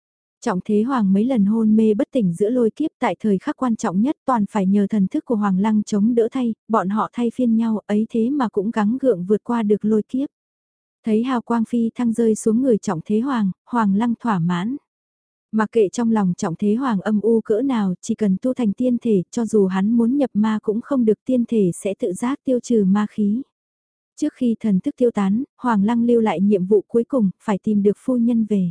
Trọng Thế Hoàng mấy lần hôn mê bất tỉnh giữa lôi kiếp tại thời khắc quan trọng nhất toàn phải nhờ thần thức của Hoàng Lăng chống đỡ thay, bọn họ thay phiên nhau ấy thế mà cũng gắng gượng vượt qua được lôi kiếp. Thấy hào quang phi thăng rơi xuống người Trọng Thế Hoàng, Hoàng Lăng thỏa mãn. Mặc kệ trong lòng Trọng Thế Hoàng âm u cỡ nào, chỉ cần tu thành tiên thể, cho dù hắn muốn nhập ma cũng không được, tiên thể sẽ tự giác tiêu trừ ma khí. Trước khi thần thức tiêu tán, Hoàng Lăng lưu lại nhiệm vụ cuối cùng, phải tìm được phu nhân về.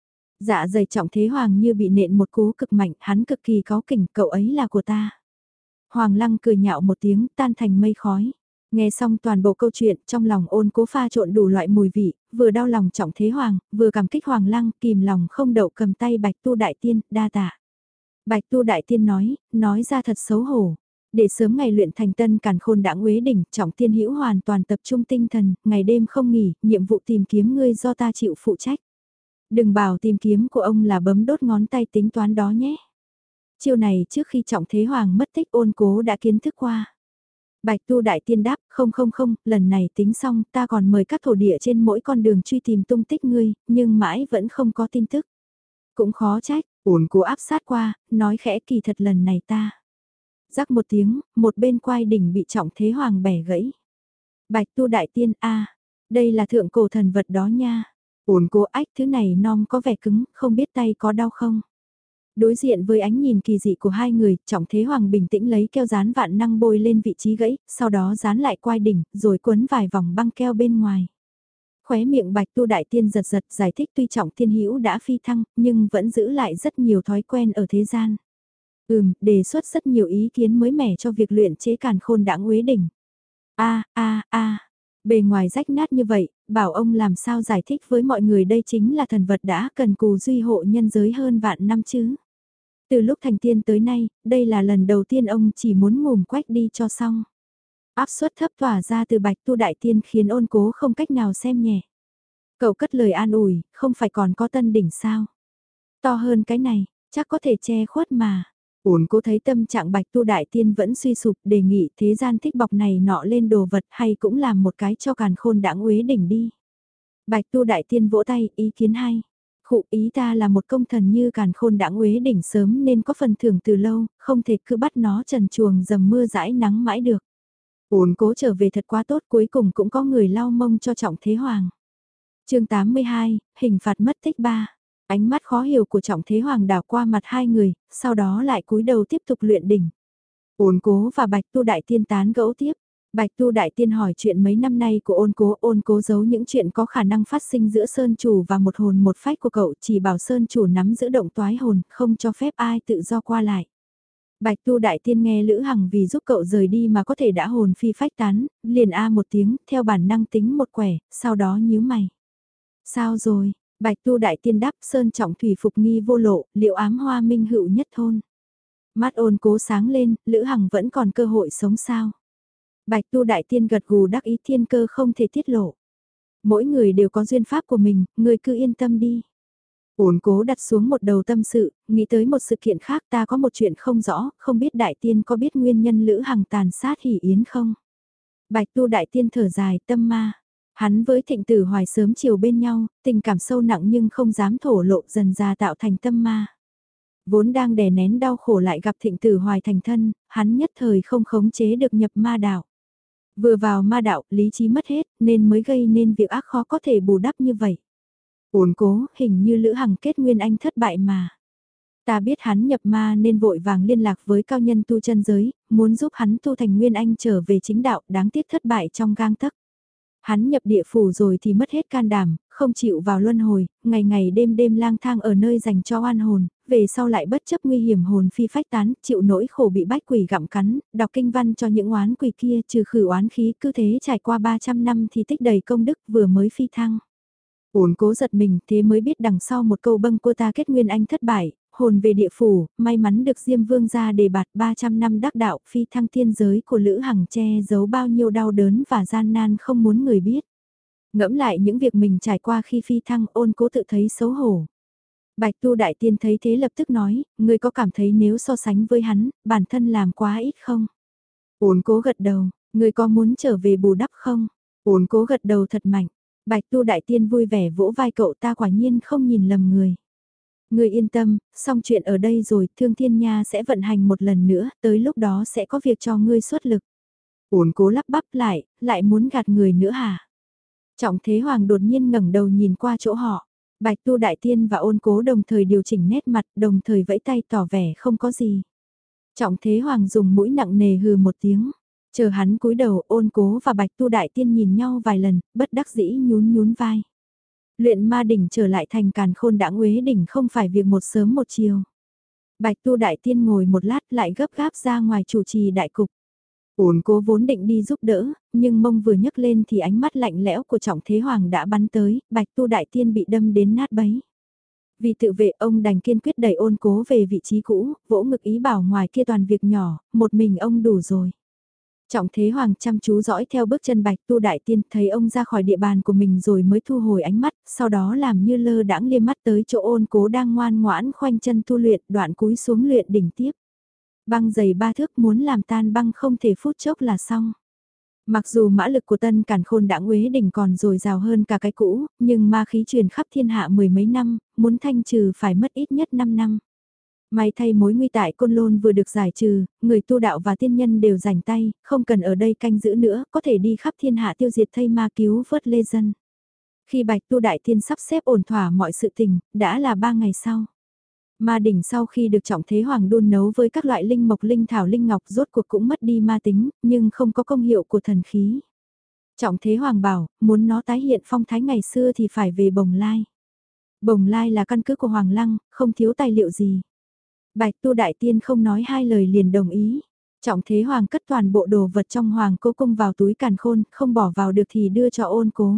Dạ dày Trọng Thế Hoàng như bị nện một cú cực mạnh, hắn cực kỳ cáu kỉnh, cậu ấy là của ta. Hoàng Lăng cười nhạo một tiếng, tan thành mây khói. Nghe xong toàn bộ câu chuyện, trong lòng Ôn Cố pha trộn đủ loại mùi vị, vừa đau lòng Trọng Thế Hoàng, vừa cảm kích Hoàng Lăng, kìm lòng không đậu cầm tay Bạch Tu Đại Tiên, đa tạ. Bạch Tu Đại Tiên nói, nói ra thật xấu hổ. Để sớm ngày luyện thành tân càn khôn đã uế đỉnh, Trọng Tiên Hữu hoàn toàn tập trung tinh thần, ngày đêm không nghỉ, nhiệm vụ tìm kiếm ngươi do ta chịu phụ trách. Đừng bảo tìm kiếm của ông là bấm đốt ngón tay tính toán đó nhé. Chiêu này trước khi Trọng Thế Hoàng mất tích Ôn Cố đã kiến thức qua. Bạch Tu Đại Tiên đáp, không không không, lần này tính xong ta còn mời các thổ địa trên mỗi con đường truy tìm tung tích ngươi, nhưng mãi vẫn không có tin tức. Cũng khó trách, Ôn Cố áp sát qua, nói khẽ kỳ thật lần này ta. Rắc một tiếng, một bên quai đỉnh bị Trọng Thế Hoàng bẻ gãy. Bạch Tu Đại Tiên a, đây là thượng cổ thần vật đó nha. Ôn Cố ách thứ này non có vẻ cứng, không biết tay có đau không. Đối diện với ánh nhìn kỳ dị của hai người, Trọng Thế Hoàng bình tĩnh lấy keo dán vạn năng bôi lên vị trí gãy, sau đó dán lại quai đỉnh, rồi quấn vài vòng băng keo bên ngoài. Khóe miệng Bạch Tu Đại Tiên giật giật giải thích tuy Trọng Thiên Hữu đã phi thăng, nhưng vẫn giữ lại rất nhiều thói quen ở thế gian. Ừm, đề xuất rất nhiều ý kiến mới mẻ cho việc luyện chế càn khôn đãng uế đỉnh. A a a, bề ngoài rách nát như vậy, bảo ông làm sao giải thích với mọi người đây chính là thần vật đã cần cù duy hộ nhân giới hơn vạn năm chứ. Từ lúc thành tiên tới nay, đây là lần đầu tiên ông chỉ muốn ngủm quách đi cho xong. Áp suất thấp tỏa ra từ Bạch Tu Đại Tiên khiến Ôn Cố không cách nào xem nhẹ. Cậu cất lời an ủi, không phải còn có tân đỉnh sao? To hơn cái này, chắc có thể che khuất mà. Ôn Cố thấy tâm trạng Bạch Tu Đại Tiên vẫn suy sụp, đề nghị thế gian thích bọc này nọ lên đồ vật hay cũng làm một cái cho càn khôn đãng uế đỉnh đi. Bạch Tu Đại Tiên vỗ tay, ý kiến hay. Khụ ý ta là một công thần như càn khôn đãng uế đỉnh sớm nên có phần thưởng từ lâu, không thể cứ bắt nó trần chuồng dầm mưa dãi nắng mãi được. Ôn Cố trở về thật quá tốt, cuối cùng cũng có người lau mông cho Trọng Thế Hoàng. Chương tám mươi hai, hình phạt mất tích ba. Ánh mắt khó hiểu của Trọng Thế Hoàng đảo qua mặt hai người, sau đó lại cúi đầu tiếp tục luyện đỉnh. Ôn Cố và Bạch Tu Đại Tiên tán gẫu tiếp. Bạch Tu Đại Tiên hỏi chuyện mấy năm nay của Ôn Cố, Ôn Cố giấu những chuyện có khả năng phát sinh giữa Sơn Chủ và một hồn một phách của cậu, chỉ bảo Sơn Chủ nắm giữ động toái hồn, không cho phép ai tự do qua lại. Bạch Tu Đại Tiên nghe Lữ Hằng vì giúp cậu rời đi mà có thể đã hồn phi phách tán, liền a một tiếng, theo bản năng tính một quẻ, sau đó nhíu mày. Sao rồi? Bạch Tu Đại Tiên đáp Sơn Trọng thủy phục nghi vô lộ, liệu ám hoa minh hữu nhất thôn. Mắt Ôn Cố sáng lên, Lữ Hằng vẫn còn cơ hội sống sao? Bạch Tu Đại Tiên gật gù đắc ý thiên cơ không thể tiết lộ. Mỗi người đều có duyên pháp của mình, người cứ yên tâm đi. Ôn Cố đặt xuống một đầu tâm sự, nghĩ tới một sự kiện khác ta có một chuyện không rõ, không biết Đại Tiên có biết nguyên nhân Lữ Hằng tàn sát Hỷ Yến không? Bạch Tu Đại Tiên thở dài tâm ma. Hắn với Thịnh Tử Hoài sớm chiều bên nhau, tình cảm sâu nặng nhưng không dám thổ lộ dần ra tạo thành tâm ma. Vốn đang đè nén đau khổ lại gặp Thịnh Tử Hoài thành thân, hắn nhất thời không khống chế được nhập ma đạo. Vừa vào ma đạo, lý trí mất hết, nên mới gây nên việc ác khó có thể bù đắp như vậy. Ôn Cố, hình như Lữ Hằng kết nguyên anh thất bại mà. Ta biết hắn nhập ma nên vội vàng liên lạc với cao nhân tu chân giới, muốn giúp hắn tu thành nguyên anh trở về chính đạo, đáng tiếc thất bại trong gang tấc. Hắn nhập địa phủ rồi thì mất hết can đảm, không chịu vào luân hồi, ngày ngày đêm đêm lang thang ở nơi dành cho oan hồn, về sau lại bất chấp nguy hiểm hồn phi phách tán, chịu nỗi khổ bị bách quỷ gặm cắn, đọc kinh văn cho những oán quỷ kia trừ khử oán khí, cứ thế trải qua ba trăm năm thì tích đầy công đức vừa mới phi thăng. Ôn Cố giật mình, thế mới biết đằng sau một câu bâng cô ta kết nguyên anh thất bại, hồn về địa phủ, may mắn được Diêm Vương ra đề bạt ba trăm năm đắc đạo phi thăng thiên giới của Lữ Hằng che giấu bao nhiêu đau đớn và gian nan không muốn người biết. Ngẫm lại những việc mình trải qua khi phi thăng Ôn Cố tự thấy xấu hổ. Bạch Tu Đại Tiên thấy thế lập tức nói, người có cảm thấy nếu so sánh với hắn, bản thân làm quá ít không? Ôn Cố gật đầu, người có muốn trở về bù đắp không? Ôn Cố gật đầu thật mạnh. Bạch Tu Đại Tiên vui vẻ vỗ vai cậu ta quả nhiên không nhìn lầm người. Ngươi yên tâm, xong chuyện ở đây rồi, Thương Thiên Nha sẽ vận hành một lần nữa, tới lúc đó sẽ có việc cho ngươi xuất lực. Ôn cố lắp bắp lại, lại muốn gạt người nữa hả? Trọng Thế Hoàng đột nhiên ngẩng đầu nhìn qua chỗ họ. Bạch Tu Đại Tiên và Ôn Cố đồng thời điều chỉnh nét mặt, đồng thời vẫy tay tỏ vẻ không có gì. Trọng Thế Hoàng dùng mũi nặng nề hừ một tiếng. Chờ hắn cúi đầu, Ôn Cố và Bạch Tu Đại Tiên nhìn nhau vài lần, bất đắc dĩ nhún nhún vai. Luyện ma đỉnh trở lại thành Càn Khôn Đãng Uế đỉnh không phải việc một sớm một chiều. Bạch Tu Đại Tiên ngồi một lát lại gấp gáp ra ngoài chủ trì đại cục. Ôn Cố vốn định đi giúp đỡ, nhưng mông vừa nhấc lên thì ánh mắt lạnh lẽo của Trọng Thế Hoàng đã bắn tới, Bạch Tu Đại Tiên bị đâm đến nát bấy. Vì tự vệ ông đành kiên quyết đẩy Ôn Cố về vị trí cũ, vỗ ngực ý bảo ngoài kia toàn việc nhỏ, một mình ông đủ rồi. Trọng Thế Hoàng chăm chú dõi theo bước chân Bạch Tu Đại Tiên, thấy ông ra khỏi địa bàn của mình rồi mới thu hồi ánh mắt, sau đó làm như lơ đãng liếc mắt tới chỗ Ôn Cố đang ngoan ngoãn khoanh chân tu luyện, đoạn cúi xuống luyện đỉnh tiếp. Băng dày ba thước muốn làm tan băng không thể phút chốc là xong. Mặc dù mã lực của Tân Càn Khôn Đãng Uế đỉnh còn dồi dào hơn cả cái cũ, nhưng ma khí truyền khắp thiên hạ mười mấy năm, muốn thanh trừ phải mất ít nhất năm năm. May thay mối nguy tại Côn Lôn vừa được giải trừ, người tu đạo và tiên nhân đều rảnh tay, không cần ở đây canh giữ nữa, có thể đi khắp thiên hạ tiêu diệt thây ma cứu vớt lê dân. Khi Bạch Tu Đại Tiên sắp xếp ổn thỏa mọi sự tình, đã là ba ngày sau. Ma đỉnh sau khi được Trọng Thế Hoàng đun nấu với các loại linh mộc linh thảo linh ngọc rốt cuộc cũng mất đi ma tính, nhưng không có công hiệu của thần khí. Trọng Thế Hoàng bảo, muốn nó tái hiện phong thái ngày xưa thì phải về Bồng Lai. Bồng Lai là căn cứ của Hoàng Lăng, không thiếu tài liệu gì. Bạch Tu Đại Tiên không nói hai lời liền đồng ý. Trọng Thế Hoàng cất toàn bộ đồ vật trong Hoàng Cố Cung vào túi càn khôn, không bỏ vào được thì đưa cho Ôn Cố.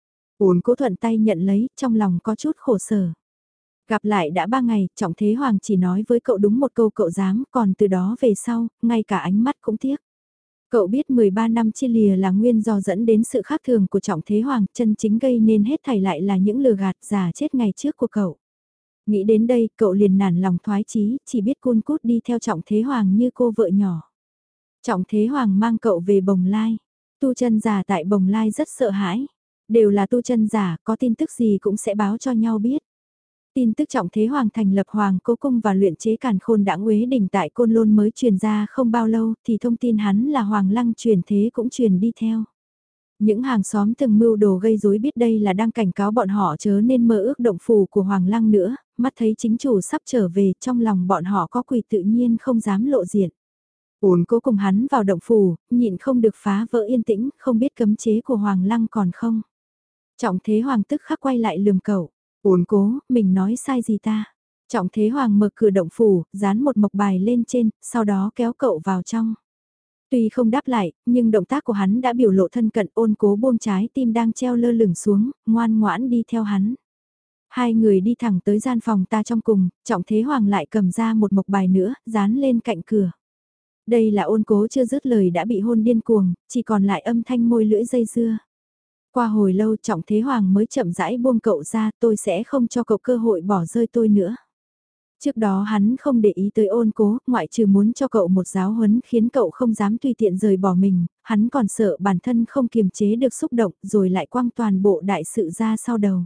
Ôn Cố thuận tay nhận lấy, trong lòng có chút khổ sở. Gặp lại đã ba ngày, Trọng Thế Hoàng chỉ nói với cậu đúng một câu cậu dám, còn từ đó về sau, ngay cả ánh mắt cũng tiếc. Cậu biết mười ba năm chia lìa là nguyên do dẫn đến sự khác thường của Trọng Thế Hoàng, chân chính gây nên hết thảy lại là những lừa gạt giả chết ngày trước của cậu. Nghĩ đến đây, cậu liền nản lòng thoái chí, chỉ biết cun cút đi theo Trọng Thế Hoàng như cô vợ nhỏ. Trọng Thế Hoàng mang cậu về Bồng Lai. Tu chân giả tại Bồng Lai rất sợ hãi. Đều là tu chân giả, có tin tức gì cũng sẽ báo cho nhau biết. Tin tức Trọng Thế Hoàng thành lập Hoàng Cố Cung và luyện chế Càn Khôn Đãng Uế đỉnh tại Côn Lôn mới truyền ra không bao lâu thì thông tin hắn là Hoàng Lăng truyền thế cũng truyền đi theo. Những hàng xóm từng mưu đồ gây rối biết đây là đang cảnh cáo bọn họ chớ nên mơ ước động phủ của Hoàng Lăng nữa, mắt thấy chính chủ sắp trở về trong lòng bọn họ có quỷ tự nhiên không dám lộ diện. Ôn Cố cùng hắn vào động phủ, nhịn không được phá vỡ yên tĩnh, không biết cấm chế của Hoàng Lăng còn không. Trọng Thế Hoàng tức khắc quay lại lườm cậu. Ôn Cố, mình nói sai gì ta? Trọng Thế Hoàng mở cửa động phủ, dán một mộc bài lên trên, sau đó kéo cậu vào trong. Tuy không đáp lại, nhưng động tác của hắn đã biểu lộ thân cận. Ôn Cố buông trái tim đang treo lơ lửng xuống, ngoan ngoãn đi theo hắn. Hai người đi thẳng tới gian phòng ta trong cùng, Trọng Thế Hoàng lại cầm ra một mộc bài nữa, dán lên cạnh cửa. Đây là Ôn Cố chưa dứt lời đã bị hôn điên cuồng, chỉ còn lại âm thanh môi lưỡi dây dưa. Qua hồi lâu Trọng Thế Hoàng mới chậm rãi buông cậu ra, tôi sẽ không cho cậu cơ hội bỏ rơi tôi nữa. Trước đó hắn không để ý tới Ôn Cố, ngoại trừ muốn cho cậu một giáo huấn khiến cậu không dám tùy tiện rời bỏ mình, hắn còn sợ bản thân không kiềm chế được xúc động rồi lại quăng toàn bộ đại sự ra sau đầu.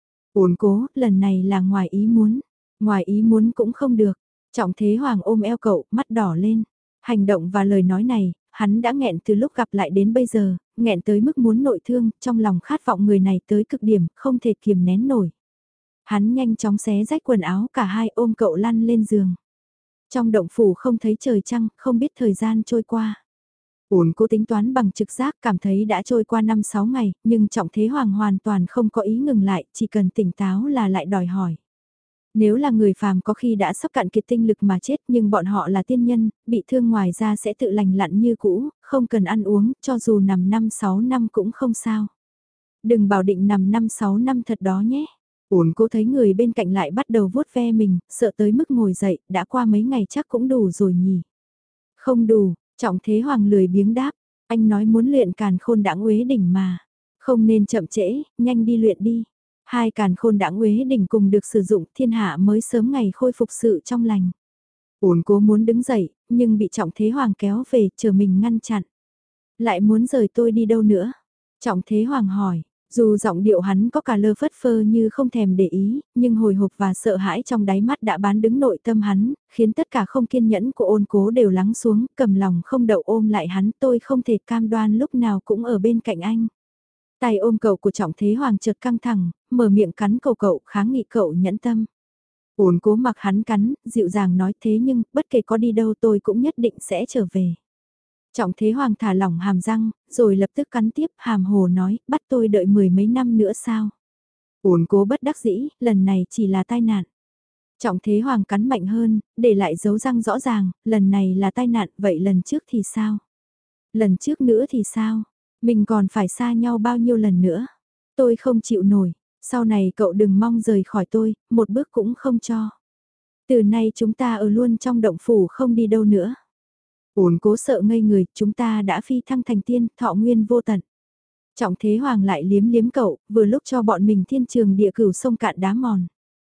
Ôn Cố, lần này là ngoài ý muốn, ngoài ý muốn cũng không được. Trọng Thế Hoàng ôm eo cậu, mắt đỏ lên. Hành động và lời nói này, hắn đã nghẹn từ lúc gặp lại đến bây giờ, nghẹn tới mức muốn nội thương, trong lòng khát vọng người này tới cực điểm, không thể kiềm nén nổi. Hắn nhanh chóng xé rách quần áo cả hai ôm cậu lăn lên giường. Trong động phủ không thấy trời trăng, không biết thời gian trôi qua. Ôn Cố tính toán bằng trực giác cảm thấy đã trôi qua năm sáu ngày, nhưng Trọng Thế Hoàng hoàn toàn không có ý ngừng lại, chỉ cần tỉnh táo là lại đòi hỏi. Nếu là người phàm có khi đã sắp cạn kiệt tinh lực mà chết, nhưng bọn họ là tiên nhân, bị thương ngoài ra sẽ tự lành lặn như cũ, không cần ăn uống, cho dù nằm năm sáu năm cũng không sao. Đừng bảo định nằm năm sáu năm thật đó nhé. Ôn Cố thấy người bên cạnh lại bắt đầu vuốt ve mình, sợ tới mức ngồi dậy, đã qua mấy ngày chắc cũng đủ rồi nhỉ. Không đủ, Trọng Thế Hoàng lười biếng đáp, anh nói muốn luyện Càn Khôn Đãng Uế đỉnh mà. Không nên chậm trễ, nhanh đi luyện đi. Hai Càn Khôn Đãng Uế đỉnh cùng được sử dụng, thiên hạ mới sớm ngày khôi phục sự trong lành. Ôn Cố muốn đứng dậy, nhưng bị Trọng Thế Hoàng kéo về, chờ mình ngăn chặn. Lại muốn rời tôi đi đâu nữa? Trọng Thế Hoàng hỏi, Dù giọng điệu hắn có cả lơ phất phơ như không thèm để ý, nhưng hồi hộp và sợ hãi trong đáy mắt đã bán đứng nội tâm hắn, khiến tất cả không kiên nhẫn của ôn cố đều lắng xuống, cầm lòng không đậu ôm lại hắn, tôi không thể cam đoan lúc nào cũng ở bên cạnh anh. Tay ôm cậu của Trọng Thế Hoàng chợt căng thẳng, mở miệng cắn cầu cậu kháng nghị cậu nhẫn tâm. Ôn cố mặc hắn cắn, dịu dàng nói thế nhưng, bất kể có đi đâu tôi cũng nhất định sẽ trở về. Trọng Thế Hoàng thả lỏng hàm răng, rồi lập tức cắn tiếp hàm hồ nói, bắt tôi đợi mười mấy năm nữa sao? Ôn cố bất đắc dĩ, lần này chỉ là tai nạn. Trọng Thế Hoàng cắn mạnh hơn, để lại dấu răng rõ ràng, lần này là tai nạn, vậy lần trước thì sao? Lần trước nữa thì sao? Mình còn phải xa nhau bao nhiêu lần nữa? Tôi không chịu nổi, sau này cậu đừng mong rời khỏi tôi, một bước cũng không cho. Từ nay chúng ta ở luôn trong động phủ không đi đâu nữa. Ôn cố sợ ngây người, chúng ta đã phi thăng thành tiên, thọ nguyên vô tận. Trọng Thế Hoàng lại liếm liếm cậu, vừa lúc cho bọn mình thiên trường địa cửu sông cạn đá mòn.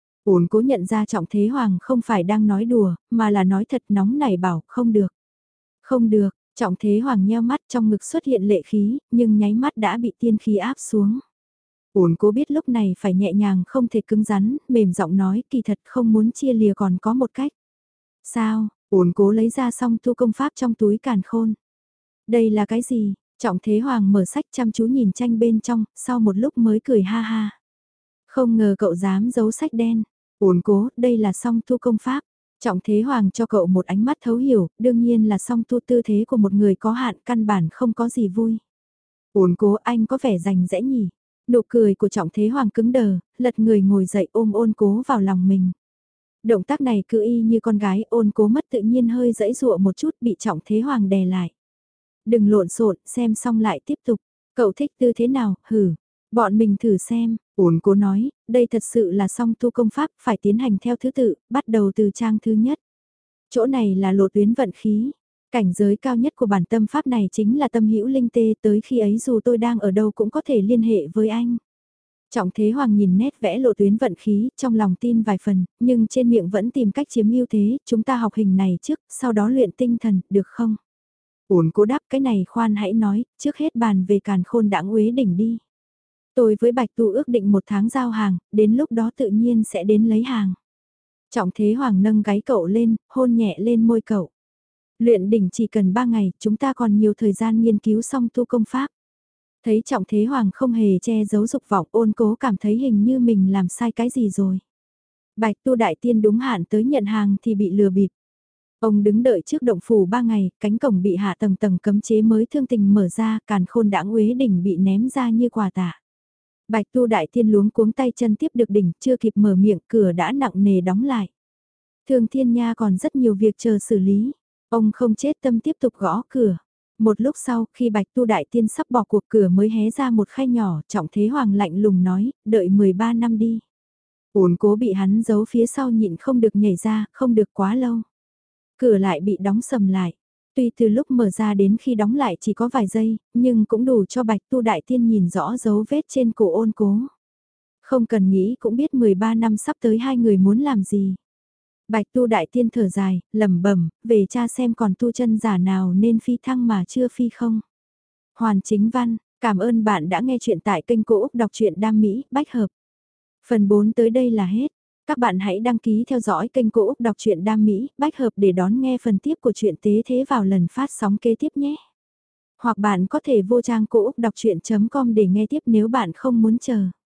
Ôn cố nhận ra Trọng Thế Hoàng không phải đang nói đùa, mà là nói thật nóng nảy bảo, không được. Không được, Trọng Thế Hoàng nheo mắt trong ngực xuất hiện lệ khí, nhưng nháy mắt đã bị tiên khí áp xuống. Ôn cố biết lúc này phải nhẹ nhàng không thể cứng rắn, mềm giọng nói kỳ thật không muốn chia lìa còn có một cách. Sao, ôn cố lấy ra song tu công pháp trong túi càn khôn. Đây là cái gì? Trọng Thế Hoàng mở sách chăm chú nhìn tranh bên trong, sau một lúc mới cười ha ha. Không ngờ cậu dám giấu sách đen. Ôn cố, đây là song tu công pháp. Trọng Thế Hoàng cho cậu một ánh mắt thấu hiểu, đương nhiên là song tu tư thế của một người có hạn căn bản không có gì vui. Ôn cố anh có vẻ rành rẽ nhỉ. Nụ cười của Trọng Thế Hoàng cứng đờ, lật người ngồi dậy ôm ôn cố vào lòng mình. Động tác này cứ y như con gái ôn cố mất tự nhiên hơi dẫy dụa một chút bị Trọng Thế Hoàng đè lại. Đừng lộn xộn, xem xong lại tiếp tục. Cậu thích tư thế nào, hử. Bọn mình thử xem, ôn cố nói, đây thật sự là song tu công pháp phải tiến hành theo thứ tự, bắt đầu từ trang thứ nhất. Chỗ này là lộ tuyến vận khí. Cảnh giới cao nhất của bản tâm pháp này chính là tâm hữu linh tê, tới khi ấy dù tôi đang ở đâu cũng có thể liên hệ với anh. Trọng Thế Hoàng nhìn nét vẽ lộ tuyến vận khí, trong lòng tin vài phần, nhưng trên miệng vẫn tìm cách chiếm ưu thế, chúng ta học hình này trước, sau đó luyện tinh thần, được không? Ôn cố đáp cái này khoan hãy nói, trước hết bàn về càn khôn đãng uế đỉnh đi. Tôi với Bạch Tu ước định một tháng giao hàng, đến lúc đó tự nhiên sẽ đến lấy hàng. Trọng Thế Hoàng nâng gáy cậu lên, hôn nhẹ lên môi cậu. Luyện đỉnh chỉ cần ba ngày, chúng ta còn nhiều thời gian nghiên cứu xong tu công pháp. Thấy Trọng Thế Hoàng không hề che giấu dục vọng, ôn cố cảm thấy hình như mình làm sai cái gì rồi. Bạch Tu đại tiên đúng hạn tới nhận hàng thì bị lừa bịp. Ông đứng đợi trước động phủ ba ngày, cánh cổng bị hạ tầng tầng cấm chế mới thương tình mở ra, càn khôn đãng uế đỉnh bị ném ra như quà tặng. Bạch Tu đại tiên luống cuống tay chân tiếp được đỉnh, chưa kịp mở miệng, cửa đã nặng nề đóng lại. Thương Thiên Nha còn rất nhiều việc chờ xử lý. Ông không chết tâm tiếp tục gõ cửa. Một lúc sau, khi Bạch Tu đại tiên sắp bỏ cuộc cửa mới hé ra một khay nhỏ, Trọng Thế Hoàng lạnh lùng nói, đợi mười ba năm đi. Ôn cố bị hắn giấu phía sau nhịn không được nhảy ra, không được quá lâu. Cửa lại bị đóng sầm lại. Tuy từ lúc mở ra đến khi đóng lại chỉ có vài giây, nhưng cũng đủ cho Bạch Tu đại tiên nhìn rõ dấu vết trên cổ ôn cố. Không cần nghĩ cũng biết mười ba năm sắp tới hai người muốn làm gì. Bạch Tu đại tiên thở dài, lẩm bẩm, về cha xem còn tu chân giả nào nên phi thăng mà chưa phi không. Hoàn Chính Văn, cảm ơn bạn đã nghe chuyện tại kênh Cô Úc Đọc truyện Đam Mỹ, bách hợp. Phần bốn tới đây là hết. Các bạn hãy đăng ký theo dõi kênh Cô Úc Đọc truyện Đam Mỹ, bách hợp để đón nghe phần tiếp của truyện Tế Thế vào lần phát sóng kế tiếp nhé. Hoặc bạn có thể vô trang cô úc đọc chuyện chấm com để nghe tiếp nếu bạn không muốn chờ.